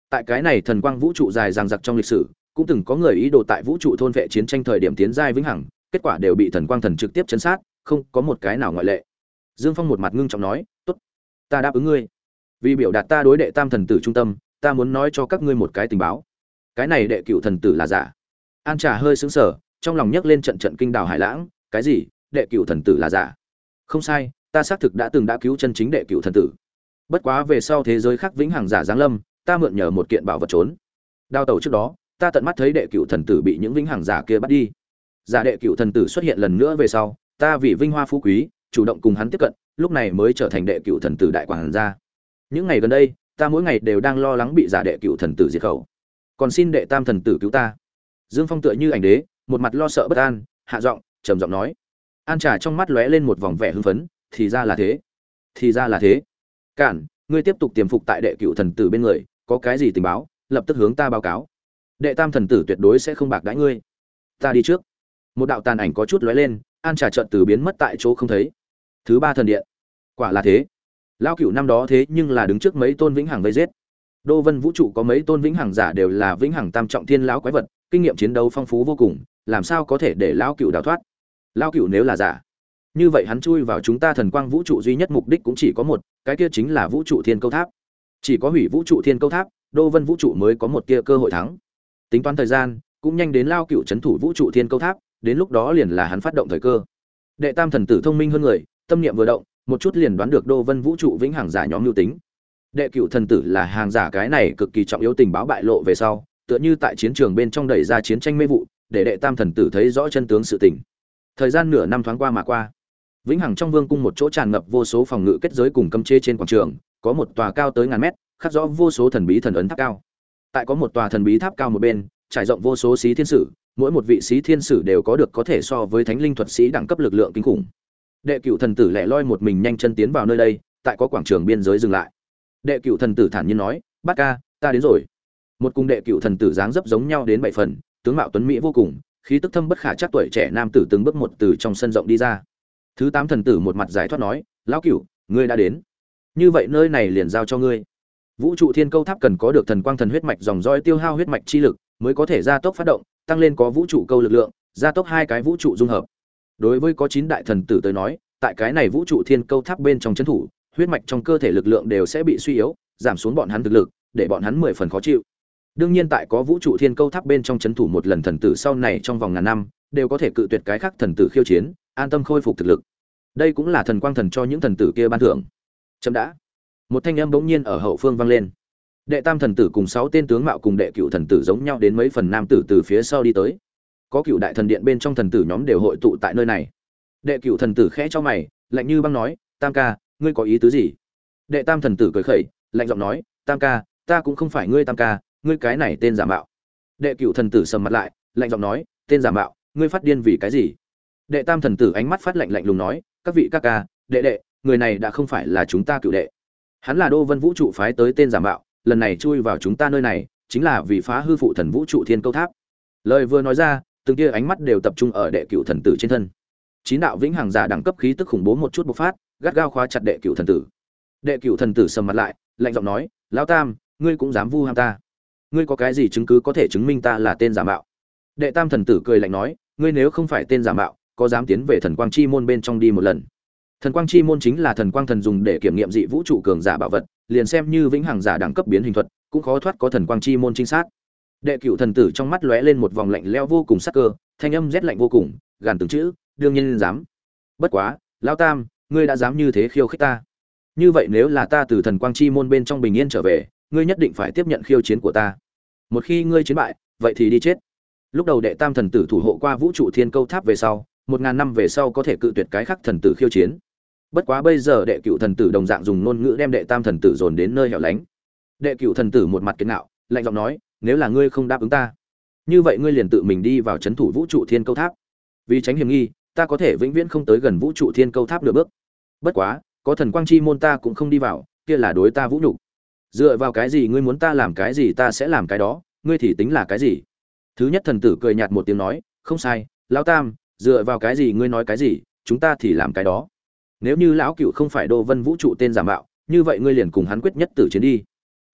Tại cái này thần quang vũ trụ dài dằng dặc trong lịch sử, cũng từng có người ý đồ tại vũ trụ thôn vệ chiến tranh thời điểm tiến giai vĩnh hằng, kết quả đều bị thần quang thần trực tiếp chấn sát, không có một cái nào ngoại lệ. Dương Phong một mặt ngưng trọng nói, "Tốt, ta đáp ứng ngươi. Vì biểu đạt ta đối đệ tam thần tử trung tâm, ta muốn nói cho các ngươi một cái tình báo. Cái này đệ cửu thần tử là giả." An Trà hơi sững sờ, trong lòng nhấc lên trận trận kinh đào hải lãng, cái gì? Đệ cửu thần tử là giả? Không sai, ta xác thực đã từng đã cứu chân chính đệ cửu thần tử. Bất quá về sau thế giới khác vĩnh hằng giả giáng lâm, ta mượn nhờ một kiện bảo vật trốn. Đao tẩu trước đó, ta tận mắt thấy đệ cửu thần tử bị những vĩnh hằng giả kia bắt đi. Giả đệ cửu thần tử xuất hiện lần nữa về sau, ta vì vinh hoa phú quý, chủ động cùng hắn tiếp cận, lúc này mới trở thành đệ cửu thần tử đại quảng gia. Những ngày gần đây, ta mỗi ngày đều đang lo lắng bị giả đệ cửu thần tử diệt khẩu. Còn xin đệ tam thần tử cứu ta. Dương Phong tựa như ảnh đế, một mặt lo sợ bất an, hạ giọng, trầm giọng nói. An Trà trong mắt lóe lên một vòng vẻ hưng phấn, thì ra là thế, thì ra là thế. Cản, ngươi tiếp tục tiềm phục tại đệ cửu thần tử bên người, có cái gì tình báo, lập tức hướng ta báo cáo. Đệ tam thần tử tuyệt đối sẽ không bạc đãi ngươi. Ta đi trước. Một đạo tàn ảnh có chút lóe lên, An Trà chợt từ biến mất tại chỗ không thấy. Thứ ba thần điện. Quả là thế. Lão cửu năm đó thế nhưng là đứng trước mấy tôn vĩnh hằng vây giết. Đô Vân vũ trụ có mấy tôn vĩnh hằng giả đều là vĩnh hằng tam trọng thiên lão quái vật, kinh nghiệm chiến đấu phong phú vô cùng, làm sao có thể để lão cửu đào thoát? Lão cửu nếu là giả, như vậy hắn chui vào chúng ta thần quang vũ trụ duy nhất mục đích cũng chỉ có một, cái kia chính là vũ trụ thiên câu tháp. Chỉ có hủy vũ trụ thiên câu tháp, Đô Vân vũ trụ mới có một tia cơ hội thắng. Tính toán thời gian, cũng nhanh đến lão cửu trấn thủ vũ trụ thiên câu tháp, đến lúc đó liền là hắn phát động thời cơ. Đệ tam thần tử thông minh hơn người, tâm niệm vừa động, một chút liền đoán được Đô Vân vũ trụ vĩnh hằng giả nhóm lưu tính. Đệ cửu thần tử là hàng giả, cái này cực kỳ trọng yếu tình báo bại lộ về sau, tựa như tại chiến trường bên trong đẩy ra chiến tranh mê vụ, để đệ tam thần tử thấy rõ chân tướng sự tình. Thời gian nửa năm thoáng qua mà qua. Vĩnh hằng trong vương cung một chỗ tràn ngập vô số phòng ngự kết giới cùng cấm chế trên quảng trường, có một tòa cao tới ngàn mét, khắc rõ vô số thần bí thần ấn tháp cao. Tại có một tòa thần bí tháp cao một bên, trải rộng vô số xí thiên sử, mỗi một vị xí thiên sử đều có được có thể so với thánh linh thuật sĩ đẳng cấp lực lượng kinh khủng. Đệ cửu thần tử lẻ loi một mình nhanh chân tiến vào nơi đây, tại có quảng trường biên giới dừng lại. Đệ cửu thần tử thản nhiên nói, "Bát ca, ta đến rồi." Một cùng đệ cửu thần tử dáng dấp giống nhau đến bảy phần, tướng mạo tuấn mỹ vô cùng, khí tức thâm bất khả trắc, tuổi trẻ nam tử từng bước một từ trong sân rộng đi ra. Thứ tám thần tử một mặt giải thoát nói, "Lão cửu, ngươi đã đến. Như vậy nơi này liền giao cho ngươi. Vũ trụ thiên câu tháp cần có được thần quang thần huyết mạch dòng dõi tiêu hao huyết mạch chi lực, mới có thể gia tốc phát động, tăng lên có vũ trụ câu lực lượng, gia tốc hai cái vũ trụ dung hợp." Đối với có chín đại thần tử tới nói, tại cái này vũ trụ thiên câu tháp bên trong trấn thủ, huyết mạch trong cơ thể lực lượng đều sẽ bị suy yếu, giảm xuống bọn hắn thực lực, để bọn hắn mười phần khó chịu. Đương nhiên tại có vũ trụ thiên câu tháp bên trong trấn thủ một lần thần tử sau này trong vòng ngàn năm, đều có thể cự tuyệt cái khác thần tử khiêu chiến, an tâm khôi phục thực lực. Đây cũng là thần quang thần cho những thần tử kia ban thưởng. Chấm đã. Một thanh âm bỗng nhiên ở hậu phương vang lên. Đệ tam thần tử cùng sáu tên tướng mạo cùng đệ cửu thần tử giống nhau đến mấy phần nam tử từ phía sau đi tới. Có cửu đại thần điện bên trong thần tử nhóm đều hội tụ tại nơi này. Đệ cửu thần tử khẽ cho mày, lạnh như băng nói, "Tam ca, ngươi có ý tứ gì?" Đệ tam thần tử cười khẩy, lạnh giọng nói, "Tam ca, ta cũng không phải ngươi Tam ca, ngươi cái này tên giả mạo." Đệ cửu thần tử sầm mặt lại, lạnh giọng nói, "Tên giả mạo, ngươi phát điên vì cái gì?" Đệ tam thần tử ánh mắt phát lạnh lạnh lùng nói, "Các vị ca ca, đệ đệ, người này đã không phải là chúng ta cửu đệ. Hắn là Đô Vân vũ trụ phái tới tên giả mạo, lần này chui vào chúng ta nơi này, chính là vì phá hư phụ thần vũ trụ thiên câu tháp." Lời vừa nói ra, từng kia ánh mắt đều tập trung ở đệ cửu thần tử trên thân. Chín đạo vĩnh hằng giả đẳng cấp khí tức khủng bố một chút bộc phát, gắt gao khóa chặt đệ cửu thần tử. Đệ cửu thần tử sầm mặt lại, lạnh giọng nói, "Lão Tam, ngươi cũng dám vu ham ta? Ngươi có cái gì chứng cứ có thể chứng minh ta là tên giả mạo?" Đệ tam thần tử cười lạnh nói, "Ngươi nếu không phải tên giả mạo, có dám tiến về thần quang chi môn bên trong đi một lần?" Thần quang chi môn chính là thần quang thần dùng để kiểm nghiệm dị vũ trụ cường giả bảo vật, liền xem như vĩnh hằng giả đẳng cấp biến hình thuật, cũng khó thoát có thần quang chi môn chính xác. Đệ cửu thần tử trong mắt lóe lên một vòng lạnh lẽo vô cùng sắc cơ, thanh âm rét lạnh vô cùng, gàn từng chữ, "Đương nhiên dám. Bất quá, Lão Tam, ngươi đã dám như thế khiêu khích ta. Như vậy nếu là ta từ thần quang chi môn bên trong bình yên trở về, ngươi nhất định phải tiếp nhận khiêu chiến của ta. Một khi ngươi chiến bại, vậy thì đi chết." Lúc đầu đệ tam thần tử thủ hộ qua vũ trụ thiên câu tháp về sau, một ngàn năm về sau có thể cự tuyệt cái khác thần tử khiêu chiến. Bất quá bây giờ đệ cửu thần tử đồng dạng dùng ngôn ngữ đem đệ tam thần tử dồn đến nơi hẻo lánh. Đệ cửu thần tử một mặt kiên ngạo, lạnh giọng nói, "Nếu là ngươi không đáp ứng ta, như vậy ngươi liền tự mình đi vào trấn thủ vũ trụ thiên câu tháp. Vì tránh hiểm nghi, ta có thể vĩnh viễn không tới gần vũ trụ thiên câu tháp nửa bước. Bất quá, có thần quang chi môn ta cũng không đi vào, kia là đối ta vũ nhục. Dựa vào cái gì ngươi muốn ta làm cái gì ta sẽ làm cái đó, ngươi thì tính là cái gì?" Thứ nhất thần tử cười nhạt một tiếng nói, "Không sai, Lão Tam, dựa vào cái gì ngươi nói cái gì, chúng ta thì làm cái đó. Nếu như lão cửu không phải Đô Vân vũ trụ tên giả mạo, như vậy ngươi liền cùng hắn quyết nhất tử chiến đi."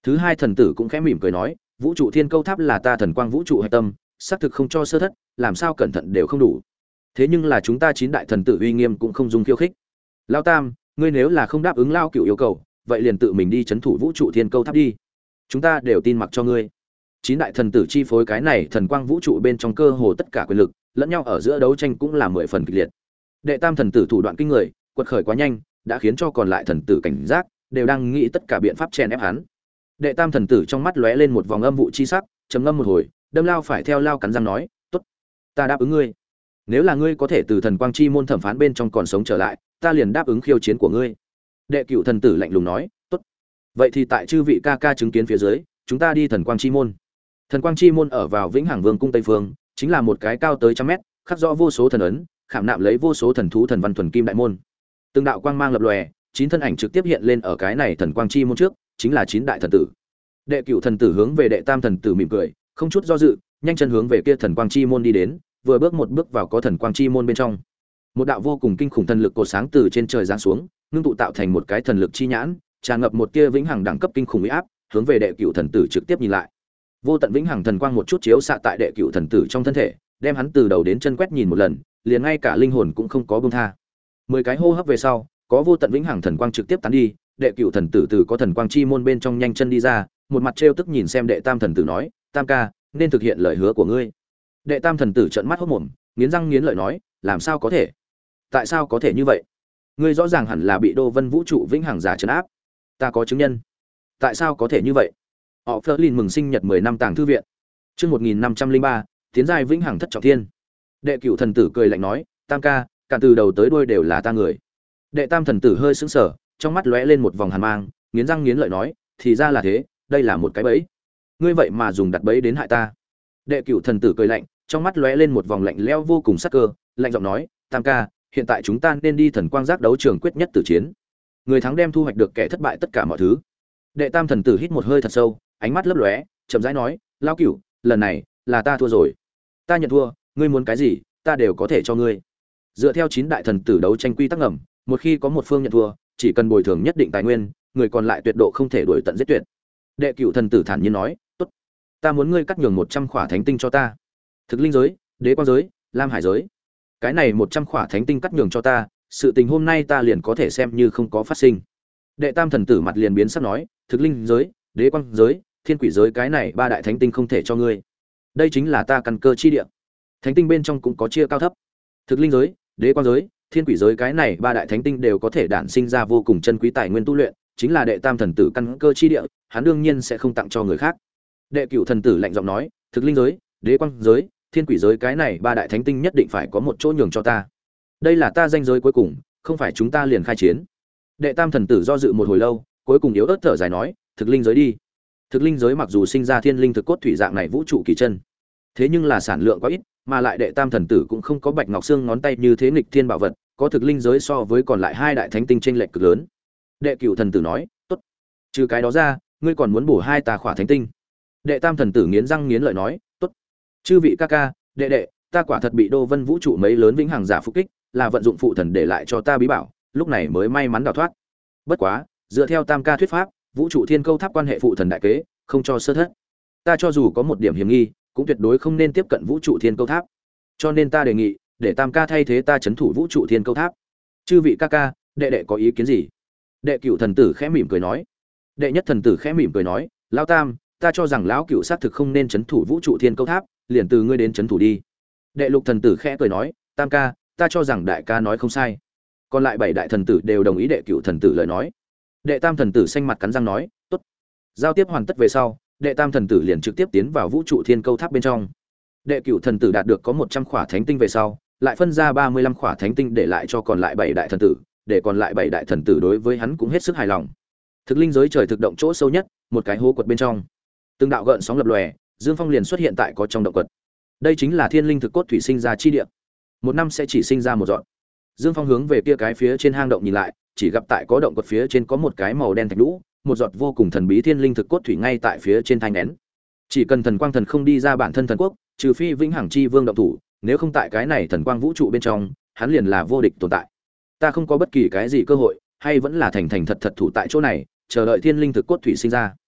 Thứ hai thần tử cũng khẽ mỉm cười nói, vũ trụ thiên câu tháp là ta thần quang vũ trụ hạch tâm, xác thực không cho sơ thất, làm sao cẩn thận đều không đủ. Thế nhưng là chúng ta chín đại thần tử uy nghiêm cũng không dung khiêu khích. Lao Tam, ngươi nếu là không đáp ứng Lao Cửu yêu cầu, vậy liền tự mình đi chấn thủ vũ trụ thiên câu tháp đi. Chúng ta đều tin mặc cho ngươi. Chín đại thần tử chi phối cái này thần quang vũ trụ bên trong cơ hồ tất cả quyền lực, lẫn nhau ở giữa đấu tranh cũng là mười phần kịch liệt. Đệ tam thần tử thủ đoạn kinh người, quật khởi quá nhanh, đã khiến cho còn lại thần tử cảnh giác, đều đang nghĩ tất cả biện pháp chèn ép hắn. Đệ tam thần tử trong mắt lóe lên một vòng âm vụ chi sắc, trầm ngâm một hồi, đâm lao phải theo lao cắn răng nói, "Tốt, ta đáp ứng ngươi. Nếu là ngươi có thể từ thần quang chi môn thẩm phán bên trong còn sống trở lại, ta liền đáp ứng khiêu chiến của ngươi." Đệ cửu thần tử lạnh lùng nói, "Tốt. Vậy thì tại chư vị ca ca chứng kiến phía dưới, chúng ta đi thần quang chi môn." Thần quang chi môn ở vào Vĩnh Hằng Vương cung tây phương, chính là một cái cao tới trăm mét, khắc rõ vô số thần ấn, khảm nạm lấy vô số thần thú thần văn thuần kim đại môn. Từng đạo quang mang lập lòe, chín thân ảnh trực tiếp hiện lên ở cái này thần quang chi môn trước, chính là chín đại thần tử. Đệ cửu thần tử hướng về đệ tam thần tử mỉm cười, không chút do dự, nhanh chân hướng về kia thần quang chi môn đi đến, vừa bước một bước vào có thần quang chi môn bên trong. Một đạo vô cùng kinh khủng thần lực cột sáng từ trên trời giáng xuống, ngưng tụ tạo thành một cái thần lực chi nhãn, tràn ngập một tia vĩnh hằng đẳng cấp kinh khủng uy áp, hướng về đệ cửu thần tử trực tiếp nhìn lại. Vô tận vĩnh hằng thần quang một chút chiếu xạ tại đệ cửu thần tử trong thân thể, đem hắn từ đầu đến chân quét nhìn một lần, liền ngay cả linh hồn cũng không có buông tha. Mười cái hô hấp về sau, có vô tận vĩnh hằng thần quang trực tiếp tán đi, đệ cửu thần tử từ có thần quang chi môn bên trong nhanh chân đi ra, một mặt trêu tức nhìn xem đệ tam thần tử nói, "Tam ca, nên thực hiện lời hứa của ngươi." Đệ tam thần tử trợn mắt hốt mồm, nghiến răng nghiến lợi nói, "Làm sao có thể? Tại sao có thể như vậy? Ngươi rõ ràng hẳn là bị Đô Vân vũ trụ vĩnh hằng giả trấn áp, ta có chứng nhân. Tại sao có thể như vậy?" Họ Flerlin mừng sinh nhật mười năm tàng thư viện. Chương một nghìn năm trăm linh ba, tiến giai vĩnh hằng thất trọng thiên. Đệ cửu thần tử cười lạnh nói, "Tam ca, cả từ đầu tới đuôi đều là ta người." Đệ tam thần tử hơi sững sờ, trong mắt lóe lên một vòng hàn mang, nghiến răng nghiến lợi nói, "Thì ra là thế, đây là một cái bẫy. Ngươi vậy mà dùng đặt bẫy đến hại ta." Đệ cửu thần tử cười lạnh, trong mắt lóe lên một vòng lạnh lẽo vô cùng sắc cơ, lạnh giọng nói, "Tam ca, hiện tại chúng ta nên đi thần quang giác đấu trường quyết nhất tử chiến. Người thắng đem thu hoạch được kẻ thất bại tất cả mọi thứ." Đệ tam thần tử hít một hơi thật sâu, ánh mắt lấp lóe, chậm rãi nói, "Lão cửu, lần này là ta thua rồi. Ta nhận thua, ngươi muốn cái gì, ta đều có thể cho ngươi." Dựa theo chín đại thần tử đấu tranh quy tắc ngầm, một khi có một phương nhận thua, chỉ cần bồi thường nhất định tài nguyên, người còn lại tuyệt độ không thể đuổi tận giết tuyệt. Đệ cửu thần tử thản nhiên nói, "Tốt, ta muốn ngươi cắt nhường một trăm khỏa thánh tinh cho ta. Thực linh giới, đế quang giới, lam hải giới. Cái này một trăm khỏa thánh tinh cắt nhường cho ta, sự tình hôm nay ta liền có thể xem như không có phát sinh." Đệ tam thần tử mặt liền biến sắc nói, "Thực linh giới, đế quang giới, thiên quỷ giới, cái này ba đại thánh tinh không thể cho ngươi. Đây chính là ta căn cơ chi địa. Thánh tinh bên trong cũng có chia cao thấp. Thực linh giới, đế quang giới, thiên quỷ giới, cái này ba đại thánh tinh đều có thể đản sinh ra vô cùng chân quý tài nguyên tu luyện, chính là đệ tam thần tử căn cơ chi địa, hắn đương nhiên sẽ không tặng cho người khác." Đệ cửu thần tử lạnh giọng nói, "Thực linh giới, đế quang giới, thiên quỷ giới, cái này ba đại thánh tinh nhất định phải có một chỗ nhường cho ta. Đây là ta danh giới cuối cùng, không phải chúng ta liền khai chiến." Đệ tam thần tử do dự một hồi lâu, cuối cùng yếu ớt thở dài nói, "Thực linh giới đi." Thực linh giới mặc dù sinh ra thiên linh thực cốt thủy dạng này vũ trụ kỳ chân, thế nhưng là sản lượng quá ít, mà lại đệ tam thần tử cũng không có bạch ngọc xương ngón tay như thế nghịch thiên bảo vật, có thực linh giới so với còn lại hai đại thánh tinh chênh lệch cực lớn. Đệ cửu thần tử nói, "Tốt, trừ cái đó ra, ngươi còn muốn bổ hai tà khỏa thánh tinh." Đệ tam thần tử nghiến răng nghiến lợi nói, "Tốt, chư vị ca ca, đệ đệ, ta quả thật bị Đô Vân vũ trụ mấy lớn vĩnh hằng giả phục kích, là vận dụng phụ thần để lại cho ta bí bảo, lúc này mới may mắn đào thoát. Bất quá, dựa theo tam ca thuyết pháp, vũ trụ thiên câu tháp quan hệ phụ thần đại kế, không cho sơ thất. Ta cho dù có một điểm hiểm nghi, cũng tuyệt đối không nên tiếp cận vũ trụ thiên câu tháp. Cho nên ta đề nghị, để tam ca thay thế ta trấn thủ vũ trụ thiên câu tháp. Chư vị ca ca, đệ đệ có ý kiến gì?" Đệ cửu thần tử khẽ mỉm cười nói. Đệ nhất thần tử khẽ mỉm cười nói, "Lão tam, ta cho rằng lão cửu xác thực không nên trấn thủ vũ trụ thiên câu tháp, liền từ ngươi đến trấn thủ đi." Đệ lục thần tử khẽ cười nói, "Tam ca, ta cho rằng đại ca nói không sai." Còn lại bảy đại thần tử đều đồng ý đệ cửu thần tử lời nói. Đệ tam thần tử xanh mặt cắn răng nói, "Tốt." Giao tiếp hoàn tất về sau, đệ tam thần tử liền trực tiếp tiến vào vũ trụ thiên câu tháp bên trong. Đệ cửu thần tử đạt được có một trăm khỏa thánh tinh về sau, lại phân ra ba mươi lăm khỏa thánh tinh để lại cho còn lại bảy đại thần tử, để còn lại bảy đại thần tử đối với hắn cũng hết sức hài lòng. Thực linh giới trời thực động chỗ sâu nhất, một cái hố quật bên trong. Từng đạo gợn sóng lập lòe, Dương Phong liền xuất hiện tại có trong động quật. Đây chính là thiên linh thực cốt thủy sinh ra chi địa. Một năm sẽ chỉ sinh ra một dọn. Dương Phong hướng về kia cái phía trên hang động nhìn lại, chỉ gặp tại có động quật phía trên có một cái màu đen thạch lũ, một giọt vô cùng thần bí thiên linh thực cốt thủy ngay tại phía trên thanh nén. Chỉ cần thần quang thần không đi ra bản thân thần quốc, trừ phi vĩnh hằng chi vương động thủ, nếu không tại cái này thần quang vũ trụ bên trong, hắn liền là vô địch tồn tại. Ta không có bất kỳ cái gì cơ hội, hay vẫn là thành thành thật thật thủ tại chỗ này, chờ đợi thiên linh thực cốt thủy sinh ra.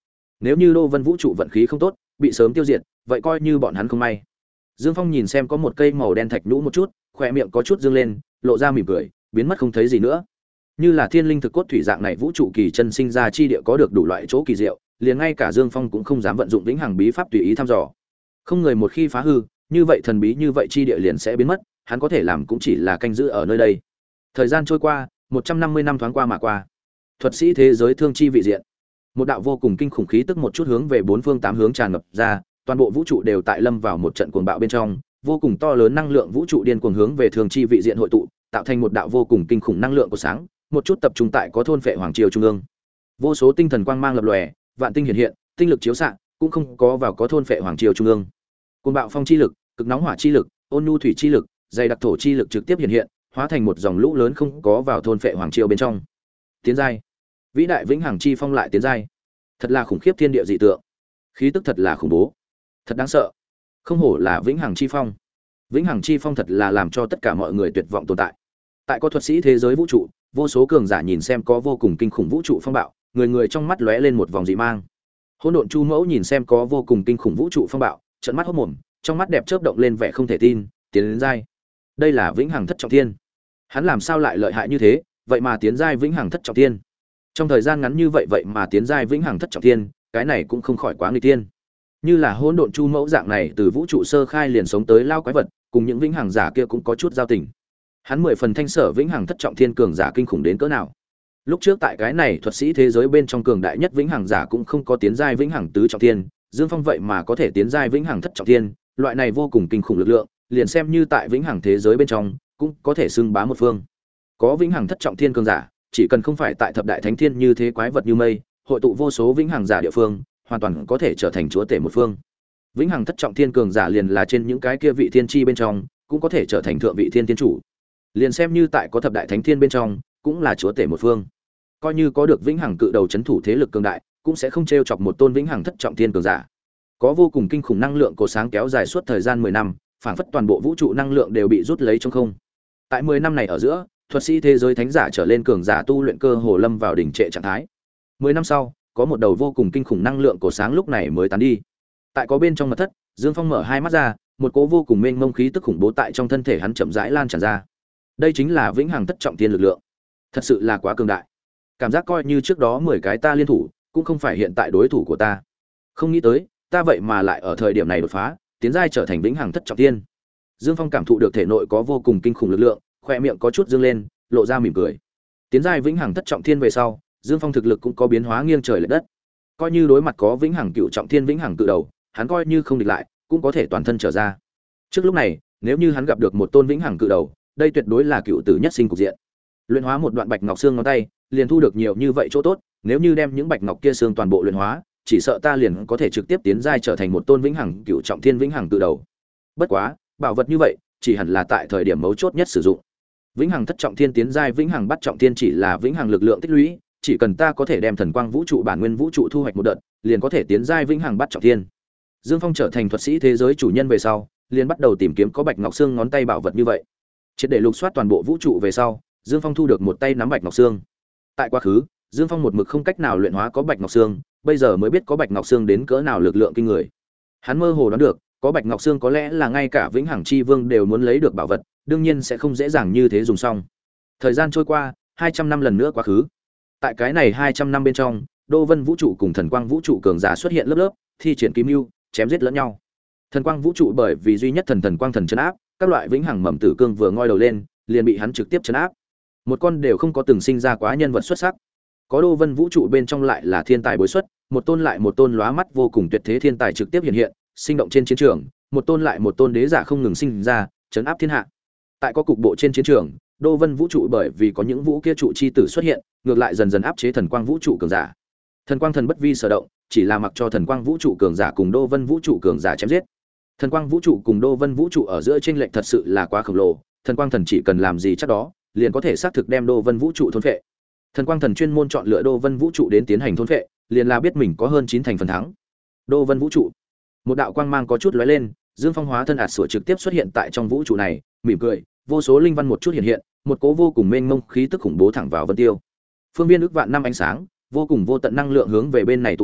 Nếu như Đô Vân vũ trụ vận khí không tốt, bị sớm tiêu diệt, vậy coi như bọn hắn không may. Dương Phong nhìn xem có một cây màu đen thạch nhũ một chút, khóe miệng có chút dương lên, lộ ra mỉm cười, biến mất không thấy gì nữa. Như là thiên linh thực cốt thủy dạng này vũ trụ kỳ chân sinh ra chi địa có được đủ loại chỗ kỳ diệu, liền ngay cả Dương Phong cũng không dám vận dụng vĩnh hằng bí pháp tùy ý thăm dò. Không người một khi phá hư, như vậy thần bí như vậy chi địa liền sẽ biến mất, hắn có thể làm cũng chỉ là canh giữ ở nơi đây. Thời gian trôi qua, một trăm năm mươi năm thoáng qua mà qua. Thuật sĩ thế giới thương chi vị diện. Một đạo vô cùng kinh khủng khí tức một chút hướng về bốn phương tám hướng tràn ngập ra, toàn bộ vũ trụ đều tại lâm vào một trận cuồng bạo bên trong, vô cùng to lớn năng lượng vũ trụ điên cuồng hướng về thương chi vị diện hội tụ, tạo thành một đạo vô cùng kinh khủng năng lượng của sáng, một chút tập trung tại có thôn phệ hoàng triều trung ương. Vô số tinh thần quang mang lập lòe, vạn tinh hiện hiện, tinh lực chiếu xạ, cũng không có vào có thôn phệ hoàng triều trung ương. Cuồng bạo phong chi lực, cực nóng hỏa chi lực, ôn nhu thủy chi lực, dày đặc thổ chi lực trực tiếp hiện hiện, hóa thành một dòng lũ lớn không có vào thôn phệ hoàng triều bên trong. Tiến giai. Vĩ đại vĩnh hằng chi phong lại tiến giai. Thật là khủng khiếp thiên địa dị tượng. Khí tức thật là khủng bố. Thật đáng sợ. Không hổ là vĩnh hằng chi phong. Vĩnh hằng chi phong thật là làm cho tất cả mọi người tuyệt vọng tồn tại. Tại có thuật sĩ thế giới vũ trụ, vô số cường giả nhìn xem có vô cùng kinh khủng vũ trụ phong bạo, người người trong mắt lóe lên một vòng dị mang. Hỗn độn Chu Mẫu nhìn xem có vô cùng kinh khủng vũ trụ phong bạo, trợn mắt hốt mồm, trong mắt đẹp chớp động lên vẻ không thể tin, tiến đến giai. Đây là vĩnh hằng thất trọng thiên. Hắn làm sao lại lợi hại như thế, vậy mà tiến giai vĩnh hằng thất trọng thiên. Trong thời gian ngắn như vậy vậy mà tiến giai vĩnh hằng thất trọng thiên, cái này cũng không khỏi quá nguy tiên. Như là hỗn độn Chu Mẫu dạng này từ vũ trụ sơ khai liền sống tới lao quái vật, cùng những vĩnh hằng giả kia cũng có chút giao tình. Hắn mười phần thanh sở vĩnh hằng thất trọng thiên cường giả kinh khủng đến cỡ nào. Lúc trước tại cái này thuật sĩ thế giới bên trong cường đại nhất vĩnh hằng giả cũng không có tiến giai vĩnh hằng tứ trọng thiên, Dương Phong vậy mà có thể tiến giai vĩnh hằng thất trọng thiên, loại này vô cùng kinh khủng lực lượng, liền xem như tại vĩnh hằng thế giới bên trong, cũng có thể xưng bá một phương. Có vĩnh hằng thất trọng thiên cường giả, chỉ cần không phải tại thập đại thánh thiên như thế quái vật như mây, hội tụ vô số vĩnh hằng giả địa phương, hoàn toàn có thể trở thành chúa tể một phương. Vĩnh hằng thất trọng thiên cường giả liền là trên những cái kia vị thiên chi bên trong, cũng có thể trở thành thượng vị thiên tiên chủ. Liền xem như tại có thập đại thánh thiên bên trong, cũng là chúa tể một phương. Coi như có được vĩnh hằng cự đầu chấn thủ thế lực cường đại, cũng sẽ không trêu chọc một tôn vĩnh hằng thất trọng thiên cường giả. Có vô cùng kinh khủng năng lượng cổ sáng kéo dài suốt thời gian mười năm, phảng phất toàn bộ vũ trụ năng lượng đều bị rút lấy trong không. Tại mười năm này ở giữa, thuật sĩ thế giới thánh giả trở lên cường giả tu luyện cơ hồ lâm vào đỉnh trệ trạng thái. mười năm sau, có một đầu vô cùng kinh khủng năng lượng cổ sáng lúc này mới tán đi. Tại có bên trong mật thất, Dương Phong mở hai mắt ra, một cỗ vô cùng mênh mông khí tức khủng bố tại trong thân thể hắn chậm rãi lan tràn ra. Đây chính là vĩnh hằng thất trọng thiên lực lượng. Thật sự là quá cường đại. Cảm giác coi như trước đó mười cái ta liên thủ, cũng không phải hiện tại đối thủ của ta. Không nghĩ tới, ta vậy mà lại ở thời điểm này đột phá, tiến giai trở thành vĩnh hằng thất trọng thiên. Dương Phong cảm thụ được thể nội có vô cùng kinh khủng lực lượng, khóe miệng có chút dương lên, lộ ra mỉm cười. Tiến giai vĩnh hằng thất trọng thiên về sau, Dương Phong thực lực cũng có biến hóa nghiêng trời lệch đất. Coi như đối mặt có vĩnh hằng cựu trọng thiên vĩnh hằng cự đầu, hắn coi như không địch lại, cũng có thể toàn thân trở ra. Trước lúc này, nếu như hắn gặp được một tôn vĩnh hằng cự đầu, đây tuyệt đối là cựu tử nhất sinh cục diện. Luyện hóa một đoạn bạch ngọc xương ngón tay, liền thu được nhiều như vậy chỗ tốt, nếu như đem những bạch ngọc kia xương toàn bộ luyện hóa, chỉ sợ ta liền có thể trực tiếp tiến giai trở thành một tôn vĩnh hằng cựu trọng thiên vĩnh hằng cự đầu. Bất quá, bảo vật như vậy, chỉ hẳn là tại thời điểm mấu chốt nhất sử dụng. Vĩnh hằng thất trọng thiên tiến giai vĩnh hằng bắt trọng thiên chỉ là vĩnh hằng lực lượng tích lũy, chỉ cần ta có thể đem thần quang vũ trụ bản nguyên vũ trụ thu hoạch một đợt, liền có thể tiến giai vĩnh hằng bắt trọng thiên. Dương Phong trở thành thuật sĩ thế giới chủ nhân về sau, liền bắt đầu tìm kiếm có bạch ngọc xương ngón tay bảo vật như vậy. Triệt để lục soát toàn bộ vũ trụ về sau, Dương Phong thu được một tay nắm bạch ngọc xương. Tại quá khứ, Dương Phong một mực không cách nào luyện hóa có bạch ngọc xương, bây giờ mới biết có bạch ngọc xương đến cỡ nào lực lượng kinh người. Hắn mơ hồ đoán được, có bạch ngọc xương có lẽ là ngay cả vĩnh hằng chi vương đều muốn lấy được bảo vật, đương nhiên sẽ không dễ dàng như thế dùng xong. Thời gian trôi qua, hai trăm năm lần nữa quá khứ. Tại cái này hai trăm năm bên trong, Đô Vân vũ trụ cùng Thần Quang vũ trụ cường giả xuất hiện lớp lớp, thi triển kim lưu, chém giết lẫn nhau. Thần Quang vũ trụ bởi vì duy nhất thần thần quang thần trấn áp, các loại vĩnh hằng mầm tử cương vừa ngoi đầu lên, liền bị hắn trực tiếp trấn áp. Một con đều không có từng sinh ra quá nhân vật xuất sắc. Có Đô Vân vũ trụ bên trong lại là thiên tài bối xuất, một tôn lại một tôn lóa mắt vô cùng tuyệt thế thiên tài trực tiếp hiện hiện, sinh động trên chiến trường, một tôn lại một tôn đế giả không ngừng sinh ra, trấn áp thiên hạ. Tại có cục bộ trên chiến trường, Đô Vân vũ trụ bởi vì có những vũ kia trụ chi tử xuất hiện, ngược lại dần dần áp chế thần quang vũ trụ cường giả. Thần quang thần bất vi sở động, chỉ là mặc cho thần quang vũ trụ cường giả cùng Đô Vân vũ trụ cường giả chém giết. Thần quang vũ trụ cùng Đô Vân vũ trụ ở giữa chênh lệch thật sự là quá khổng lồ, thần quang thần chỉ cần làm gì chắc đó, liền có thể xác thực đem Đô Vân vũ trụ thôn phệ. Thần quang thần chuyên môn chọn lựa Đô Vân vũ trụ đến tiến hành thôn phệ, liền là biết mình có hơn chín thành phần thắng. Đô Vân vũ trụ, một đạo quang mang có chút lóe lên, Dương Phong hóa thân ạt sủa trực tiếp xuất hiện tại trong vũ trụ này, mỉm cười, vô số linh văn một chút hiện hiện, một cỗ vô cùng mênh mông khí tức khủng bố thẳng vào Vân Tiêu. Phương viên ước vạn năm ánh sáng, vô cùng vô tận năng lượng hướng về bên này tụ đến,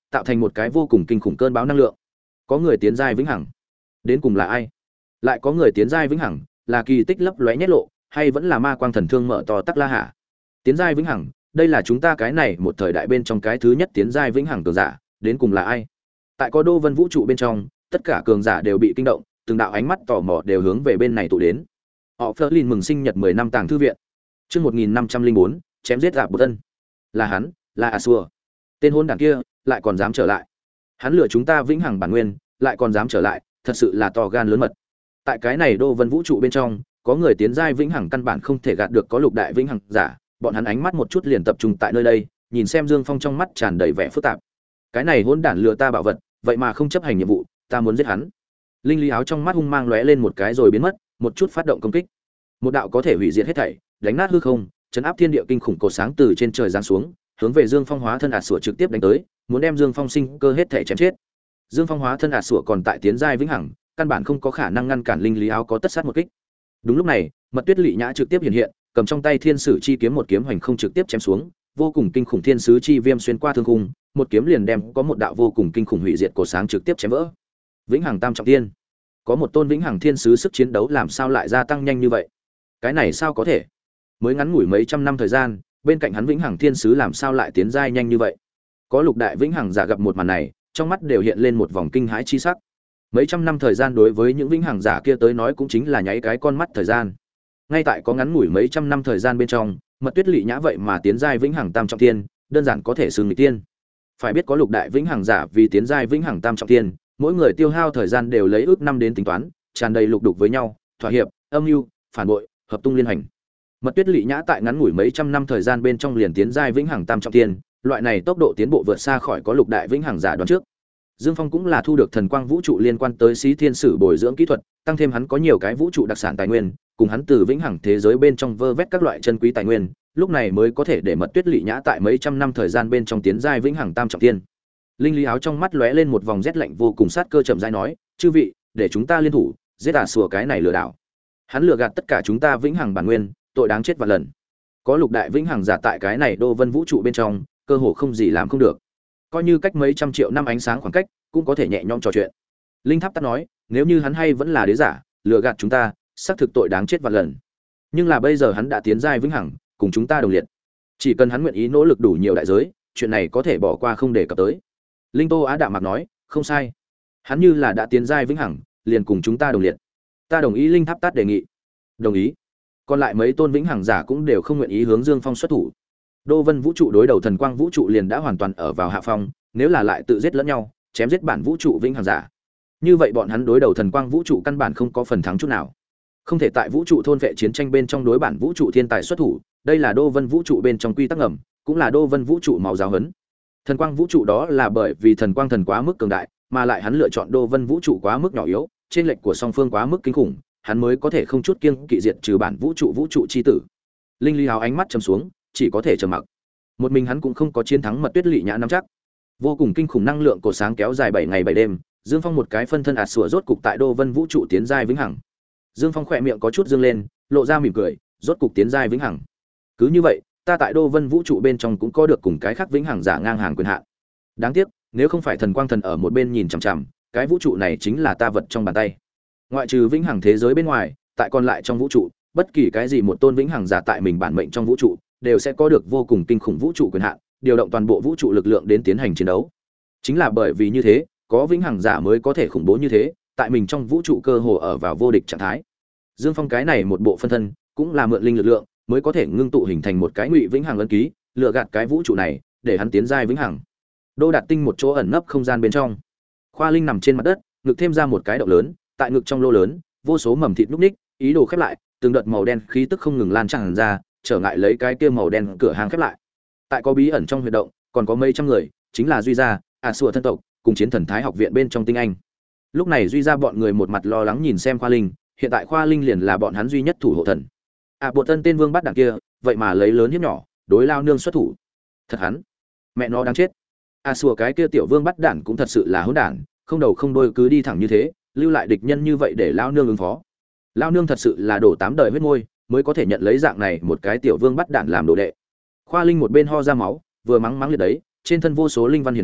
tạo thành một cái vô cùng kinh khủng cơn bão năng lượng. Có người tiến giai vĩnh hằng. Đến cùng là ai? Lại có người tiến giai vĩnh hằng, là kỳ tích lấp lóe nhét lộ, hay vẫn là ma quang thần thương mở to tắc la hả? Tiến giai vĩnh hằng, đây là chúng ta cái này một thời đại bên trong cái thứ nhất tiến giai vĩnh hằng cường giả, đến cùng là ai? Tại có đô vân vũ trụ bên trong, tất cả cường giả đều bị kinh động, từng đạo ánh mắt tò mò đều hướng về bên này tụ đến. Họ Flerlin mừng sinh nhật mười năm tàng thư viện. Chương một nghìn năm trăm linh bốn, chém giết Rạp Bột Tân. Là hắn, là Asur. Tên hôn đản kia lại còn dám trở lại. Hắn lừa chúng ta vĩnh hằng bản nguyên, lại còn dám trở lại, thật sự là to gan lớn mật. Tại cái này đô vân vũ trụ bên trong, có người tiến giai vĩnh hằng căn bản không thể gạt được có lục đại vĩnh hằng giả, bọn hắn ánh mắt một chút liền tập trung tại nơi đây, nhìn xem Dương Phong trong mắt tràn đầy vẻ phức tạp. Cái này hỗn đản lừa ta bảo vật, vậy mà không chấp hành nhiệm vụ, ta muốn giết hắn. Linh lý áo trong mắt hung mang lóe lên một cái rồi biến mất, một chút phát động công kích. Một đạo có thể hủy diệt hết thảy, đánh nát hư không, chấn áp thiên địa kinh khủng cột sáng từ trên trời giáng xuống, hướng về Dương Phong hóa thân ạt sủa trực tiếp đánh tới, muốn đem Dương Phong sinh cơ hết thảy chém chết. Dương Phong hóa thân ạt sủa còn tại tiến giai vĩnh hằng, căn bản không có khả năng ngăn cản linh lý áo có tất sát một kích. Đúng lúc này, Mật Tuyết Lệ Nhã trực tiếp hiện hiện, cầm trong tay thiên sử chi kiếm một kiếm hoành không trực tiếp chém xuống, vô cùng kinh khủng thiên sứ chi viêm xuyên qua thương khung, một kiếm liền đem có một đạo vô cùng kinh khủng hủy diệt cột sáng trực tiếp chém vỡ. Vĩnh hằng tam trọng thiên, có một tôn vĩnh hằng thiên sứ sức chiến đấu làm sao lại gia tăng nhanh như vậy? Cái này sao có thể? Mới ngắn ngủi mấy trăm năm thời gian, bên cạnh hắn vĩnh hằng thiên sứ làm sao lại tiến giai nhanh như vậy? Có lục đại vĩnh hằng giả gặp một màn này, trong mắt đều hiện lên một vòng kinh hãi chi sắc. Mấy trăm năm thời gian đối với những vĩnh hằng giả kia tới nói cũng chính là nháy cái con mắt thời gian. Ngay tại có ngắn ngủi mấy trăm năm thời gian bên trong, Mật Tuyết Lệ Nhã vậy mà tiến giai vĩnh hằng tam trọng thiên, đơn giản có thể xưng nghịch tiên. Phải biết có lục đại vĩnh hằng giả vì tiến giai vĩnh hằng tam trọng thiên, mỗi người tiêu hao thời gian đều lấy ước năm đến tính toán, tràn đầy lục đục với nhau, thỏa hiệp, âm mưu, phản bội, hợp tung liên hành. Mật Tuyết Lệ Nhã tại ngắn ngủi mấy trăm năm thời gian bên trong liền tiến giai vĩnh hằng tam trọng thiên, loại này tốc độ tiến bộ vượt xa khỏi có lục đại vĩnh hằng giả đoán trước. Dương Phong cũng là thu được thần quang vũ trụ liên quan tới Xí Thiên Sử bồi dưỡng kỹ thuật, tăng thêm hắn có nhiều cái vũ trụ đặc sản tài nguyên, cùng hắn từ vĩnh hằng thế giới bên trong vơ vét các loại chân quý tài nguyên, lúc này mới có thể để Mật Tuyết Lệ Nhã tại mấy trăm năm thời gian bên trong tiến giai vĩnh hằng tam trọng thiên. Linh lý áo trong mắt lóe lên một vòng rét lạnh vô cùng sát cơ chậm rãi nói, "Chư vị, để chúng ta liên thủ, giết ả sủa cái này lừa đảo. Hắn lừa gạt tất cả chúng ta vĩnh hằng bản nguyên, tội đáng chết vạn lần." Có lục đại vĩnh hằng giả tại cái này đô vân vũ trụ bên trong, cơ hồ không gì làm không được. Coi như cách mấy trăm triệu năm ánh sáng khoảng cách, cũng có thể nhẹ nhõm trò chuyện. Linh Tháp Tát nói, nếu như hắn hay vẫn là đế giả, lừa gạt chúng ta, xác thực tội đáng chết vạn lần. Nhưng là bây giờ hắn đã tiến giai vĩnh hằng, cùng chúng ta đồng liệt. Chỉ cần hắn nguyện ý nỗ lực đủ nhiều đại giới, chuyện này có thể bỏ qua không để cập tới. Linh Tô Á đạm mạc nói, không sai. Hắn như là đã tiến giai vĩnh hằng, liền cùng chúng ta đồng liệt. Ta đồng ý Linh Tháp Tát đề nghị. Đồng ý. Còn lại mấy tôn vĩnh hằng giả cũng đều không nguyện ý hướng Dương Phong xuất thủ. Đô Vân vũ trụ đối đầu thần quang vũ trụ liền đã hoàn toàn ở vào hạ phong, nếu là lại tự giết lẫn nhau, chém giết bản vũ trụ vĩnh hằng giả, như vậy bọn hắn đối đầu thần quang vũ trụ căn bản không có phần thắng chút nào. Không thể tại vũ trụ thôn vệ chiến tranh bên trong đối bản vũ trụ thiên tài xuất thủ, đây là Đô Vân vũ trụ bên trong quy tắc ngầm, cũng là Đô Vân vũ trụ máu giáo hấn. Thần quang vũ trụ đó là bởi vì thần quang thần quá mức cường đại, mà lại hắn lựa chọn Đô Vân vũ trụ quá mức nhỏ yếu, trên lệch của song phương quá mức kinh khủng, hắn mới có thể không chút kiêng kỵ diệt trừ bản vũ trụ vũ trụ chi tử. Linh Lý Hào ánh mắt trầm xuống, chỉ có thể trầm mặc. Một mình hắn cũng không có chiến thắng Mật Tuyết Lệ Nhã nắm chắc. Vô cùng kinh khủng năng lượng cổ sáng kéo dài bảy ngày bảy đêm, Dương Phong một cái phân thân ạt sủa rốt cục tại Đô Vân vũ trụ tiến giai vĩnh hằng. Dương Phong khỏe miệng có chút dương lên, lộ ra mỉm cười, rốt cục tiến giai vĩnh hằng. Cứ như vậy, ta tại Đô Vân vũ trụ bên trong cũng có được cùng cái khác vĩnh hằng giả ngang hàng quyền hạn. Đáng tiếc, nếu không phải thần quang thần ở một bên nhìn chằm chằm, cái vũ trụ này chính là ta vật trong bàn tay. Ngoại trừ vĩnh hằng thế giới bên ngoài, tại còn lại trong vũ trụ, bất kỳ cái gì một tôn vĩnh hằng giả tại mình bản mệnh trong vũ trụ, đều sẽ có được vô cùng kinh khủng vũ trụ quyền hạn, điều động toàn bộ vũ trụ lực lượng đến tiến hành chiến đấu. Chính là bởi vì như thế, có vĩnh hằng giả mới có thể khủng bố như thế, tại mình trong vũ trụ cơ hồ ở vào vô địch trạng thái. Dương Phong cái này một bộ phân thân, cũng là mượn linh lực lượng, mới có thể ngưng tụ hình thành một cái ngụy vĩnh hằng ấn ký, lừa gạt cái vũ trụ này, để hắn tiến giai vĩnh hằng. Đô Đạt Tinh một chỗ ẩn nấp không gian bên trong. Khoa Linh nằm trên mặt đất, ngực thêm ra một cái động lớn, tại ngực trong lô lớn, vô số mầm thịt núc ních, ý đồ khép lại, từng đợt màu đen khí tức không ngừng lan tràn ra, trở ngại lấy cái kia màu đen cửa hàng khép lại. Tại có bí ẩn trong huyệt động, còn có mấy trăm người, chính là Duy Gia, À Sủa thân tộc, cùng chiến thần thái học viện bên trong tinh anh. Lúc này Duy Gia bọn người một mặt lo lắng nhìn xem Khoa Linh, hiện tại Khoa Linh liền là bọn hắn duy nhất thủ hộ thần. À bộ tân tên Vương Bát Đảng kia, vậy mà lấy lớn hiếp nhỏ, đối lao nương xuất thủ. Thật hắn, mẹ nó đáng chết. À Sủa cái kia tiểu Vương Bát Đảng cũng thật sự là hỗn đản, không đầu không đuôi cứ đi thẳng như thế, lưu lại địch nhân như vậy để lao nương ứng phó. Lao nương thật sự là đổ tám đời huyết môi, mới có thể nhận lấy dạng này một cái tiểu Vương Bát Đảng làm đồ đệ. Khoa Linh một bên ho ra máu, vừa mắng mắng liệt đấy, trên thân vô số linh văn hiện hiện,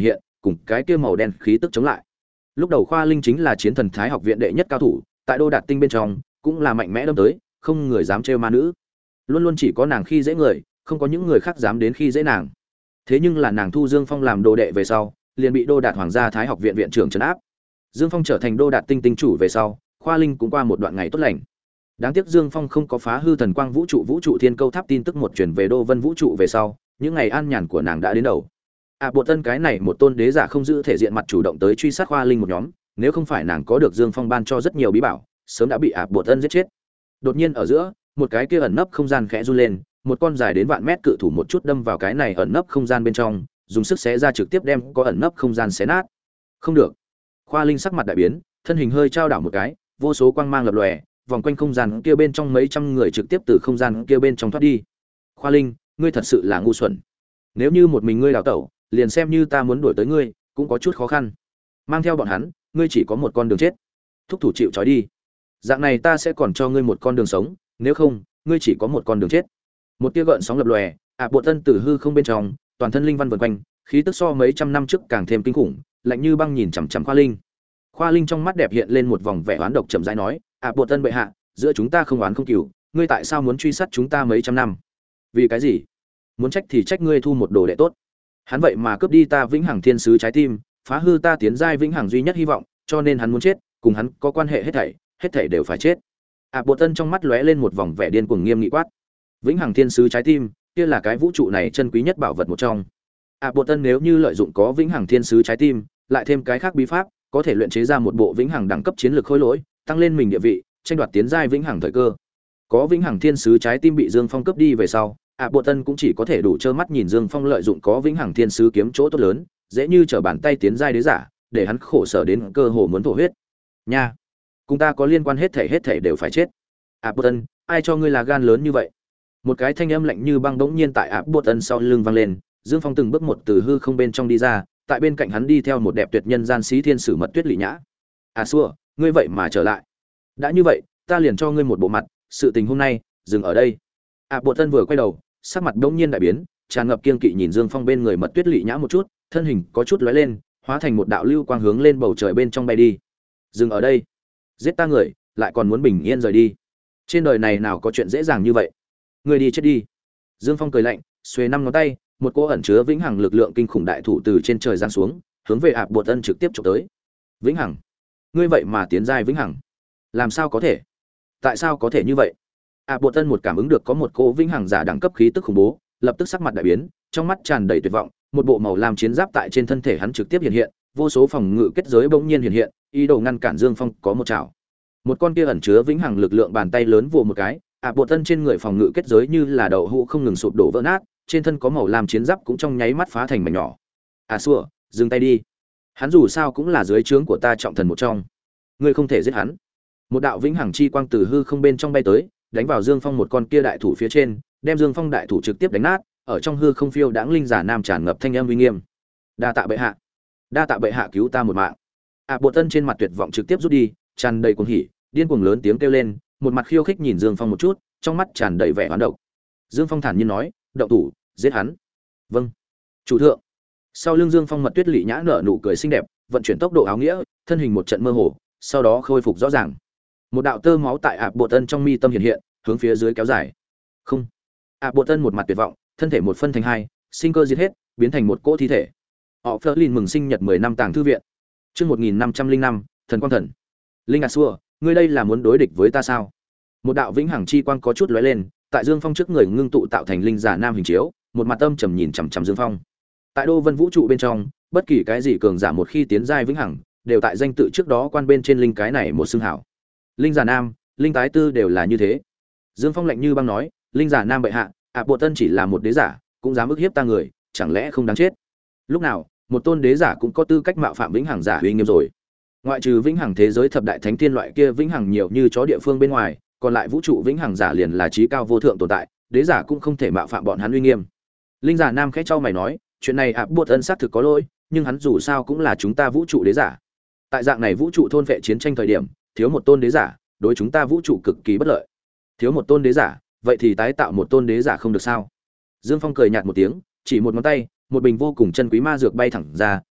cùng cái kia màu đen khí tức chống lại. Lúc đầu Khoa Linh chính là chiến thần thái học viện đệ nhất cao thủ, tại Đô Đạt Tinh bên trong cũng là mạnh mẽ đâm tới, không người dám trêu ma nữ. Luôn luôn chỉ có nàng khi dễ người, không có những người khác dám đến khi dễ nàng. Thế nhưng là nàng thu Dương Phong làm đồ đệ về sau, liền bị Đô Đạt Hoàng gia Thái học viện viện trưởng trấn áp. Dương Phong trở thành Đô Đạt Tinh tinh chủ về sau, Khoa Linh cũng qua một đoạn ngày tốt lành. Đáng tiếc Dương Phong không có phá hư thần quang vũ trụ vũ trụ thiên câu tháp tin tức một truyền về Đô Vân vũ trụ về sau, những ngày an nhàn của nàng đã đến đầu. À bộ tân cái này một tôn đế giả không giữ thể diện mặt chủ động tới truy sát Khoa Linh một nhóm, nếu không phải nàng có được Dương Phong ban cho rất nhiều bí bảo, sớm đã bị À bộ tân giết chết. Đột nhiên ở giữa, một cái kia ẩn nấp không gian khẽ run lên, một con dài đến vạn mét cự thủ một chút đâm vào cái này ẩn nấp không gian bên trong, dùng sức xé ra trực tiếp đem có ẩn nấp không gian xé nát. Không được. Khoa Linh sắc mặt đại biến, thân hình hơi trao đảo một cái, vô số quang mang lập lòe, vòng quanh không gian kia bên trong mấy trăm người trực tiếp từ không gian kia bên trong thoát đi. Khoa Linh, ngươi thật sự là ngu xuẩn. Nếu như một mình ngươi đào tẩu, liền xem như ta muốn đuổi tới ngươi, cũng có chút khó khăn. Mang theo bọn hắn, ngươi chỉ có một con đường chết. Thúc thủ chịu trói đi. Dạng này ta sẽ còn cho ngươi một con đường sống, nếu không, ngươi chỉ có một con đường chết. Một tia gợn sóng lập lòe, ạ bộ tân tử hư không bên trong, toàn thân linh văn vần quanh, khí tức so mấy trăm năm trước càng thêm kinh khủng, lạnh như băng nhìn chằm chằm Khoa Linh. Khoa Linh trong mắt đẹp hiện lên một vòng vẻ oán độc chậm rãi nói, "À bộ tân bệ hạ, giữa chúng ta không oán không cừu, ngươi tại sao muốn truy sát chúng ta mấy trăm năm? Vì cái gì? Muốn trách thì trách ngươi thu một đồ đệ tốt. Hắn vậy mà cướp đi ta vĩnh hằng thiên sứ trái tim, phá hư ta tiến giai vĩnh hằng duy nhất hy vọng, cho nên hắn muốn chết, cùng hắn có quan hệ hết thảy, hết thảy đều phải chết." À bộ tân trong mắt lóe lên một vòng vẻ điên cuồng nghiêm nghị quát. Vĩnh hằng thiên sứ trái tim, kia là cái vũ trụ này chân quý nhất bảo vật một trong. À bộ tân nếu như lợi dụng có vĩnh hằng thiên sứ trái tim, lại thêm cái khác bí pháp, có thể luyện chế ra một bộ vĩnh hằng đẳng cấp chiến lược khối lỗi, tăng lên mình địa vị, tranh đoạt tiến giai vĩnh hằng thời cơ. Có vĩnh hằng thiên sứ trái tim bị Dương Phong cướp đi về sau, ạ bộ tân cũng chỉ có thể đủ trơ mắt nhìn Dương Phong lợi dụng có vĩnh hằng thiên sứ kiếm chỗ tốt lớn, dễ như trở bàn tay tiến giai đế giả, để hắn khổ sở đến cơ hồ muốn thổ huyết. Nha, cùng ta có liên quan hết thể hết thể đều phải chết. ạ bộ tân, ai cho ngươi là gan lớn như vậy? Một cái thanh âm lạnh như băng bỗng nhiên tại ạ bộ tân sau lưng vang lên, Dương Phong từng bước một từ hư không bên trong đi ra, tại bên cạnh hắn đi theo một đẹp tuyệt nhân gian sĩ thiên sử mật tuyết lị nhã. À xua, ngươi vậy mà trở lại. Đã như vậy, ta liền cho ngươi một bộ mặt, sự tình hôm nay dừng ở đây. À bộ tân vừa quay đầu, sắc mặt đống nhiên đại biến, tràn ngập kiên kỵ nhìn Dương Phong bên người mật tuyết lị nhã một chút, thân hình có chút lóe lên, hóa thành một đạo lưu quang hướng lên bầu trời bên trong bay đi. Dừng ở đây, giết ta người, lại còn muốn bình yên rời đi. Trên đời này nào có chuyện dễ dàng như vậy? Ngươi đi chết đi. Dương Phong cười lạnh, xuề năm ngón tay, một cỗ ẩn chứa vĩnh hằng lực lượng kinh khủng đại thủ từ trên trời giáng xuống, hướng về ạp bột ân trực tiếp chụp tới. Vĩnh hằng? Ngươi vậy mà tiến giai vĩnh hằng? Làm sao có thể? Tại sao có thể như vậy? ạp bột ân một cảm ứng được có một cỗ vĩnh hằng giả đẳng cấp khí tức khủng bố, lập tức sắc mặt đại biến, trong mắt tràn đầy tuyệt vọng, một bộ màu lam chiến giáp tại trên thân thể hắn trực tiếp hiện hiện, vô số phòng ngự kết giới bỗng nhiên hiện hiện, ý đồ ngăn cản Dương Phong có một chảo. Một con kia ẩn chứa vĩnh hằng lực lượng bàn tay lớn vồ một cái, ạp bột ân trên người phòng ngự kết giới như là đậu hũ không ngừng sụp đổ vỡ nát, trên thân có màu lam chiến giáp cũng trong nháy mắt phá thành mảnh nhỏ. À xua, dừng tay đi. Hắn dù sao cũng là dưới trướng của ta trọng thần một trong. Ngươi không thể giết hắn. Một đạo vĩnh hằng chi quang từ hư không bên trong bay tới, đánh vào Dương Phong một con kia đại thủ phía trên, đem Dương Phong đại thủ trực tiếp đánh nát, ở trong hư không phiêu đãng linh giả nam tràn ngập thanh âm uy nghiêm. Đa tạ bệ hạ. Đa tạ bệ hạ cứu ta một mạng. À bộ tân trên mặt tuyệt vọng trực tiếp rút đi, tràn đầy cuồng hỉ, điên cuồng lớn tiếng kêu lên, một mặt khiêu khích nhìn Dương Phong một chút, trong mắt tràn đầy vẻ hoán độc. Dương Phong thản nhiên nói, động thủ, giết hắn. Vâng, chủ thượng. Sau lưng Dương Phong mật tuyết lị nhã nở nụ cười xinh đẹp, vận chuyển tốc độ áo nghĩa, thân hình một trận mơ hồ, sau đó khôi phục rõ ràng. Một đạo tơ máu tại ạp bộ tân trong mi tâm hiện hiện, hướng phía dưới kéo dài. Không. ạp bộ tân một mặt tuyệt vọng, thân thể một phân thành hai, sinh cơ diệt hết, biến thành một cỗ thi thể. Họ Flerlin mừng sinh nhật mười năm tàng thư viện. Chương một nghìn năm trăm linh năm, thần quang thần. Linh A Xua, ngươi đây là muốn đối địch với ta sao? Một đạo vĩnh hằng chi quang có chút lóe lên, tại Dương Phong trước người ngưng tụ tạo thành linh giả nam hình chiếu, một mặt âm trầm nhìn chằm chằm Dương Phong. Tại Đô Vân vũ trụ bên trong, bất kỳ cái gì cường giả một khi tiến giai vĩnh hằng, đều tại danh tự trước đó quan bên trên linh cái này một xưng hảo. Linh giả nam, linh tái tư đều là như thế. Dương Phong lạnh như băng nói, linh giả nam bệ hạ, ạ bộ tân chỉ là một đế giả, cũng dám ức hiếp ta người, chẳng lẽ không đáng chết? Lúc nào, một tôn đế giả cũng có tư cách mạo phạm vĩnh hằng giả uy nghiêm rồi. Ngoại trừ vĩnh hằng thế giới thập đại thánh tiên loại kia vĩnh hằng nhiều như chó địa phương bên ngoài, còn lại vũ trụ vĩnh hằng giả liền là trí cao vô thượng tồn tại, đế giả cũng không thể mạo phạm bọn hắn uy nghiêm. Linh giả nam khẽ trao mày nói, chuyện này ạp buộc ân xác thực có lỗi, nhưng hắn dù sao cũng là chúng ta vũ trụ đế giả. Tại dạng này vũ trụ thôn vệ chiến tranh thời điểm, thiếu một tôn đế giả, đối chúng ta vũ trụ cực kỳ bất lợi. Thiếu một tôn đế giả, vậy thì tái tạo một tôn đế giả không được sao? Dương Phong cười nhạt một tiếng, chỉ một ngón tay, một bình vô cùng chân quý ma dược bay thẳng ra,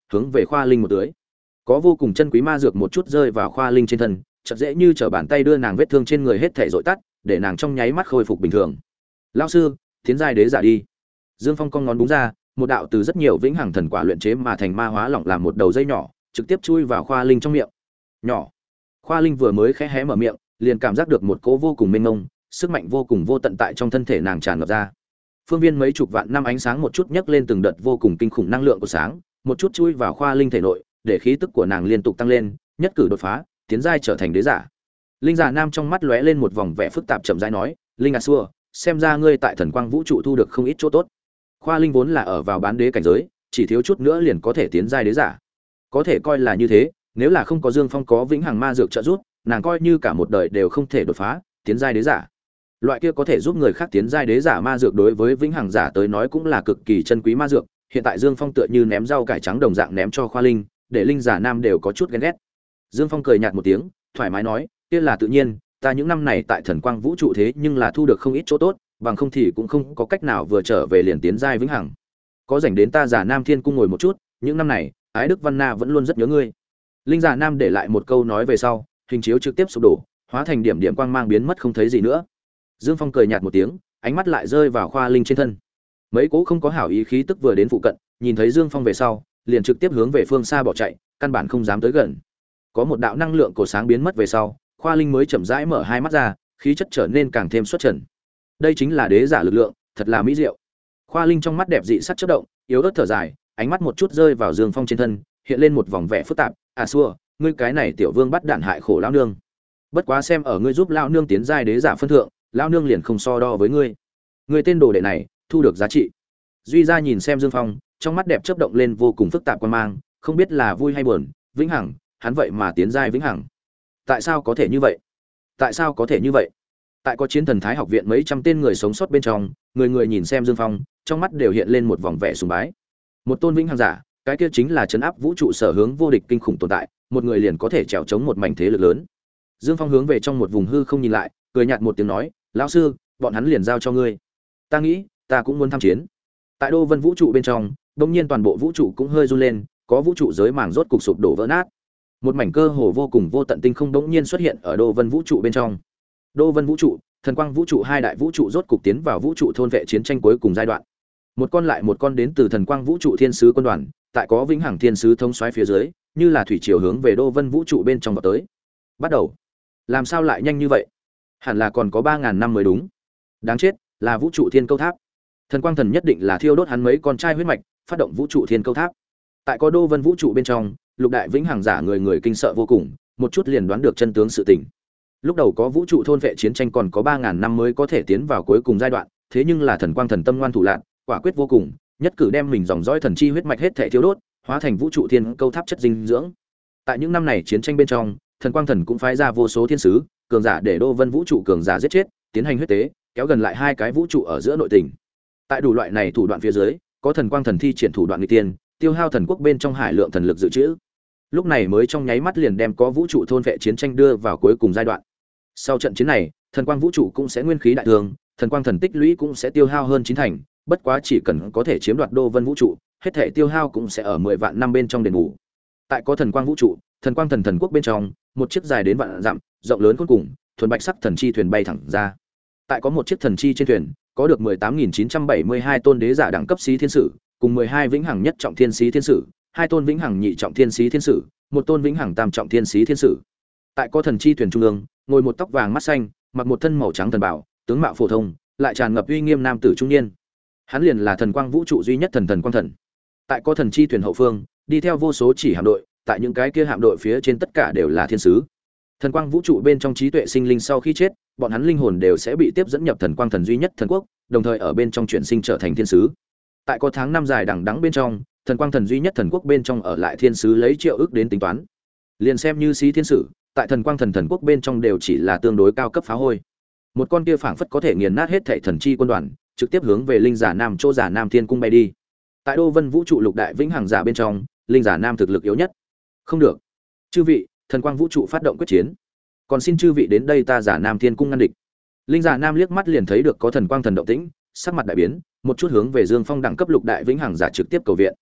hướng về Khoa Linh một tưới. Có vô cùng chân quý ma dược một chút rơi vào Khoa Linh trên thân, chợt dễ như trở bàn tay đưa nàng vết thương trên người hết thảy dội tắt, để nàng trong nháy mắt khôi phục bình thường. "Lão sư, tiến giai đế giả đi." Dương Phong cong ngón búng ra, một đạo từ rất nhiều vĩnh hằng thần quả luyện chế mà thành ma hóa lỏng làm một đầu dây nhỏ, trực tiếp chui vào Khoa Linh trong miệng. Nhỏ. Khoa Linh vừa mới khẽ hé mở miệng, liền cảm giác được một cỗ vô cùng mênh mông, sức mạnh vô cùng vô tận tại trong thân thể nàng tràn ngập ra. Phương viên mấy chục vạn năm ánh sáng một chút nhấc lên từng đợt vô cùng kinh khủng năng lượng của sáng, một chút chui vào Khoa Linh thể nội, để khí tức của nàng liên tục tăng lên, nhất cử đột phá, tiến giai trở thành đế giả. Linh giả nam trong mắt lóe lên một vòng vẻ phức tạp chậm rãi nói, "Linh A Xua, xem ra ngươi tại Thần Quang Vũ trụ thu được không ít chỗ tốt." Khoa Linh vốn là ở vào bán đế cảnh giới, chỉ thiếu chút nữa liền có thể tiến giai đế giả. Có thể coi là như thế, nếu là không có Dương Phong có vĩnh hằng ma dược trợ giúp, nàng coi như cả một đời đều không thể đột phá, tiến giai đế giả. Loại kia có thể giúp người khác tiến giai đế giả ma dược đối với vĩnh hằng giả tới nói cũng là cực kỳ chân quý ma dược, hiện tại Dương Phong tựa như ném rau cải trắng đồng dạng ném cho Khoa Linh, để linh giả nam đều có chút ghen ghét. Dương Phong cười nhạt một tiếng, thoải mái nói, kia là tự nhiên, ta những năm này tại Thần Quang Vũ trụ thế nhưng là thu được không ít chỗ tốt, bằng không thì cũng không có cách nào vừa trở về liền tiến giai vĩnh hằng. Có rảnh đến ta giả Nam Thiên cung ngồi một chút, những năm này, Ái Đức Văn Na vẫn luôn rất nhớ ngươi. Linh giả nam để lại một câu nói về sau, hình chiếu trực tiếp sụp đổ, hóa thành điểm điểm quang mang biến mất không thấy gì nữa. Dương Phong cười nhạt một tiếng, ánh mắt lại rơi vào Khoa Linh trên thân. Mấy cố không có hảo ý khí tức vừa đến phụ cận, nhìn thấy Dương Phong về sau, liền trực tiếp hướng về phương xa bỏ chạy, căn bản không dám tới gần. Có một đạo năng lượng cổ sáng biến mất về sau, Khoa Linh mới chậm rãi mở hai mắt ra, khí chất trở nên càng thêm xuất trần. Đây chính là đế giả lực lượng, thật là mỹ diệu. Khoa Linh trong mắt đẹp dị sắc chớp động, yếu ớt thở dài, ánh mắt một chút rơi vào Dương Phong trên thân, hiện lên một vòng vẻ phức tạp, "À xua, ngươi cái này tiểu vương bắt đạn hại khổ lão nương. Bất quá xem ở ngươi giúp lão nương tiến giai đế giả phân thượng, lão nương liền không so đo với ngươi. Ngươi tên đồ đệ này, thu được giá trị." Duy Gia nhìn xem Dương Phong, trong mắt đẹp chớp động lên vô cùng phức tạp quan mang, không biết là vui hay buồn, vĩnh hằng, hắn vậy mà tiến giai vĩnh hằng. Tại sao có thể như vậy? Tại sao có thể như vậy? Tại có chiến thần thái học viện mấy trăm tên người sống sót bên trong, người người nhìn xem Dương Phong, trong mắt đều hiện lên một vòng vẻ sùng bái. Một tôn vĩnh hằng giả, cái kia chính là chấn áp vũ trụ sở hướng vô địch kinh khủng tồn tại, một người liền có thể trèo chống một mảnh thế lực lớn. Dương Phong hướng về trong một vùng hư không nhìn lại, cười nhạt một tiếng nói, "Lão sư, bọn hắn liền giao cho ngươi. Ta nghĩ, ta cũng muốn tham chiến." Tại Đô Vân vũ trụ bên trong, đột nhiên toàn bộ vũ trụ cũng hơi run lên, có vũ trụ giới màng rốt cục sụp đổ vỡ nát. Một mảnh cơ hồ vô cùng vô tận tinh không đột nhiên xuất hiện ở Đô Vân vũ trụ bên trong. Đô Vân vũ trụ, Thần Quang vũ trụ hai đại vũ trụ rốt cục tiến vào vũ trụ thôn vệ chiến tranh cuối cùng giai đoạn. Một con lại một con đến từ Thần Quang vũ trụ thiên sứ quân đoàn, tại có vĩnh hằng thiên sứ thống soái phía dưới, như là thủy triều hướng về Đô Vân vũ trụ bên trong vào tới. Bắt đầu. Làm sao lại nhanh như vậy? Hẳn là còn có ba ngàn năm mới đúng. Đáng chết, là vũ trụ thiên câu tháp. Thần Quang thần nhất định là thiêu đốt hắn mấy con trai huyết mạch, phát động vũ trụ thiên câu tháp. Tại có Đô Vân vũ trụ bên trong, lục đại vĩnh hằng giả người người kinh sợ vô cùng, một chút liền đoán được chân tướng sự tình. Lúc đầu có vũ trụ thôn vệ chiến tranh còn có ba ngàn năm mới có thể tiến vào cuối cùng giai đoạn, thế nhưng là Thần Quang thần tâm ngoan thủ lạn, quả quyết vô cùng, nhất cử đem mình dòng dõi thần chi huyết mạch hết thể thiêu đốt, hóa thành vũ trụ thiên câu tháp chất dinh dưỡng. Tại những năm này chiến tranh bên trong, Thần Quang thần cũng phái ra vô số thiên sứ, cường giả để Đô Vân vũ trụ cường giả giết chết, tiến hành huyết tế, kéo gần lại hai cái vũ trụ ở giữa nội tình. Tại đủ loại này thủ đoạn phía dưới, có Thần Quang thần thi triển thủ đoạn nghịch tiên, tiêu hao thần quốc bên trong hải lượng thần lực dự trữ. Lúc này mới trong nháy mắt liền đem có vũ trụ thôn vệ chiến tranh đưa vào cuối cùng giai đoạn. Sau trận chiến này, Thần Quang vũ trụ cũng sẽ nguyên khí đại thương, Thần Quang thần tích lũy cũng sẽ tiêu hao hơn chín thành, bất quá chỉ cần có thể chiếm đoạt Đô Vân vũ trụ, hết thể tiêu hao cũng sẽ ở mười vạn năm bên trong đền bù. Tại có Thần Quang vũ trụ, Thần Quang thần thần quốc bên trong, một chiếc dài đến vạn dặm, rộng lớn cuối cùng, thuần bạch sắc thần chi thuyền bay thẳng ra. Tại có một chiếc thần chi trên thuyền, có được mười tám nghìn chín trăm bảy mươi hai tôn đế giả đẳng cấp xí thiên sử, cùng mười hai vĩnh hằng nhất trọng thiên xí thiên sử, hai tôn vĩnh hằng nhị trọng thiên xí thiên sử, một tôn vĩnh hằng tam trọng thiên xí thiên sử. Tại có thần chi thuyền trung ương, ngồi một tóc vàng mắt xanh, mặc một thân màu trắng thần bảo, tướng mạo phổ thông, lại tràn ngập uy nghiêm nam tử trung niên. Hắn liền là Thần Quang vũ trụ duy nhất thần thần quang thần. Tại có thần chi thuyền hậu phương, đi theo vô số chỉ hạm đội, tại những cái kia hạm đội phía trên tất cả đều là thiên sứ. Thần Quang vũ trụ bên trong trí tuệ sinh linh sau khi chết, bọn hắn linh hồn đều sẽ bị tiếp dẫn nhập Thần Quang thần duy nhất thần quốc, đồng thời ở bên trong chuyển sinh trở thành thiên sứ. Tại có tháng năm dài đằng đẵng bên trong, Thần Quang thần duy nhất thần quốc bên trong ở lại thiên sứ lấy triệu ước đến tính toán. Liền xem như xí thiên sử, tại Thần Quang thần thần quốc bên trong đều chỉ là tương đối cao cấp phá hôi. Một con kia phảng phất có thể nghiền nát hết thảy thần chi quân đoàn, trực tiếp hướng về linh giả nam chỗ giả nam thiên cung bay đi. Tại Đô Vân vũ trụ lục đại vĩnh hằng giả bên trong, linh giả nam thực lực yếu nhất. Không được, chư vị, Thần Quang vũ trụ phát động quyết chiến, còn xin chư vị đến đây ta giả nam thiên cung ngăn địch. Linh giả nam liếc mắt liền thấy được có Thần Quang thần động tĩnh, sắc mặt đại biến, một chút hướng về Dương Phong đẳng cấp lục đại vĩnh hằng giả trực tiếp cầu viện.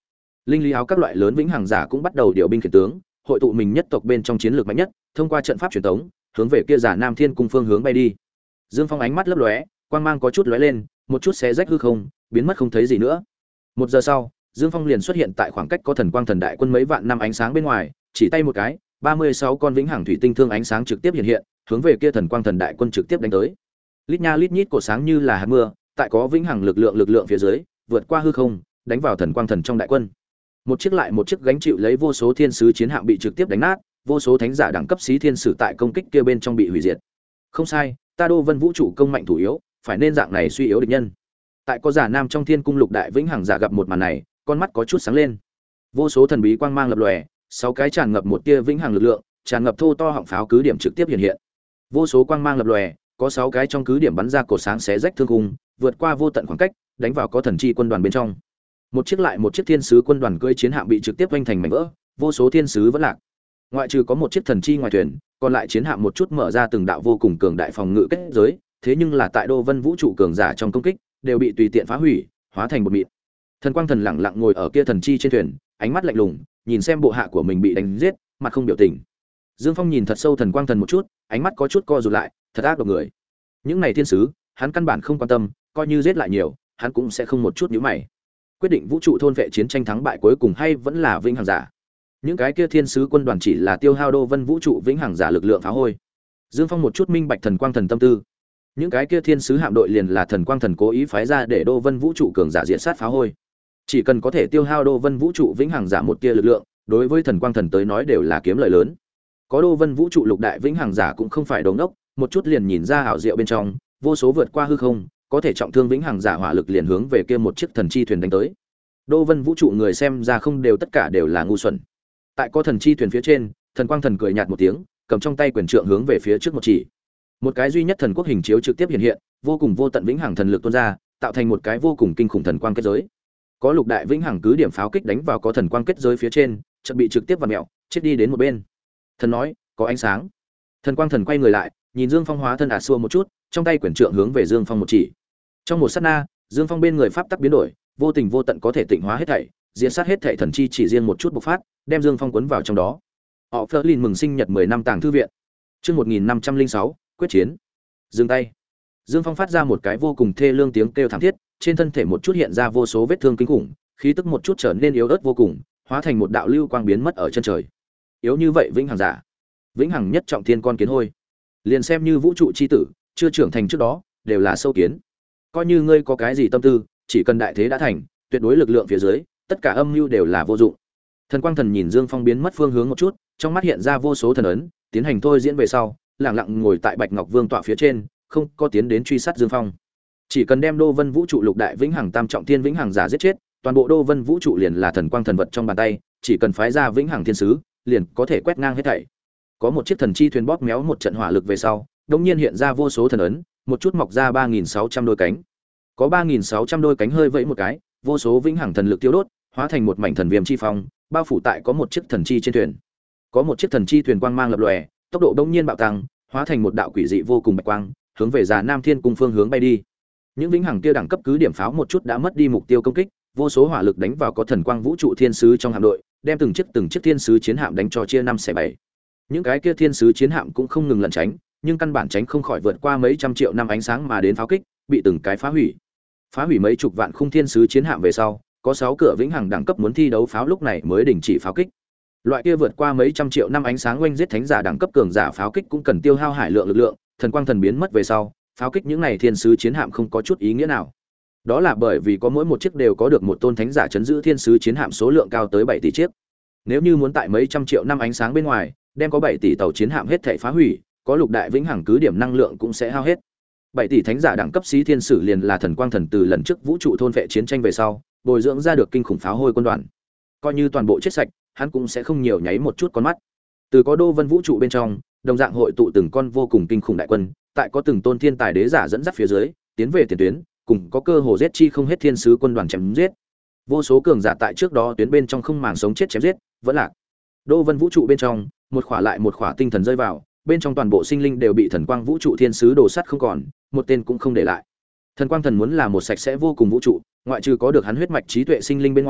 Linh lý áo các loại lớn vĩnh hằng giả cũng bắt đầu điều binh khiển tướng, hội tụ mình nhất tộc bên trong chiến lược mạnh nhất, thông qua trận pháp truyền tống, hướng về kia giả Nam Thiên cung phương hướng bay đi. Dương Phong ánh mắt lấp lóe, quang mang có chút lóe lên, một chút xé rách hư không, biến mất không thấy gì nữa. Một giờ sau, Dương Phong liền xuất hiện tại khoảng cách có thần quang thần đại quân mấy vạn năm ánh sáng bên ngoài, chỉ tay một cái, ba mươi sáu con vĩnh hằng thủy tinh thương ánh sáng trực tiếp hiện hiện, hướng về kia thần quang thần đại quân trực tiếp đánh tới. Lít nha lít nhít cổ sáng như là hạt mưa, tại có vĩnh hằng lực lượng lực lượng phía dưới, vượt qua hư không, đánh vào thần quang thần trong đại quân. Một chiếc lại một chiếc gánh chịu lấy vô số thiên sứ chiến hạm bị trực tiếp đánh nát, vô số thánh giả đẳng cấp xí thiên sử tại công kích kia bên trong bị hủy diệt. Không sai, ta Đô Vân vũ trụ công mạnh thủ yếu, phải nên dạng này suy yếu địch nhân. Tại có giả nam trong thiên cung lục đại vĩnh hằng giả gặp một màn này, con mắt có chút sáng lên. Vô số thần bí quang mang lập lòe, sáu cái tràn ngập một tia vĩnh hằng lực lượng, tràn ngập thô to họng pháo cứ điểm trực tiếp hiện hiện. Vô số quang mang lập lòe, có sáu cái trong cứ điểm bắn ra cột sáng xé rách thương cung, vượt qua vô tận khoảng cách, đánh vào có thần chi quân đoàn bên trong. Một chiếc lại một chiếc thiên sứ quân đoàn cưỡi chiến hạm bị trực tiếp vênh thành mảnh vỡ, vô số thiên sứ vẫn lạc. Ngoại trừ có một chiếc thần chi ngoài thuyền, còn lại chiến hạm một chút mở ra từng đạo vô cùng cường đại phòng ngự kết giới, thế nhưng là tại Đô Vân vũ trụ cường giả trong công kích, đều bị tùy tiện phá hủy, hóa thành một mịn. Thần Quang Thần lặng lặng ngồi ở kia thần chi trên thuyền, ánh mắt lạnh lùng, nhìn xem bộ hạ của mình bị đánh giết, mặt không biểu tình. Dương Phong nhìn thật sâu Thần Quang Thần một chút, ánh mắt có chút co rụt lại, thật ác độc người. Những này thiên sứ, hắn căn bản không quan tâm, coi như giết lại nhiều, hắn cũng sẽ không một chút nhíu mày. Quyết định vũ trụ thôn vệ chiến tranh thắng bại cuối cùng hay vẫn là vĩnh hằng giả. Những cái kia thiên sứ quân đoàn chỉ là tiêu hao Đô Vân vũ trụ vĩnh hằng giả lực lượng phá hôi. Dương Phong một chút minh bạch Thần Quang Thần tâm tư. Những cái kia thiên sứ hạm đội liền là Thần Quang Thần cố ý phái ra để Đô Vân vũ trụ cường giả diệt sát phá hôi. Chỉ cần có thể tiêu hao Đô Vân vũ trụ vĩnh hằng giả một tia lực lượng, đối với Thần Quang Thần tới nói đều là kiếm lợi lớn. Có Đô Vân vũ trụ lục đại vĩnh hằng giả cũng không phải đồ ngốc, một chút liền nhìn ra ảo diệu bên trong, vô số vượt qua hư không, có thể trọng thương vĩnh hằng giả hỏa lực liền hướng về kia một chiếc thần chi thuyền đánh tới. Đô Vân vũ trụ người xem ra không đều tất cả đều là ngu xuẩn. Tại có thần chi thuyền phía trên, Thần Quang Thần cười nhạt một tiếng, cầm trong tay quyền trượng hướng về phía trước một chỉ. Một cái duy nhất thần quốc hình chiếu trực tiếp hiện hiện, vô cùng vô tận vĩnh hằng thần lực tuôn ra, tạo thành một cái vô cùng kinh khủng thần quang kết giới. Có lục đại vĩnh hằng cứ điểm pháo kích đánh vào có thần quang kết giới phía trên, chợt bị trực tiếp vặn mèo, chết đi đến một bên. Thần nói, có ánh sáng. Thần Quang Thần quay người lại, nhìn Dương Phong hóa thân ả xua một chút, trong tay quyền trượng hướng về Dương Phong một chỉ. Trong một sát na, Dương Phong bên người pháp tắc biến đổi, vô tình vô tận có thể tịnh hóa hết thảy, diễn sát hết thảy thần chi chỉ riêng một chút bộc phát, đem Dương Phong cuốn vào trong đó. Họ Flerlin mừng sinh nhật mười năm tàng thư viện. Chương một nghìn năm trăm linh sáu, quyết chiến. Dừng tay. Dương Phong phát ra một cái vô cùng thê lương tiếng kêu thảm thiết, trên thân thể một chút hiện ra vô số vết thương kinh khủng, khí tức một chút trở nên yếu ớt vô cùng, hóa thành một đạo lưu quang biến mất ở chân trời. Yếu như vậy vĩnh hằng giả, vĩnh hằng nhất trọng thiên con kiến hôi, liền xem như vũ trụ chi tử, chưa trưởng thành trước đó, đều là sâu kiến. Coi như ngươi có cái gì tâm tư, chỉ cần đại thế đã thành, tuyệt đối lực lượng phía dưới, tất cả âm mưu đều là vô dụng. Thần Quang Thần nhìn Dương Phong biến mất phương hướng một chút, trong mắt hiện ra vô số thần ấn, tiến hành thôi diễn về sau, lặng lặng ngồi tại Bạch Ngọc Vương tọa phía trên, không có tiến đến truy sát Dương Phong. Chỉ cần đem Đô Vân vũ trụ lục đại vĩnh hằng tam trọng thiên vĩnh hằng giả giết chết, toàn bộ Đô Vân vũ trụ liền là thần quang thần vật trong bàn tay, chỉ cần phái ra vĩnh hằng thiên sứ, liền có thể quét ngang hết thảy. Có một chiếc thần chi thuyền bóp méo một trận hỏa lực về sau, đột nhiên hiện ra vô số thần ấn, một chút mọc ra ba nghìn sáu trăm đôi cánh. Có ba nghìn sáu trăm đôi cánh hơi vẫy một cái, vô số vĩnh hằng thần lực tiêu đốt, hóa thành một mảnh thần viêm chi phong, bao phủ tại có một chiếc thần chi trên thuyền. Có một chiếc thần chi thuyền quang mang lập lòe, tốc độ đột nhiên bạo tăng, hóa thành một đạo quỷ dị vô cùng bạch quang, hướng về Già Nam Thiên cung phương hướng bay đi. Những vĩnh hằng kia đẳng cấp cứ điểm pháo một chút đã mất đi mục tiêu công kích, vô số hỏa lực đánh vào có thần quang vũ trụ thiên sứ trong hạm đội, đem từng chiếc từng chiếc thiên sứ chiến hạm đánh cho chia năm xẻ bảy. Những cái kia thiên sứ chiến hạm cũng không ngừng lẩn tránh, nhưng căn bản tránh không khỏi vượt qua mấy trăm triệu năm ánh sáng mà đến pháo kích, bị từng cái phá hủy. Phá hủy mấy chục vạn khung thiên sứ chiến hạm về sau, có sáu cửa vĩnh hằng đẳng cấp muốn thi đấu pháo lúc này mới đình chỉ pháo kích. Loại kia vượt qua mấy trăm triệu năm ánh sáng oanh giết thánh giả đẳng cấp cường giả pháo kích cũng cần tiêu hao hải lượng lực lượng, thần quang thần biến mất về sau, pháo kích những này thiên sứ chiến hạm không có chút ý nghĩa nào. Đó là bởi vì có mỗi một chiếc đều có được một tôn thánh giả chấn giữ thiên sứ chiến hạm số lượng cao tới bảy tỷ chiếc. Nếu như muốn tại mấy trăm triệu năm ánh sáng bên ngoài, đem có bảy tỷ tàu chiến hạm hết thảy phá hủy, có lục đại vĩnh hằng cứ điểm năng lượng cũng sẽ hao hết. bảy tỷ thánh giả đẳng cấp xí thiên sử liền là thần quang thần từ lần trước vũ trụ thôn vệ chiến tranh về sau, bồi dưỡng ra được kinh khủng pháo hôi quân đoàn. Coi như toàn bộ chết sạch, hắn cũng sẽ không nhiều nháy một chút con mắt. Từ có Đô Vân vũ trụ bên trong, đồng dạng hội tụ từng con vô cùng kinh khủng đại quân, tại có từng tôn thiên tài đế giả dẫn dắt phía dưới, tiến về tiền tuyến, cùng có cơ hồ giết chi không hết thiên sứ quân đoàn chém giết. Vô số cường giả tại trước đó tuyến bên trong không màng sống chết chém giết, vẫn lạc. Đô Vân vũ trụ bên trong, một khỏa lại một khỏa tinh thần rơi vào, bên trong toàn bộ sinh linh đều bị thần quang vũ trụ thiên sứ đổ sắt không còn, một tên cũng không để lại. Thần quang thần muốn là một sạch sẽ vô cùng vũ trụ, ngoại trừ có được hắn huyết mạch trí tuệ sinh linh bên ngoài,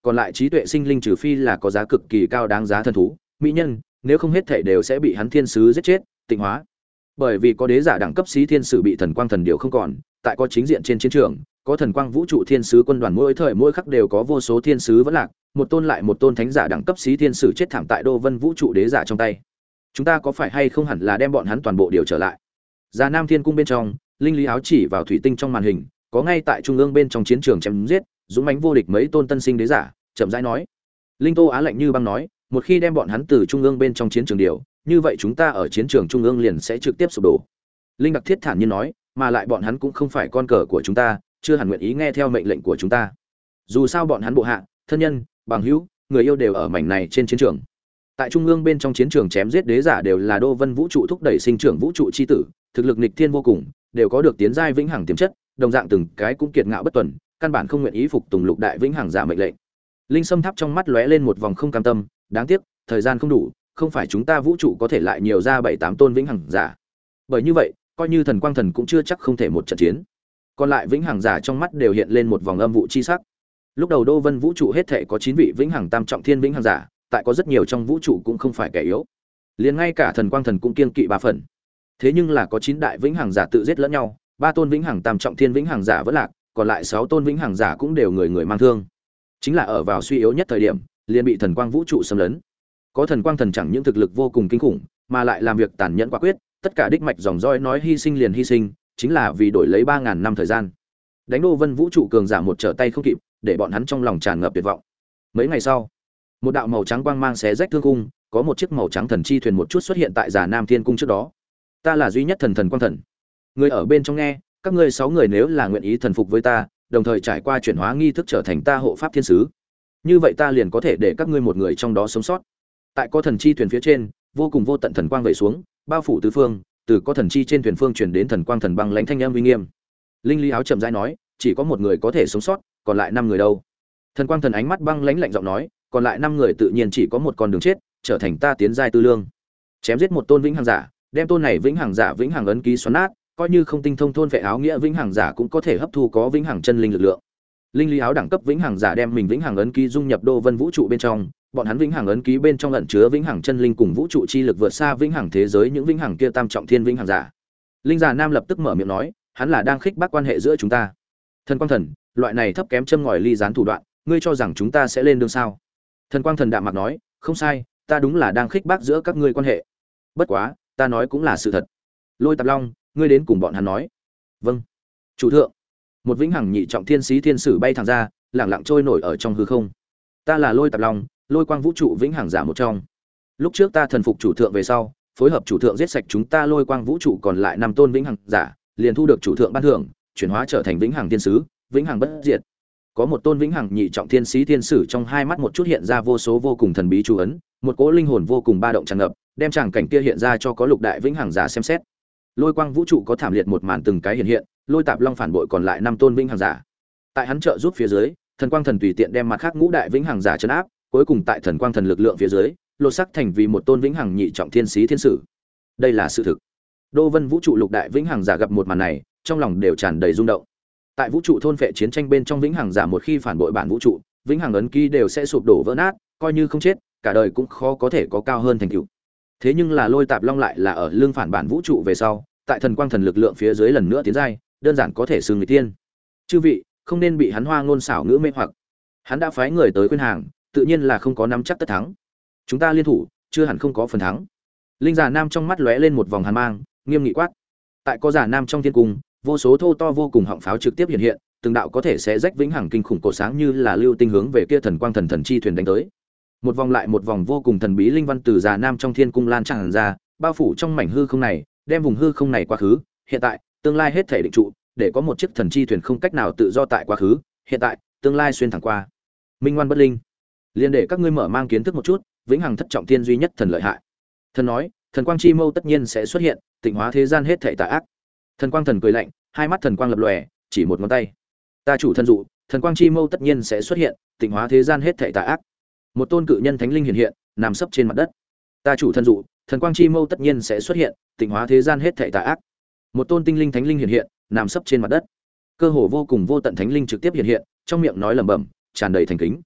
còn lại trí tuệ sinh linh trừ phi là có giá cực kỳ cao đáng giá thần thú, mỹ nhân, nếu không hết thảy đều sẽ bị hắn thiên sứ giết chết, tịnh hóa. Bởi vì có đế giả đẳng cấp xí thiên sử bị thần quang thần điều không còn, tại có chính diện trên chiến trường, có thần quang vũ trụ thiên sứ quân đoàn mỗi thời mỗi khắc đều có vô số thiên sứ vẫn lạc, một tôn lại một tôn thánh giả đẳng cấp xí thiên sử chết thảm tại Đô Vân vũ trụ đế giả trong tay. Chúng ta có phải hay không hẳn là đem bọn hắn toàn bộ điều trở lại? Già Nam Thiên cung bên trong, linh lý áo chỉ vào thủy tinh trong màn hình, có ngay tại trung ương bên trong chiến trường chém giết, dũng mãnh vô địch mấy tôn tân sinh đế giả, chậm rãi nói. Linh Tô Á lạnh như băng nói, một khi đem bọn hắn từ trung ương bên trong chiến trường điều, như vậy chúng ta ở chiến trường trung ương liền sẽ trực tiếp sụp đổ. Linh Đặc Thiết thản nhiên nói, mà lại bọn hắn cũng không phải con cờ của chúng ta, chưa hẳn nguyện ý nghe theo mệnh lệnh của chúng ta. Dù sao bọn hắn bộ hạ, thân nhân, bằng hữu, người yêu đều ở mảnh này trên chiến trường. Tại trung ương bên trong chiến trường chém giết đế giả đều là Đô Vân vũ trụ thúc đẩy sinh trưởng vũ trụ chi tử, thực lực nghịch thiên vô cùng, đều có được tiến giai vĩnh hằng tiềm chất, đồng dạng từng cái cũng kiệt ngạo bất tuần, căn bản không nguyện ý phục tùng lục đại vĩnh hằng giả mệnh lệnh. Linh Sâm Tháp trong mắt lóe lên một vòng không cam tâm, đáng tiếc, thời gian không đủ, không phải chúng ta vũ trụ có thể lại nhiều ra bảy tám tôn vĩnh hằng giả. Bởi như vậy, coi như thần quang thần cũng chưa chắc không thể một trận chiến. Còn lại vĩnh hằng giả trong mắt đều hiện lên một vòng âm vụ chi sắc. Lúc đầu Đô Vân vũ trụ hết thảy có chín vị vĩnh hằng tam trọng thiên vĩnh hằng giả, tại có rất nhiều trong vũ trụ cũng không phải kẻ yếu. Liền ngay cả thần quang thần cũng kiêng kỵ ba phần. Thế nhưng là có chín đại vĩnh hằng giả tự giết lẫn nhau, ba tôn vĩnh hằng tam trọng thiên vĩnh hằng giả vẫn lạc, còn lại sáu tôn vĩnh hằng giả cũng đều người người mang thương. Chính là ở vào suy yếu nhất thời điểm, liền bị thần quang vũ trụ xâm lấn. Có thần quang thần chẳng những thực lực vô cùng kinh khủng, mà lại làm việc tàn nhẫn quả quyết, tất cả đích mạch dòng dõi nói hy sinh liền hy sinh, chính là vì đổi lấy ba ngàn năm thời gian. Đánh Đô Vân vũ trụ cường giả một trở tay không kịp, để bọn hắn trong lòng tràn ngập tuyệt vọng. Mấy ngày sau, một đạo màu trắng quang mang xé rách thương cung, có một chiếc màu trắng thần chi thuyền một chút xuất hiện tại Già Nam Thiên cung trước đó. Ta là duy nhất thần thần quang thần. Người ở bên trong nghe, các ngươi sáu người nếu là nguyện ý thần phục với ta, đồng thời trải qua chuyển hóa nghi thức trở thành ta hộ pháp thiên sứ, như vậy ta liền có thể để các ngươi một người trong đó sống sót. Tại có thần chi thuyền phía trên, vô cùng vô tận thần quang vẩy xuống, bao phủ tứ phương, từ có thần chi trên thuyền phương truyền đến thần quang thần băng lãnh thanh âm uy nghiêm. Linh Lý áo chậm rãi nói, chỉ có một người có thể sống sót, còn lại năm người đâu? Thần quang thần ánh mắt băng lãnh lạnh giọng nói, còn lại năm người tự nhiên chỉ có một con đường chết, trở thành ta tiến giai tư lương. Chém giết một tôn vĩnh hằng giả, đem tôn này vĩnh hằng giả vĩnh hằng ấn ký xoắn nát, coi như không tinh thông thôn vệ áo nghĩa vĩnh hằng giả cũng có thể hấp thu có vĩnh hằng chân linh lực lượng. Linh lý áo đẳng cấp vĩnh hằng giả đem mình vĩnh hằng ấn ký dung nhập Đô Vân vũ trụ bên trong, bọn hắn vĩnh hằng ấn ký bên trong ẩn chứa vĩnh hằng chân linh cùng vũ trụ chi lực vượt xa vĩnh hằng thế giới những vĩnh hằng kia tam trọng thiên vĩnh hằng giả. Linh giả nam lập tức mở miệng nói, hắn là đang khích bác quan hệ giữa chúng ta. Thần quang thần, loại này thấp kém châm ngòi ly gián thủ đoạn, ngươi cho rằng chúng ta sẽ lên đường sao? Thần quang thần đạm mặt nói, không sai, ta đúng là đang khích bác giữa các ngươi quan hệ. Bất quá, ta nói cũng là sự thật. Lôi Tạp Long, ngươi đến cùng bọn hắn nói. Vâng. Chủ thượng. Một vĩnh hằng nhị trọng thiên sĩ thiên sử bay thẳng ra, lẳng lặng trôi nổi ở trong hư không. Ta là Lôi Tạp Long, Lôi Quang vũ trụ vĩnh hằng giả một trong. Lúc trước ta thần phục chủ thượng về sau, phối hợp chủ thượng giết sạch chúng ta Lôi Quang vũ trụ còn lại năm tôn vĩnh hằng giả, liền thu được chủ thượng ban thưởng, chuyển hóa trở thành vĩnh hằng thiên sứ, vĩnh hằng bất diệt. Có một tôn vĩnh hằng nhị trọng thiên sĩ thiên sử trong hai mắt một chút hiện ra vô số vô cùng thần bí chú ấn, một cỗ linh hồn vô cùng ba động tràn ngập, đem tràng cảnh kia hiện ra cho có lục đại vĩnh hằng giả xem xét. Lôi Quang vũ trụ có thảm liệt một màn từng cái hiện hiện, Lôi Tạp Long phản bội còn lại năm tôn vĩnh hằng giả. Tại hắn trợ giúp phía dưới, thần quang thần tùy tiện đem mặt khác ngũ đại vĩnh hằng giả trấn áp, cuối cùng tại thần quang thần lực lượng phía dưới, lột sắc thành vì một tôn vĩnh hằng nhị trọng thiên sĩ thiên sử. Đây là sự thực. Đô Vân vũ trụ lục đại vĩnh hằng giả gặp một màn này, trong lòng đều tràn đầy rung động. Tại vũ trụ thôn phệ chiến tranh bên trong vĩnh hằng giả một khi phản bội bản vũ trụ, vĩnh hằng ấn ký đều sẽ sụp đổ vỡ nát, coi như không chết, cả đời cũng khó có thể có cao hơn thành tựu. Thế nhưng là Lôi Tạp Long lại là ở lương phản bản vũ trụ về sau, tại thần quang thần lực lượng phía dưới lần nữa tiến giai, đơn giản có thể xưng người tiên. Chư vị, không nên bị hắn hoa ngôn xảo ngữ mê hoặc. Hắn đã phái người tới khuyên hàng, tự nhiên là không có nắm chắc tất thắng. Chúng ta liên thủ, chưa hẳn không có phần thắng. Linh giả nam trong mắt lóe lên một vòng hàn mang, nghiêm nghị quát. Tại có giả nam trong thiên cung, vô số thô to vô cùng họng pháo trực tiếp hiện hiện, từng đạo có thể sẽ rách vĩnh hằng kinh khủng cổ sáng như là lưu tinh hướng về kia thần quang thần thần chi thuyền đánh tới. Một vòng lại một vòng vô cùng thần bí linh văn từ giả nam trong thiên cung lan tràn ra, bao phủ trong mảnh hư không này, đem vùng hư không này quá khứ, hiện tại, tương lai hết thể định trụ, để có một chiếc thần chi thuyền không cách nào tự do tại quá khứ, hiện tại, tương lai xuyên thẳng qua. Minh ngoan bất linh, liền để các ngươi mở mang kiến thức một chút, vĩnh hằng thất trọng thiên duy nhất thần lợi hại. Thần nói, thần quang chi mâu tất nhiên sẽ xuất hiện, tịnh hóa thế gian hết thảy tà ác. Thần quang thần cười lạnh, hai mắt thần quang lập lòe, chỉ một ngón tay. Ta chủ thần dụ, thần quang chi mâu tất nhiên sẽ xuất hiện, tịnh hóa thế gian hết thảy tà ác. Một tôn cự nhân thánh linh hiện hiện, nằm sấp trên mặt đất. Ta chủ thần dụ, thần quang chi mâu tất nhiên sẽ xuất hiện, tịnh hóa thế gian hết thảy tà ác. Một tôn tinh linh thánh linh hiện hiện, nằm sấp trên mặt đất. Cơ hồ vô cùng vô tận thánh linh trực tiếp hiện hiện, trong miệng nói lẩm bẩm, tràn đầy thành kính.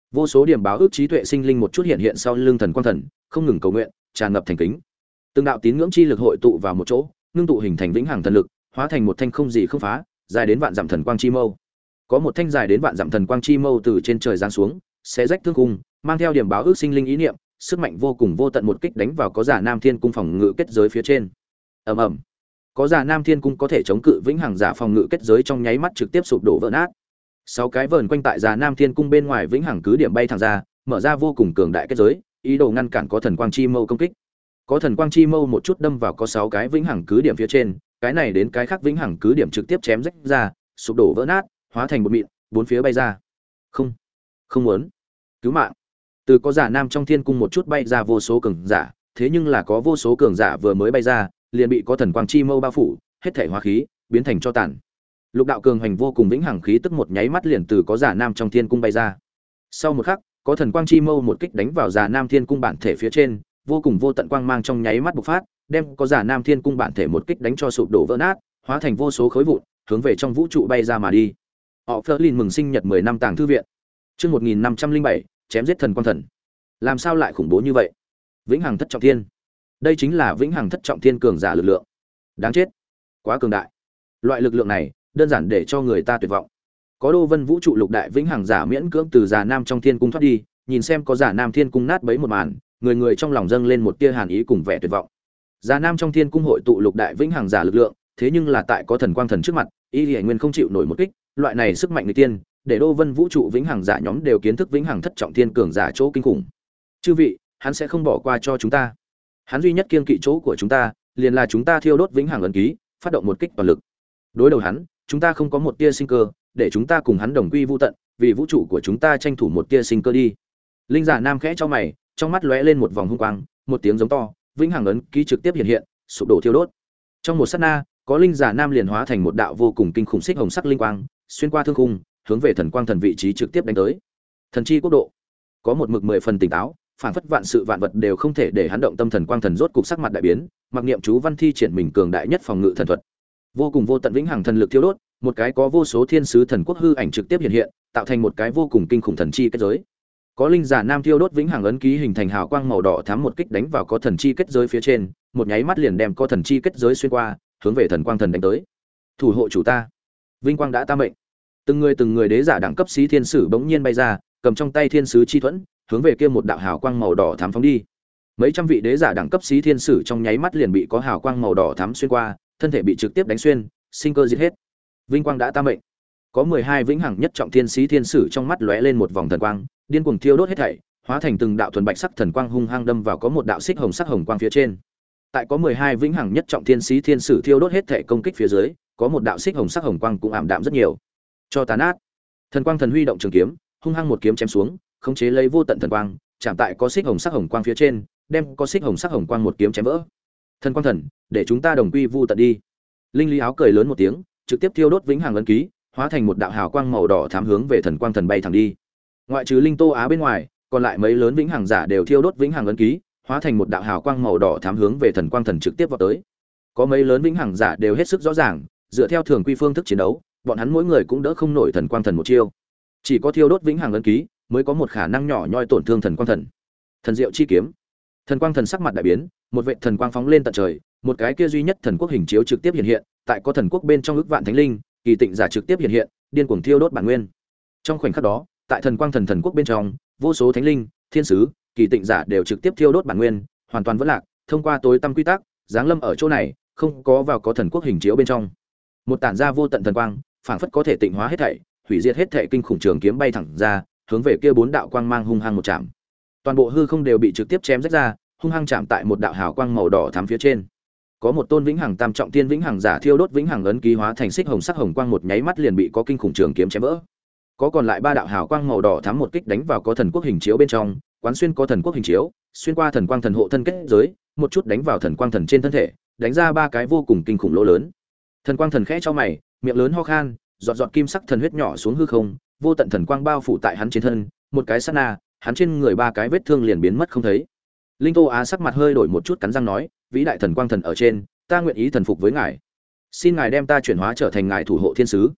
Vô số điểm báo ước trí tuệ sinh linh một chút hiện hiện sau lưng thần quang thần, không ngừng cầu nguyện, tràn ngập thành kính. Từng đạo tín ngưỡng chi lực hội tụ vào một chỗ, ngưng tụ hình thành vĩnh hằng thần lực, hóa thành một thanh không gì không phá, dài đến vạn dặm thần quang chi mâu. Có một thanh dài đến vạn dặm thần quang chi mâu từ trên trời giáng xuống, xé rách thương khung, mang theo điểm báo ước sinh linh ý niệm, sức mạnh vô cùng vô tận một kích đánh vào có giả Nam Thiên cung phòng ngự kết giới phía trên. Ầm ầm. Có giả Nam Thiên cung có thể chống cự vĩnh hằng giả phòng ngự kết giới trong nháy mắt trực tiếp sụp đổ vỡ nát. Sáu cái vờn quanh tại giả Nam Thiên cung bên ngoài vĩnh hằng cứ điểm bay thẳng ra, mở ra vô cùng cường đại kết giới, ý đồ ngăn cản có thần quang chi mâu công kích. Có thần quang chi mâu một chút đâm vào có sáu cái vĩnh hằng cứ điểm phía trên, cái này đến cái khác vĩnh hằng cứ điểm trực tiếp chém rách ra, sụp đổ vỡ nát, hóa thành một mịn, bốn phía bay ra. Không, không muốn. Cứu mạng. Từ có giả Nam trong Thiên cung một chút bay ra vô số cường giả, thế nhưng là có vô số cường giả vừa mới bay ra, liền bị có thần quang chi mâu bao phủ, hết thể hóa khí, biến thành cho tàn. Lục đạo cường hành vô cùng vĩnh hằng khí tức một nháy mắt liền từ có giả Nam trong Thiên cung bay ra. Sau một khắc, có thần quang chi mâu một kích đánh vào giả Nam Thiên cung bản thể phía trên, vô cùng vô tận quang mang trong nháy mắt bộc phát, đem có giả Nam Thiên cung bản thể một kích đánh cho sụp đổ vỡ nát, hóa thành vô số khối vụn, hướng về trong vũ trụ bay ra mà đi. Họ Flerlin mừng sinh nhật mười năm tàng thư viện. Chương một nghìn năm trăm linh bảy, chém giết thần quang thần. Làm sao lại khủng bố như vậy? Vĩnh hằng thất trọng thiên. Đây chính là vĩnh hằng thất trọng thiên cường giả lực lượng. Đáng chết, quá cường đại. Loại lực lượng này, đơn giản để cho người ta tuyệt vọng. Có Đô Vân vũ trụ lục đại vĩnh hằng giả miễn cưỡng từ giả Nam trong Thiên cung thoát đi, nhìn xem có giả Nam Thiên cung nát bấy một màn, người người trong lòng dâng lên một tia hàn ý cùng vẻ tuyệt vọng. Giả Nam trong Thiên cung hội tụ lục đại vĩnh hằng giả lực lượng, thế nhưng là tại có thần quang thần trước mặt, Y Liễu Nguyên không chịu nổi một kích, loại này sức mạnh người tiên, để Đô Vân vũ trụ vĩnh hằng giả nhóm đều kiến thức vĩnh hằng thất trọng thiên cường giả chỗ kinh khủng. Chư vị, hắn sẽ không bỏ qua cho chúng ta. Hắn duy nhất kiên kỵ chỗ của chúng ta, liền là chúng ta thiêu đốt vĩnh hằng ấn ký, phát động một kích toàn lực. Đối đầu hắn, chúng ta không có một tia sinh cơ, để chúng ta cùng hắn đồng quy vu tận, vì vũ trụ của chúng ta tranh thủ một tia sinh cơ đi. Linh giả Nam khẽ cho mày, trong mắt lóe lên một vòng hung quang, một tiếng giống to, vĩnh hằng ấn ký trực tiếp hiện hiện, sụp đổ thiêu đốt. Trong một sát na, có linh giả Nam liền hóa thành một đạo vô cùng kinh khủng xích hồng sắc linh quang, xuyên qua thương khung, hướng về thần quang thần vị trí trực tiếp đánh tới. Thần chi quốc độ, có một mực mười phần tỉnh táo, phản phất vạn sự vạn vật đều không thể để hắn động tâm thần quang thần rốt cục sắc mặt đại biến, mặc niệm chú văn thi triển mình cường đại nhất phòng ngự thần thuật. Vô cùng vô tận vĩnh hằng thần lực thiêu đốt, một cái có vô số thiên sứ thần quốc hư ảnh trực tiếp hiện hiện, tạo thành một cái vô cùng kinh khủng thần chi kết giới. Có linh giả Nam thiêu đốt vĩnh hằng ấn ký hình thành hào quang màu đỏ thắm một kích đánh vào có thần chi kết giới phía trên, một nháy mắt liền đem có thần chi kết giới xuyên qua, hướng về thần quang thần đánh tới. Thủ hộ chủ ta, vinh quang đã ta mệnh. Từng người từng người đế giả đẳng cấp sĩ thiên sử bỗng nhiên bay ra, cầm trong tay thiên sứ chi thuẫn, hướng về kia một đạo hào quang màu đỏ thắm phóng đi. Mấy trăm vị đế giả đẳng cấp sĩ thiên sử trong nháy mắt liền bị có hào quang màu đỏ thắm xuyên qua, thân thể bị trực tiếp đánh xuyên, sinh cơ diệt hết. Vinh quang đã ta mệnh. Có mười hai vĩnh hằng nhất trọng thiên sĩ thiên sử trong mắt lóe lên một vòng thần quang, điên cuồng thiêu đốt hết thảy, hóa thành từng đạo thuần bạch sắc thần quang hung hăng đâm vào có một đạo xích hồng sắc hồng quang phía trên. Tại có mười hai vĩnh hằng nhất trọng thiên sĩ thiên sử thiêu đốt hết thảy công kích phía dưới, có một đạo xích hồng sắc hồng quang cũng ảm đạm rất nhiều. Cho tàn ác. Thần quang thần huy động trường kiếm, hung hăng một kiếm chém xuống, khống chế lấy vô tận thần quang, chạm tại có xích hồng sắc hồng quang phía trên, đem có xích hồng sắc hồng quang một kiếm chém vỡ. Thần quang thần, để chúng ta đồng quy vu tận đi. Linh Lý áo cười lớn một tiếng, trực tiếp thiêu đốt vĩnh hằng ấn ký, hóa thành một đạo hào quang màu đỏ thắm hướng về thần quang thần bay thẳng đi. Ngoại trừ Linh Tô Á bên ngoài, còn lại mấy lớn vĩnh hằng giả đều thiêu đốt vĩnh hằng ấn ký, hóa thành một đạo hào quang màu đỏ thắm hướng về thần quang thần trực tiếp vọt tới. Có mấy lớn vĩnh hằng giả đều hết sức rõ ràng, dựa theo thường quy phương thức chiến đấu, bọn hắn mỗi người cũng đỡ không nổi thần quang thần một chiêu. Chỉ có thiêu đốt vĩnh hằng ấn ký mới có một khả năng nhỏ nhoi tổn thương thần quang thần. Thần diệu chi kiếm. Thần quang thần sắc mặt đại biến, một vệt thần quang phóng lên tận trời, một cái kia duy nhất thần quốc hình chiếu trực tiếp hiện hiện, tại có thần quốc bên trong ức vạn thánh linh, kỳ tịnh giả trực tiếp hiện hiện, điên cuồng thiêu đốt bản nguyên. Trong khoảnh khắc đó, tại thần quang thần thần quốc bên trong, vô số thánh linh, thiên sứ, kỳ tịnh giả đều trực tiếp thiêu đốt bản nguyên, hoàn toàn vỡ lạc, thông qua tối tăm quy tắc, giáng lâm ở chỗ này, không có vào có thần quốc hình chiếu bên trong. Một tản ra vô tận thần quang, phảng phất có thể tịnh hóa hết thảy, hủy diệt hết thảy kinh khủng trường kiếm bay thẳng ra, hướng về kia bốn đạo quang mang hung hăng một chạm. Toàn bộ hư không đều bị trực tiếp chém rách ra, hung hăng chạm tại một đạo hào quang màu đỏ thắm phía trên. Có một tôn vĩnh hằng tam trọng tiên vĩnh hằng giả thiêu đốt vĩnh hằng ấn ký hóa thành xích hồng sắc hồng quang một nháy mắt liền bị có kinh khủng trường kiếm chém vỡ. Có còn lại ba đạo hào quang màu đỏ thắm một kích đánh vào có thần quốc hình chiếu bên trong, quán xuyên có thần quốc hình chiếu, xuyên qua thần quang thần hộ thân kết giới, một chút đánh vào thần quang thần trên thân thể, đánh ra ba cái vô cùng kinh khủng lỗ lớn. Thần quang thần khẽ cho mày, miệng lớn ho khan, giọt giọt kim sắc thần huyết nhỏ xuống hư không, vô tận thần quang bao phủ tại hắn trên thân, một cái sát na, hắn trên người ba cái vết thương liền biến mất không thấy. Linh Tô Á sắc mặt hơi đổi một chút, cắn răng nói, vĩ đại thần quang thần ở trên, ta nguyện ý thần phục với ngài, xin ngài đem ta chuyển hóa trở thành ngài thủ hộ thiên sứ.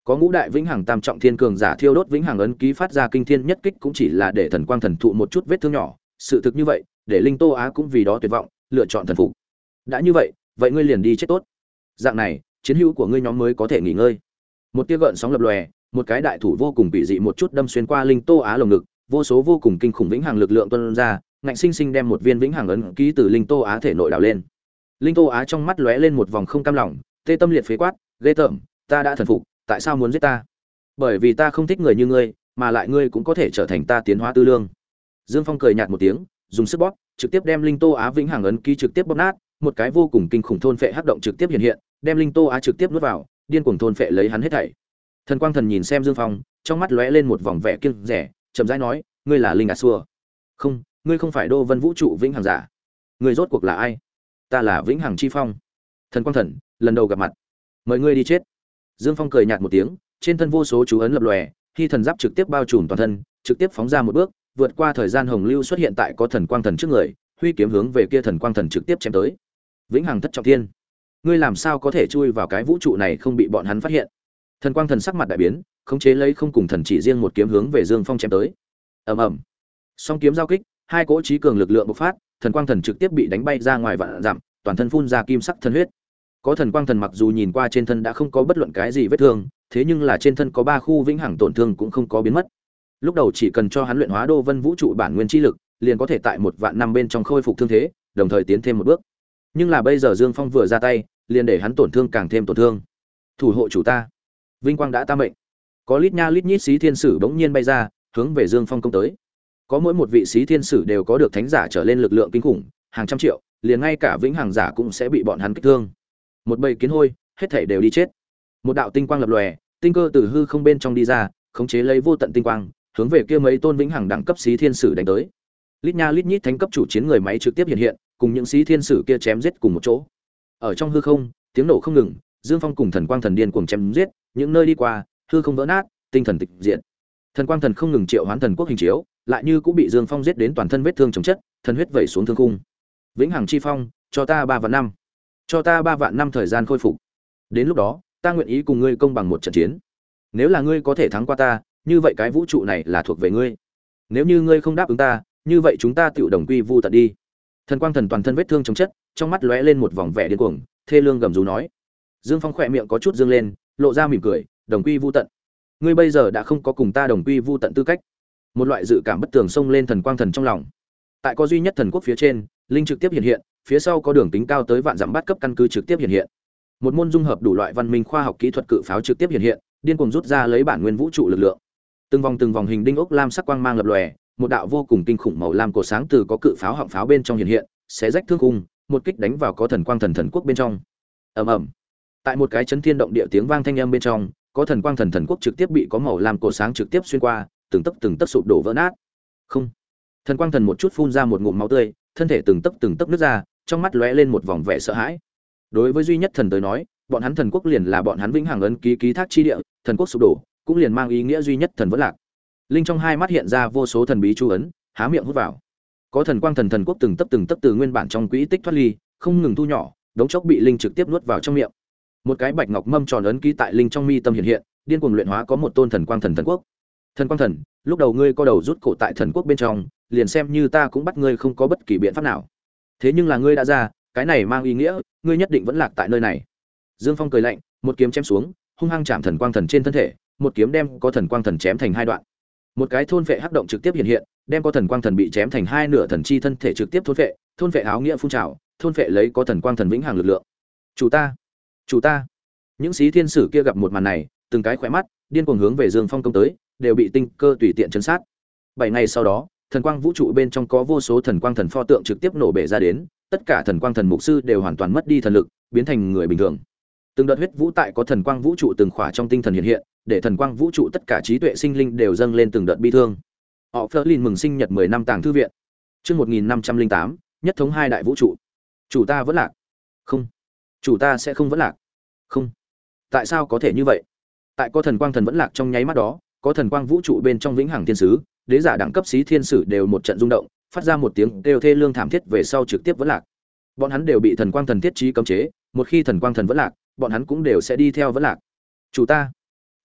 Có ngũ đại vĩnh hằng tam trọng thiên cường giả thiêu đốt vĩnh hằng ấn ký phát ra kinh thiên nhất kích cũng chỉ là để thần quang thần thụ một chút vết thương nhỏ, sự thực như vậy, để Linh Tô Á cũng vì đó tuyệt vọng, lựa chọn thần phục. Đã như vậy, vậy ngươi liền đi chết tốt. Dạng này, chiến hữu của ngươi nhóm mới có thể nghỉ ngơi. Một tia gợn sóng lập lòe, một cái đại thủ vô cùng bị dị một chút đâm xuyên qua Linh Tô Á lồng ngực, vô số vô cùng kinh khủng vĩnh hằng lực lượng tuôn ra, ngạnh sinh sinh đem một viên vĩnh hằng ấn ký từ Linh Tô Á thể nội đào lên. Linh Tô Á trong mắt lóe lên một vòng không cam lòng, tê tâm liệt phế quát, ghê tởm, ta đã thần phục, tại sao muốn giết ta? Bởi vì ta không thích người như ngươi, mà lại ngươi cũng có thể trở thành ta tiến hóa tư lương. Dương Phong cười nhạt một tiếng, dùng sức bóp, trực tiếp đem Linh Tô Á vĩnh hằng ấn ký trực tiếp bóp nát, một cái vô cùng kinh khủng thôn phệ hắc động trực tiếp hiện hiện, đem Linh Tô Á trực tiếp nuốt vào, điên cuồng thôn phệ lấy hắn hết thảy. Thần Quang Thần nhìn xem Dương Phong, trong mắt lóe lên một vòng vẻ kiêng dè, chậm rãi nói, ngươi là Linh Asua. Không, ngươi không phải Đô Vân Vũ trụ vĩnh hằng giả. Ngươi rốt cuộc là ai? Ta là Vĩnh Hằng Chi Phong. Thần Quang Thần, lần đầu gặp mặt, mời ngươi đi chết. Dương Phong cười nhạt một tiếng, trên thân vô số chú ấn lập lòe, khi thần giáp trực tiếp bao trùm toàn thân, trực tiếp phóng ra một bước, vượt qua thời gian hồng lưu xuất hiện tại có Thần Quang Thần trước người, huy kiếm hướng về kia Thần Quang Thần trực tiếp chém tới. Vĩnh Hằng Thất Trọng Thiên, ngươi làm sao có thể chui vào cái vũ trụ này không bị bọn hắn phát hiện? Thần Quang Thần sắc mặt đại biến, khống chế lấy không cùng thần chỉ riêng một kiếm hướng về Dương Phong chém tới. Ầm ầm. Song kiếm giao kích, hai cỗ chí cường lực lượng bộc phát, Thần Quang Thần trực tiếp bị đánh bay ra ngoài vạn dặm, toàn thân phun ra kim sắc thần huyết. Có Thần Quang Thần mặc dù nhìn qua trên thân đã không có bất luận cái gì vết thương, thế nhưng là trên thân có ba khu vĩnh hằng tổn thương cũng không có biến mất. Lúc đầu chỉ cần cho hắn luyện hóa Đô Vân Vũ trụ bản nguyên chi lực, liền có thể tại một vạn năm bên trong khôi phục thương thế, đồng thời tiến thêm một bước. Nhưng là bây giờ Dương Phong vừa ra tay, liền để hắn tổn thương càng thêm tổn thương. Thủ hộ chủ ta, vinh quang đã ta mệnh. Có lít nha lít nhít xí thiên sử bỗng nhiên bay ra, hướng về Dương Phong công tới. Có mỗi một vị xí thiên sử đều có được thánh giả trở lên lực lượng kinh khủng, hàng trăm triệu, liền ngay cả vĩnh hằng giả cũng sẽ bị bọn hắn kích thương. Một bầy kiến hôi, hết thảy đều đi chết. Một đạo tinh quang lập lòe, tinh cơ từ hư không bên trong đi ra, khống chế lấy vô tận tinh quang, hướng về kia mấy tôn vĩnh hằng đẳng cấp xí thiên sử đánh tới. Lít nha lít nhít thánh cấp chủ chiến người máy trực tiếp hiện hiện, cùng những xí thiên sử kia chém giết cùng một chỗ. Ở trong hư không, tiếng nổ không ngừng, Dương Phong cùng Thần Quang Thần điên cuồng chém giết, những nơi đi qua, hư không vỡ nát, tinh thần tịch diệt. Thần Quang Thần không ngừng triệu hoán thần quốc hình chiếu, lại như cũng bị Dương Phong giết đến toàn thân vết thương chồng chất, thần huyết vẩy xuống thương khung. Vĩnh Hằng Chi Phong, cho ta ba vạn năm, cho ta ba vạn năm thời gian khôi phục. Đến lúc đó, ta nguyện ý cùng ngươi công bằng một trận chiến. Nếu là ngươi có thể thắng qua ta, như vậy cái vũ trụ này là thuộc về ngươi. Nếu như ngươi không đáp ứng ta, như vậy chúng ta tựu đồng quy vu tận đi. Thần Quang Thần toàn thân vết thương chồng chất, trong mắt lóe lên một vòng vẻ điên cuồng, thê lương gầm rú nói. Dương Phong khỏe miệng có chút dương lên, lộ ra mỉm cười, đồng quy vu tận. Ngươi bây giờ đã không có cùng ta đồng quy vu tận tư cách. Một loại dự cảm bất tường xông lên Thần Quang Thần trong lòng. Tại có duy nhất thần quốc phía trên, linh trực tiếp hiện hiện, phía sau có đường kính cao tới vạn dặm bát cấp căn cứ trực tiếp hiện hiện. Một môn dung hợp đủ loại văn minh khoa học kỹ thuật cự pháo trực tiếp hiện hiện, điên cuồng rút ra lấy bản nguyên vũ trụ lực lượng. Từng vòng từng vòng hình đinh ốc lam sắc quang mang lập lòe, một đạo vô cùng kinh khủng màu lam cổ sáng từ có cự pháo họng pháo bên trong hiện hiện, xé rách thương khung, một kích đánh vào có Thần Quang Thần thần quốc bên trong. Ầm ầm. Tại một cái chấn thiên động địa tiếng vang thanh âm bên trong, có Thần Quang Thần thần quốc trực tiếp bị có màu lam cổ sáng trực tiếp xuyên qua, từng tấc từng tấc sụp đổ vỡ nát. Không. Thần Quang Thần một chút phun ra một ngụm máu tươi, thân thể từng tấc từng tấc nứt ra, trong mắt lóe lên một vòng vẻ sợ hãi. Đối với duy nhất thần tới nói, bọn hắn thần quốc liền là bọn hắn vĩnh hằng ấn ký ký thác chi địa, thần quốc sụp đổ, cũng liền mang ý nghĩa duy nhất thần vẫn lạc. Linh trong hai mắt hiện ra vô số thần bí chú ấn, há miệng hút vào. Có Thần Quang Thần thần quốc từng tấc từng tấc từ nguyên bản trong quỹ tích thoát ly, không ngừng thu nhỏ, đống chốc bị linh trực tiếp nuốt vào trong miệng. Một cái bạch ngọc mâm tròn ấn ký tại linh trong mi tâm hiện hiện, điên cuồng luyện hóa có một tôn Thần Quang Thần thần quốc. Thần Quang Thần, lúc đầu ngươi co đầu rút cổ tại thần quốc bên trong, liền xem như ta cũng bắt ngươi không có bất kỳ biện pháp nào. Thế nhưng là ngươi đã ra, cái này mang ý nghĩa, ngươi nhất định vẫn lạc tại nơi này. Dương Phong cười lạnh, một kiếm chém xuống, hung hăng chạm Thần Quang Thần trên thân thể, một kiếm đem có Thần Quang Thần chém thành hai đoạn. Một cái thôn vệ hắc động trực tiếp hiện hiện, đem có Thần Quang Thần bị chém thành hai nửa thần chi thân thể trực tiếp thôn vệ, thôn vệ áo nghĩa phun trào, thôn vệ lấy có Thần Quang Thần vĩnh hằng lực lượng. Chủ ta, chủ ta. Những sĩ thiên sử kia gặp một màn này, từng cái khỏe mắt, điên cuồng hướng về Dương Phong công tới, đều bị tinh cơ tùy tiện chấn sát. Bảy ngày sau đó, thần quang vũ trụ bên trong có vô số thần quang thần pho tượng trực tiếp nổ bể ra đến, tất cả thần quang thần mục sư đều hoàn toàn mất đi thần lực, biến thành người bình thường. Từng đợt huyết vũ tại có thần quang vũ trụ từng khỏa trong tinh thần hiện hiện, để thần quang vũ trụ tất cả trí tuệ sinh linh đều dâng lên từng đợt bi thương. Họ Flerlin mừng sinh nhật mười năm tàng thư viện. Chương một nghìn năm trăm lẻ tám, nhất thống hai đại vũ trụ. Chủ ta vẫn lạc. Không. Chủ ta sẽ không vẫn lạc. Không. Tại sao có thể như vậy? Tại có thần quang thần vẫn lạc trong nháy mắt đó, có thần quang vũ trụ bên trong vĩnh hằng thiên sứ, đế giả đẳng cấp sĩ thiên sử đều một trận rung động, phát ra một tiếng kêu thê lương thảm thiết về sau trực tiếp vẫn lạc. Bọn hắn đều bị thần quang thần thiết trí cấm chế, một khi thần quang thần vẫn lạc, bọn hắn cũng đều sẽ đi theo vẫn lạc. Chủ ta,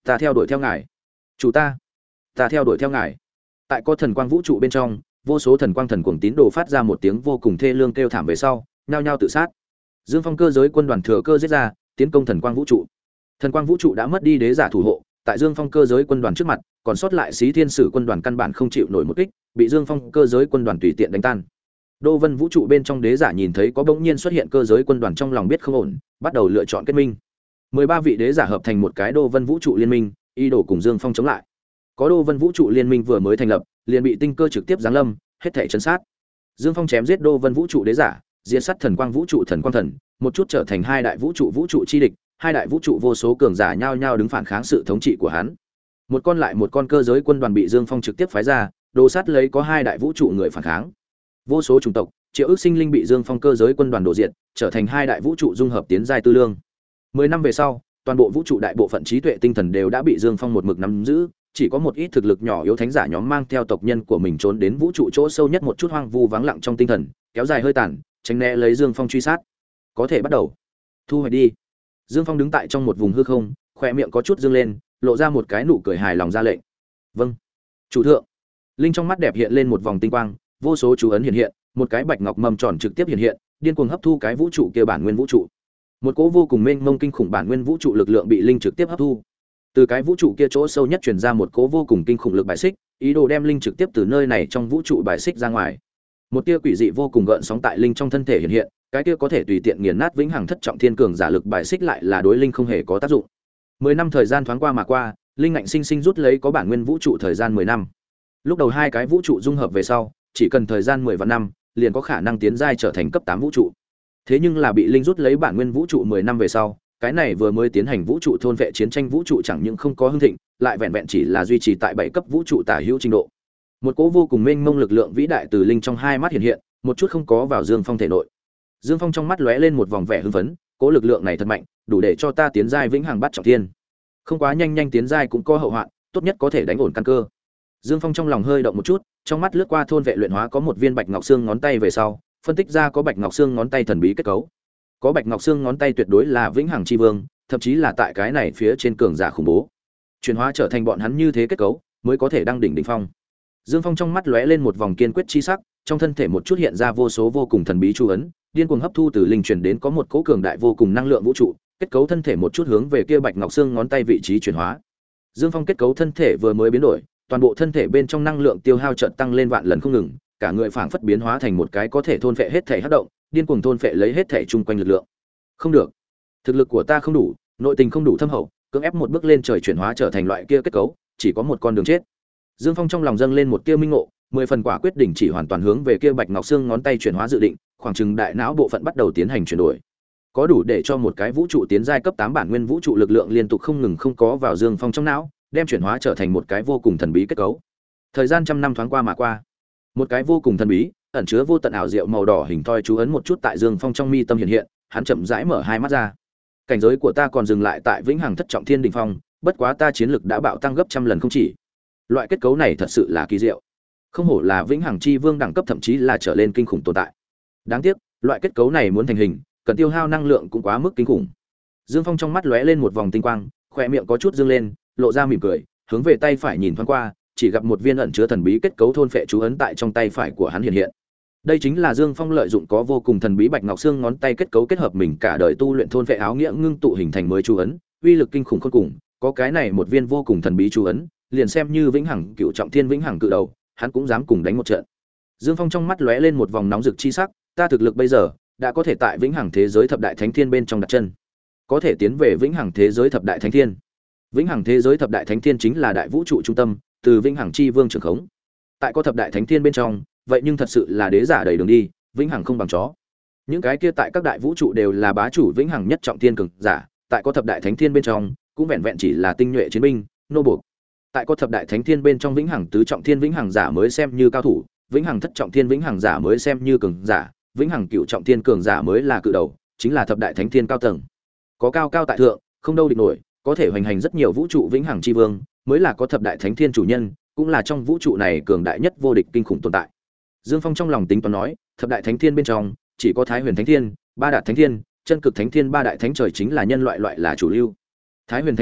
Ta theo đuổi theo ngài. Chủ ta, ta theo đuổi theo ngài. Tại có thần quang vũ trụ bên trong, vô số thần quang thần cuồng tín đồ phát ra một tiếng vô cùng thê lương kêu thảm về sau, nhao nhao tự sát. Dương Phong cơ giới quân đoàn thừa cơ giết ra, tiến công thần quang vũ trụ. Thần quang vũ trụ đã mất đi đế giả thủ hộ, tại Dương Phong cơ giới quân đoàn trước mặt, còn sót lại Xí Thiên Sử quân đoàn căn bản không chịu nổi một kích, bị Dương Phong cơ giới quân đoàn tùy tiện đánh tan. Đô Vân vũ trụ bên trong đế giả nhìn thấy có bỗng nhiên xuất hiện cơ giới quân đoàn, trong lòng biết không ổn, bắt đầu lựa chọn kết minh. mười ba vị đế giả hợp thành một cái Đô Vân vũ trụ liên minh, ý đồ cùng Dương Phong chống lại. Có Đô Vân vũ trụ liên minh vừa mới thành lập, liền bị tinh cơ trực tiếp giáng lâm, hết thảy chấn sát. Dương Phong chém giết Đô Vân vũ trụ đế giả, diệt sát thần quang vũ trụ thần quang thần, một chút trở thành hai đại vũ trụ vũ trụ chi địch, hai đại vũ trụ vô số cường giả nhao nhao đứng phản kháng sự thống trị của hắn. Một con lại một con cơ giới quân đoàn bị Dương Phong trực tiếp phái ra, đồ sát lấy có hai đại vũ trụ người phản kháng. Vô số chủng tộc, triệu ước sinh linh bị Dương Phong cơ giới quân đoàn đổ diệt, trở thành hai đại vũ trụ dung hợp tiến giai tư lương. Mười năm về sau, toàn bộ vũ trụ đại bộ phận trí tuệ tinh thần đều đã bị Dương Phong một mực nắm giữ, chỉ có một ít thực lực nhỏ yếu thánh giả nhóm mang theo tộc nhân của mình trốn đến vũ trụ chỗ sâu nhất một chút hoang vu vắng lặng trong tinh thần, kéo dài hơi tàn, tránh né lấy Dương Phong truy sát. Có thể bắt đầu. Thu hồi đi. Dương Phong đứng tại trong một vùng hư không, khóe miệng có chút dương lên, lộ ra một cái nụ cười hài lòng ra lệnh. Vâng. Chủ thượng. Linh trong mắt đẹp hiện lên một vòng tinh quang, vô số chú ấn hiện hiện, một cái bạch ngọc mầm tròn trực tiếp hiện hiện, điên cuồng hấp thu cái vũ trụ kia bản nguyên vũ trụ. Một cỗ vô cùng mênh mông kinh khủng bản nguyên vũ trụ lực lượng bị linh trực tiếp hấp thu. Từ cái vũ trụ kia chỗ sâu nhất truyền ra một cỗ vô cùng kinh khủng lực bài xích, ý đồ đem linh trực tiếp từ nơi này trong vũ trụ bài xích ra ngoài. Một tia quỷ dị vô cùng gợn sóng tại linh trong thân thể hiện hiện, cái kia có thể tùy tiện nghiền nát vĩnh hằng thất trọng thiên cường giả lực bài xích lại là đối linh không hề có tác dụng. Mười năm thời gian thoáng qua mà qua, linh ngạnh sinh sinh rút lấy có bản nguyên vũ trụ thời gian mười năm. Lúc đầu hai cái vũ trụ dung hợp về sau, chỉ cần thời gian mười vạn năm, liền có khả năng tiến giai trở thành cấp tám vũ trụ. Thế nhưng là bị linh rút lấy bản nguyên vũ trụ mười năm về sau, cái này vừa mới tiến hành vũ trụ thôn vệ chiến tranh vũ trụ chẳng những không có hưng thịnh, lại vẹn vẹn chỉ là duy trì tại bảy cấp vũ trụ tả hữu trình độ. Một cỗ vô cùng mênh mông lực lượng vĩ đại từ linh trong hai mắt hiện hiện, một chút không có vào Dương Phong thể nội. Dương Phong trong mắt lóe lên một vòng vẻ hưng phấn, cỗ lực lượng này thật mạnh, đủ để cho ta tiến giai vĩnh hằng bát trọng thiên. Không quá nhanh nhanh tiến giai cũng có hậu hoạn, tốt nhất có thể đánh ổn căn cơ. Dương Phong trong lòng hơi động một chút, trong mắt lướt qua thôn vệ luyện hóa có một viên bạch ngọc xương ngón tay về sau, phân tích ra có bạch ngọc xương ngón tay thần bí kết cấu. Có bạch ngọc xương ngón tay tuyệt đối là vĩnh hằng chi vương, thậm chí là tại cái này phía trên cường giả khủng bố. Chuyển hóa trở thành bọn hắn như thế kết cấu, mới có thể đăng đỉnh đỉnh phong. Dương Phong trong mắt lóe lên một vòng kiên quyết chi sắc, trong thân thể một chút hiện ra vô số vô cùng thần bí chú ấn, điên cuồng hấp thu từ linh truyền đến có một cỗ cường đại vô cùng năng lượng vũ trụ, kết cấu thân thể một chút hướng về kia bạch ngọc xương ngón tay vị trí chuyển hóa. Dương Phong kết cấu thân thể vừa mới biến đổi, toàn bộ thân thể bên trong năng lượng tiêu hao chợt tăng lên vạn lần không ngừng, cả người phảng phất biến hóa thành một cái có thể thôn phệ hết thể hấp động, điên cuồng thôn phệ lấy hết thể chung quanh lực lượng. Không được, thực lực của ta không đủ, nội tình không đủ thâm hậu, cưỡng ép một bước lên trời chuyển hóa trở thành loại kia kết cấu, chỉ có một con đường chết. Dương Phong trong lòng dâng lên một tia minh ngộ, mười phần quả quyết đỉnh chỉ hoàn toàn hướng về kia bạch ngọc xương ngón tay chuyển hóa dự định, khoảng chừng đại não bộ phận bắt đầu tiến hành chuyển đổi. Có đủ để cho một cái vũ trụ tiến giai cấp tám bản nguyên vũ trụ lực lượng liên tục không ngừng không có vào Dương Phong trong não, đem chuyển hóa trở thành một cái vô cùng thần bí kết cấu. Thời gian trăm năm thoáng qua mà qua, một cái vô cùng thần bí, ẩn chứa vô tận ảo diệu màu đỏ hình thoi chú ấn một chút tại Dương Phong trong mi tâm hiện hiện, hắn chậm rãi mở hai mắt ra. Cảnh giới của ta còn dừng lại tại vĩnh hằng thất trọng thiên đỉnh phong, bất quá ta chiến lực đã bạo tăng gấp trăm lần không chỉ. Loại kết cấu này thật sự là kỳ diệu. Không hổ là vĩnh hằng chi vương đẳng cấp, thậm chí là trở lên kinh khủng tồn tại. Đáng tiếc, loại kết cấu này muốn thành hình, cần tiêu hao năng lượng cũng quá mức kinh khủng. Dương Phong trong mắt lóe lên một vòng tinh quang, khóe miệng có chút dương lên, lộ ra mỉm cười, hướng về tay phải nhìn thoáng qua, chỉ gặp một viên ẩn chứa thần bí kết cấu thôn phệ chú ấn tại trong tay phải của hắn hiện hiện. Đây chính là Dương Phong lợi dụng có vô cùng thần bí bạch ngọc xương ngón tay kết cấu kết hợp mình cả đời tu luyện thôn phệ áo nghĩa ngưng tụ hình thành mới chú ấn, uy lực kinh khủng khôn cùng, có cái này một viên vô cùng thần bí chú ấn, liền xem như vĩnh hằng cựu trọng thiên vĩnh hằng cự đầu, hắn cũng dám cùng đánh một trận. Dương Phong trong mắt lóe lên một vòng nóng rực chi sắc, ta thực lực bây giờ đã có thể tại vĩnh hằng thế giới thập đại thánh thiên bên trong đặt chân, có thể tiến về vĩnh hằng thế giới thập đại thánh thiên. Vĩnh hằng thế giới thập đại thánh thiên chính là đại vũ trụ trung tâm, từ vĩnh hằng chi vương trưởng khống. Tại có thập đại thánh thiên bên trong, vậy nhưng thật sự là đế giả đầy đường đi, vĩnh hằng không bằng chó. Những cái kia tại các đại vũ trụ đều là bá chủ vĩnh hằng nhất trọng thiên cường giả, tại có thập đại thánh thiên bên trong, cũng vẹn vẹn chỉ là tinh nhuệ chiến binh, nô buộc. Tại có thập đại thánh thiên bên trong vĩnh hằng tứ trọng thiên vĩnh hằng giả mới xem như cao thủ, vĩnh hằng thất trọng thiên vĩnh hằng giả mới xem như cường giả, vĩnh hằng cửu trọng thiên cường giả mới là cự đầu, chính là thập đại thánh thiên cao tầng. Có cao cao tại thượng, không đâu địch nổi, có thể hoành hành rất nhiều vũ trụ vĩnh hằng chi vương, mới là có thập đại thánh thiên chủ nhân, cũng là trong vũ trụ này cường đại nhất vô địch kinh khủng tồn tại. Dương Phong trong lòng tính toán nói, thập đại thánh thiên bên trong, chỉ có Thái Huyền Thánh Thiên, Ba Đạt Thánh Thiên, Chân Cực Thánh Thiên ba đại thánh trời chính là nhân loại loại là chủ lưu. Thái Huyền Thánh Thiên,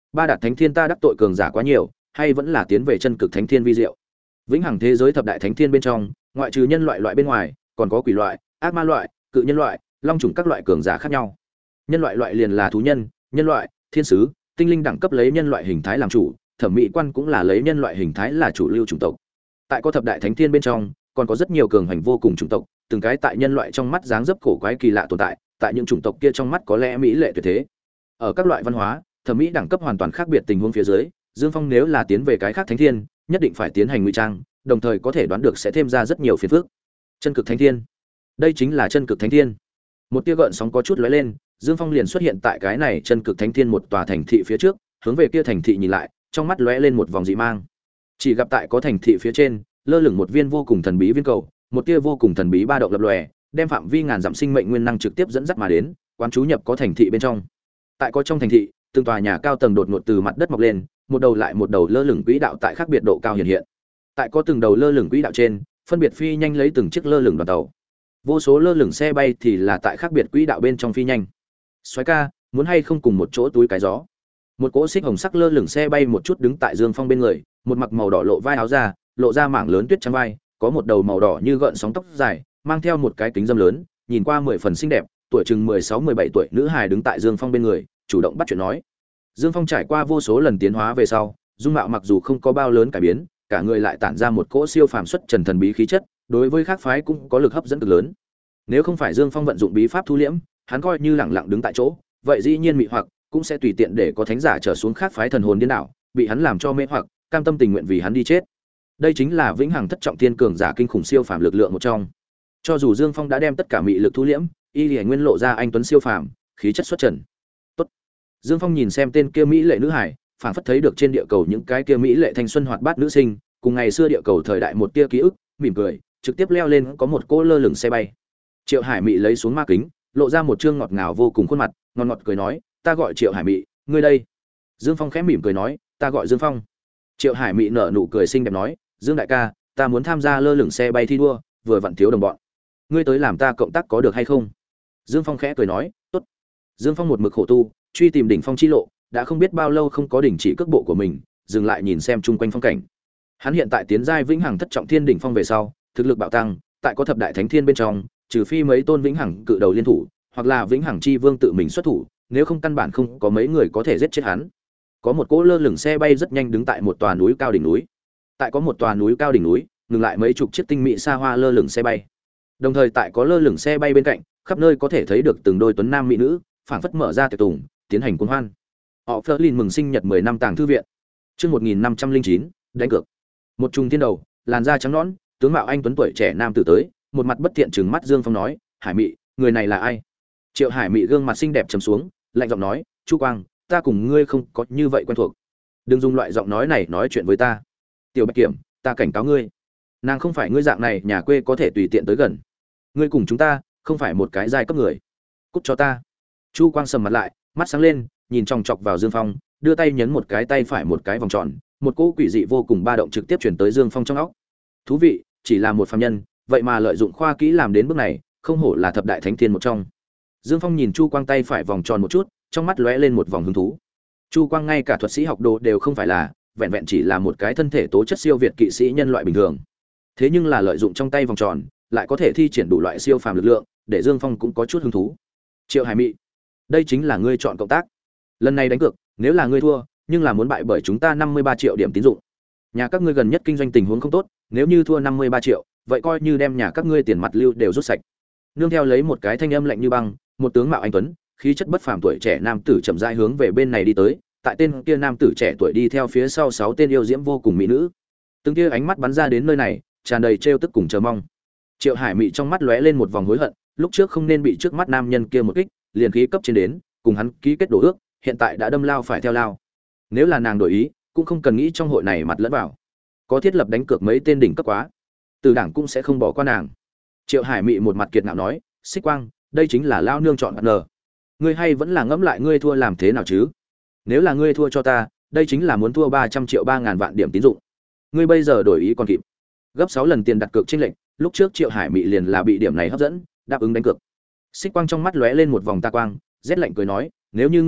ba đạt thánh thiên ta đắc tội cường giả quá nhiều, hay vẫn là tiến về chân cực thánh thiên vi diệu. Vĩnh hằng thế giới thập đại thánh thiên bên trong, ngoại trừ nhân loại loại bên ngoài, còn có quỷ loại, ác ma loại, cự nhân loại, long chủng các loại cường giả khác nhau. Nhân loại loại liền là thú nhân, nhân loại, thiên sứ, tinh linh đẳng cấp lấy nhân loại hình thái làm chủ, thẩm mỹ quan cũng là lấy nhân loại hình thái là chủ lưu chủng tộc. Tại có thập đại thánh thiên bên trong, còn có rất nhiều cường hành vô cùng chủng tộc, từng cái tại nhân loại trong mắt dáng dấp cổ quái kỳ lạ tồn tại, tại những chủng tộc kia trong mắt có lẽ mỹ lệ tuyệt thế. Ở các loại văn hóa, thẩm mỹ đẳng cấp hoàn toàn khác biệt tình huống phía dưới, Dương Phong nếu là tiến về cái khác thánh thiên, nhất định phải tiến hành ngụy trang, đồng thời có thể đoán được sẽ thêm ra rất nhiều phiền phức. Chân cực thánh thiên, đây chính là chân cực thánh thiên. Một tia gợn sóng có chút lóe lên, Dương Phong liền xuất hiện tại cái này chân cực thánh thiên một tòa thành thị phía trước, hướng về kia thành thị nhìn lại, trong mắt lóe lên một vòng dị mang. Chỉ gặp tại có thành thị phía trên, lơ lửng một viên vô cùng thần bí viên cầu, một tia vô cùng thần bí ba động lập lòe, đem phạm vi ngàn dặm sinh mệnh nguyên năng trực tiếp dẫn dắt mà đến, quán chú nhập có thành thị bên trong. Tại có trong thành thị, từng tòa nhà cao tầng đột ngột từ mặt đất mọc lên, một đầu lại một đầu lơ lửng quỹ đạo tại khác biệt độ cao hiện hiện. Tại có từng đầu lơ lửng quỹ đạo trên, phân biệt phi nhanh lấy từng chiếc lơ lửng đoàn tàu. Vô số lơ lửng xe bay thì là tại khác biệt quỹ đạo bên trong phi nhanh. Soái ca, muốn hay không cùng một chỗ túi cái gió? Một cỗ xích hồng sắc lơ lửng xe bay một chút đứng tại Dương Phong bên người, một mặc màu đỏ lộ vai áo ra, lộ ra mảng lớn tuyết trắng vai, có một đầu màu đỏ như gợn sóng tóc dài, mang theo một cái kính dâm lớn, nhìn qua mười phần xinh đẹp, tuổi chừng mười sáu mười bảy tuổi nữ hài đứng tại Dương Phong bên người, chủ động bắt chuyện nói. Dương Phong trải qua vô số lần tiến hóa về sau, dung mạo mặc dù không có bao lớn cải biến, cả người lại tản ra một cỗ siêu phàm xuất trần thần bí khí chất, đối với khác phái cũng có lực hấp dẫn cực lớn. Nếu không phải Dương Phong vận dụng bí pháp thu liễm, hắn coi như lẳng lặng đứng tại chỗ, vậy dĩ nhiên mị hoặc cũng sẽ tùy tiện để có thánh giả trở xuống khác phái thần hồn điên đảo, bị hắn làm cho mê hoặc, cam tâm tình nguyện vì hắn đi chết. Đây chính là vĩnh hằng thất trọng thiên cường giả kinh khủng siêu phàm lực lượng một trong. Cho dù Dương Phong đã đem tất cả mị lực thu liễm, y liễu nguyên lộ ra anh tuấn siêu phàm, khí chất xuất trần. Tốt. Dương Phong nhìn xem tên kia mỹ lệ nữ hải, phảng phất thấy được trên địa cầu những cái kia mỹ lệ thanh xuân hoạt bát nữ sinh, cùng ngày xưa địa cầu thời đại một tia ký ức, mỉm cười, trực tiếp leo lên có một cỗ lơ lửng xe bay. Triệu Hải Mị lấy xuống ma kính, lộ ra một trương ngọt ngào vô cùng khuôn mặt, ngọt ngọt cười nói, "Ta gọi Triệu Hải Mị, ngươi đây?" Dương Phong khẽ mỉm cười nói, "Ta gọi Dương Phong." Triệu Hải Mị nở nụ cười xinh đẹp nói, "Dương đại ca, ta muốn tham gia lơ lửng xe bay thi đua, vừa vặn thiếu đồng bọn. Ngươi tới làm ta cộng tác có được hay không?" Dương Phong khẽ cười nói, "Tốt." Dương Phong một mực khổ tu, truy tìm đỉnh phong chi lộ, đã không biết bao lâu không có đình chỉ cước bộ của mình, dừng lại nhìn xem chung quanh phong cảnh. Hắn hiện tại tiến giai vĩnh hằng thất trọng thiên đỉnh phong về sau, thực lực bạo tăng, tại có thập đại thánh thiên bên trong, trừ phi mấy tôn vĩnh hằng cự đầu liên thủ, hoặc là vĩnh hằng chi vương tự mình xuất thủ, nếu không căn bản không có mấy người có thể giết chết hắn. Có một cỗ lơ lửng xe bay rất nhanh đứng tại một tòa núi cao đỉnh núi. Tại có một tòa núi cao đỉnh núi, ngừng lại mấy chục chiếc tinh mỹ xa hoa lơ lửng xe bay. Đồng thời tại có lơ lửng xe bay bên cạnh, khắp nơi có thể thấy được từng đôi tuấn nam mỹ nữ, phảng phất mở ra tiệc tùng, tiến hành cuồng hoan. Họ Flerlin mừng sinh nhật mười năm tàng thư viện. Chương một nghìn năm trăm lẻ chín, đánh cược. Một trùng thiên đầu, làn da trắng nõn, tướng mạo anh tuấn tuổi trẻ nam tử tới, một mặt bất thiện trừng mắt Dương Phong nói, "Hải Mị, người này là ai?" Triệu Hải Mị gương mặt xinh đẹp trầm xuống, lạnh giọng nói, "Chu Quang, ta cùng ngươi không có như vậy quen thuộc. Đừng dùng loại giọng nói này nói chuyện với ta. Tiểu Bạch Kiểm, ta cảnh cáo ngươi, nàng không phải ngươi dạng này nhà quê có thể tùy tiện tới gần. Ngươi cùng chúng ta không phải một cái giai cấp người. Cút cho ta." Chu Quang sầm mặt lại, mắt sáng lên, nhìn chòng chọc vào Dương Phong, đưa tay nhấn một cái tay phải một cái vòng tròn, một cỗ quỷ dị vô cùng ba động trực tiếp chuyển tới Dương Phong trong óc. Thú vị, chỉ là một phàm nhân, vậy mà lợi dụng khoa kỹ làm đến bước này, không hổ là thập đại thánh thiên một trong. Dương Phong nhìn Chu Quang tay phải vòng tròn một chút, trong mắt lóe lên một vòng hứng thú. Chu Quang ngay cả thuật sĩ học đồ đều không phải là, vẹn vẹn chỉ là một cái thân thể tố chất siêu việt kỵ sĩ nhân loại bình thường. Thế nhưng là lợi dụng trong tay vòng tròn, lại có thể thi triển đủ loại siêu phàm lực lượng, để Dương Phong cũng có chút hứng thú. Triệu Hải Mị, đây chính là ngươi chọn cộng tác. Lần này đánh cược, nếu là ngươi thua, nhưng là muốn bại bởi chúng ta năm mươi ba triệu điểm tín dụng. Nhà các ngươi gần nhất kinh doanh tình huống không tốt, nếu như thua năm mươi ba triệu, vậy coi như đem nhà các ngươi tiền mặt lưu đều rút sạch. Nương theo lấy một cái thanh âm lạnh như băng, một tướng mạo anh tuấn, khí chất bất phàm tuổi trẻ nam tử chậm rãi hướng về bên này đi tới, tại tên kia nam tử trẻ tuổi đi theo phía sau sáu tên yêu diễm vô cùng mỹ nữ. Từng kia ánh mắt bắn ra đến nơi này, tràn đầy trêu tức cùng chờ mong. Triệu Hải Mị trong mắt lóe lên một vòng hối hận, lúc trước không nên bị trước mắt nam nhân kia một kích, liền khí cấp trên đến, cùng hắn ký kết đổ ước, hiện tại đã đâm lao phải theo lao. Nếu là nàng đổi ý, cũng không cần nghĩ trong hội này mặt lẫn vào. Có thiết lập đánh cược mấy tên đỉnh cấp quá, Từ Đảng cũng sẽ không bỏ qua nàng. Triệu Hải Mị một mặt kiệt ngạo nói, "Xích Quang, đây chính là lao nương chọn partner. Ngươi hay vẫn là ngẫm lại ngươi thua làm thế nào chứ? Nếu là ngươi thua cho ta, đây chính là muốn thua ba trăm triệu ba ngàn vạn điểm tín dụng. Ngươi bây giờ đổi ý còn kịp." Gấp sáu lần tiền đặt cược chênh lệch, lúc trước Triệu Hải Mị liền là bị điểm này hấp dẫn, đáp ứng đánh cược. Xích Quang trong mắt lóe lên một vòng ta quang, rét lạnh cười nói, "Nếu như ngươi thua,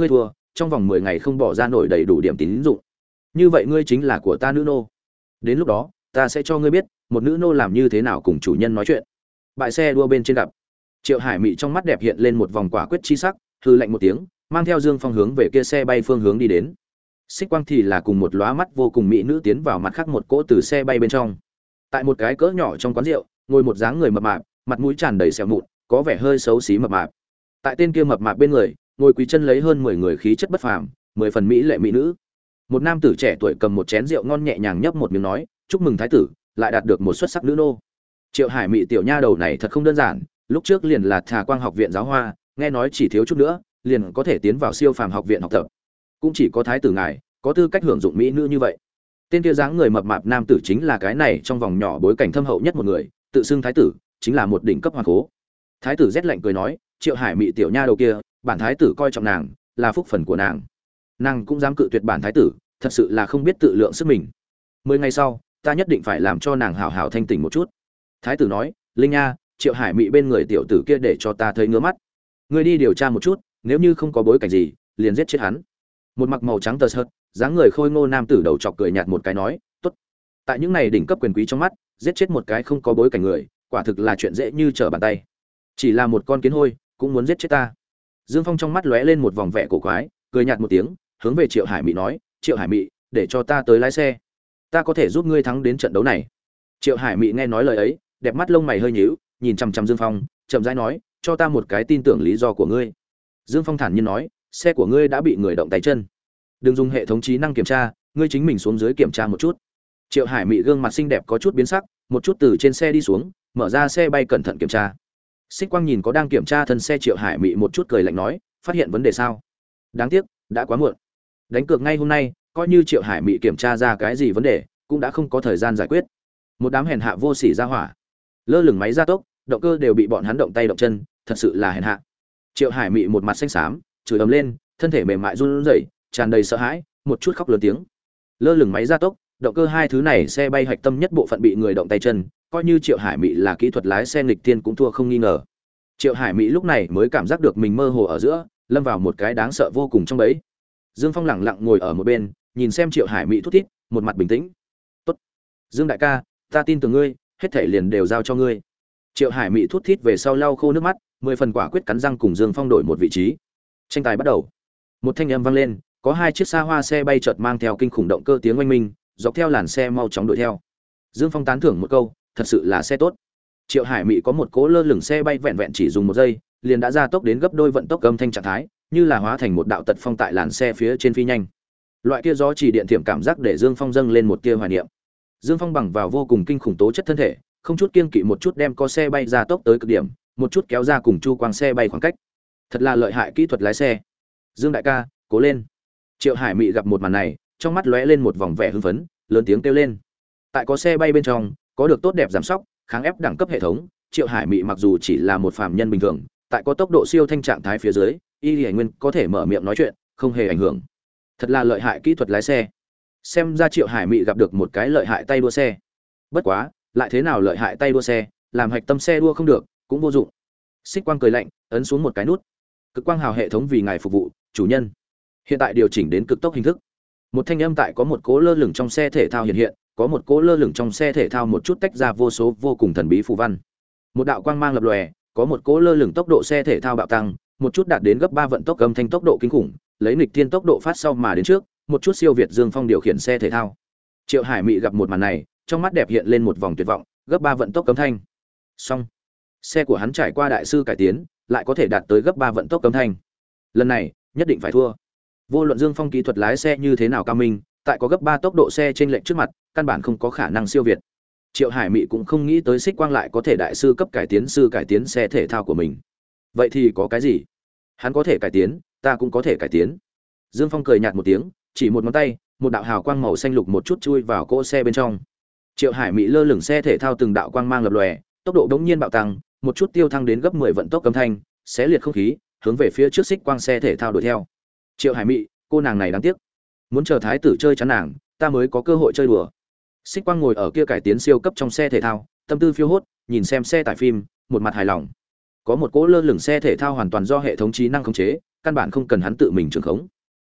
trong vòng mười ngày không bỏ ra nổi đầy đủ điểm tín dụng, như vậy ngươi chính là của ta nữ nô. Đến lúc đó ta sẽ cho ngươi biết một nữ nô làm như thế nào cùng chủ nhân nói chuyện. Bãi xe đua bên trên gặp, Triệu Hải Mị trong mắt đẹp hiện lên một vòng quả quyết chi sắc, hư lạnh một tiếng, mang theo Dương Phong hướng về kia xe bay phương hướng đi đến. Xích Quang thì là cùng một lóa mắt vô cùng mỹ nữ tiến vào mặt khác một cỗ từ xe bay bên trong. Tại một cái cỡ nhỏ trong quán rượu, ngồi một dáng người mập mạp, mặt mũi tràn đầy sẹo mụn, có vẻ hơi xấu xí mập mạp. Tại tên kia mập mạp bên người, ngồi quý chân lấy hơn mười người khí chất bất phàm, mười phần mỹ lệ mỹ nữ. Một nam tử trẻ tuổi cầm một chén rượu ngon nhẹ nhàng nhấp một miếng nói, chúc mừng thái tử, lại đạt được một xuất sắc nữ nô. Triệu Hải Mị tiểu nha đầu này thật không đơn giản, lúc trước liền là Thà Quang học viện giáo hoa, nghe nói chỉ thiếu chút nữa, liền có thể tiến vào siêu phàm học viện học tập. Cũng chỉ có thái tử ngài có tư cách hưởng dụng mỹ nữ như vậy. Tên kia dáng người mập mạp nam tử chính là cái này trong vòng nhỏ bối cảnh thâm hậu nhất một người, tự xưng thái tử, chính là một đỉnh cấp hoàng cố. Thái tử rét lạnh cười nói, Triệu Hải Mị tiểu nha đầu kia, bản thái tử coi trọng nàng, là phúc phần của nàng. Nàng cũng dám cự tuyệt bản thái tử, thật sự là không biết tự lượng sức mình. Mười ngày sau, ta nhất định phải làm cho nàng hảo hảo thanh tỉnh một chút. Thái tử nói, Linh Nha, Triệu Hải Mị bên người tiểu tử kia để cho ta thấy ngứa mắt. Ngươi đi điều tra một chút, nếu như không có bối cảnh gì, liền giết chết hắn. Một mặc màu trắng tơ sợt, dáng người khôi ngô nam tử đầu chọc cười nhạt một cái nói, tốt. Tại những này đỉnh cấp quyền quý trong mắt, giết chết một cái không có bối cảnh người, quả thực là chuyện dễ như trở bàn tay. Chỉ là một con kiến hôi, cũng muốn giết chết ta. Dương Phong trong mắt lóe lên một vòng vẻ cổ quái, cười nhạt một tiếng, hướng về Triệu Hải Mị nói, Triệu Hải Mị, để cho ta tới lái xe, ta có thể giúp ngươi thắng đến trận đấu này. Triệu Hải Mị nghe nói lời ấy, đẹp mắt lông mày hơi nhíu, nhìn chằm chằm Dương Phong, chậm rãi nói, cho ta một cái tin tưởng lý do của ngươi. Dương Phong thản nhiên nói, xe của ngươi đã bị người động tay chân, đừng dùng hệ thống trí năng kiểm tra, ngươi chính mình xuống dưới kiểm tra một chút. Triệu Hải Mị gương mặt xinh đẹp có chút biến sắc, một chút từ trên xe đi xuống, mở ra xe bay cẩn thận kiểm tra. Xích Quang nhìn có đang kiểm tra thân xe Triệu Hải Mị một chút cười lạnh nói, phát hiện vấn đề sao? Đáng tiếc, đã quá muộn. Đánh cược ngay hôm nay, coi như Triệu Hải Mị kiểm tra ra cái gì vấn đề, cũng đã không có thời gian giải quyết. Một đám hèn hạ vô sỉ ra hỏa, lơ lửng máy gia tốc, động cơ đều bị bọn hắn động tay động chân, thật sự là hèn hạ. Triệu Hải Mị một mặt xanh xám, chửi ầm lên, thân thể mềm mại run rẩy, tràn đầy sợ hãi, một chút khóc lớn tiếng. Lơ lửng máy gia tốc, động cơ hai thứ này xe bay hạch tâm nhất bộ phận bị người động tay chân, coi như Triệu Hải Mị là kỹ thuật lái xe nghịch tiên cũng thua không nghi ngờ. Triệu Hải Mị lúc này mới cảm giác được mình mơ hồ ở giữa, lâm vào một cái đáng sợ vô cùng trong bẫy. Dương Phong lẳng lặng ngồi ở một bên, nhìn xem Triệu Hải Mị thút thít, một mặt bình tĩnh. "Tốt, Dương đại ca, ta tin tưởng ngươi, hết thảy liền đều giao cho ngươi." Triệu Hải Mị thút thít về sau lau khô nước mắt, mười phần quả quyết cắn răng cùng Dương Phong đổi một vị trí. Tranh tài bắt đầu. Một thanh âm vang lên, có hai chiếc xa hoa xe bay chợt mang theo kinh khủng động cơ tiếng oanh minh, dọc theo làn xe mau chóng đuổi theo. Dương Phong tán thưởng một câu, thật sự là xe tốt. Triệu Hải Mị có một cố lơ lửng xe bay vẹn vẹn chỉ dùng một giây, liền đã gia tốc đến gấp đôi vận tốc âm thanh trạng thái, như là hóa thành một đạo tật phong tại làn xe phía trên phi nhanh. Loại kia gió chỉ điện thiểm cảm giác để Dương Phong dâng lên một tia hoài niệm. Dương Phong bằng vào vô cùng kinh khủng tố chất thân thể, không chút kiêng kỵ một chút đem có xe bay gia tốc tới cực điểm, một chút kéo ra cùng chu quang xe bay khoảng cách. Thật là lợi hại kỹ thuật lái xe. Dương đại ca, cố lên. Triệu Hải Mị gặp một màn này, trong mắt lóe lên một vòng vẻ hưng phấn, lớn tiếng kêu lên. Tại có xe bay bên trong, có được tốt đẹp giảm sóc, kháng ép đẳng cấp hệ thống, Triệu Hải Mị mặc dù chỉ là một phàm nhân bình thường, tại có tốc độ siêu thanh trạng thái phía dưới, y Hải Nguyên có thể mở miệng nói chuyện, không hề ảnh hưởng. Thật là lợi hại kỹ thuật lái xe. Xem ra Triệu Hải Mị gặp được một cái lợi hại tay đua xe. Bất quá, lại thế nào lợi hại tay đua xe, làm hạch tâm xe đua không được, cũng vô dụng. Xích Quang cười lạnh, ấn xuống một cái nút. Cực quang hào hệ thống vì ngài phục vụ, chủ nhân. Hiện tại điều chỉnh đến cực tốc hình thức. Một thanh âm tại có một cỗ lơ lửng trong xe thể thao hiện hiện, có một cỗ lơ lửng trong xe thể thao một chút tách ra vô số vô cùng thần bí phù văn. Một đạo quang mang lập lòe, có một cỗ lơ lửng tốc độ xe thể thao bạo tăng, một chút đạt đến gấp ba vận tốc âm thanh tốc độ kinh khủng, lấy nghịch thiên tốc độ phát sau mà đến trước, một chút siêu việt Dương Phong điều khiển xe thể thao. Triệu Hải Mị gặp một màn này, trong mắt đẹp hiện lên một vòng tuyệt vọng, gấp ba vận tốc âm thanh. Xong, xe của hắn trải qua đại sư cải tiến, lại có thể đạt tới gấp ba vận tốc âm thanh. Lần này, nhất định phải thua. Vô luận Dương Phong kỹ thuật lái xe như thế nào cao minh, tại có gấp ba tốc độ xe trên lệnh trước mặt, căn bản không có khả năng siêu việt. Triệu Hải Mị cũng không nghĩ tới Xích Quang lại có thể đại sư cấp cải tiến sư cải tiến xe thể thao của mình. Vậy thì có cái gì? Hắn có thể cải tiến, ta cũng có thể cải tiến. Dương Phong cười nhạt một tiếng, chỉ một ngón tay, một đạo hào quang màu xanh lục một chút chui vào cỗ xe bên trong. Triệu Hải Mị lơ lửng xe thể thao từng đạo quang mang lập lòe, tốc độ đống nhiên bạo tăng, một chút tiêu thăng đến gấp mười vận tốc âm thanh, xé liệt không khí, hướng về phía trước Xích Quang xe thể thao đuổi theo. Triệu Hải Mị, cô nàng này đáng tiếc. Muốn chờ thái tử chơi chán nàng, ta mới có cơ hội chơi đùa. Xích Quang ngồi ở kia cải tiến siêu cấp trong xe thể thao, tâm tư phiêu hốt, nhìn xem xe tải phim, một mặt hài lòng. Có một cỗ lơ lửng xe thể thao hoàn toàn do hệ thống trí năng khống chế, căn bản không cần hắn tự mình trường khống.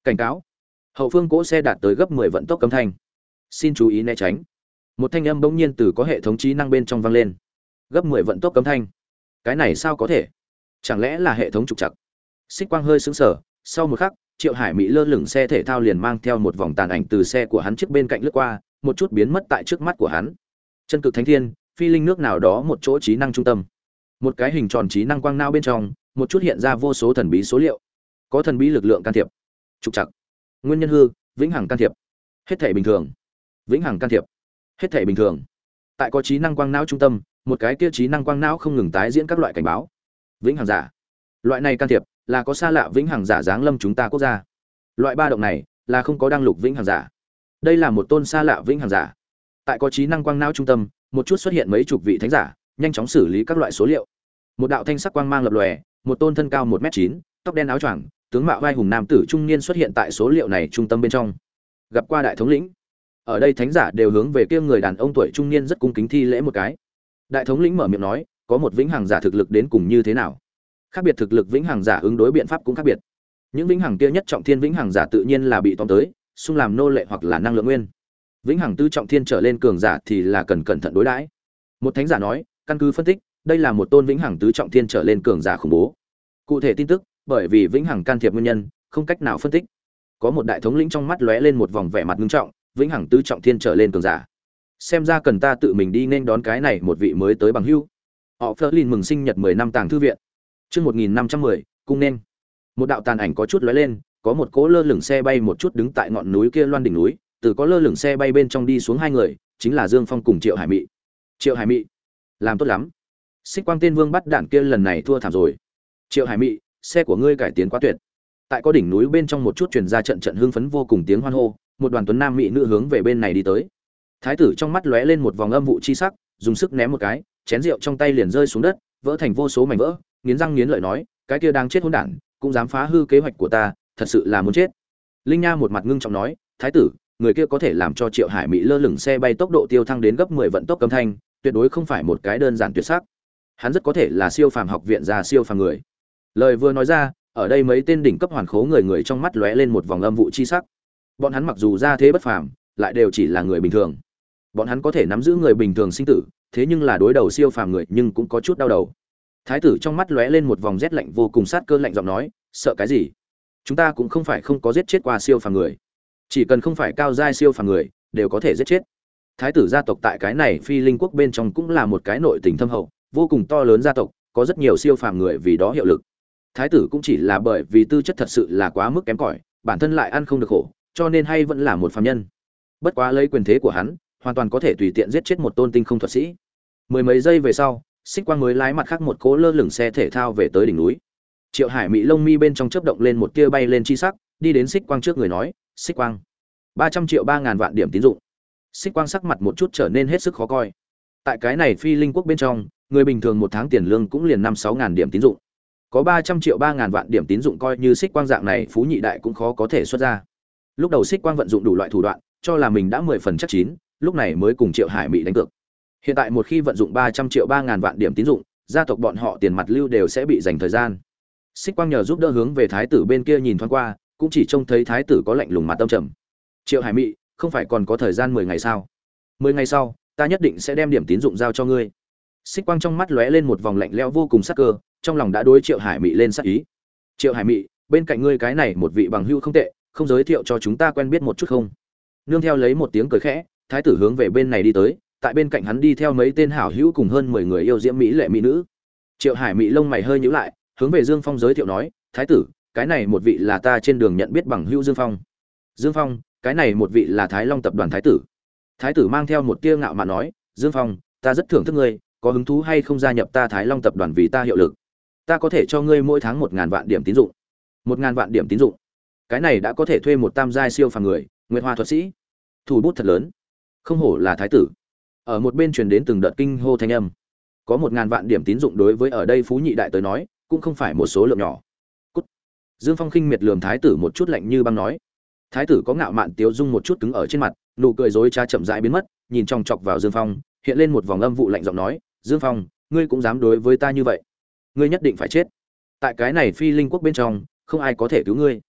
Cảnh cáo. Hậu phương cỗ xe đạt tới gấp mười vận tốc cấm thanh. Xin chú ý né tránh. Một thanh âm bỗng nhiên từ có hệ thống trí năng bên trong vang lên. Gấp mười vận tốc cấm thanh. Cái này sao có thể? Chẳng lẽ là hệ thống trục trặc? Xích Quang hơi sững sờ, sau một khắc, Triệu Hải Mỹ lơ lửng xe thể thao liền mang theo một vòng tàn ảnh từ xe của hắn trước bên cạnh lướt qua, một chút biến mất tại trước mắt của hắn. Chân cực thánh thiên, phi linh nước nào đó một chỗ trí năng trung tâm. Một cái hình tròn trí năng quang não bên trong, một chút hiện ra vô số thần bí số liệu. Có thần bí lực lượng can thiệp. Trục trặc. Nguyên nhân hư, vĩnh hằng can thiệp. Hết thảy bình thường. Vĩnh hằng can thiệp. Hết thảy bình thường. Tại có trí năng quang não trung tâm, một cái kia trí năng quang não không ngừng tái diễn các loại cảnh báo. Vĩnh hằng giả. Loại này can thiệp là có xa lạ vĩnh hằng giả giáng lâm chúng ta quốc gia. Loại ba động này là không có đăng lục vĩnh hằng giả. Đây là một tôn xa lạ vĩnh hằng giả. Tại có trí năng quang não trung tâm, một chút xuất hiện mấy chục vị thánh giả, nhanh chóng xử lý các loại số liệu. Một đạo thanh sắc quang mang lập lòe, một tôn thân cao một mét chín, tóc đen áo choàng, tướng mạo vai hùng nam tử trung niên xuất hiện tại số liệu này trung tâm bên trong. Gặp qua đại thống lĩnh. Ở đây thánh giả đều hướng về kia người đàn ông tuổi trung niên rất cung kính thi lễ một cái. Đại thống lĩnh mở miệng nói, có một vĩnh hằng giả thực lực đến cùng như thế nào? Khác biệt thực lực vĩnh hằng giả ứng đối biện pháp cũng khác biệt. Những vĩnh hằng kia nhất trọng thiên vĩnh hằng giả tự nhiên là bị tóm tới, xung làm nô lệ hoặc là năng lượng nguyên. Vĩnh hằng tứ trọng thiên trở lên cường giả thì là cần cẩn thận đối đãi. Một thánh giả nói, căn cứ phân tích, đây là một tôn vĩnh hằng tứ trọng thiên trở lên cường giả khủng bố. Cụ thể tin tức, bởi vì vĩnh hằng can thiệp nguyên nhân, không cách nào phân tích. Có một đại thống lĩnh trong mắt lóe lên một vòng vẻ mặt nghiêm trọng, vĩnh hằng tứ trọng thiên trở lên cường giả. Xem ra cần ta tự mình đi nên đón cái này một vị mới tới bằng hữu. Họ Flerlin mừng sinh nhật mười năm tàng thư viện. Chương một nghìn năm trăm mười, cung nên. Một đạo tàn ảnh có chút lóe lên, có một cỗ lơ lửng xe bay một chút đứng tại ngọn núi kia loan đỉnh núi, từ có lơ lửng xe bay bên trong đi xuống hai người, chính là Dương Phong cùng Triệu Hải Mị. Triệu Hải Mị, làm tốt lắm. Xích Quang tên vương bắt đạn kia lần này thua thảm rồi. Triệu Hải Mị, xe của ngươi cải tiến quá tuyệt. Tại có đỉnh núi bên trong một chút truyền ra trận trận hưng phấn vô cùng tiếng hoan hô, một đoàn tuấn nam mỹ nữ hướng về bên này đi tới. Thái tử trong mắt lóe lên một vòng âm vụ chi sắc, dùng sức ném một cái, chén rượu trong tay liền rơi xuống đất, vỡ thành vô số mảnh vỡ, nghiến răng nghiến lợi nói, cái kia đang chết hỗn đản, cũng dám phá hư kế hoạch của ta, thật sự là muốn chết. Linh Nha một mặt ngưng trọng nói, thái tử, người kia có thể làm cho Triệu Hải Mỹ lơ lửng xe bay tốc độ tiêu thăng đến gấp mười vận tốc cấm thanh, tuyệt đối không phải một cái đơn giản tuyệt sắc. Hắn rất có thể là siêu phàm học viện ra siêu phàm người. Lời vừa nói ra, ở đây mấy tên đỉnh cấp hoàn khố người người trong mắt lóe lên một vòng âm vụ chi sắc. Bọn hắn mặc dù ra thế bất phàm, lại đều chỉ là người bình thường. Bọn hắn có thể nắm giữ người bình thường sinh tử, thế nhưng là đối đầu siêu phàm người nhưng cũng có chút đau đầu. Thái tử trong mắt lóe lên một vòng rét lạnh vô cùng sát cơ lạnh giọng nói, sợ cái gì? Chúng ta cũng không phải không có giết chết qua siêu phàm người, chỉ cần không phải cao giai siêu phàm người, đều có thể giết chết. Thái tử gia tộc tại cái này Phi Linh quốc bên trong cũng là một cái nội tình thâm hậu, vô cùng to lớn gia tộc, có rất nhiều siêu phàm người vì đó hiệu lực. Thái tử cũng chỉ là bởi vì tư chất thật sự là quá mức kém cỏi, bản thân lại ăn không được khổ, cho nên hay vẫn là một phàm nhân. Bất quá lấy quyền thế của hắn, hoàn toàn có thể tùy tiện giết chết một tôn tinh không thuật sĩ. Mười mấy giây về sau, Xích Quang mới lái mặt khác một cố lơ lửng xe thể thao về tới đỉnh núi. Triệu Hải Mỹ lông mi bên trong chớp động lên một tia bay lên chi sắc, đi đến Xích Quang trước người nói, "Xích Quang, ba trăm triệu ba ngàn vạn điểm tín dụng." Xích Quang sắc mặt một chút trở nên hết sức khó coi. Tại cái này Phi Linh quốc bên trong, người bình thường một tháng tiền lương cũng liền năm sáu ngàn điểm tín dụng. Có ba trăm triệu ba ngàn vạn điểm tín dụng coi như Xích Quang dạng này phú nhị đại cũng khó có thể xuất ra. Lúc đầu Xích Quang vận dụng đủ loại thủ đoạn, cho là mình đã mười phần chắc chín, lúc này mới cùng Triệu Hải Mỹ đánh cược. Hiện tại một khi vận dụng ba trăm triệu ba ngàn vạn điểm tín dụng, gia tộc bọn họ tiền mặt lưu đều sẽ bị dành thời gian. Xích Quang nhờ giúp đỡ hướng về thái tử bên kia nhìn thoáng qua, cũng chỉ trông thấy thái tử có lạnh lùng mặt tâm trầm. Triệu Hải Mỹ, không phải còn có thời gian mười ngày sao? Mười ngày sau, ta nhất định sẽ đem điểm tín dụng giao cho ngươi. Xích Quang trong mắt lóe lên một vòng lạnh lẽo vô cùng sắc cơ, trong lòng đã đối Triệu Hải Mỹ lên sắc ý. Triệu Hải Mỹ, bên cạnh ngươi cái này một vị bằng hữu không tệ, không giới thiệu cho chúng ta quen biết một chút không? Nương theo lấy một tiếng cười khẽ, thái tử hướng về bên này đi tới, tại bên cạnh hắn đi theo mấy tên hảo hữu cùng hơn mười người yêu diễm mỹ lệ mỹ nữ. Triệu Hải Mỹ lông mày hơi nhíu lại, hướng về Dương Phong giới thiệu nói, thái tử, cái này một vị là ta trên đường nhận biết bằng hữu Dương Phong. Dương Phong, cái này một vị là Thái Long tập đoàn thái tử. Thái tử mang theo một tia ngạo mạn nói, Dương Phong, ta rất thưởng thức ngươi, có hứng thú hay không gia nhập ta Thái Long tập đoàn vì ta hiệu lực? Ta có thể cho ngươi mỗi tháng một ngàn vạn điểm tín dụng. Một ngàn vạn điểm tín dụng, cái này đã có thể thuê một tam giai siêu phàm người, Nguyệt Hoa thuật sĩ. Thủ bút thật lớn, không hổ là thái tử. Ở một bên truyền đến từng đợt kinh hô thanh âm. Có một ngàn vạn điểm tín dụng đối với ở đây phú nhị đại tới nói, cũng không phải một số lượng nhỏ. Cút. Dương Phong khinh miệt lườm thái tử một chút lạnh như băng nói. Thái tử có ngạo mạn tiếu dung một chút cứng ở trên mặt, nụ cười dối trá chậm rãi biến mất, nhìn chòng chọc vào Dương Phong, hiện lên một vòng âm vụ lạnh giọng nói, Dương Phong, ngươi cũng dám đối với ta như vậy, ngươi nhất định phải chết. Tại cái này Phi Linh quốc bên trong, không ai có thể cứu ngươi.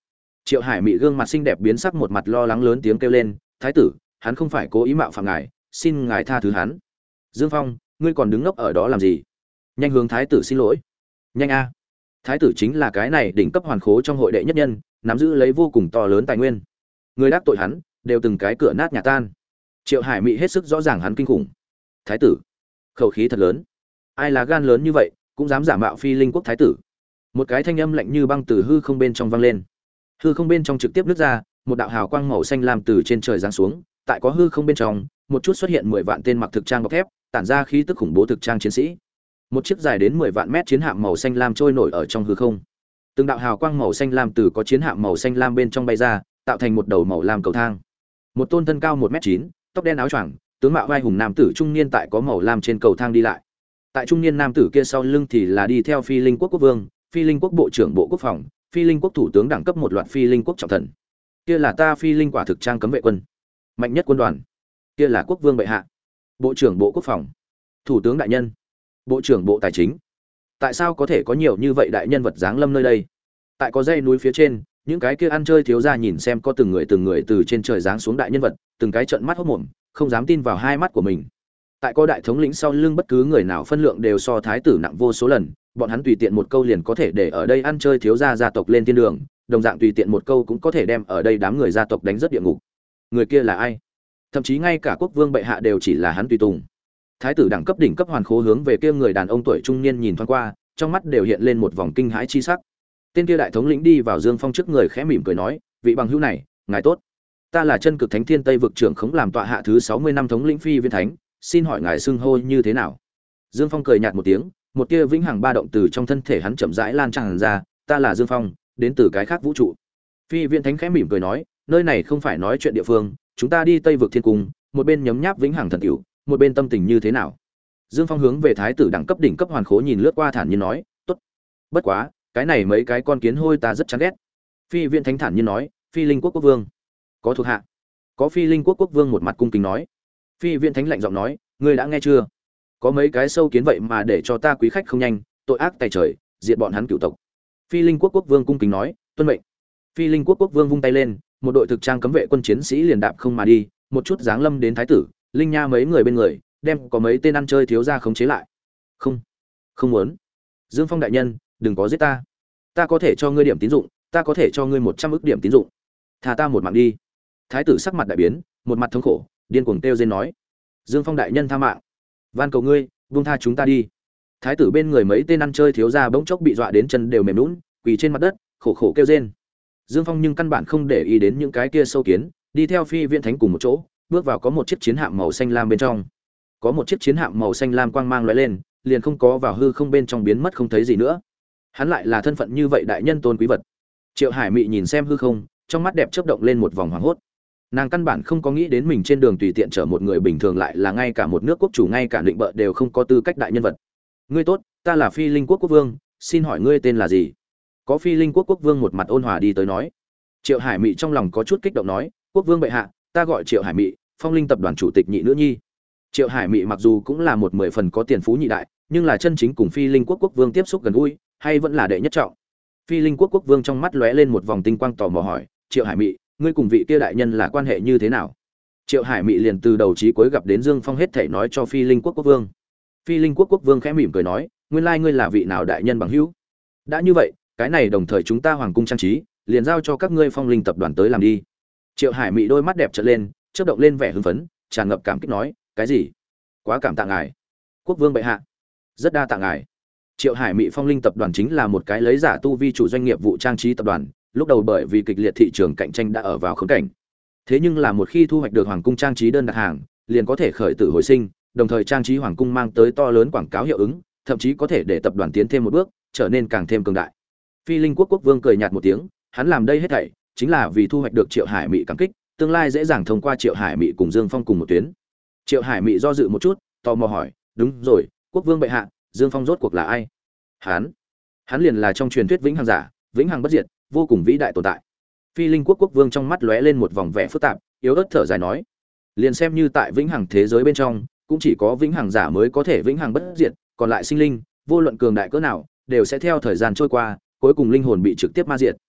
Triệu Hải Mị gương mặt xinh đẹp biến sắc, một mặt lo lắng lớn tiếng kêu lên, thái tử, hắn không phải cố ý mạo phạm ngài, xin ngài tha thứ hắn. Dương Phong, ngươi còn đứng ngốc ở đó làm gì? Nhanh hướng thái tử xin lỗi. Nhanh a. Thái tử chính là cái này đỉnh cấp hoàn khố trong hội đệ nhất nhân, nắm giữ lấy vô cùng to lớn tài nguyên. Người đắc tội hắn, đều từng cái cửa nát nhà tan. Triệu Hải Mị hết sức rõ ràng hắn kinh khủng. Thái tử, khẩu khí thật lớn. Ai là gan lớn như vậy, cũng dám giả mạo Phi Linh quốc thái tử. Một cái thanh âm lạnh như băng từ hư không bên trong vang lên. Hư không bên trong trực tiếp nứt ra, một đạo hào quang màu xanh lam từ trên trời giáng xuống, tại có hư không bên trong, một chút xuất hiện mười vạn tên mặc thực trang bọc thép, tản ra khí tức khủng bố thực trang chiến sĩ. Một chiếc dài đến mười vạn mét chiến hạm màu xanh lam trôi nổi ở trong hư không. Từng đạo hào quang màu xanh lam từ có chiến hạm màu xanh lam bên trong bay ra, tạo thành một đầu màu lam cầu thang. Một tôn thân cao một mét chín, tóc đen áo choàng, tướng mạo vai hùng nam tử trung niên tại có màu lam trên cầu thang đi lại. Tại trung niên nam tử kia sau lưng thì là đi theo Phi Linh quốc quốc vương, Phi Linh quốc bộ trưởng bộ quốc phòng, Phi Linh quốc thủ tướng đẳng cấp một loạt Phi Linh quốc trọng thần. Kia là ta Phi Linh quả thực trang cấm vệ quân, mạnh nhất quân đoàn. Kia là quốc vương bệ hạ, bộ trưởng bộ quốc phòng, thủ tướng đại nhân, bộ trưởng bộ tài chính. Tại sao có thể có nhiều như vậy đại nhân vật giáng lâm nơi đây? Tại có dãy núi phía trên, những cái kia ăn chơi thiếu gia nhìn xem có từng người từng người từ trên trời giáng xuống đại nhân vật, từng cái trợn mắt hốt mồm, không dám tin vào hai mắt của mình. Tại có đại thống lĩnh sau lưng, bất cứ người nào phân lượng đều so thái tử nặng vô số lần, bọn hắn tùy tiện một câu liền có thể để ở đây ăn chơi thiếu gia gia tộc lên thiên đường, đồng dạng tùy tiện một câu cũng có thể đem ở đây đám người gia tộc đánh rất địa ngục. Người kia là ai? Thậm chí ngay cả quốc vương bệ hạ đều chỉ là hắn tùy tùng. Thái tử đẳng cấp đỉnh cấp hoàn khố hướng về kia người đàn ông tuổi trung niên nhìn thoáng qua, trong mắt đều hiện lên một vòng kinh hãi chi sắc. Tên kia đại thống lĩnh đi vào Dương Phong trước người khẽ mỉm cười nói, vị bằng hữu này, ngài tốt. Ta là chân cực thánh thiên Tây vực trưởng khống làm tọa hạ thứ sáu mươi năm thống lĩnh Phi Viên Thánh, xin hỏi ngài xưng hô như thế nào? Dương Phong cười nhạt một tiếng, một tia vĩnh hằng ba động từ trong thân thể hắn chậm rãi lan tràn ra, ta là Dương Phong, đến từ cái khác vũ trụ. Phi Viên Thánh khẽ mỉm cười nói, nơi này không phải nói chuyện địa phương, chúng ta đi Tây vực thiên cung, một bên nhấm nháp vĩnh hằng thần tiểu, một bên tâm tình như thế nào? Dương Phong hướng về thái tử đẳng cấp đỉnh cấp hoàn khố nhìn lướt qua thản nhiên nói, tốt. Bất quá, cái này mấy cái con kiến hôi ta rất chán ghét. Phi Viên Thánh thản nhiên nói, Phi Linh quốc quốc vương, có thuộc hạ. Có Phi Linh quốc quốc vương một mặt cung kính nói. Phi Viên Thánh lạnh giọng nói, ngươi đã nghe chưa? Có mấy cái sâu kiến vậy mà để cho ta quý khách không nhanh, tội ác tày trời, diệt bọn hắn cửu tộc. Phi Linh quốc quốc vương cung kính nói, tuân mệnh. Phi Linh quốc quốc vương vung tay lên, một đội thực trang cấm vệ quân chiến sĩ liền đạp không mà đi, một chút giáng lâm đến thái tử, Linh Nha mấy người bên người, đem có mấy tên ăn chơi thiếu gia khống chế lại. Không, không muốn. Dương Phong đại nhân, đừng có giết ta. Ta có thể cho ngươi điểm tín dụng, ta có thể cho ngươi một trăm ức điểm tín dụng. Tha ta một mạng đi. Thái tử sắc mặt đại biến, một mặt thống khổ, điên cuồng kêu rên nói: Dương Phong đại nhân tha mạng, van cầu ngươi, buông tha chúng ta đi. Thái tử bên người mấy tên ăn chơi thiếu gia bỗng chốc bị dọa đến chân đều mềm nhũn, quỳ trên mặt đất, khổ khổ kêu rên. Dương Phong nhưng căn bản không để ý đến những cái kia sâu kiến, đi theo Phi Viễn Thánh cùng một chỗ, bước vào có một chiếc chiến hạm màu xanh lam bên trong. Có một chiếc chiến hạm màu xanh lam quang mang lóe lên, liền không có vào hư không bên trong biến mất không thấy gì nữa. Hắn lại là thân phận như vậy đại nhân tôn quý vật. Triệu Hải Mị nhìn xem hư không, trong mắt đẹp chớp động lên một vòng hoảng hốt. Nàng căn bản không có nghĩ đến mình trên đường tùy tiện chở một người bình thường lại là ngay cả một nước quốc chủ, ngay cả định bợ đều không có tư cách đại nhân vật. Ngươi tốt, ta là Phi Linh quốc quốc vương, xin hỏi ngươi tên là gì? Có Phi Linh quốc quốc vương một mặt ôn hòa đi tới nói. Triệu Hải Mị trong lòng có chút kích động nói, quốc vương bệ hạ, ta gọi Triệu Hải Mị, Phong Linh tập đoàn chủ tịch nhị nữ nhi. Triệu Hải Mị mặc dù cũng là một mười phần có tiền phú nhị đại, nhưng là chân chính cùng Phi Linh quốc quốc vương tiếp xúc gần gũi, hay vẫn là đệ nhất trọng. Phi Linh quốc quốc vương trong mắt lóe lên một vòng tinh quang tò mò hỏi, Triệu Hải Mị, ngươi cùng vị kia đại nhân là quan hệ như thế nào? Triệu Hải Mị liền từ đầu chí cuối gặp đến Dương Phong hết thảy nói cho Phi Linh quốc quốc vương. Phi Linh quốc quốc vương khẽ mỉm cười nói, nguyên lai ngươi là vị nào đại nhân bằng hữu? Đã như vậy, cái này đồng thời chúng ta hoàng cung trang trí, liền giao cho các ngươi Phong Linh tập đoàn tới làm đi. Triệu Hải Mị đôi mắt đẹp trợn lên, chớp động lên vẻ hưng phấn, tràn ngập cảm kích nói, cái gì? Quá cảm tạ ngài, quốc vương bệ hạ, rất đa tạ ngài. Triệu Hải Mị Phong Linh tập đoàn chính là một cái lấy giả tu vi chủ doanh nghiệp vụ trang trí tập đoàn, lúc đầu bởi vì kịch liệt thị trường cạnh tranh đã ở vào khốn cảnh. Thế nhưng là một khi thu hoạch được hoàng cung trang trí đơn đặt hàng, liền có thể khởi tử hồi sinh, đồng thời trang trí hoàng cung mang tới to lớn quảng cáo hiệu ứng, thậm chí có thể để tập đoàn tiến thêm một bước, trở nên càng thêm cường đại. Phi Linh quốc quốc vương cười nhạt một tiếng, hắn làm đây hết thảy chính là vì thu hoạch được Triệu Hải Mị cảm kích, tương lai dễ dàng thông qua Triệu Hải Mị cùng Dương Phong cùng một tuyến. Triệu Hải Mị do dự một chút, tò mò hỏi, đúng rồi, quốc vương bệ hạ, Dương Phong rốt cuộc là ai? Hắn, hắn liền là trong truyền thuyết vĩnh hằng giả, vĩnh hằng bất diệt, vô cùng vĩ đại tồn tại. Phi Linh quốc quốc vương trong mắt lóe lên một vòng vẻ phức tạp, yếu ớt thở dài nói, liền xem như tại vĩnh hằng thế giới bên trong, cũng chỉ có vĩnh hằng giả mới có thể vĩnh hằng bất diệt, còn lại sinh linh, vô luận cường đại cỡ nào, đều sẽ theo thời gian trôi qua, cuối cùng linh hồn bị trực tiếp ma diệt.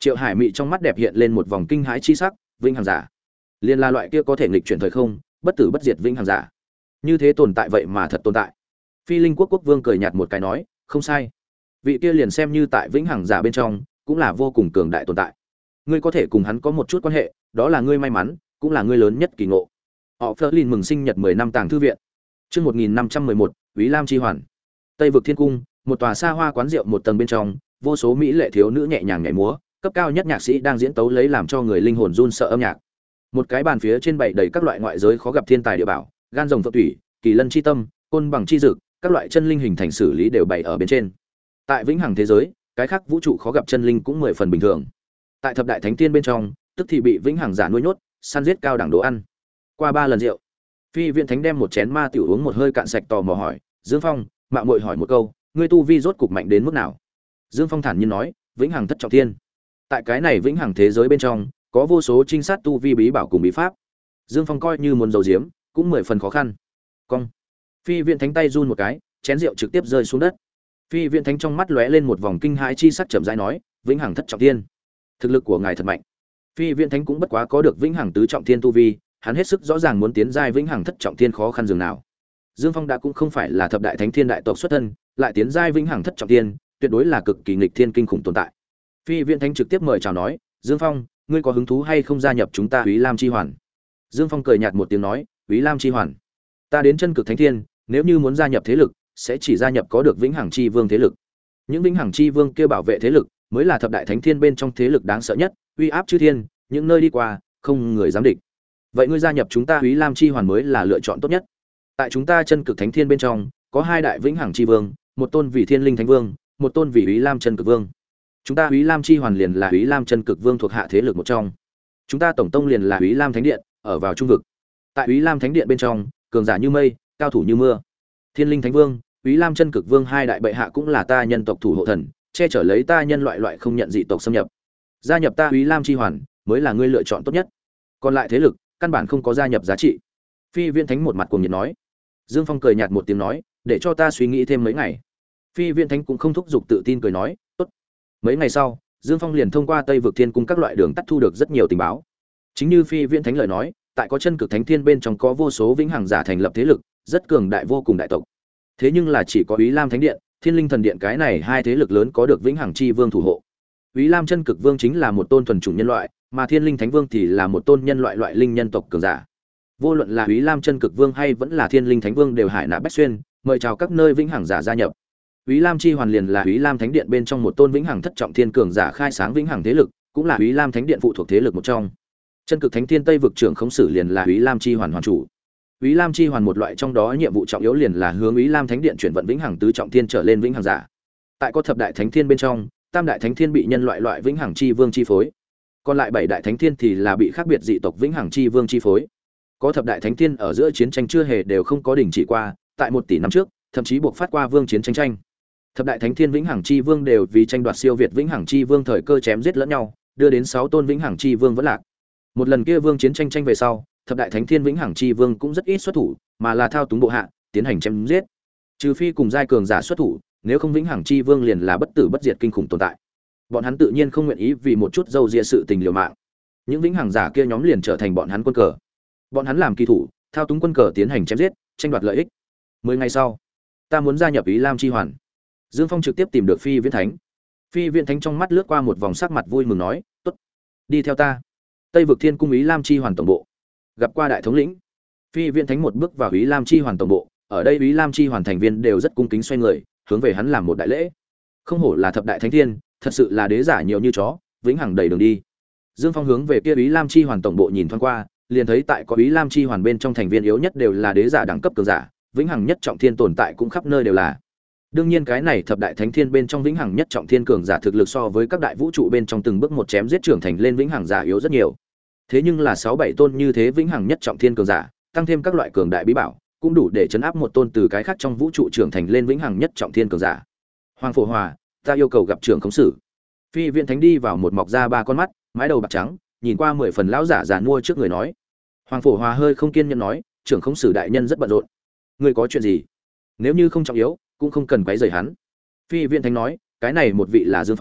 Triệu Hải Mị trong mắt đẹp hiện lên một vòng kinh hãi chi sắc, vĩnh hằng giả, liên là loại kia có thể nghịch chuyển thời không, bất tử bất diệt vĩnh hằng giả. Như thế tồn tại vậy mà thật tồn tại. Phi Linh Quốc quốc vương cười nhạt một cái nói, không sai. Vị kia liền xem như tại vĩnh hằng giả bên trong, cũng là vô cùng cường đại tồn tại. Ngươi có thể cùng hắn có một chút quan hệ, đó là ngươi may mắn, cũng là ngươi lớn nhất kỳ ngộ. Họ Flerlin mừng sinh nhật mười năm tàng thư viện. Chương một nghìn năm trăm mười một, Úy Lam chi hoàn. Tây vực Thiên cung, một tòa xa hoa quán rượu một tầng bên trong, vô số mỹ lệ thiếu nữ nhẹ nhàng nhảy múa, cấp cao nhất nhạc sĩ đang diễn tấu lấy làm cho người linh hồn run sợ âm nhạc. Một cái bàn phía trên bày đầy các loại ngoại giới khó gặp thiên tài địa bảo, gan rồng phượng thủy, kỳ lân chi tâm, côn bằng chi dực, các loại chân linh hình thành xử lý đều bày ở bên trên. Tại vĩnh hằng thế giới, cái khác vũ trụ khó gặp chân linh cũng mười phần bình thường. Tại thập đại thánh tiên bên trong, tức thì bị vĩnh hằng giả nuôi nhốt, săn giết cao đẳng đồ ăn. Qua ba lần rượu, Phi Viễn Thánh đem một chén ma tiểu uống một hơi cạn sạch, tò mò hỏi, Dương Phong, mạo muội hỏi một câu, ngươi tu vi rốt cục mạnh đến mức nào? Dương Phong thản nhiên nói, vĩnh hằng thất trọng thiên. Tại cái này vĩnh hằng thế giới bên trong, có vô số trinh sát tu vi bí bảo cùng bí pháp. Dương Phong coi như muốn giấu giếm, cũng mười phần khó khăn. Cong. Phi Viễn Thánh tay run một cái, chén rượu trực tiếp rơi xuống đất. Phi Viễn Thánh trong mắt lóe lên một vòng kinh hãi chi sắc, chậm rãi nói, vĩnh hằng thất trọng thiên, thực lực của ngài thật mạnh. Phi Viễn Thánh cũng bất quá có được vĩnh hằng tứ trọng thiên tu vi, hắn hết sức rõ ràng muốn tiến giai vĩnh hằng thất trọng thiên khó khăn dường nào. Dương Phong đã cũng không phải là thập đại thánh thiên đại tộc xuất thân, lại tiến giai vĩnh hằng thất trọng thiên, tuyệt đối là cực kỳ nghịch thiên kinh khủng tồn tại. Phi Viễn Thánh trực tiếp mời chào nói, Dương Phong, ngươi có hứng thú hay không gia nhập chúng ta Úy Lam chi hoàn? Dương Phong cười nhạt một tiếng nói, Úy Lam chi hoàn, ta đến chân cực thánh thiên, nếu như muốn gia nhập thế lực, sẽ chỉ gia nhập có được vĩnh hằng chi vương thế lực. Những vĩnh hằng chi vương kia bảo vệ thế lực, mới là thập đại thánh thiên bên trong thế lực đáng sợ nhất, uy áp chư thiên, những nơi đi qua, không người dám địch. Vậy ngươi gia nhập chúng ta Úy Lam chi hoàn mới là lựa chọn tốt nhất. Tại chúng ta chân cực thánh thiên bên trong, có hai đại vĩnh hằng chi vương, một tôn vì Thiên Linh Thánh Vương, một tôn vì Úy Lam chân cực vương. Chúng ta Úy Lam chi hoàn liền là Úy Lam chân cực vương thuộc hạ thế lực một trong. Chúng ta tổng tông liền là Úy Lam thánh điện, ở vào trung vực. Tại Úy Lam thánh điện bên trong, cường giả như mây, cao thủ như mưa. Thiên Linh Thánh Vương, Úy Lam chân cực vương hai đại bệ hạ cũng là ta nhân tộc thủ hộ thần, che chở lấy ta nhân loại loại không nhận dị tộc xâm nhập. Gia nhập ta Úy Lam chi hoàn mới là ngươi lựa chọn tốt nhất. Còn lại thế lực, căn bản không có gia nhập giá trị. Phi Viễn Thánh một mặt cuồng nhiệt nói. Dương Phong cười nhạt một tiếng nói, để cho ta suy nghĩ thêm mấy ngày. Phi Viễn Thánh cũng không thúc giục, tự tin cười nói, tốt. Mấy ngày sau, Dương Phong liền thông qua Tây vực Thiên cung các loại đường tắt thu được rất nhiều tình báo. Chính như Phi Viễn Thánh lời nói, tại có chân cực thánh thiên bên trong có vô số vĩnh hằng giả thành lập thế lực, rất cường đại vô cùng đại tộc. Thế nhưng là chỉ có Úy Lam Thánh điện, Thiên Linh Thần điện cái này hai thế lực lớn có được vĩnh hằng chi vương thủ hộ. Úy Lam chân cực vương chính là một tôn thuần chủng nhân loại, mà Thiên Linh Thánh Vương thì là một tôn nhân loại loại linh nhân tộc cường giả. Vô luận là Úy Lam chân cực vương hay vẫn là Thiên Linh Thánh Vương đều hải nạp bách xuyên, mời chào các nơi vĩnh hằng giả gia nhập. Úy Lam chi hoàn liền là Úy Lam Thánh điện bên trong một tôn vĩnh hằng thất trọng thiên cường giả khai sáng vĩnh hằng thế lực, cũng là Úy Lam Thánh điện phụ thuộc thế lực một trong. Chân cực thánh thiên Tây vực trưởng khống sử liền là Úy Lam chi hoàn hoàn chủ. Úy Lam chi hoàn một loại trong đó nhiệm vụ trọng yếu liền là hướng Úy Lam Thánh điện chuyển vận vĩnh hằng tứ trọng thiên trở lên vĩnh hằng giả. Tại có thập đại thánh thiên bên trong, tam đại thánh thiên bị nhân loại loại vĩnh hằng chi vương chi phối, còn lại bảy đại thánh thiên thì là bị khác biệt dị tộc vĩnh hằng chi vương chi phối. Có thập đại thánh thiên ở giữa chiến tranh chưa hề đều không có đình chỉ qua, tại một tỷ năm trước, thậm chí buộc phát qua vương chiến tranh tranh. Thập đại thánh thiên vĩnh hằng chi vương đều vì tranh đoạt siêu việt vĩnh hằng chi vương thời cơ chém giết lẫn nhau, đưa đến sáu tôn vĩnh hằng chi vương vẫn lạc. Một lần kia vương chiến tranh tranh về sau, thập đại thánh thiên vĩnh hằng chi vương cũng rất ít xuất thủ, mà là thao túng bộ hạ, tiến hành chém giết. Trừ phi cùng giai cường giả xuất thủ, nếu không vĩnh hằng chi vương liền là bất tử bất diệt kinh khủng tồn tại. Bọn hắn tự nhiên không nguyện ý vì một chút dâu ria sự tình liều mạng. Những vĩnh hằng giả kia nhóm liền trở thành bọn hắn quân cờ. Bọn hắn làm kỳ thủ, thao túng quân cờ tiến hành chém giết, tranh đoạt lợi ích. Mười ngày sau, ta muốn gia nhập Úy Lam chi hoàn. Dương Phong trực tiếp tìm được Phi Viễn Thánh. Phi Viễn Thánh trong mắt lướt qua một vòng sắc mặt vui mừng nói, "Tốt, đi theo ta." Tây vực Thiên cung Úy Lam chi hoàn tổng bộ. Gặp qua đại thống lĩnh. Phi Viễn Thánh một bước vào Úy Lam chi hoàn tổng bộ, ở đây Úy Lam chi hoàn thành viên đều rất cung kính xoay người, hướng về hắn làm một đại lễ. Không hổ là thập đại thánh thiên, thật sự là đế giả nhiều như chó, vĩnh hằng đầy đường đi. Dương Phong hướng về kia Úy Lam chi hoàn tổng bộ nhìn thoáng qua, liền thấy tại có Úy Lam chi hoàn bên trong thành viên yếu nhất đều là đế giả đẳng cấp cường giả, vĩnh hằng nhất trọng thiên tồn tại cũng khắp nơi đều là. Đương nhiên cái này thập đại thánh thiên bên trong vĩnh hằng nhất trọng thiên cường giả thực lực so với các đại vũ trụ bên trong từng bước một chém giết trưởng thành lên vĩnh hằng giả yếu rất nhiều. Thế nhưng là sáu bảy tôn như thế vĩnh hằng nhất trọng thiên cường giả, tăng thêm các loại cường đại bí bảo, cũng đủ để chấn áp một tôn từ cái khác trong vũ trụ trưởng thành lên vĩnh hằng nhất trọng thiên cường giả. Hoàng Phổ Hòa, ta yêu cầu gặp trưởng khống sử. Phi Viễn Thánh đi vào một mọc ra ba con mắt, mái đầu bạc trắng, nhìn qua mười phần lão giả già mua trước người nói. Hoàng Phổ Hòa hơi không kiên nhẫn nói, trưởng khống sử đại nhân rất bận rộn. Ngươi có chuyện gì? Nếu như không trọng yếu, cũng không cần quấy rầy hắn. Phi Viễn Thánh nói, cái này một vị là Dương Phong,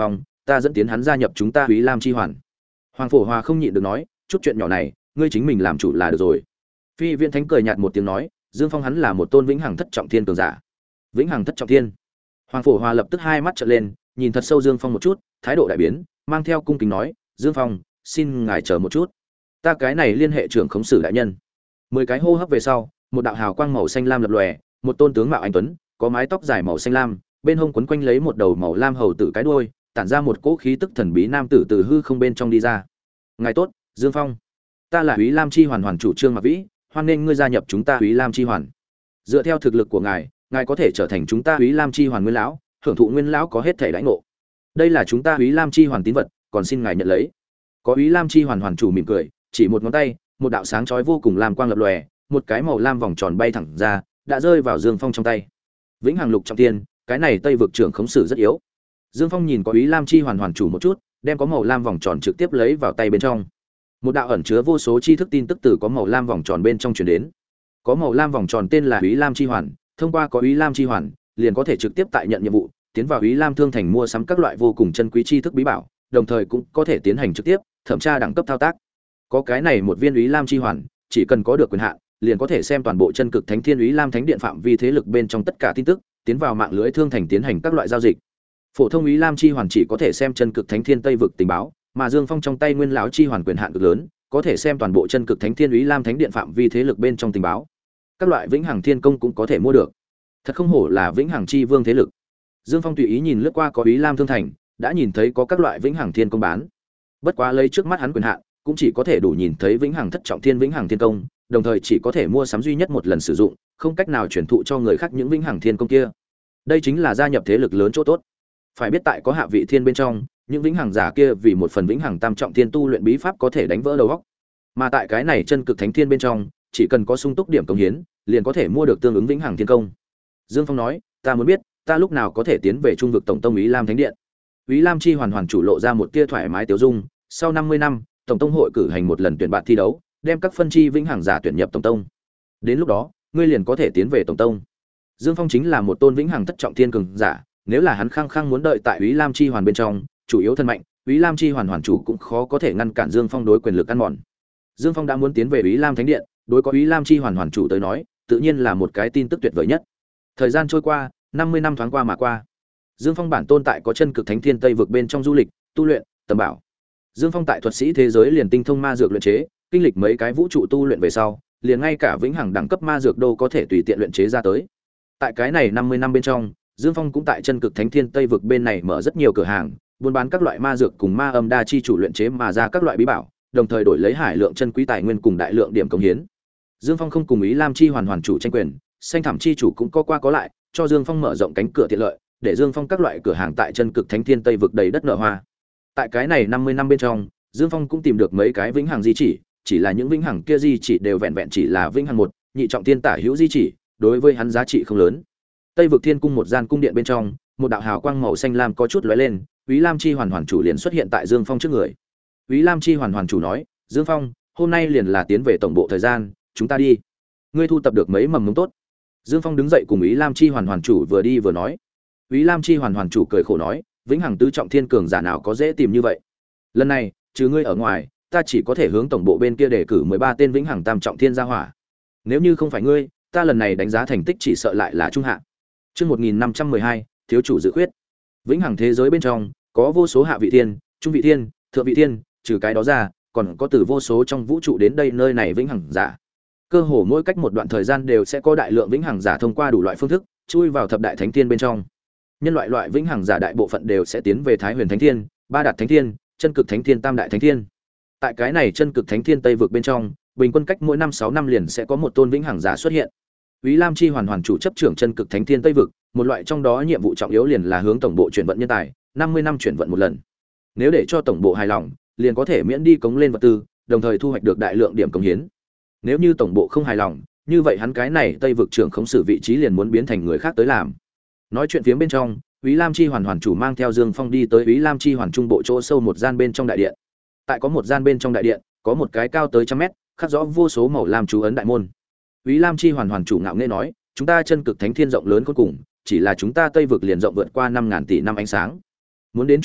ta dẫn tiến hắn gia nhập chúng ta Úy Lam chi hoàn. Hoàng Phổ Hòa không nhịn được nói, chút chuyện nhỏ này ngươi chính mình làm chủ là được rồi. Phi Viễn Thánh cười nhạt một tiếng nói, Dương Phong hắn là một tôn vĩnh hằng thất trọng thiên cường giả. Vĩnh hằng thất trọng thiên. Hoàng Phổ Hòa lập tức hai mắt trợn lên, nhìn thật sâu Dương Phong một chút, thái độ đại biến, mang theo cung kính nói, Dương Phong, xin ngài chờ một chút, ta cái này liên hệ trưởng khống sử đại nhân. Mười cái hô hấp về sau, một đạo hào quang màu xanh lam lập lòe, một tôn tướng mạo anh tuấn, có mái tóc dài màu xanh lam, bên hông quấn quanh lấy một đầu màu lam hầu tử cái đuôi, tản ra một cỗ khí tức thần bí nam tử từ hư không bên trong đi ra. Ngài tốt, Dương Phong, ta là Úy Lam chi hoàn hoàn chủ Trương Mạc Vĩ, hoan nghênh ngươi gia nhập chúng ta Úy Lam chi hoàn. Dựa theo thực lực của ngài, ngài có thể trở thành chúng ta Úy Lam chi hoàn nguyên lão, hưởng thụ nguyên lão có hết thể đãi ngộ. Đây là chúng ta Úy Lam chi hoàn tín vật, còn xin ngài nhận lấy. Có Úy Lam chi hoàn hoàn chủ mỉm cười, chỉ một ngón tay, một đạo sáng chói vô cùng lam quang lập lòe, một cái màu lam vòng tròn bay thẳng ra, đã rơi vào Dương Phong trong tay. Vĩnh hằng lục trọng thiên, cái này Tây vực trưởng khống sử rất yếu. Dương Phong nhìn có Úy Lam chi hoàn hoàn chủ một chút, đem có màu lam vòng tròn trực tiếp lấy vào tay bên trong. Một đạo ẩn chứa vô số tri thức tin tức từ có màu lam vòng tròn bên trong truyền đến. Có màu lam vòng tròn tên là Úy Lam chi hoàn, thông qua có Úy Lam chi hoàn, liền có thể trực tiếp tại nhận nhiệm vụ, tiến vào Úy Lam thương thành mua sắm các loại vô cùng chân quý tri thức bí bảo, đồng thời cũng có thể tiến hành trực tiếp thẩm tra đẳng cấp thao tác. Có cái này một viên Úy Lam chi hoàn, chỉ cần có được quyền hạn, liền có thể xem toàn bộ chân cực thánh thiên Úy Lam thánh điện phạm vi thế lực bên trong tất cả tin tức, tiến vào mạng lưới thương thành tiến hành các loại giao dịch. Phổ thông Úy Lam chi hoàn chỉ có thể xem chân cực thánh thiên Tây vực tình báo, mà Dương Phong trong tay nguyên lão chi hoàn quyền hạn cực lớn, có thể xem toàn bộ chân cực thánh thiên Úy Lam thánh điện phạm vi thế lực bên trong tình báo. Các loại vĩnh hằng thiên công cũng có thể mua được. Thật không hổ là vĩnh hằng chi vương thế lực. Dương Phong tùy ý nhìn lướt qua có Úy Lam thương thành, đã nhìn thấy có các loại vĩnh hằng thiên công bán. Bất quá lấy trước mắt hắn quyền hạn, cũng chỉ có thể đủ nhìn thấy vĩnh hằng thất trọng thiên vĩnh hằng thiên công, đồng thời chỉ có thể mua sắm duy nhất một lần sử dụng, không cách nào truyền thụ cho người khác những vĩnh hằng thiên công kia. Đây chính là gia nhập thế lực lớn chỗ tốt. Phải biết tại có hạ vị thiên bên trong, những vĩnh hằng giả kia vì một phần vĩnh hằng tam trọng thiên tu luyện bí pháp có thể đánh vỡ đầu óc. Mà tại cái này chân cực thánh thiên bên trong, chỉ cần có sung túc điểm công hiến, liền có thể mua được tương ứng vĩnh hằng thiên công. Dương Phong nói, ta muốn biết, ta lúc nào có thể tiến về trung vực tổng tông Úy Lam thánh điện. Úy Lam chi hoàn hoàn chủ lộ ra một tia thoải mái tiêu dung, sau năm mươi năm, tổng tông hội cử hành một lần tuyển bạn thi đấu, đem các phân chi vĩnh hằng giả tuyển nhập tổng tông. Đến lúc đó, ngươi liền có thể tiến về tổng tông. Dương Phong chính là một tôn vĩnh hằng thất trọng thiên cường giả, nếu là hắn khăng khăng muốn đợi tại Úy Lam chi hoàn bên trong, chủ yếu thân mạnh, Úy Lam chi hoàn hoàn chủ cũng khó có thể ngăn cản Dương Phong đối quyền lực ăn mòn. Dương Phong đã muốn tiến về Úy Lam thánh điện, đối có Úy Lam chi hoàn hoàn chủ tới nói, tự nhiên là một cái tin tức tuyệt vời nhất. Thời gian trôi qua, năm mươi năm thoáng qua mà qua. Dương Phong bản tôn tại có chân cực thánh thiên Tây vực bên trong du lịch, tu luyện, tầm bảo. Dương Phong tại thuật sĩ thế giới liền tinh thông ma dược luyện chế, kinh lịch mấy cái vũ trụ tu luyện về sau, liền ngay cả vĩnh hằng đẳng cấp ma dược đô có thể tùy tiện luyện chế ra tới. Tại cái này năm mươi năm bên trong, Dương Phong cũng tại chân cực thánh thiên Tây vực bên này mở rất nhiều cửa hàng, buôn bán các loại ma dược cùng ma âm đa chi chủ luyện chế mà ra các loại bí bảo, đồng thời đổi lấy hải lượng chân quý tài nguyên cùng đại lượng điểm cống hiến. Dương Phong không cùng ý Lam chi hoàn hoàn chủ tranh quyền, xanh thảm chi chủ cũng có qua có lại, cho Dương Phong mở rộng cánh cửa tiện lợi, để Dương Phong các loại cửa hàng tại chân cực thánh thiên Tây vực đầy đất nở hoa. Tại cái này năm mươi năm bên trong, Dương Phong cũng tìm được mấy cái vĩnh hằng di chỉ, chỉ là những vĩnh hằng kia di chỉ đều vẹn vẹn chỉ là vĩnh hằng một, nhị trọng thiên tả hữu di chỉ, đối với hắn giá trị không lớn. Tây vực thiên cung một gian cung điện bên trong, một đạo hào quang màu xanh lam có chút lóe lên, Úy Lam chi hoàn hoàn chủ liền xuất hiện tại Dương Phong trước người. Úy Lam chi hoàn hoàn chủ nói, Dương Phong, hôm nay liền là tiến về tổng bộ thời gian, chúng ta đi. Ngươi thu tập được mấy mầm mống tốt. Dương Phong đứng dậy cùng Úy Lam chi hoàn hoàn chủ vừa đi vừa nói. Úy Lam chi hoàn hoàn chủ cười khổ nói, vĩnh hằng tứ trọng thiên cường giả nào có dễ tìm như vậy. Lần này, trừ ngươi ở ngoài, ta chỉ có thể hướng tổng bộ bên kia đề cử mười ba tên vĩnh hằng tam trọng thiên gia hỏa. Nếu như không phải ngươi, ta lần này đánh giá thành tích chỉ sợ lại là trung hạ. Chương một nghìn năm trăm mười hai, thiếu chủ dự khuyết. Vĩnh hằng thế giới bên trong, có vô số hạ vị thiên, trung vị thiên, thượng vị thiên, trừ cái đó ra, còn có từ vô số trong vũ trụ đến đây nơi này vĩnh hằng giả. Cơ hồ mỗi cách một đoạn thời gian đều sẽ có đại lượng vĩnh hằng giả thông qua đủ loại phương thức, chui vào thập đại thánh thiên bên trong. Nhân loại loại vĩnh hằng giả đại bộ phận đều sẽ tiến về Thái Huyền Thánh Thiên, Ba Đạt Thánh Thiên, Chân Cực Thánh Thiên, Tam Đại Thánh Thiên. Tại cái này Chân Cực Thánh Thiên Tây vực bên trong, bình quân cách mỗi năm sáu năm liền sẽ có một tôn vĩnh hằng giả xuất hiện. Úy Lam chi hoàn hoàn chủ chấp trưởng Chân Cực Thánh Thiên Tây vực, một loại trong đó nhiệm vụ trọng yếu liền là hướng tổng bộ chuyển vận nhân tài, năm mươi năm chuyển vận một lần. Nếu để cho tổng bộ hài lòng, liền có thể miễn đi cống lên vật tư, đồng thời thu hoạch được đại lượng điểm cống hiến. Nếu như tổng bộ không hài lòng, như vậy hắn cái này Tây vực trưởng khống xử vị trí liền muốn biến thành người khác tới làm. Nói chuyện phía bên trong, Úy Lam chi hoàn hoàn chủ mang theo Dương Phong đi tới Úy Lam chi hoàn trung bộ chỗ sâu một gian bên trong đại điện. Tại có một gian bên trong đại điện, có một cái cao tới trăm mét, khắc rõ vô số màu lam chú ấn đại môn. Úy Lam chi hoàn hoàn chủ ngạo nghễ nói, chúng ta Chân Cực Thánh Thiên rộng lớn cuối cùng, chỉ là chúng ta Tây vực liền rộng vượt qua năm ngàn tỷ năm ánh sáng. Muốn đến trung vực,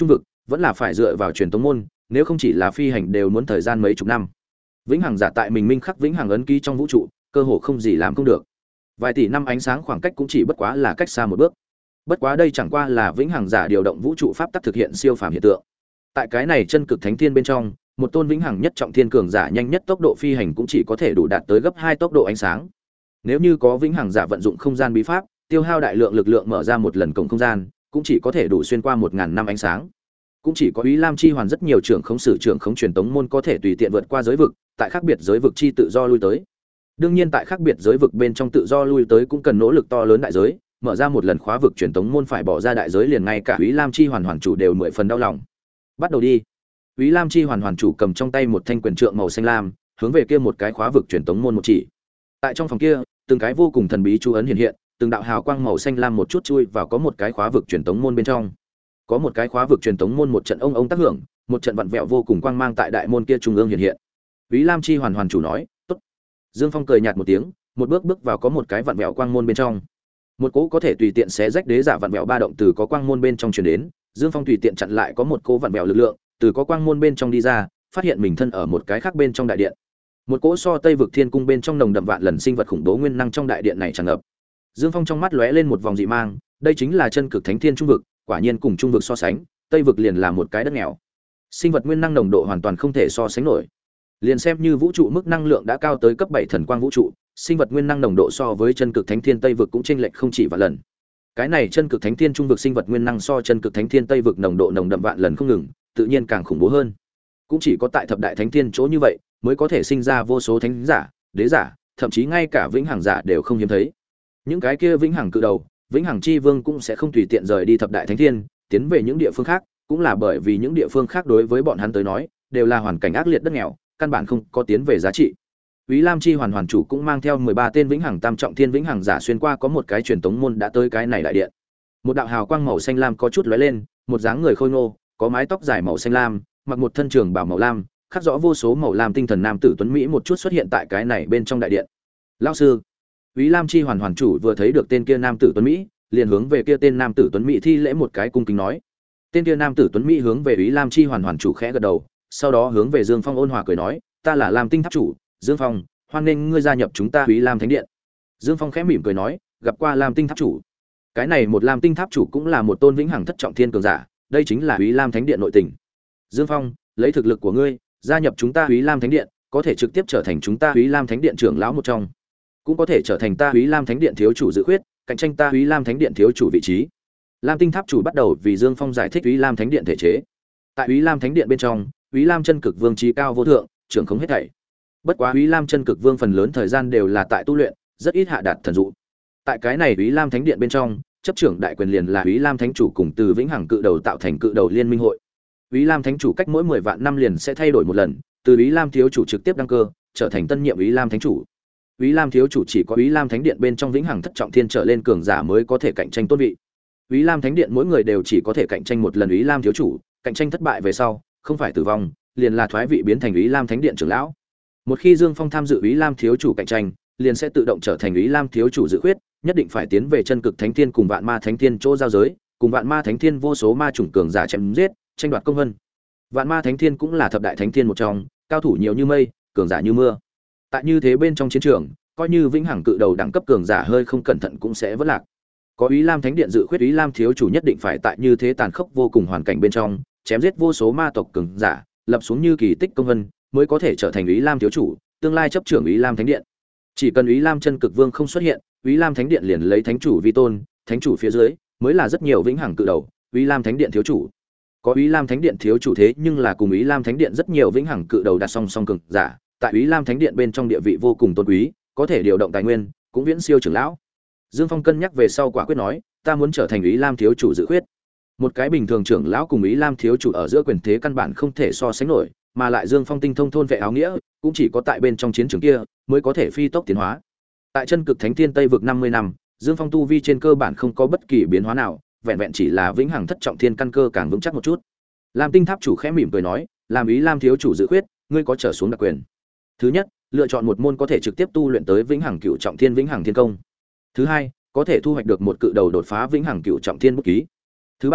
vẫn là phải dựa vào truyền tống môn, nếu không chỉ là phi hành đều muốn thời gian mấy chục năm. Vĩnh hằng giả tại mình minh khắc vĩnh hằng ấn ký trong vũ trụ, cơ hồ không gì làm không được. Vài tỷ năm ánh sáng khoảng cách cũng chỉ bất quá là cách xa một bước. Bất quá đây chẳng qua là vĩnh hằng giả điều động vũ trụ pháp tắc thực hiện siêu phàm hiện tượng. Tại cái này chân cực thánh thiên bên trong, một tôn vĩnh hằng nhất trọng thiên cường giả nhanh nhất tốc độ phi hành cũng chỉ có thể đủ đạt tới gấp hai tốc độ ánh sáng. Nếu như có vĩnh hằng giả vận dụng không gian bí pháp, tiêu hao đại lượng lực lượng mở ra một lần cổng không gian, cũng chỉ có thể đủ xuyên qua một ngàn năm ánh sáng. Cũng chỉ có Úy Lam chi hoàn rất nhiều trưởng khống sử trưởng khống truyền tống môn có thể tùy tiện vượt qua giới vực, tại khác biệt giới vực chi tự do lui tới. Đương nhiên tại khác biệt giới vực bên trong tự do lui tới cũng cần nỗ lực to lớn đại giới, mở ra một lần khóa vực truyền tống môn phải bỏ ra đại giới liền ngay cả Úy Lam chi hoàn hoàn chủ đều mười phần đau lòng. Bắt đầu đi. Úy Lam chi hoàn hoàn chủ cầm trong tay một thanh quyền trượng màu xanh lam, hướng về kia một cái khóa vực truyền tống môn một chỉ. Tại trong phòng kia, từng cái vô cùng thần bí chú ấn hiện hiện, từng đạo hào quang màu xanh lam một chút chui vào có một cái khóa vực truyền tống môn bên trong. Có một cái khóa vực truyền tống môn một trận ông ông tác hưởng, một trận vặn vẹo vô cùng quang mang tại đại môn kia trung ương hiện hiện. Úy Lam chi hoàn hoàn chủ nói, "Tốt." Dương Phong cười nhạt một tiếng, một bước bước vào có một cái vặn vẹo quang môn bên trong. Một cỗ có thể tùy tiện xé rách đế giả vặn vẹo ba động từ có quang môn bên trong truyền đến, Dương Phong tùy tiện chặn lại có một cỗ vặn vẹo lực lượng, từ có quang môn bên trong đi ra, phát hiện mình thân ở một cái khác bên trong đại điện. Một cỗ so Tây vực Thiên cung bên trong nồng đậm vạn lần sinh vật khủng bố nguyên năng trong đại điện này tràn ngập. Dương Phong trong mắt lóe lên một vòng dị mang, đây chính là chân cực thánh thiên trung vực, quả nhiên cùng trung vực so sánh, Tây vực liền là một cái đất nghèo. Sinh vật nguyên năng nồng độ hoàn toàn không thể so sánh nổi. Liền xem như vũ trụ mức năng lượng đã cao tới cấp bảy thần quang vũ trụ, sinh vật nguyên năng nồng độ so với chân cực thánh thiên Tây vực cũng chênh lệch không chỉ vạn lần. Cái này chân cực thánh thiên trung vực sinh vật nguyên năng so chân cực thánh thiên Tây vực nồng độ nồng đậm vạn lần không ngừng, tự nhiên càng khủng bố hơn. Cũng chỉ có tại thập đại thánh thiên chỗ như vậy, mới có thể sinh ra vô số thánh giả, đế giả, thậm chí ngay cả vĩnh hằng giả đều không hiếm thấy. Những cái kia vĩnh hằng cự đầu, vĩnh hằng chi vương cũng sẽ không tùy tiện rời đi thập đại thánh thiên, tiến về những địa phương khác, cũng là bởi vì những địa phương khác đối với bọn hắn tới nói, đều là hoàn cảnh ác liệt đất nghèo, căn bản không có tiến về giá trị. Úy Lam chi hoàn hoàn chủ cũng mang theo mười ba tên vĩnh hằng tam trọng thiên vĩnh hằng giả xuyên qua có một cái truyền tống môn đã tới cái này đại điện. Một đạo hào quang màu xanh lam có chút lóe lên, một dáng người khôi ngô, có mái tóc dài màu xanh lam, mặc một thân trường bào màu lam, khắc rõ vô số màu lam tinh thần nam tử tuấn mỹ một chút xuất hiện tại cái này bên trong đại điện. Lão sư, Úy Lam chi hoàn hoàn chủ vừa thấy được tên kia nam tử tuấn mỹ, liền hướng về kia tên nam tử tuấn mỹ thi lễ một cái cung kính nói. Tên kia nam tử tuấn mỹ hướng về Úy Lam chi hoàn hoàn chủ khẽ gật đầu, sau đó hướng về Dương Phong ôn hòa cười nói, ta là Lam Tinh tháp chủ, Dương Phong, hoan nghênh ngươi gia nhập chúng ta Úy Lam Thánh Điện. Dương Phong khẽ mỉm cười nói, gặp qua Lam Tinh tháp chủ. Cái này một Lam Tinh tháp chủ cũng là một tôn vĩnh hằng thất trọng thiên cường giả, đây chính là Úy Lam Thánh Điện nội tình. Dương Phong, lấy thực lực của ngươi, gia nhập chúng ta Úy Lam Thánh Điện, có thể trực tiếp trở thành chúng ta Úy Lam Thánh Điện trưởng lão một trong, cũng có thể trở thành ta Úy Lam Thánh Điện thiếu chủ dự khuyết, cạnh tranh ta Úy Lam Thánh Điện thiếu chủ vị trí. Lam Tinh tháp chủ bắt đầu vì Dương Phong giải thích Úy Lam Thánh Điện thể chế. Tại Úy Lam Thánh Điện bên trong, Úy Lam chân cực vương trí cao vô thượng, trưởng không hết thảy. Bất quá Úy Lam chân cực vương phần lớn thời gian đều là tại tu luyện, rất ít hạ đạt thần dụ. Tại cái này Úy Lam Thánh Điện bên trong, chấp trưởng đại quyền liền là Úy Lam Thánh chủ cùng từ vĩnh hằng cự đầu tạo thành cự đầu liên minh hội. Úy Lam Thánh chủ cách mỗi mười vạn năm liền sẽ thay đổi một lần, từ Úy Lam thiếu chủ trực tiếp đăng cơ, trở thành tân nhiệm Úy Lam Thánh chủ. Úy Lam thiếu chủ chỉ có Úy Lam Thánh Điện bên trong vĩnh hằng thất trọng thiên trở lên cường giả mới có thể cạnh tranh tôn vị. Úy Lam Thánh Điện mỗi người đều chỉ có thể cạnh tranh một lần Úy Lam thiếu chủ, cạnh tranh thất bại về sau, không phải tử vong, liền là thoái vị biến thành Úy Lam Thánh Điện trưởng lão. Một khi Dương Phong tham dự Úy Lam thiếu chủ cạnh tranh, liền sẽ tự động trở thành Úy Lam thiếu chủ dự khuyết, nhất định phải tiến về chân cực thánh thiên cùng vạn ma thánh thiên chỗ giao giới, cùng vạn ma thánh thiên vô số ma chủng cường giả chém giết, tranh đoạt công vân. Vạn ma thánh thiên cũng là thập đại thánh thiên một trong, cao thủ nhiều như mây, cường giả như mưa. Tại như thế bên trong chiến trường, coi như vĩnh hằng cự đầu đẳng cấp cường giả hơi không cẩn thận cũng sẽ vỡ lạc. Có Úy Lam Thánh Điện dự khuyết, Úy Lam thiếu chủ nhất định phải tại như thế tàn khốc vô cùng hoàn cảnh bên trong, chém giết vô số ma tộc cường giả, lập xuống như kỳ tích công vân, mới có thể trở thành Úy Lam thiếu chủ, tương lai chấp trưởng Úy Lam Thánh Điện. Chỉ cần Úy Lam chân cực vương không xuất hiện, Úy Lam Thánh Điện liền lấy thánh chủ vi tôn, thánh chủ phía dưới mới là rất nhiều vĩnh hằng cự đầu, Úy Lam Thánh Điện thiếu chủ. Có Úy Lam Thánh Điện thiếu chủ thế nhưng là cùng Úy Lam Thánh Điện rất nhiều vĩnh hằng cự đầu đặt song song cường giả, tại Úy Lam Thánh Điện bên trong địa vị vô cùng tôn quý, có thể điều động tài nguyên, cũng viễn siêu trưởng lão. Dương Phong cân nhắc về sau quả quyết nói, ta muốn trở thành Úy Lam thiếu chủ dự khuyết. Một cái bình thường trưởng lão cùng Úy Lam thiếu chủ ở giữa quyền thế căn bản không thể so sánh nổi, mà lại Dương Phong tinh thông thôn vệ áo nghĩa, cũng chỉ có tại bên trong chiến trường kia mới có thể phi tốc tiến hóa. Tại chân cực thánh thiên Tây vực năm mươi năm, Dương Phong tu vi trên cơ bản không có bất kỳ biến hóa nào, vẹn vẹn chỉ là vĩnh hằng thất trọng thiên căn cơ càng vững chắc một chút. Lam Tinh tháp chủ khẽ mỉm cười nói, làm Úy Lam thiếu chủ dự khuyết, ngươi có trở xuống đặc quyền. Thứ nhất, lựa chọn một môn có thể trực tiếp tu luyện tới vĩnh hằng cựu trọng thiên vĩnh hằng thiên công. Thứ hai, có thể thu hoạch được một cự đầu đột phá vĩnh hằng cựu trọng thiên bút ký. Thứ ba,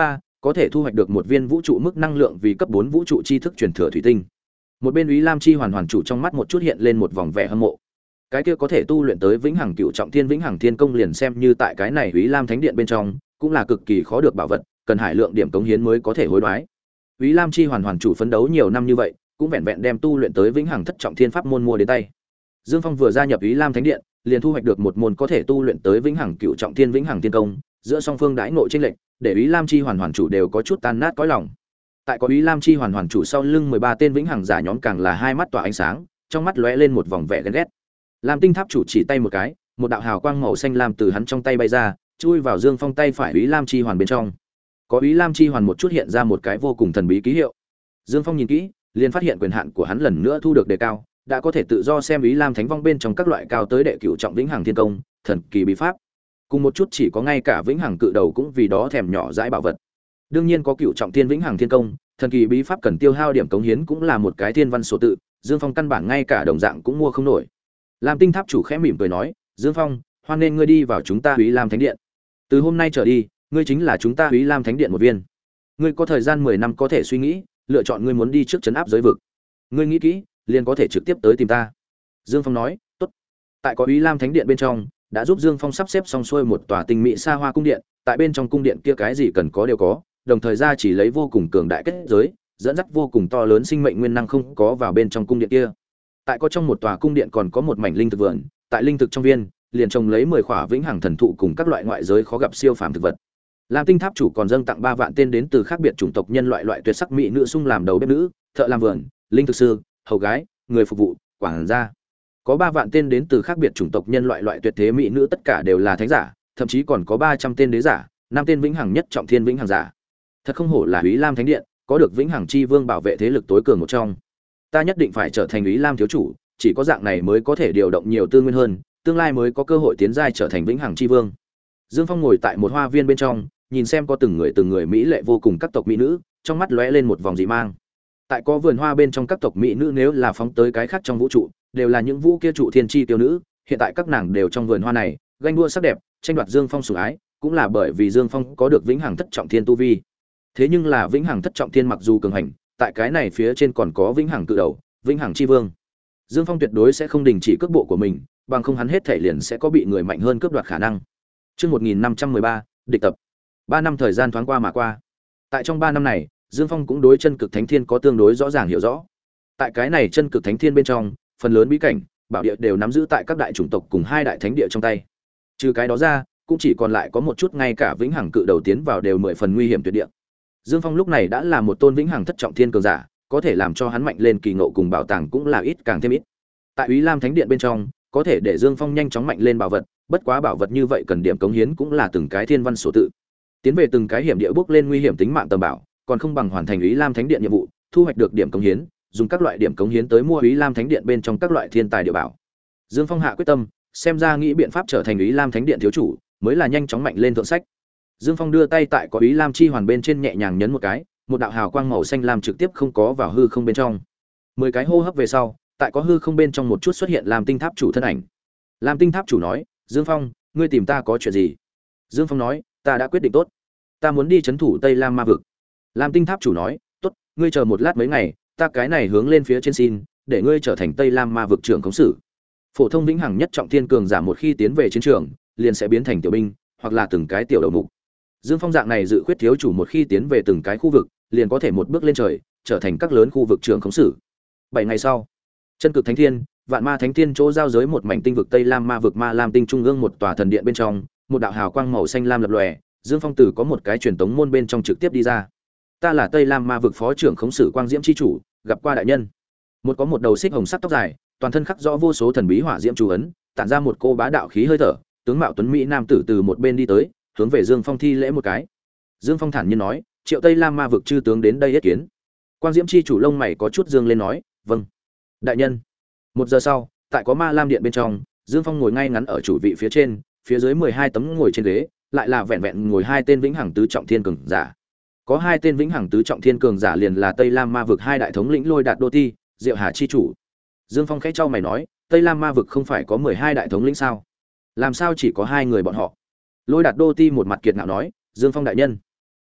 có thể thu hoạch được một viên vũ trụ mức năng lượng vì cấp bốn vũ trụ tri thức truyền thừa thủy tinh. Một bên Úy Lam Chi hoàn hoàn chủ trong mắt một chút hiện lên một vòng vẻ hâm mộ. Cái kia có thể tu luyện tới vĩnh hằng cựu trọng thiên vĩnh hằng thiên công liền xem như tại cái này Úy Lam Thánh Điện bên trong, cũng là cực kỳ khó được bảo vật, cần hải lượng điểm cống hiến mới có thể hối đoái. Úy Lam Chi hoàn hoàn chủ phấn đấu nhiều năm như vậy, cũng vẹn vẹn đem tu luyện tới vĩnh hằng thất trọng thiên pháp môn mua đến tay. Dương Phong vừa gia nhập Úy Lam Thánh Điện, liền thu hoạch được một môn có thể tu luyện tới vĩnh hằng cựu trọng thiên vĩnh hằng thiên công, giữa song phương đãi ngộ chênh lệch, để Úy Lam Chi hoàn hoàn chủ đều có chút tan nát cõi lòng. Tại có Úy Lam Chi hoàn hoàn chủ sau lưng mười ba tên vĩnh hằng giả nhóm càng là hai mắt tỏa ánh sáng, trong mắt lóe lên một vòng vẻ ghen ghét. Lam Tinh Tháp chủ chỉ tay một cái, một đạo hào quang màu xanh lam từ hắn trong tay bay ra, chui vào Dương Phong tay phải Úy Lam Chi hoàn bên trong. Có Úy Lam Chi hoàn một chút hiện ra một cái vô cùng thần bí ký hiệu. Dương Phong nhìn kỹ, liền phát hiện quyền hạn của hắn lần nữa thu được đề cao, đã có thể tự do xem Úy Lam Thánh Vong bên trong các loại cao tới đệ cửu trọng vĩnh hằng thiên công, thần kỳ bí pháp. Cùng một chút chỉ có ngay cả vĩnh hằng cự đầu cũng vì đó thèm nhỏ dãi bảo vật. Đương nhiên có cửu trọng thiên vĩnh hằng thiên công, thần kỳ bí pháp cần tiêu hao điểm cống hiến cũng là một cái thiên văn số tự, Dương Phong căn bản ngay cả đồng dạng cũng mua không nổi. Lam Tinh Tháp chủ khẽ mỉm cười nói, "Dương Phong, hoan nên ngươi đi vào chúng ta Úy Lam Thánh Điện. Từ hôm nay trở đi, ngươi chính là chúng ta Úy Lam Thánh Điện một viên. Ngươi có thời gian mười năm có thể suy nghĩ, lựa chọn ngươi muốn đi trước trấn áp giới vực. Ngươi nghĩ kỹ, liền có thể trực tiếp tới tìm ta." Dương Phong nói, "Tốt." Tại có Úy Lam Thánh Điện bên trong, đã giúp Dương Phong sắp xếp xong xuôi một tòa tinh mỹ xa hoa cung điện, tại bên trong cung điện kia cái gì cần có đều có, đồng thời ra chỉ lấy vô cùng cường đại kết giới, dẫn dắt vô cùng to lớn sinh mệnh nguyên năng không có vào bên trong cung điện kia. Tại có trong một tòa cung điện còn có một mảnh linh thực vườn, tại linh thực trong viên, liền trồng lấy mười khỏa vĩnh hằng thần thụ cùng các loại ngoại giới khó gặp siêu phàm thực vật. Lam Tinh Tháp chủ còn dâng tặng ba vạn tên đến từ khác biệt chủng tộc nhân loại loại tuyệt sắc mỹ nữ sung làm đầu bếp nữ, thợ làm vườn, linh thực sư, hầu gái, người phục vụ, quản gia. Có ba vạn tên đến từ khác biệt chủng tộc nhân loại loại tuyệt thế mỹ nữ tất cả đều là thánh giả, thậm chí còn có ba trăm tên đế giả, năm tên vĩnh hằng nhất trọng thiên vĩnh hằng giả. Thật không hổ là Úy Lam Thánh Điện, có được vĩnh hằng chi vương bảo vệ thế lực tối cường một trong. Ta nhất định phải trở thành Úy Lam thiếu chủ, chỉ có dạng này mới có thể điều động nhiều tư nguyên hơn, tương lai mới có cơ hội tiến giai trở thành vĩnh hằng chi vương. Dương Phong ngồi tại một hoa viên bên trong, nhìn xem có từng người từng người mỹ lệ vô cùng các tộc mỹ nữ, trong mắt lóe lên một vòng dị mang. Tại có vườn hoa bên trong các tộc mỹ nữ nếu là phóng tới cái khác trong vũ trụ, đều là những vũ kia trụ thiên chi tiêu nữ, hiện tại các nàng đều trong vườn hoa này, ganh đua sắc đẹp, tranh đoạt Dương Phong sủng ái, cũng là bởi vì Dương Phong có được vĩnh hằng thất trọng thiên tu vi. Thế nhưng là vĩnh hằng thất trọng thiên mặc dù cường hành, tại cái này phía trên còn có vĩnh hằng cự đầu, vĩnh hằng chi vương. Dương Phong tuyệt đối sẽ không đình chỉ cước bộ của mình, bằng không hắn hết thể liền sẽ có bị người mạnh hơn cướp đoạt khả năng. Chương một nghìn năm trăm mười ba, địch tập. ba năm thời gian thoáng qua mà qua. Tại trong ba năm này, Dương Phong cũng đối chân cực thánh thiên có tương đối rõ ràng hiểu rõ. Tại cái này chân cực thánh thiên bên trong, phần lớn bí cảnh, bảo địa đều nắm giữ tại các đại chủng tộc cùng hai đại thánh địa trong tay. Trừ cái đó ra, cũng chỉ còn lại có một chút ngay cả vĩnh hằng cự đầu tiến vào đều mười phần nguy hiểm tuyệt địa. Dương Phong lúc này đã là một tôn vĩnh hằng thất trọng thiên cường giả, có thể làm cho hắn mạnh lên kỳ ngộ cùng bảo tàng cũng là ít càng thêm ít. Tại Úy Lam Thánh Điện bên trong, có thể để Dương Phong nhanh chóng mạnh lên bảo vật, bất quá bảo vật như vậy cần điểm cống hiến cũng là từng cái thiên văn số tự. Tiến về từng cái hiểm địa bước lên nguy hiểm tính mạng tầm bảo, còn không bằng hoàn thành Úy Lam Thánh Điện nhiệm vụ, thu hoạch được điểm cống hiến, dùng các loại điểm cống hiến tới mua Úy Lam Thánh Điện bên trong các loại thiên tài địa bảo. Dương Phong hạ quyết tâm, xem ra nghĩ biện pháp trở thành Úy Lam Thánh Điện thiếu chủ, mới là nhanh chóng mạnh lên thượng sách. Dương Phong đưa tay tại có Úy Lam chi hoàn bên trên nhẹ nhàng nhấn một cái, một đạo hào quang màu xanh lam trực tiếp không có vào hư không bên trong. Mười cái hô hấp về sau, tại có hư không bên trong một chút xuất hiện Lam Tinh Tháp chủ thân ảnh. Lam Tinh Tháp chủ nói, "Dương Phong, ngươi tìm ta có chuyện gì?" Dương Phong nói, "Ta đã quyết định tốt, ta muốn đi trấn thủ Tây Lam Ma vực." Lam Tinh Tháp chủ nói, "Tốt, ngươi chờ một lát mấy ngày, ta cái này hướng lên phía trên xin, để ngươi trở thành Tây Lam Ma vực trưởng khống sử. Phổ thông vĩnh hằng nhất trọng thiên cường giả một khi tiến về chiến trường, liền sẽ biến thành tiểu binh, hoặc là từng cái tiểu đầu mục. Dương Phong dạng này dự khuyết thiếu chủ một khi tiến về từng cái khu vực, liền có thể một bước lên trời, trở thành các lớn khu vực trưởng khống sử." Bảy ngày sau, chân cực thánh thiên, vạn ma thánh thiên chỗ giao giới một mảnh tinh vực Tây Lam Ma vực Ma Lam tinh trung ương một tòa thần điện bên trong, một đạo hào quang màu xanh lam lập lòe, Dương Phong Tử có một cái truyền tống môn bên trong trực tiếp đi ra. "Ta là Tây Lam Ma vực phó trưởng khống sử Quang Diễm chi chủ, gặp qua đại nhân." Một có một đầu xích hồng sắc tóc dài, toàn thân khắc rõ vô số thần bí hỏa diễm chú ấn, tản ra một cô bá đạo khí hơi thở, tướng mạo tuấn mỹ nam tử từ một bên đi tới, hướng về Dương Phong thi lễ một cái. Dương Phong thản nhiên nói, "Triệu Tây Lam Ma vực chư tướng đến đây yết kiến." Quang Diễm chi chủ lông mày có chút dương lên nói, "Vâng, đại nhân." Một giờ sau, tại có Ma Lam điện bên trong, Dương Phong ngồi ngay ngắn ở chủ vị phía trên, phía dưới mười hai tấm ngồi trên ghế, lại là vẹn vẹn ngồi hai tên vĩnh hằng tứ trọng thiên cường giả. Có hai tên vĩnh hằng tứ trọng thiên cường giả liền là Tây Lam Ma vực hai đại thống lĩnh Lôi Đạt Đô Ti, Diệu Hà chi chủ. Dương Phong khẽ chau mày nói, Tây Lam Ma vực không phải có mười hai đại thống lĩnh sao? Làm sao chỉ có hai người bọn họ? Lôi Đạt Đô Ti một mặt kiệt ngạo nói, Dương Phong đại nhân,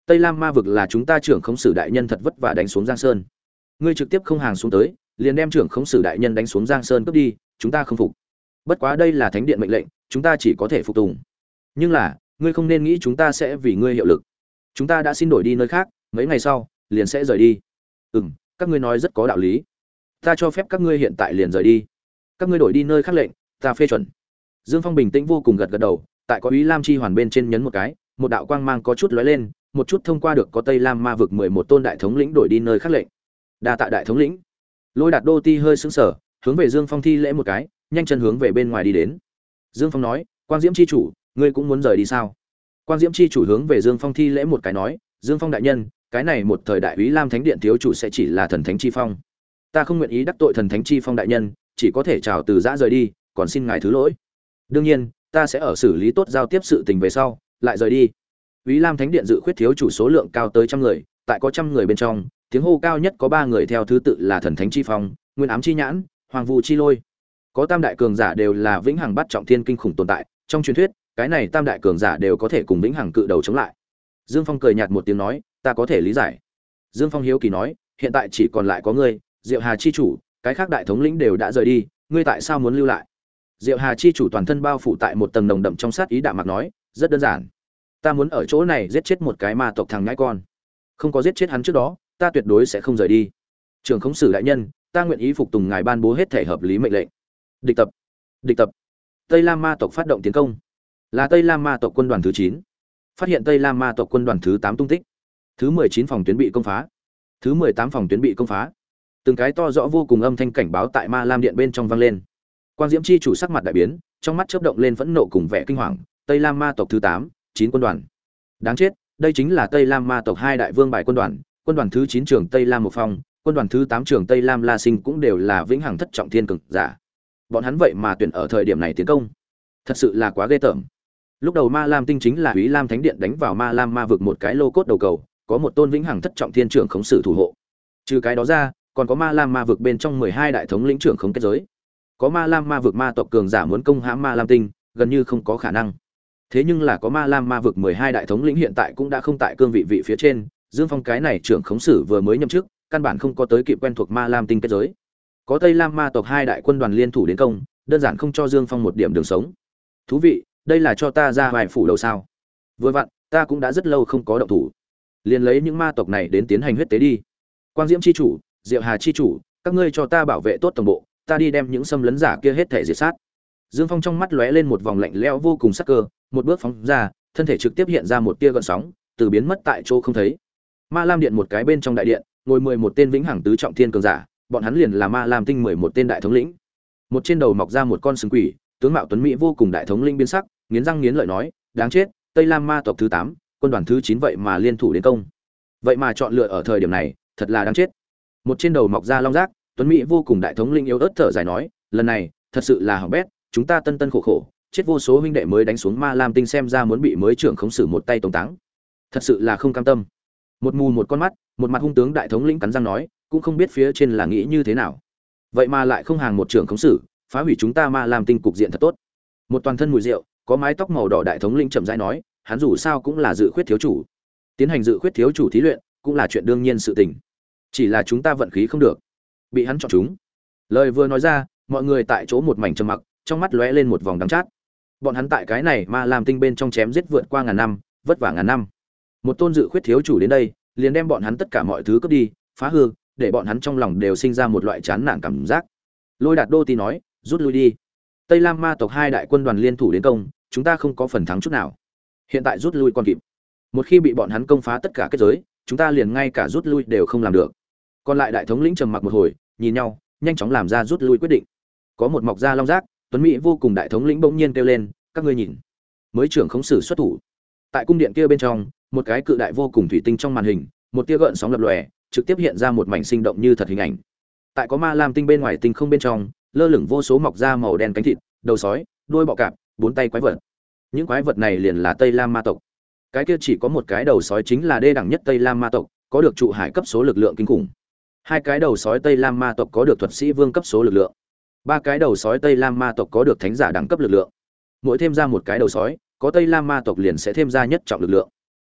Tây Lam ma vực là chúng ta trưởng khống sử đại nhân thật vất vả đánh xuống Giang Sơn. Ngươi trực tiếp không hàng xuống tới, liền đem trưởng khống sử đại nhân đánh xuống Giang Sơn cướp đi, chúng ta không phục. Bất quá đây là thánh điện mệnh lệnh, chúng ta chỉ có thể phục tùng. Nhưng là, ngươi không nên nghĩ chúng ta sẽ vì ngươi hiệu lực. Chúng ta đã xin đổi đi nơi khác, mấy ngày sau liền sẽ rời đi. Ừm, các ngươi nói rất có đạo lý. Ta cho phép các ngươi hiện tại liền rời đi. Các ngươi đổi đi nơi khác lệnh, ta phê chuẩn. Dương Phong bình tĩnh vô cùng gật gật đầu, tại có Úy Lam chi hoàn bên trên nhấn một cái, một đạo quang mang có chút lóe lên, một chút thông qua được có Tây Lam ma vực mười một tôn đại thống lĩnh đổi đi nơi khác lệnh. Đa tạ đại thống lĩnh. Lôi Đạt Đô Ti hơi sững sờ, hướng về Dương Phong thi lễ một cái, nhanh chân hướng về bên ngoài đi đến. Dương Phong nói, Quang Diễm chi chủ, ngươi cũng muốn rời đi sao? Quang Diễm chi chủ hướng về Dương Phong thi lễ một cái nói, Dương Phong đại nhân, cái này một thời đại Úy Lam Thánh Điện thiếu chủ sẽ chỉ là thần thánh chi phong. Ta không nguyện ý đắc tội thần thánh chi phong đại nhân, chỉ có thể chào từ giã rời đi, còn xin ngài thứ lỗi. Đương nhiên, ta sẽ ở xử lý tốt giao tiếp sự tình về sau, lại rời đi. Úy Lam Thánh Điện dự khuyết thiếu chủ số lượng cao tới trăm người, tại có trăm người bên trong, tiếng hô cao nhất có ba người theo thứ tự là thần thánh chi phong, nguyên ám chi nhãn, hoàng vu chi lôi. Có tam đại cường giả đều là vĩnh hằng bắt trọng thiên kinh khủng tồn tại, trong truyền thuyết, cái này tam đại cường giả đều có thể cùng vĩnh hằng cự đầu chống lại. Dương Phong cười nhạt một tiếng nói, ta có thể lý giải. Dương Phong hiếu kỳ nói, hiện tại chỉ còn lại có ngươi, Diệu Hà chi chủ, cái khác đại thống lĩnh đều đã rời đi, ngươi tại sao muốn lưu lại? Diệu Hà chi chủ toàn thân bao phủ tại một tầng nồng đậm trong sát ý đạm mạc nói, rất đơn giản. Ta muốn ở chỗ này giết chết một cái ma tộc thằng nhãi con. Không có giết chết hắn trước đó, ta tuyệt đối sẽ không rời đi. Trưởng khống sử đại nhân, ta nguyện ý phục tùng ngài ban bố hết thể hợp lý mệnh lệnh. Địch tập, địch tập. Tây Lam ma tộc phát động tiến công. Là Tây Lam ma tộc quân đoàn thứ chín. Phát hiện Tây Lam ma tộc quân đoàn thứ tám tung tích. Thứ mười chín phòng tuyến bị công phá. Thứ mười tám phòng tuyến bị công phá. Từng cái to rõ vô cùng âm thanh cảnh báo tại Ma Lam điện bên trong vang lên. Quang Diễm chi chủ sắc mặt đại biến, trong mắt chớp động lên phẫn nộ cùng vẻ kinh hoàng, Tây Lam ma tộc thứ tám, chín quân đoàn. Đáng chết, đây chính là Tây Lam ma tộc hai đại vương bài quân đoàn, quân đoàn thứ chín trưởng Tây Lam một phong, quân đoàn thứ tám trưởng Tây Lam La Sinh cũng đều là vĩnh hằng thất trọng thiên cường giả. Bọn hắn vậy mà tuyển ở thời điểm này tiến công, thật sự là quá ghê tởm. Lúc đầu Ma Lam tinh chính là Úy Lam Thánh Điện đánh vào Ma Lam ma vực một cái lô cốt đầu cầu, có một tôn vĩnh hằng thất trọng thiên trưởng khống sử thủ hộ. Trừ cái đó ra, còn có Ma Lam ma vực bên trong mười hai đại thống lĩnh trưởng khống kết giới. Có Ma Lam ma vực ma tộc cường giả muốn công hãm Ma Lam tinh, gần như không có khả năng. Thế nhưng là có Ma Lam ma vực mười hai đại thống lĩnh hiện tại cũng đã không tại cương vị vị phía trên, Dương Phong cái này trưởng khống sử vừa mới nhậm chức, căn bản không có tới kịp quen thuộc Ma Lam tinh kết giới. Có Tây Lam ma tộc hai đại quân đoàn liên thủ đến công, đơn giản không cho Dương Phong một điểm đường sống. Thú vị, đây là cho ta ra vài phủ đầu sao? Vừa vặn, ta cũng đã rất lâu không có động thủ. Liền lấy những ma tộc này đến tiến hành huyết tế đi. Quang Diễm chi chủ, Diệu Hà chi chủ, các ngươi cho ta bảo vệ tốt toàn bộ, ta đi đem những xâm lấn giả kia hết thể diệt sát. Dương Phong trong mắt lóe lên một vòng lạnh lẽo vô cùng sắc cơ, một bước phóng ra, thân thể trực tiếp hiện ra một tia gợn sóng, từ biến mất tại chỗ không thấy. Ma Lam điện một cái bên trong đại điện, ngồi mười một tên vĩnh hằng tứ trọng thiên cường giả, bọn hắn liền là Ma Lam tinh mười một tên đại thống lĩnh. Một trên đầu mọc ra một con sừng quỷ, tướng mạo tuấn mỹ vô cùng đại thống lĩnh biến sắc, nghiến răng nghiến lợi nói, đáng chết, Tây Lam ma tộc thứ tám, quân đoàn thứ chín vậy mà liên thủ đến công. Vậy mà chọn lựa ở thời điểm này, thật là đáng chết. Một trên đầu mọc ra long giác, tuấn mỹ vô cùng đại thống lĩnh yếu ớt thở dài nói, lần này, thật sự là hỏng bét, chúng ta tân tân khổ khổ, chết vô số huynh đệ mới đánh xuống Ma Lam tinh xem ra muốn bị mới trưởng khống xử một tay tống táng. Thật sự là không cam tâm. Một mù một con mắt, một mặt hung tướng đại thống lĩnh cắn răng nói, cũng không biết phía trên là nghĩ như thế nào. Vậy mà lại không hàng một trưởng khống xử, phá hủy chúng ta Ma Lam tinh cục diện thật tốt. Một toàn thân mùi rượu, có mái tóc màu đỏ đại thống lĩnh chậm rãi nói, hắn dù sao cũng là dự khuyết thiếu chủ. Tiến hành dự khuyết thiếu chủ thí luyện, cũng là chuyện đương nhiên sự tình. Chỉ là chúng ta vận khí không được, bị hắn chọn chúng. Lời vừa nói ra, mọi người tại chỗ một mảnh trầm mặc, trong mắt lóe lên một vòng đắng chát. Bọn hắn tại cái này Ma Lam tinh bên trong chém giết vượt qua ngàn năm, vất vả ngàn năm. Một tôn dự khuyết thiếu chủ đến đây, liền đem bọn hắn tất cả mọi thứ cướp đi, phá hư, để bọn hắn trong lòng đều sinh ra một loại chán nản cảm giác. Lôi Đạt Đô Ti nói, rút lui đi. Tây Lam ma tộc hai đại quân đoàn liên thủ đến công, chúng ta không có phần thắng chút nào. Hiện tại rút lui còn kịp. Một khi bị bọn hắn công phá tất cả kết giới, chúng ta liền ngay cả rút lui đều không làm được. Còn lại đại thống lĩnh trầm mặc một hồi, nhìn nhau, nhanh chóng làm ra rút lui quyết định. Có một mọc da long giác, tuấn mỹ vô cùng đại thống lĩnh bỗng nhiên kêu lên, các ngươi nhìn, mới trưởng khống sử xuất thủ. Tại cung điện kia bên trong, một cái cự đại vô cùng thủy tinh trong màn hình, một tia gợn sóng lập lòe, trực tiếp hiện ra một mảnh sinh động như thật hình ảnh. Tại có Ma Lam tinh bên ngoài tinh không bên trong, lơ lửng vô số mọc da màu đen cánh thịt, đầu sói, đuôi bọ cạp, bốn tay quái vật. Những quái vật này liền là Tây Lam ma tộc. Cái kia chỉ có một cái đầu sói chính là đê đẳng nhất Tây Lam ma tộc, có được trụ hải cấp số lực lượng kinh khủng. Hai cái đầu sói Tây Lam ma tộc có được thuật sĩ vương cấp số lực lượng. Ba cái đầu sói Tây Lam ma tộc có được thánh giả đẳng cấp lực lượng. Mỗi thêm ra một cái đầu sói, có Tây Lam ma tộc liền sẽ thêm ra nhất trọng lực lượng.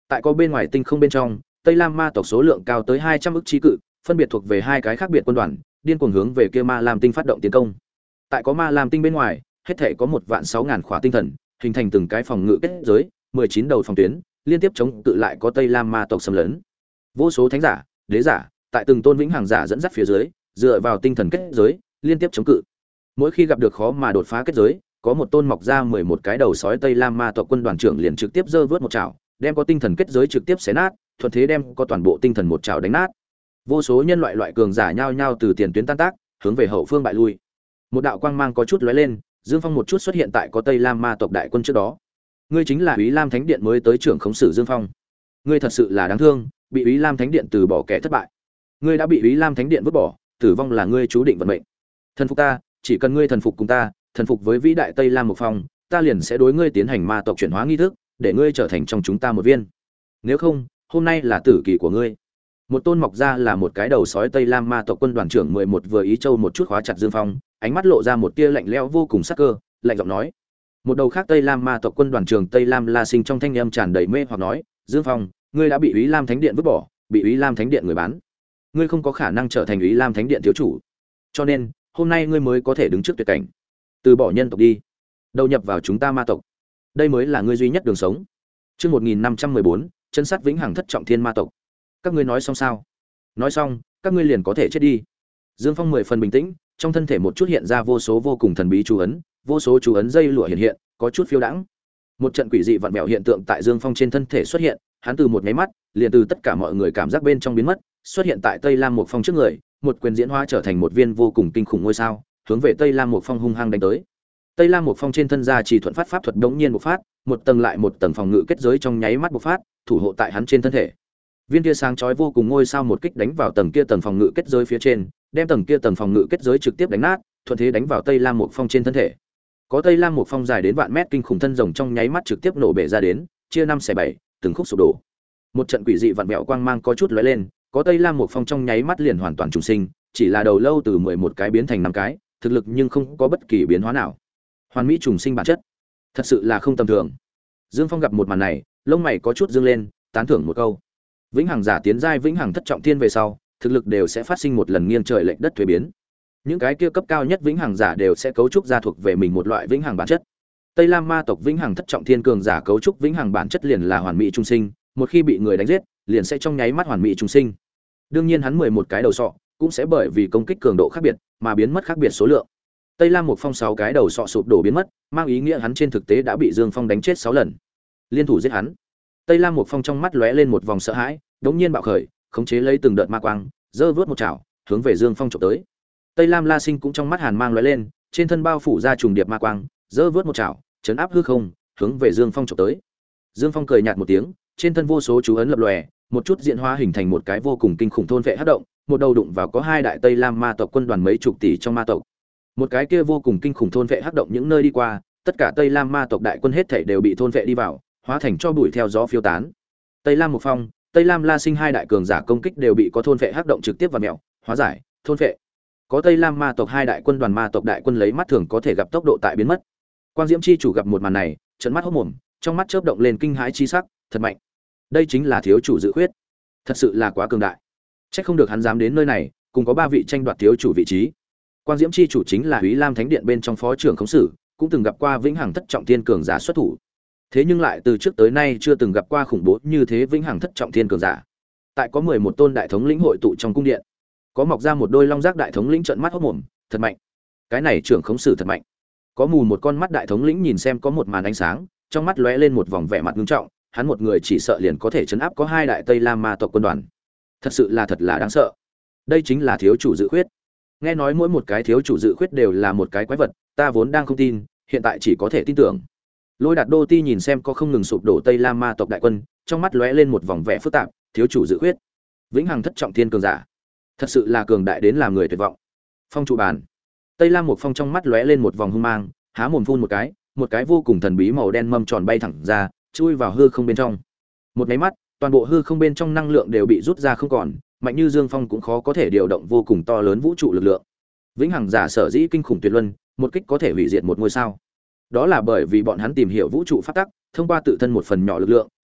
Tại có bên ngoài tinh không bên trong, Tây Lam ma tộc số lượng cao tới hai trăm ức chi cự, phân biệt thuộc về hai cái khác biệt quân đoàn, điên cuồng hướng về kia Ma Lam tinh phát động tiến công. Tại có Ma Lam tinh bên ngoài, hết thảy có một vạn sáu ngàn khỏa tinh thần, hình thành từng cái phòng ngự kết giới, mười chín đầu phòng tuyến, liên tiếp chống cự lại có Tây Lam ma tộc xâm lấn. Vô số thánh giả, đế giả, tại từng tôn vĩnh hằng giả dẫn dắt phía dưới, dựa vào tinh thần kết giới, liên tiếp chống cự. Mỗi khi gặp được khó mà đột phá kết giới, có một tôn mọc ra mười một cái đầu sói Tây Lam ma tộc quân đoàn trưởng liền trực tiếp giơ vớt một chảo, đem có tinh thần kết giới trực tiếp xé nát, thuận thế đem có toàn bộ tinh thần một chảo đánh nát. Vô số nhân loại loại cường giả nhao nhao từ tiền tuyến tan tác, hướng về hậu phương bại lui. Một đạo quang mang có chút lóe lên, Dương Phong một chút xuất hiện tại có Tây Lam ma tộc đại quân trước đó. Ngươi chính là Úy Lam Thánh Điện mới tới trưởng khống sử Dương Phong. Ngươi thật sự là đáng thương, bị Úy Lam Thánh Điện từ bỏ kẻ thất bại. Ngươi đã bị Úy Lam Thánh Điện vứt bỏ, tử vong là ngươi chú định vận mệnh. Thần phục ta, chỉ cần ngươi thần phục cùng ta, thần phục với vĩ đại Tây Lam một phong, ta liền sẽ đối ngươi tiến hành ma tộc chuyển hóa nghi thức, để ngươi trở thành trong chúng ta một viên. Nếu không, hôm nay là tử kỳ của ngươi. Một tôn mọc ra là một cái đầu sói Tây Lam ma tộc quân đoàn trưởng mười một vừa ý châu một chút khóa chặt Dương Phong, ánh mắt lộ ra một tia lạnh lẽo vô cùng sắc cơ, lạnh giọng nói. Một đầu khác Tây Lam ma tộc quân đoàn trưởng Tây Lam La Sinh trong thanh âm tràn đầy mê hoặc nói, Dương Phong, ngươi đã bị Úy Lam Thánh Điện vứt bỏ, bị Úy Lam Thánh Điện người bán. Ngươi không có khả năng trở thành Úy Lam Thánh Điện thiếu chủ. Cho nên, hôm nay ngươi mới có thể đứng trước tuyệt cảnh. Từ bỏ nhân tộc đi, đầu nhập vào chúng ta ma tộc. Đây mới là ngươi duy nhất đường sống. Chương một nghìn năm trăm mười bốn, chân sát vĩnh hằng thất trọng thiên ma tộc. Các ngươi nói xong sao? Nói xong, các ngươi liền có thể chết đi. Dương Phong mười phần bình tĩnh, trong thân thể một chút hiện ra vô số vô cùng thần bí chú ấn, vô số chú ấn dây lụa hiện hiện, có chút phiêu đãng. Một trận quỷ dị vặn vẹo hiện tượng tại Dương Phong trên thân thể xuất hiện, hắn từ một cái mắt, liền từ tất cả mọi người cảm giác bên trong biến mất, xuất hiện tại Tây Lam Một Phong trước người, một quyền diễn hóa trở thành một viên vô cùng kinh khủng ngôi sao, hướng về Tây Lam Một Phong hung hăng đánh tới. Tây Lam Một Phong trên thân ra chỉ thuận phát pháp thuật đống nhiên bộc phát, một tầng lại một tầng phòng ngự kết giới trong nháy mắt bộc phát, thủ hộ tại hắn trên thân thể. Viên kia sáng chói vô cùng ngôi sao một kích đánh vào tầng kia tầng phòng ngự kết giới phía trên, đem tầng kia tầng phòng ngự kết giới trực tiếp đánh nát, thuận thế đánh vào Tây Lam Một Phong trên thân thể. Có Tây Lam Một Phong dài đến vạn mét kinh khủng thân rồng trong nháy mắt trực tiếp nổ bể ra đến, chia năm xẻ bảy, từng khúc sụp đổ. Một trận quỷ dị vặn vẹo quang mang có chút lóe lên, có Tây Lam Một Phong trong nháy mắt liền hoàn toàn trùng sinh, chỉ là đầu lâu từ mười một cái biến thành năm cái, thực lực nhưng không có bất kỳ biến hóa nào. Hoàn mỹ trùng sinh bản chất, thật sự là không tầm thường. Dương Phong gặp một màn này, lông mày có chút dương lên, tán thưởng một câu. Vĩnh hằng giả tiến giai vĩnh hằng thất trọng thiên về sau, thực lực đều sẽ phát sinh một lần nghiêng trời lệch đất thuế biến. Những cái kia cấp cao nhất vĩnh hằng giả đều sẽ cấu trúc ra thuộc về mình một loại vĩnh hằng bản chất. Tây Lam ma tộc vĩnh hằng thất trọng thiên cường giả cấu trúc vĩnh hằng bản chất liền là hoàn mỹ trung sinh, một khi bị người đánh giết, liền sẽ trong nháy mắt hoàn mỹ trung sinh. Đương nhiên hắn mười một cái đầu sọ, cũng sẽ bởi vì công kích cường độ khác biệt mà biến mất khác biệt số lượng. Tây Lam một phong sáu cái đầu sọ sụp đổ biến mất, mang ý nghĩa hắn trên thực tế đã bị Dương Phong đánh chết sáu lần. Liên thủ giết hắn. Tây Lam một phong trong mắt lóe lên một vòng sợ hãi, đống nhiên bạo khởi, khống chế lấy từng đợt ma quang, giơ vớt một chảo, hướng về Dương Phong chụp tới. Tây Lam La Sinh cũng trong mắt hàn mang lóe lên, trên thân bao phủ ra trùng điệp ma quang, giơ vớt một chảo, chấn áp hư không, hướng về Dương Phong chụp tới. Dương Phong cười nhạt một tiếng, trên thân vô số chú ấn lập lòe, một chút diễn hóa hình thành một cái vô cùng kinh khủng thôn vệ hắc động, một đầu đụng vào có hai đại Tây Lam ma tộc quân đoàn mấy chục tỷ trong ma tộc. Một cái kia vô cùng kinh khủng thôn vệ hắc động những nơi đi qua, tất cả Tây Lam ma tộc đại quân hết thảy đều bị thôn vệ đi vào, hóa thành cho bụi theo gió phiêu tán. Tây Lam một phong, Tây Lam La Sinh hai đại cường giả công kích đều bị có thôn vệ hắc động trực tiếp vào mèo, hóa giải, thôn vệ. Có Tây Lam ma tộc hai đại quân đoàn ma tộc đại quân lấy mắt thường có thể gặp tốc độ tại biến mất. Quang Diễm chi chủ gặp một màn này, trợn mắt hốt mồm, trong mắt chớp động lên kinh hãi chi sắc, thật mạnh. Đây chính là thiếu chủ dự khuyết, thật sự là quá cường đại. Chắc không được hắn dám đến nơi này, cùng có ba vị tranh đoạt thiếu chủ vị trí. Quang Diễm chi chủ chính là Úy Lam Thánh Điện bên trong phó trưởng khống sử, cũng từng gặp qua vĩnh hằng thất trọng thiên cường giả xuất thủ. Thế nhưng lại từ trước tới nay chưa từng gặp qua khủng bố như thế vĩnh hằng thất trọng thiên cường giả. Tại có mười một tôn đại thống lĩnh hội tụ trong cung điện, có mọc ra một đôi long giác đại thống lĩnh trợn mắt hốt mồm, thật mạnh. Cái này trưởng khống sử thật mạnh. Có mù một con mắt đại thống lĩnh nhìn xem có một màn ánh sáng, trong mắt lóe lên một vòng vẻ mặt nghiêm trọng, hắn một người chỉ sợ liền có thể chấn áp có hai đại Tây Lam ma tộc quân đoàn. Thật sự là thật là đáng sợ. Đây chính là thiếu chủ dự khuyết. Nghe nói mỗi một cái thiếu chủ dự khuyết đều là một cái quái vật, ta vốn đang không tin, hiện tại chỉ có thể tin tưởng. Lôi Đạt Đô Ti nhìn xem có không ngừng sụp đổ Tây Lam ma tộc đại quân, trong mắt lóe lên một vòng vẻ phức tạp, thiếu chủ dự khuyết, vĩnh hằng thất trọng thiên cường giả, thật sự là cường đại đến làm người tuyệt vọng. Phong trụ bàn, Tây Lam một phong trong mắt lóe lên một vòng hung mang, há mồm phun một cái, một cái vô cùng thần bí màu đen mâm tròn bay thẳng ra, chui vào hư không bên trong. Một cái mắt, toàn bộ hư không bên trong năng lượng đều bị rút ra không còn, mạnh như Dương Phong cũng khó có thể điều động vô cùng to lớn vũ trụ lực lượng. Vĩnh hằng giả sở dĩ kinh khủng tuyệt luân, một kích có thể hủy diệt một ngôi sao. Đó là bởi vì bọn hắn tìm hiểu vũ trụ pháp tắc, thông qua tự thân một phần nhỏ lực lượng,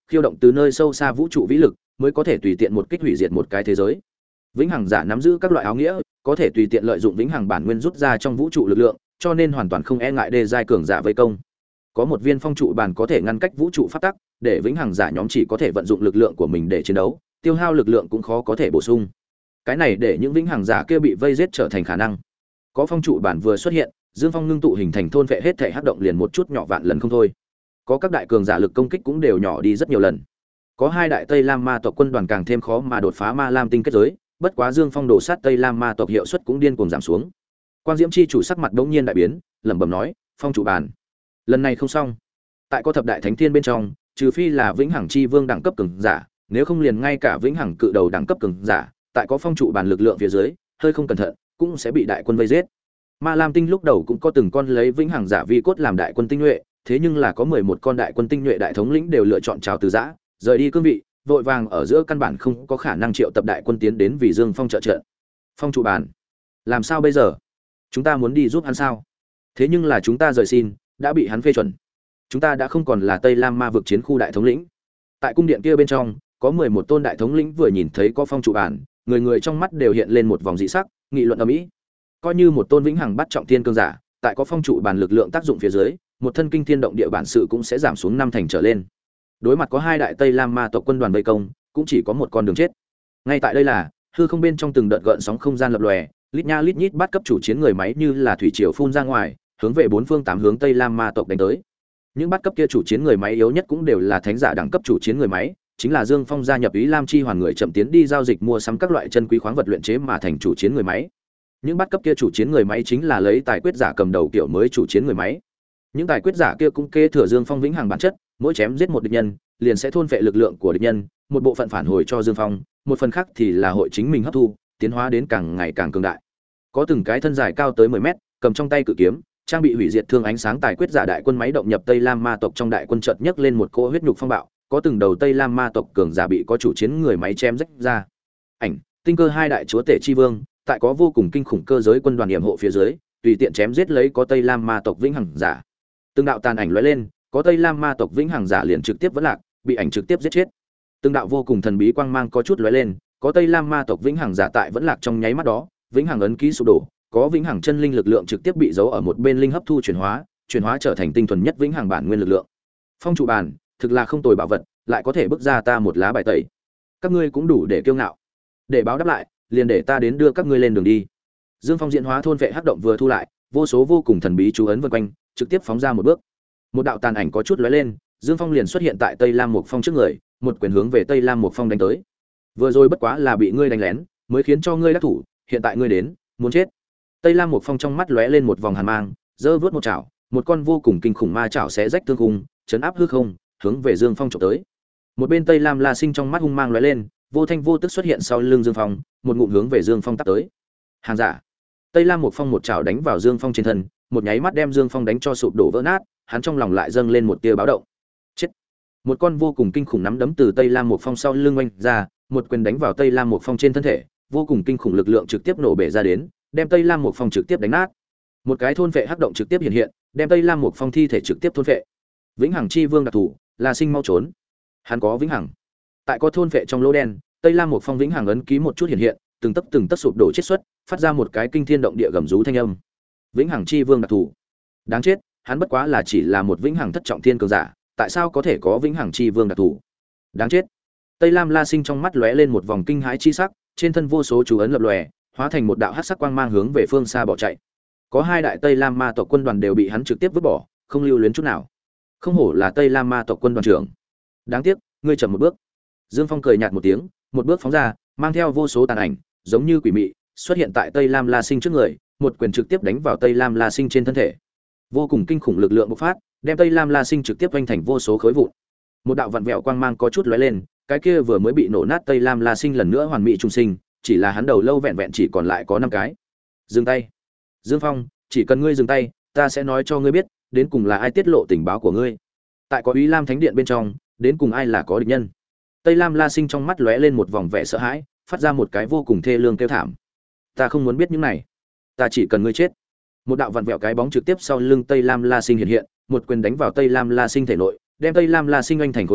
khiêu động từ nơi sâu xa vũ trụ vĩ lực, mới có thể tùy tiện một kích hủy diệt một cái thế giới. Vĩnh hằng giả nắm giữ các loại áo nghĩa, có thể tùy tiện lợi dụng vĩnh hằng bản nguyên rút ra trong vũ trụ lực lượng, cho nên hoàn toàn không e ngại đê giai cường giả vây công. Có một viên phong trụ bàn có thể ngăn cách vũ trụ pháp tắc, để vĩnh hằng giả nhóm chỉ có thể vận dụng lực lượng của mình để chiến đấu, tiêu hao lực lượng cũng khó có thể bổ sung. Cái này để những vĩnh hằng giả kia bị vây giết trở thành khả năng. Có phong trụ bản vừa xuất hiện, Dương Phong ngưng tụ hình thành thôn vệ hết thể hắc động liền một chút nhỏ vạn lần không thôi. Có các đại cường giả lực công kích cũng đều nhỏ đi rất nhiều lần. Có hai đại Tây Lam ma tộc quân đoàn càng thêm khó mà đột phá Ma Lam tinh kết giới, bất quá Dương Phong đổ sát Tây Lam ma tộc hiệu suất cũng điên cuồng giảm xuống. Quang Diễm chi chủ sắc mặt đống nhiên đại biến, lẩm bẩm nói, "Phong trụ bản, lần này không xong." Tại có thập đại thánh thiên bên trong, trừ phi là vĩnh hằng chi vương đẳng cấp cường giả, nếu không liền ngay cả vĩnh hằng cự đầu đẳng cấp cường giả, tại có phong trụ bản lực lượng phía dưới, hơi không cẩn thận, cũng sẽ bị đại quân vây giết. Ma Lam tinh lúc đầu cũng có từng con lấy vĩnh hằng giả vi cốt làm đại quân tinh nhuệ, thế nhưng là có mười một con đại quân tinh nhuệ đại thống lĩnh đều lựa chọn trào từ giã, rời đi cương vị, vội vàng ở giữa căn bản không có khả năng triệu tập đại quân tiến đến vì Dương Phong trợ trận. Phong trụ bản, làm sao bây giờ? Chúng ta muốn đi giúp hắn sao? Thế nhưng là chúng ta rời xin, đã bị hắn phê chuẩn. Chúng ta đã không còn là Tây Lam ma vực chiến khu đại thống lĩnh. Tại cung điện kia bên trong, có mười một tôn đại thống lĩnh vừa nhìn thấy có phong trụ bản, người người trong mắt đều hiện lên một vòng dị sắc, nghị luận ầm ĩ. Coi như một tôn vĩnh hằng bắt trọng thiên cương giả, tại có phong trụ bản lực lượng tác dụng phía dưới, một thân kinh thiên động địa bản sự cũng sẽ giảm xuống năm thành trở lên. Đối mặt có hai đại Tây Lam ma tộc quân đoàn vây công, cũng chỉ có một con đường chết. Ngay tại đây là, hư không bên trong từng đợt gợn sóng không gian lập lòe, lít nha lít nhít bắt cấp chủ chiến người máy như là thủy triều phun ra ngoài, hướng về bốn phương tám hướng Tây Lam ma tộc đánh tới. Những bắt cấp kia chủ chiến người máy yếu nhất cũng đều là thánh giả đẳng cấp chủ chiến người máy, chính là Dương Phong gia nhập Ý Lam chi hoàn người chậm tiến đi giao dịch mua sắm các loại chân quý khoáng vật luyện chế mà thành chủ chiến người máy. Những bắt cấp kia chủ chiến người máy chính là lấy tài quyết giả cầm đầu kiểu mới chủ chiến người máy. Những tài quyết giả kia cũng kế thừa Dương Phong vĩnh hằng bản chất, mỗi chém giết một địch nhân, liền sẽ thôn phệ lực lượng của địch nhân, một bộ phận phản hồi cho Dương Phong, một phần khác thì là hội chính mình hấp thu, tiến hóa đến càng ngày càng cường đại. Có từng cái thân dài cao tới mười mét, cầm trong tay cự kiếm, trang bị hủy diệt thương ánh sáng tài quyết giả đại quân máy động nhập Tây Lam ma tộc trong đại quân chợt nhấc lên một cỗ huyết nhục phong bạo, có từng đầu Tây Lam ma tộc cường giả bị có chủ chiến người máy chém rách ra. Ảnh, tinh cơ hai đại chúa tể chi vương, tại có vô cùng kinh khủng cơ giới quân đoàn yểm hộ phía dưới, tùy tiện chém giết lấy có Tây Lam ma tộc vĩnh hằng giả. Từng đạo tàn ảnh lóe lên, có Tây Lam ma tộc vĩnh hằng giả liền trực tiếp vẫn lạc, bị ảnh trực tiếp giết chết. Từng đạo vô cùng thần bí quang mang có chút lóe lên, có Tây Lam ma tộc vĩnh hằng giả tại vẫn lạc trong nháy mắt đó, vĩnh hằng ấn ký sụp đổ, có vĩnh hằng chân linh lực lượng trực tiếp bị giấu ở một bên linh hấp thu chuyển hóa, chuyển hóa trở thành tinh thuần nhất vĩnh hằng bản nguyên lực lượng. Phong trụ bàn, thực là không tồi bảo vật, lại có thể bước ra ta một lá bài tẩy. Các ngươi cũng đủ để kiêu ngạo. Để báo đáp lại, liền để ta đến đưa các ngươi lên đường đi. Dương Phong diễn hóa thôn vệ hắc động vừa thu lại, vô số vô cùng thần bí chú ấn vần quanh, trực tiếp phóng ra một bước. Một đạo tàn ảnh có chút lóe lên, Dương Phong liền xuất hiện tại Tây Lam Mục Phong trước người, một quyền hướng về Tây Lam Mục Phong đánh tới. Vừa rồi bất quá là bị ngươi đánh lén, mới khiến cho ngươi đắc thủ, hiện tại ngươi đến, muốn chết. Tây Lam Mục Phong trong mắt lóe lên một vòng hàn mang, giơ vớt một chảo, một con vô cùng kinh khủng ma chảo xé rách thương khung, chấn áp hư không, hướng về Dương Phong chụp tới. Một bên Tây Lam La Sinh trong mắt hung mang lóe lên, vô thanh vô tức xuất hiện sau lưng Dương Phong, một ngụm hướng về Dương Phong tát tới. Hàng giả. Tây Lam Mục Phong một chảo đánh vào Dương Phong trên thân, một nháy mắt đem Dương Phong đánh cho sụp đổ vỡ nát, hắn trong lòng lại dâng lên một tia báo động. Chết. Một con vô cùng kinh khủng nắm đấm từ Tây Lam Mục Phong sau lưng oanh ra, một quyền đánh vào Tây Lam Mục Phong trên thân thể, vô cùng kinh khủng lực lượng trực tiếp nổ bể ra đến, đem Tây Lam Mục Phong trực tiếp đánh nát. Một cái thôn vệ hắc động trực tiếp hiện hiện, đem Tây Lam Mục Phong thi thể trực tiếp thôn vệ. Vĩnh Hằng chi vương đặc thủ, La Sinh mau trốn. Hắn có vĩnh hằng. Tại có thôn vệ trong lỗ đen, Tây Lam Mục Phong vĩnh hằng ấn ký một chút hiện hiện, từng tấc từng tấc sụp đổ chết xuất, phát ra một cái kinh thiên động địa gầm rú thanh âm. Vĩnh Hằng chi vương đặc thủ. Đáng chết, hắn bất quá là chỉ là một vĩnh hằng thất trọng thiên cường giả, tại sao có thể có vĩnh hằng chi vương đặc thủ? Đáng chết. Tây Lam La Sinh trong mắt lóe lên một vòng kinh hãi chi sắc, trên thân vô số chú ấn lập lòe, hóa thành một đạo hắc sắc quang mang hướng về phương xa bỏ chạy. Có hai đại Tây Lam ma tộc quân đoàn đều bị hắn trực tiếp vứt bỏ, không lưu luyến chút nào. Không hổ là Tây Lam ma tộc quân đoàn trưởng. Đáng tiếc, ngươi chậm một bước. Dương Phong cười nhạt một tiếng, một bước phóng ra, mang theo vô số tàn ảnh, giống như quỷ mị, xuất hiện tại Tây Lam La Sinh trước người, một quyền trực tiếp đánh vào Tây Lam La Sinh trên thân thể. Vô cùng kinh khủng lực lượng bộc phát, đem Tây Lam La Sinh trực tiếp vênh thành vô số khối vụn. Một đạo vặn vẹo quang mang có chút lóe lên, cái kia vừa mới bị nổ nát Tây Lam La Sinh lần nữa hoàn mỹ trung sinh, chỉ là hắn đầu lâu vẹn vẹn chỉ còn lại có năm cái. Dừng tay. Dương Phong, chỉ cần ngươi dừng tay, ta sẽ nói cho ngươi biết, đến cùng là ai tiết lộ tình báo của ngươi. Tại có Úy Lam Thánh Điện bên trong, đến cùng ai là có địch nhân. Tây Lam La Sinh trong mắt lóe lên một vòng vẻ sợ hãi, phát ra một cái vô cùng thê lương kêu thảm. Ta không muốn biết những này, ta chỉ cần ngươi chết. Một đạo vặn vẹo cái bóng trực tiếp sau lưng Tây Lam La Sinh hiện hiện, một quyền đánh vào Tây Lam La Sinh thể nội, đem Tây Lam La Sinh oanh thành khối vụn,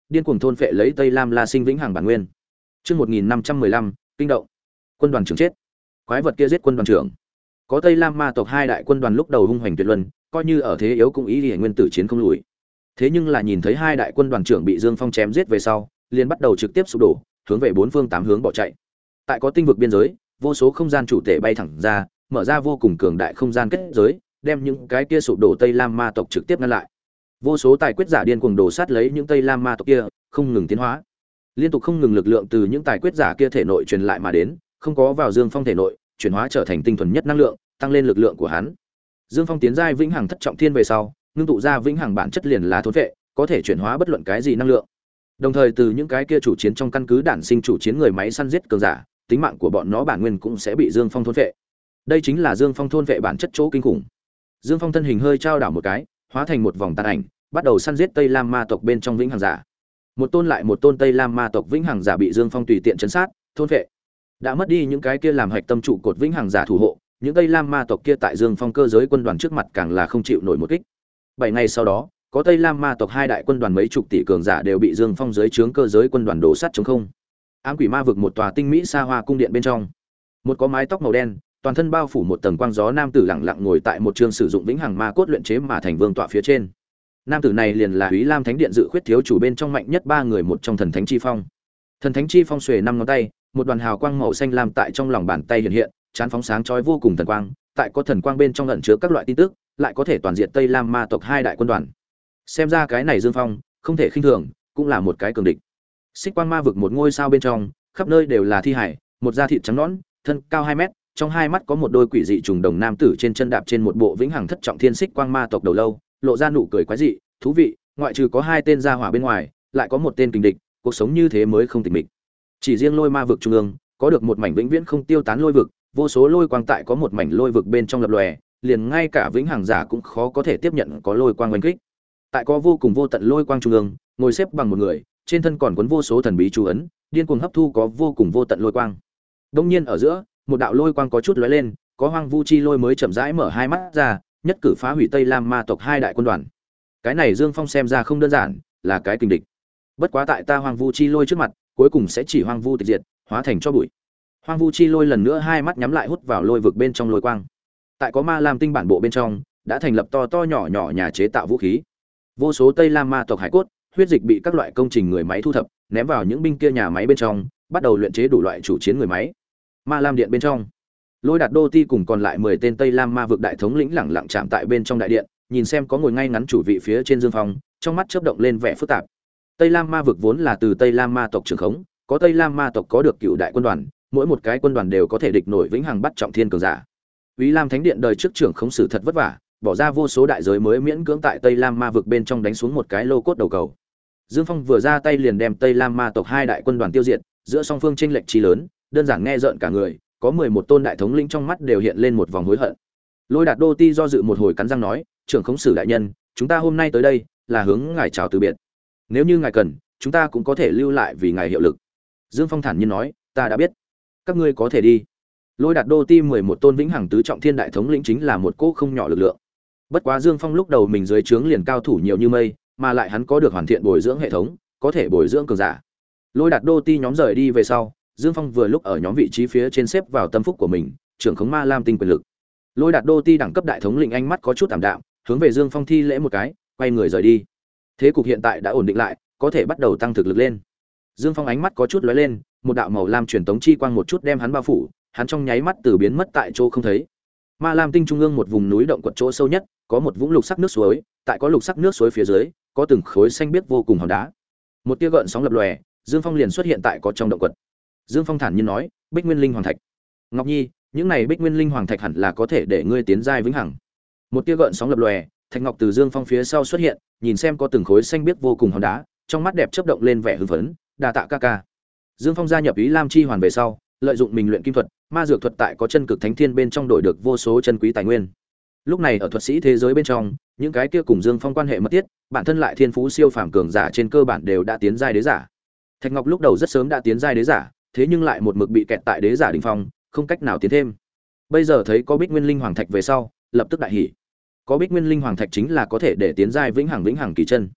điên cuồng thôn phệ lấy Tây Lam La Sinh vĩnh hằng bản nguyên. Chương một nghìn năm trăm mười lăm, kinh động. Quân đoàn trưởng chết. Quái vật kia giết quân đoàn trưởng. Có Tây Lam ma tộc hai đại quân đoàn lúc đầu hung hoành tuyệt luân, coi như ở thế yếu cũng ý liễu nguyên tử chiến không lùi. Thế nhưng là nhìn thấy hai đại quân đoàn trưởng bị Dương Phong chém giết về sau, liền bắt đầu trực tiếp sụp đổ, hướng về bốn phương tám hướng bỏ chạy. Tại có tinh vực biên giới, vô số không gian chủ thể bay thẳng ra, mở ra vô cùng cường đại không gian kết giới, đem những cái kia sụp đổ Tây Lam ma tộc trực tiếp ngăn lại. Vô số tài quyết giả điên cuồng đổ sát lấy những Tây Lam ma tộc kia, không ngừng tiến hóa. Liên tục không ngừng lực lượng từ những tài quyết giả kia thể nội truyền lại mà đến, không có vào Dương Phong thể nội, chuyển hóa trở thành tinh thuần nhất năng lượng, tăng lên lực lượng của hắn. Dương Phong tiến giai vĩnh hằng thất trọng thiên về sau, ngưng tụ ra vĩnh hằng bản chất liền là thôn vệ, có thể chuyển hóa bất luận cái gì năng lượng. Đồng thời từ những cái kia chủ chiến trong căn cứ đản sinh chủ chiến người máy săn giết cường giả, tính mạng của bọn nó bản nguyên cũng sẽ bị Dương Phong thôn vệ. Đây chính là Dương Phong thôn vệ bản chất chỗ kinh khủng. Dương Phong thân hình hơi trao đảo một cái, hóa thành một vòng tàn ảnh, bắt đầu săn giết Tây Lam ma tộc bên trong vĩnh hằng giả. Một tôn lại một tôn Tây Lam ma tộc vĩnh hằng giả bị Dương Phong tùy tiện trấn sát, thôn vệ. Đã mất đi những cái kia làm hạch tâm trụ cột vĩnh hằng giả thủ hộ, những Tây Lam ma tộc kia tại Dương Phong cơ giới quân đoàn trước mặt càng là không chịu nổi một kích. Bảy ngày sau đó, có Tây Lam ma tộc hai đại quân đoàn mấy chục tỷ cường giả đều bị Dương Phong dưới trướng cơ giới quân đoàn đổ sát trống không. Ám quỷ ma vực một tòa tinh mỹ xa hoa cung điện bên trong, một có mái tóc màu đen, toàn thân bao phủ một tầng quang gió nam tử lặng lặng ngồi tại một trường sử dụng vĩnh hằng ma cốt luyện chế mà thành vương tọa phía trên. Nam tử này liền là Úy Lam Thánh Điện dự khuyết thiếu chủ bên trong mạnh nhất ba người một trong thần thánh chi phong. Thần thánh chi phong xuề năm ngón tay, một đoàn hào quang màu xanh lam tại trong lòng bàn tay hiện hiện, chán phóng sáng chói vô cùng thần quang, tại có thần quang bên trong ẩn chứa các loại tin tức, lại có thể toàn diện Tây Lam ma tộc hai đại quân đoàn. Xem ra cái này Dương Phong, không thể khinh thường, cũng là một cái cường địch. Xích quang ma vực một ngôi sao bên trong, khắp nơi đều là thi hải, một da thịt trắng nõn, thân cao hai mét, trong hai mắt có một đôi quỷ dị trùng đồng nam tử trên chân đạp trên một bộ vĩnh hằng thất trọng thiên xích quang ma tộc đầu lâu, lộ ra nụ cười quái dị, thú vị, ngoại trừ có hai tên gia hỏa bên ngoài, lại có một tên kình địch, cuộc sống như thế mới không tịch mịch. Chỉ riêng lôi ma vực trung ương, có được một mảnh vĩnh viễn không tiêu tán lôi vực, vô số lôi quang tại có một mảnh lôi vực bên trong lập lòe, liền ngay cả vĩnh hằng giả cũng khó có thể tiếp nhận có lôi quang oanh kích. Tại có vô cùng vô tận lôi quang trung ương, ngồi xếp bằng một người, trên thân còn cuốn vô số thần bí chú ấn, điên cuồng hấp thu có vô cùng vô tận lôi quang. Đông nhiên ở giữa, một đạo lôi quang có chút lóe lên, có hoang vu chi lôi mới chậm rãi mở hai mắt ra, nhất cử phá hủy Tây Lam ma tộc hai đại quân đoàn. Cái này Dương Phong xem ra không đơn giản, là cái kình địch. Bất quá tại ta hoang vu chi lôi trước mặt, cuối cùng sẽ chỉ hoang vu tịch diệt, hóa thành cho bụi. Hoang vu chi lôi lần nữa hai mắt nhắm lại hút vào lôi vực bên trong lôi quang. Tại có ma lam tinh bản bộ bên trong, đã thành lập to to nhỏ nhỏ nhà chế tạo vũ khí. Vô số Tây Lam ma tộc hải cốt, huyết dịch bị các loại công trình người máy thu thập, ném vào những binh kia nhà máy bên trong, bắt đầu luyện chế đủ loại chủ chiến người máy. Ma lam điện bên trong, Lôi Đạt Đô Ti cùng còn lại mười tên Tây Lam ma vực đại thống lĩnh lẳng lặng chạm tại bên trong đại điện, nhìn xem có ngồi ngay ngắn chủ vị phía trên Dương Phong, trong mắt chớp động lên vẻ phức tạp. Tây Lam ma vực vốn là từ Tây Lam ma tộc trưởng khống, có Tây Lam ma tộc có được cựu đại quân đoàn, mỗi một cái quân đoàn đều có thể địch nổi vĩnh hằng bắt trọng thiên cường giả. Úy Lam Thánh Điện đời trước trưởng khống sử thật vất vả, bỏ ra vô số đại giới mới miễn cưỡng tại Tây Lam ma vực bên trong đánh xuống một cái lô cốt đầu cầu. Dương Phong vừa ra tay liền đem Tây Lam ma tộc hai đại quân đoàn tiêu diệt, giữa song phương chênh lệch chí lớn, đơn giản nghe rợn cả người, có mười một tôn đại thống lĩnh trong mắt đều hiện lên một vòng hối hận. Lôi Đạt Đô Ti do dự một hồi cắn răng nói, trưởng khống sử đại nhân, chúng ta hôm nay tới đây là hướng ngài chào từ biệt. Nếu như ngài cần, chúng ta cũng có thể lưu lại vì ngài hiệu lực. Dương Phong thản nhiên nói, ta đã biết, các ngươi có thể đi. Lôi Đạt Đô Ti mười một tôn vĩnh hằng tứ trọng thiên đại thống lĩnh chính là một cỗ không nhỏ lực lượng. Bất quá Dương Phong lúc đầu mình dưới trướng liền cao thủ nhiều như mây, mà lại hắn có được hoàn thiện bồi dưỡng hệ thống, có thể bồi dưỡng cường giả. Lôi Đạt Đô Ti nhóm rời đi về sau, Dương Phong vừa lúc ở nhóm vị trí phía trên xếp vào tâm phúc của mình, trưởng khống ma lam tinh quyền lực. Lôi Đạt Đô Ti đẳng cấp đại thống lĩnh ánh mắt có chút tạm đạm, hướng về Dương Phong thi lễ một cái, quay người rời đi. Thế cục hiện tại đã ổn định lại, có thể bắt đầu tăng thực lực lên. Dương Phong ánh mắt có chút lóe lên, một đạo màu lam truyền tống chi quang một chút đem hắn bao phủ, hắn trong nháy mắt từ biến mất tại chỗ không thấy. Ma lam tinh trung ương một vùng núi động quật chỗ sâu nhất, có một vũng lục sắc nước suối, tại có lục sắc nước suối phía dưới, có từng khối xanh biếc vô cùng hòn đá. Một tia gợn sóng lập lòe, Dương Phong liền xuất hiện tại có trong động quật. Dương Phong thản nhiên nói, Bích Nguyên Linh Hoàng Thạch. Ngọc Nhi, những này Bích Nguyên Linh Hoàng Thạch hẳn là có thể để ngươi tiến giai vĩnh hằng. Một tia gợn sóng lập lòe, thạch ngọc từ Dương Phong phía sau xuất hiện, nhìn xem có từng khối xanh biếc vô cùng hòn đá, trong mắt đẹp chớp động lên vẻ hưng phấn, đa tạ ca ca. Dương Phong gia nhập Ý Lam Chi Hoàn về sau, lợi dụng mình luyện kim thuật, ma dược thuật tại có chân cực thánh thiên bên trong đổi được vô số chân quý tài nguyên. Lúc này ở thuật sĩ thế giới bên trong, những cái kia cùng Dương Phong quan hệ mật thiết, bản thân lại thiên phú siêu phàm cường giả trên cơ bản đều đã tiến giai đế giả. Thạch Ngọc lúc đầu rất sớm đã tiến giai đế giả, thế nhưng lại một mực bị kẹt tại đế giả đỉnh phong, không cách nào tiến thêm. Bây giờ thấy có Bích Nguyên Linh Hoàng Thạch về sau, lập tức đại hỉ. Có Bích Nguyên Linh Hoàng Thạch chính là có thể để tiến giai vĩnh hằng vĩnh hằng kỳ chân.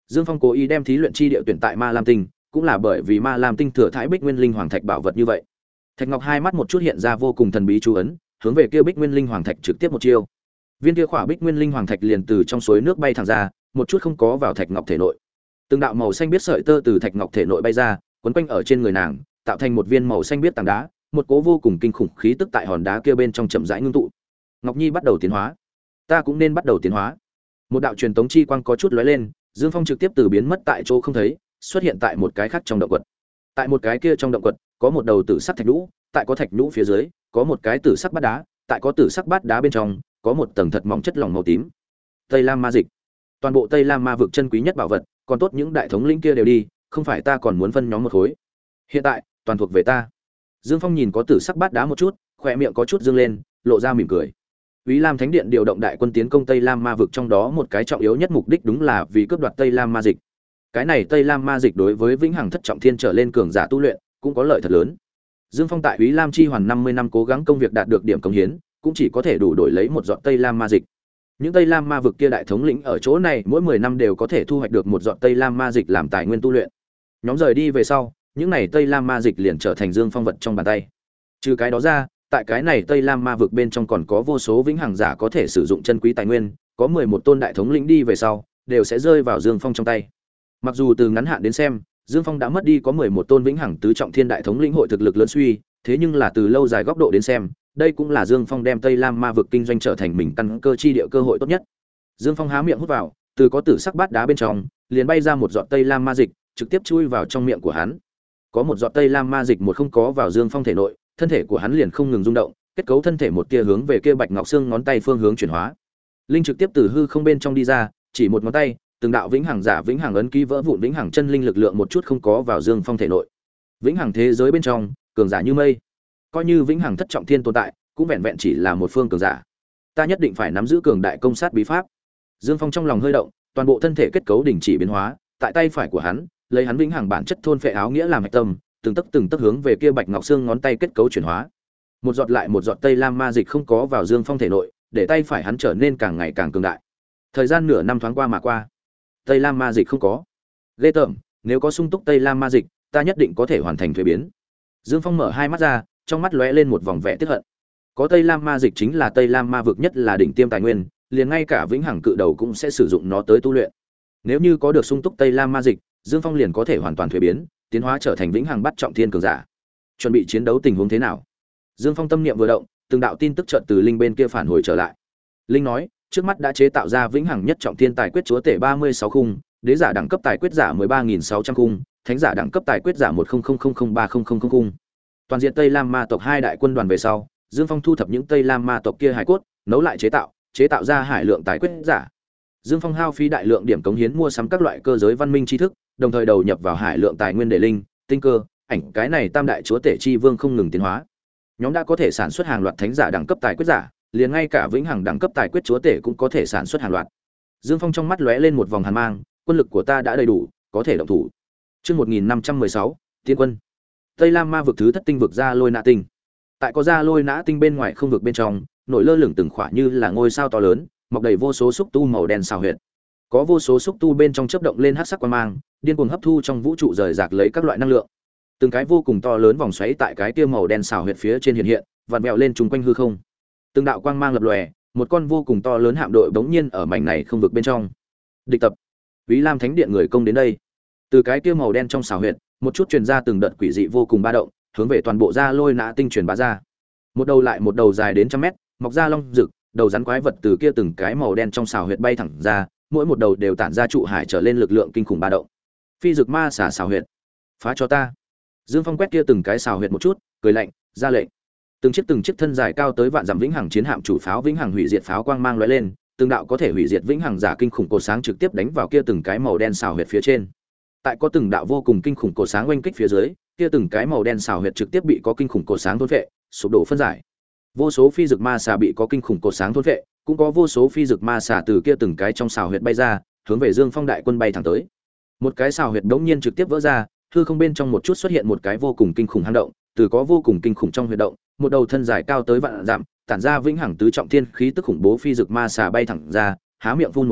Dương Phong cố ý đem thí luyện chi địa tuyển tại Ma Lam Tinh, cũng là bởi vì Ma Lam Tinh thừa Thái Bích Nguyên Linh Hoàng Thạch bảo vật như vậy. Thạch Ngọc hai mắt một chút hiện ra vô cùng thần bí chú ấn, hướng về kia Bích Nguyên Linh Hoàng Thạch trực tiếp một chiêu. Viên kia khỏa Bích Nguyên Linh Hoàng Thạch liền từ trong suối nước bay thẳng ra, một chút không có vào Thạch Ngọc thể nội. Từng đạo màu xanh biết sợi tơ từ Thạch Ngọc thể nội bay ra, quấn quanh ở trên người nàng, tạo thành một viên màu xanh biết tảng đá, một cố vô cùng kinh khủng khí tức tại hòn đá kia bên trong chậm rãi ngưng tụ. Ngọc Nhi bắt đầu tiến hóa, ta cũng nên bắt đầu tiến hóa. Một đạo truyền tống chi quang có chút lóe lên, Dương Phong trực tiếp từ biến mất tại chỗ không thấy, xuất hiện tại một cái khác trong động quật. Tại một cái kia trong động quật, có một đầu tử sắc thạch nhũ, tại có thạch nhũ phía dưới, có một cái tử sắc bát đá, tại có tử sắc bát đá bên trong, có một tầng thật mỏng chất lỏng màu tím. Tây Lam Ma Dịch. Toàn bộ Tây Lam Ma vực chân quý nhất bảo vật, còn tốt những đại thống lĩnh kia đều đi, không phải ta còn muốn phân nhóm một khối. Hiện tại, toàn thuộc về ta. Dương Phong nhìn có tử sắc bát đá một chút, khóe miệng có chút dương lên, lộ ra mỉm cười. Úy Lam Thánh Điện điều động đại quân tiến công Tây Lam Ma vực, trong đó một cái trọng yếu nhất mục đích đúng là vì cướp đoạt Tây Lam Ma Dịch. Cái này Tây Lam Ma Dịch đối với vĩnh hằng thất trọng thiên trở lên cường giả tu luyện cũng có lợi thật lớn. Dương Phong tại Úy Lam chi hoàn năm mươi năm cố gắng công việc đạt được điểm công hiến, cũng chỉ có thể đủ đổi lấy một giọt Tây Lam Ma Dịch. Những Tây Lam Ma vực kia đại thống lĩnh ở chỗ này mỗi mười năm đều có thể thu hoạch được một giọt Tây Lam Ma Dịch làm tài nguyên tu luyện. Nhóm rời đi về sau, những này Tây Lam Ma Dịch liền trở thành Dương Phong vật trong bàn tay. Trừ cái đó ra, tại cái này Tây Lam Ma vực bên trong còn có vô số vĩnh hằng giả có thể sử dụng chân quý tài nguyên, có mười một tôn đại thống lĩnh đi về sau, đều sẽ rơi vào Dương Phong trong tay. Mặc dù từ ngắn hạn đến xem, Dương Phong đã mất đi có mười một tôn vĩnh hằng tứ trọng thiên đại thống lĩnh hội thực lực lớn suy, thế nhưng là từ lâu dài góc độ đến xem, đây cũng là Dương Phong đem Tây Lam Ma vực kinh doanh trở thành mình căn cơ chi địa cơ hội tốt nhất. Dương Phong há miệng hút vào, từ có tử sắc bát đá bên trong, liền bay ra một giọt Tây Lam Ma Dịch, trực tiếp chui vào trong miệng của hắn. Có một giọt Tây Lam Ma Dịch một không có vào Dương Phong thể nội, thân thể của hắn liền không ngừng rung động, kết cấu thân thể một tia hướng về kia bạch ngọc xương ngón tay phương hướng chuyển hóa. Linh trực tiếp từ hư không bên trong đi ra, chỉ một ngón tay, từng đạo vĩnh hằng giả vĩnh hằng ấn ký vỡ vụn, vĩnh hằng chân linh lực lượng một chút không có vào Dương Phong thể nội. Vĩnh hằng thế giới bên trong, cường giả như mây. Coi như vĩnh hằng thất trọng thiên tồn tại, cũng vẹn vẹn chỉ là một phương cường giả. Ta nhất định phải nắm giữ cường đại công sát bí pháp. Dương Phong trong lòng hơi động, toàn bộ thân thể kết cấu đình chỉ biến hóa, tại tay phải của hắn, lấy hắn vĩnh hằng bản chất thôn phệ áo nghĩa làm hạch tâm, từng tấc từng tấc hướng về kia bạch ngọc xương ngón tay kết cấu chuyển hóa. Một giọt lại một giọt Tây Lam Ma Dịch không có vào Dương Phong thể nội, để tay phải hắn trở nên càng ngày càng cường đại. Thời gian nửa năm thoáng qua mà qua, Tây Lam Ma Dịch không có. Ghê tởm, nếu có sung túc Tây Lam Ma Dịch, ta nhất định có thể hoàn thành thuế biến. Dương Phong mở hai mắt ra, trong mắt lóe lên một vòng vẻ tiếc hận. Có Tây Lam Ma Dịch chính là Tây Lam Ma vực nhất là đỉnh tiêm tài nguyên, liền ngay cả vĩnh hằng cự đầu cũng sẽ sử dụng nó tới tu luyện. Nếu như có được sung túc Tây Lam Ma Dịch, Dương Phong liền có thể hoàn toàn thuế biến, tiến hóa trở thành vĩnh hằng bắt trọng thiên cường giả. Chuẩn bị chiến đấu tình huống thế nào? Dương Phong tâm niệm vừa động, từng đạo tin tức chợt từ linh bên kia phản hồi trở lại. Linh nói, trước mắt đã chế tạo ra vĩnh hằng nhất trọng thiên tài quyết chúa tể ba mươi sáu khung, đế giả đẳng cấp tài quyết giả mười ba nghìn sáu trăm khung, thánh giả đẳng cấp tài quyết giả một không không không không ba không không không khung. Toàn diện Tây Lam Ma tộc hai đại quân đoàn về sau, Dương Phong thu thập những Tây Lam Ma tộc kia hải cốt, nấu lại chế tạo, chế tạo ra hải lượng tài quyết giả. Dương Phong hao phí đại lượng điểm cống hiến mua sắm các loại cơ giới văn minh tri thức, đồng thời đầu nhập vào hải lượng tài nguyên để linh, tinh cơ, ảnh cái này tam đại chúa tể chi vương không ngừng tiến hóa. Nhóm đã có thể sản xuất hàng loạt thánh giả đẳng cấp tài quyết giả, liền ngay cả vĩnh hằng đẳng cấp tài quyết chúa tể cũng có thể sản xuất hàng loạt. Dương Phong trong mắt lóe lên một vòng hàn mang, quân lực của ta đã đầy đủ, có thể động thủ. Chương một nghìn năm trăm mười sáu, Tiên quân. Tây Lam Ma vực thứ thất tinh vực Gia Lôi Nã tinh. Tại có Gia Lôi Nã tinh bên ngoài không vực bên trong, nổi lơ lửng từng khỏa như là ngôi sao to lớn, mọc đầy vô số xúc tu màu đen xào huyệt. Có vô số xúc tu bên trong chớp động lên hắc sắc quang mang, điên cuồng hấp thu trong vũ trụ rời rạc lấy các loại năng lượng. Từng cái vô cùng to lớn vòng xoáy tại cái kia màu đen xào huyệt phía trên hiện hiện, vặn vẹo lên trùng quanh hư không. Từng đạo quang mang lập lòe, một con vô cùng to lớn hạm đội bỗng nhiên ở mảnh này không vực bên trong. Địch tập. Úy Lam Thánh Điện người công đến đây. Từ cái kia màu đen trong xào huyệt, một chút truyền ra từng đợt quỷ dị vô cùng ba động, hướng về toàn bộ Gia Lôi Nã tinh truyền bá ra. Một đầu lại một đầu dài đến trăm mét, mọc ra long rực, đầu rắn quái vật từ kia từng cái màu đen trong xào huyệt bay thẳng ra, mỗi một đầu đều tản ra trụ hải trở lên lực lượng kinh khủng ba động. Phi dược ma xả xào huyệt, phá cho ta. Dương Phong quét kia từng cái xào huyệt một chút, cười lạnh, ra lệnh. Từng chiếc từng chiếc thân dài cao tới vạn dặm vĩnh hằng chiến hạm chủ pháo vĩnh hằng hủy diệt pháo quang mang lóe lên, từng đạo có thể hủy diệt vĩnh hằng giả kinh khủng cột sáng trực tiếp đánh vào kia từng cái màu đen xào huyệt phía trên. Tại có từng đạo vô cùng kinh khủng cột sáng oanh kích phía dưới, kia từng cái màu đen xào huyệt trực tiếp bị có kinh khủng cột sáng thôn phệ, sụp đổ phân giải. Vô số phi dược ma xà bị có kinh khủng cột sáng thôn phệ, cũng có vô số phi dược ma xà từ kia từng cái trong xào huyệt bay ra, hướng về Dương Phong đại quân bay thẳng tới. Một cái xào huyệt đống nhiên trực tiếp vỡ ra, hư không bên trong một chút xuất hiện một cái vô cùng kinh khủng hang động, từ có vô cùng kinh khủng trong huyệt động, một đầu thân dài cao tới vạn dặm, tản ra vĩnh hằng tứ trọng thiên khí tức khủng bố phi dược ma xà bay thẳng ra, há miệng phun một cái,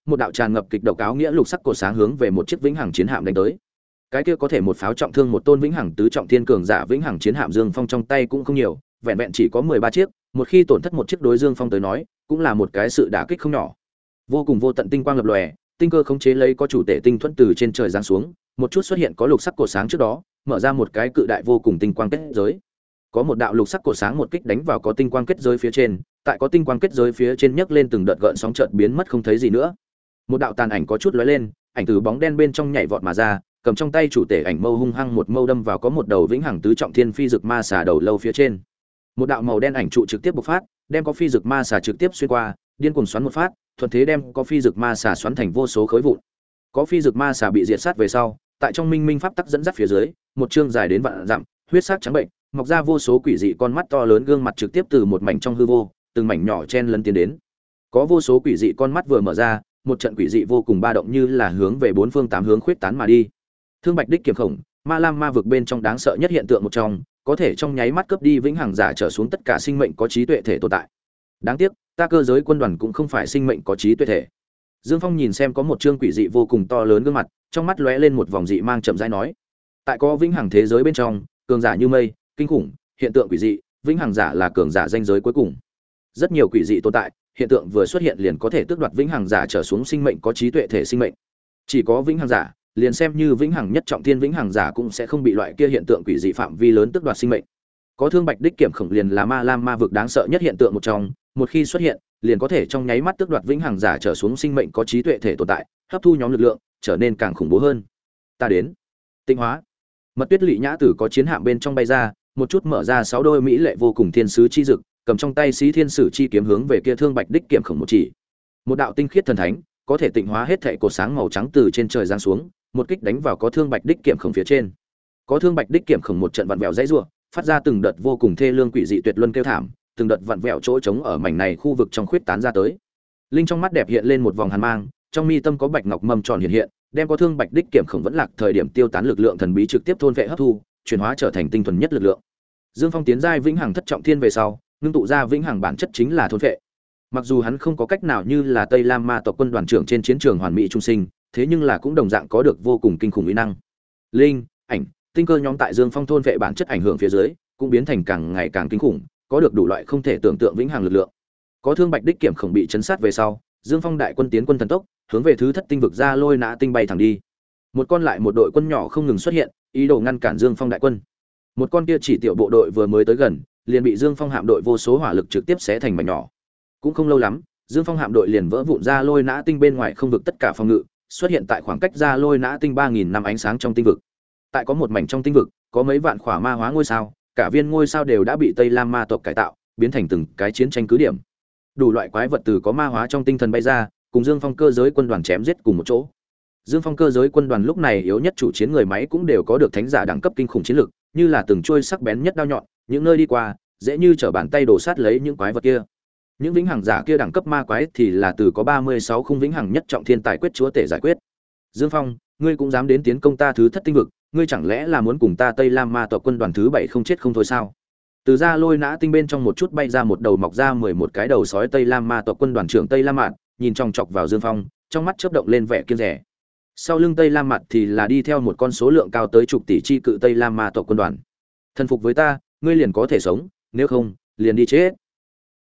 một đạo tràn ngập kịch độc áo nghĩa lục sắc cột sáng hướng về một chiếc vĩnh hằng chiến hạm đánh tới. Cái kia có thể một pháo trọng thương một tôn vĩnh hằng tứ trọng thiên cường giả vĩnh hằng chiến hạm Dương Phong trong tay cũng không nhiều, vẹn vẹn chỉ có mười ba chiếc, một khi tổn thất một chiếc đối Dương Phong tới nói, cũng là một cái sự đả kích không nhỏ. Vô cùng vô tận tinh quang lập lòe, tinh cơ khống chế lấy có chủ tể tinh thuẫn từ trên trời giáng xuống, một chút xuất hiện có lục sắc cột sáng trước đó, mở ra một cái cự đại vô cùng tinh quang kết giới. Có một đạo lục sắc cột sáng một kích đánh vào có tinh quang kết giới phía trên, tại có tinh quang kết giới phía trên nhấc lên từng đợt gợn sóng chợt biến mất không thấy gì nữa. Một đạo tàn ảnh có chút lóe lên, ảnh từ bóng đen bên trong nhảy vọt mà ra, cầm trong tay chủ tể ảnh mâu hung hăng một mâu đâm vào có một đầu vĩnh hằng tứ trọng thiên phi dực ma xà đầu lâu phía trên. Một đạo màu đen ảnh trụ trực tiếp bộc phát, đem có phi dực ma xà trực tiếp xuyên qua, điên cuồng xoắn một phát, thuận thế đem có phi dực ma xà xoắn thành vô số khối vụn. Có phi dực ma xà bị diệt sát về sau, tại trong minh minh pháp tắc dẫn dắt phía dưới, một chương dài đến vạn dặm, huyết sắc trắng bệnh, mọc ra vô số quỷ dị con mắt to lớn gương mặt trực tiếp từ một mảnh trong hư vô, từng mảnh nhỏ chen lấn tiến đến. Có vô số quỷ dị con mắt vừa mở ra, một trận quỷ dị vô cùng ba động như là hướng về bốn phương tám hướng khuyết tán mà đi. Thương Bạch Đích Kiểm Khổng, Ma Lam ma vực bên trong đáng sợ nhất hiện tượng một trong, có thể trong nháy mắt cướp đi vĩnh hằng giả trở xuống tất cả sinh mệnh có trí tuệ thể tồn tại. Đáng tiếc, ta cơ giới quân đoàn cũng không phải sinh mệnh có trí tuệ thể. Dương Phong nhìn xem có một chương quỷ dị vô cùng to lớn gương mặt, trong mắt lóe lên một vòng dị mang chậm rãi nói: tại có vĩnh hằng thế giới bên trong, cường giả như mây, kinh khủng, hiện tượng quỷ dị, vĩnh hằng giả là cường giả danh giới cuối cùng. Rất nhiều quỷ dị tồn tại, hiện tượng vừa xuất hiện liền có thể tước đoạt vĩnh hằng giả trở xuống sinh mệnh có trí tuệ thể sinh mệnh. Chỉ có vĩnh hằng giả, liền xem như vĩnh hằng nhất trọng thiên vĩnh hằng giả cũng sẽ không bị loại kia hiện tượng quỷ dị phạm vi lớn tước đoạt sinh mệnh. Có Thương Bạch Đích Kiểm Khổng liền là Ma Lam ma vực đáng sợ nhất hiện tượng một trong, một khi xuất hiện, liền có thể trong nháy mắt tước đoạt vĩnh hằng giả trở xuống sinh mệnh có trí tuệ thể tồn tại, hấp thu nhóm lực lượng, trở nên càng khủng bố hơn. Ta đến. Tinh hóa. Mật Tuyết Lệ Nhã Tử có chiến hạm bên trong bay ra, một chút mở ra sáu đôi mỹ lệ vô cùng thiên sứ chi dực, cầm trong tay Xí Thiên Sử chi kiếm hướng về kia Thương Bạch Đích Kiểm Khổng một chỉ. Một đạo tinh khiết thần thánh, có thể tịnh hóa hết thảy cột sáng màu trắng từ trên trời giáng xuống, một kích đánh vào có Thương Bạch Đích Kiểm Khổng phía trên. Có Thương Bạch Đích Kiểm Khổng một trận vặn vẹo dãy rủa, phát ra từng đợt vô cùng thê lương quỷ dị tuyệt luân kêu thảm, từng đợt vặn vẹo chỗ trống ở mảnh này khu vực trong khuyết tán ra tới. Linh trong mắt đẹp hiện lên một vòng hàn mang, trong mi tâm có bạch ngọc mâm tròn hiện hiện, đem có Thương Bạch Đích Kiểm Khổng vẫn lạc thời điểm tiêu tán lực lượng thần bí trực tiếp thôn vệ hấp thu, chuyển hóa trở thành tinh thuần nhất lực lượng. Dương Phong tiến giai vĩnh hằng thất trọng thiên về sau, ngưng tụ ra vĩnh hằng bản chất chính là thôn vệ. Mặc dù hắn không có cách nào như là Tây Lam Ma tộc quân đoàn trưởng trên chiến trường hoàn mỹ trung sinh, thế nhưng là cũng đồng dạng có được vô cùng kinh khủng uy năng. Linh, ảnh, tinh cơ nhóm tại Dương Phong thôn vệ bản chất ảnh hưởng phía dưới, cũng biến thành càng ngày càng kinh khủng, có được đủ loại không thể tưởng tượng vĩnh hằng lực lượng. Có Thương Bạch Đích Kiểm Khổng bị chấn sát về sau, Dương Phong đại quân tiến quân thần tốc, hướng về thứ thất tinh vực ra lôi nã tinh bay thẳng đi. Một con lại một đội quân nhỏ không ngừng xuất hiện, ý đồ ngăn cản Dương Phong đại quân. Một con kia chỉ tiểu bộ đội vừa mới tới gần, liền bị Dương Phong hạm đội vô số hỏa lực trực tiếp xé thành mảnh nhỏ. Cũng không lâu lắm, Dương Phong hạm đội liền vỡ vụn ra lôi nã tinh bên ngoài không vực tất cả phòng ngự, xuất hiện tại khoảng cách ra lôi nã tinh ba nghìn năm ánh sáng trong tinh vực. Tại có một mảnh trong tinh vực, có mấy vạn khỏa ma hóa ngôi sao, cả viên ngôi sao đều đã bị Tây Lam ma tộc cải tạo, biến thành từng cái chiến tranh cứ điểm. Đủ loại quái vật từ có ma hóa trong tinh thần bay ra, cùng Dương Phong cơ giới quân đoàn chém giết cùng một chỗ. Dương Phong cơ giới quân đoàn lúc này yếu nhất chủ chiến người máy cũng đều có được thánh giả đẳng cấp kinh khủng chiến lực, như là từng trôi sắc bén nhất đao nhọn, những nơi đi qua, dễ như trở bàn tay đổ sát lấy những quái vật kia. Những vĩnh hằng giả kia đẳng cấp ma quái thì là từ có ba mươi sáu khung vĩnh hằng nhất trọng thiên tài quyết chúa tể giải quyết. Dương Phong, ngươi cũng dám đến tiến công ta thứ thất tinh vực, ngươi chẳng lẽ là muốn cùng ta Tây Lam ma tộc quân đoàn thứ bảy không chết không thôi sao? Từ ra lôi nã tinh bên trong một chút bay ra một đầu mọc ra mười một cái đầu sói Tây Lam ma tộc quân đoàn trưởng Tây Lam Mạn, nhìn chòng chọc vào Dương Phong, trong mắt chớp động lên vẻ kiêng dè. Sau lưng Tây Lam Mạn thì là đi theo một con số lượng cao tới chục tỷ chi cự Tây Lam ma tộc quân đoàn. Thần phục với ta, ngươi liền có thể sống, nếu không, liền đi chết.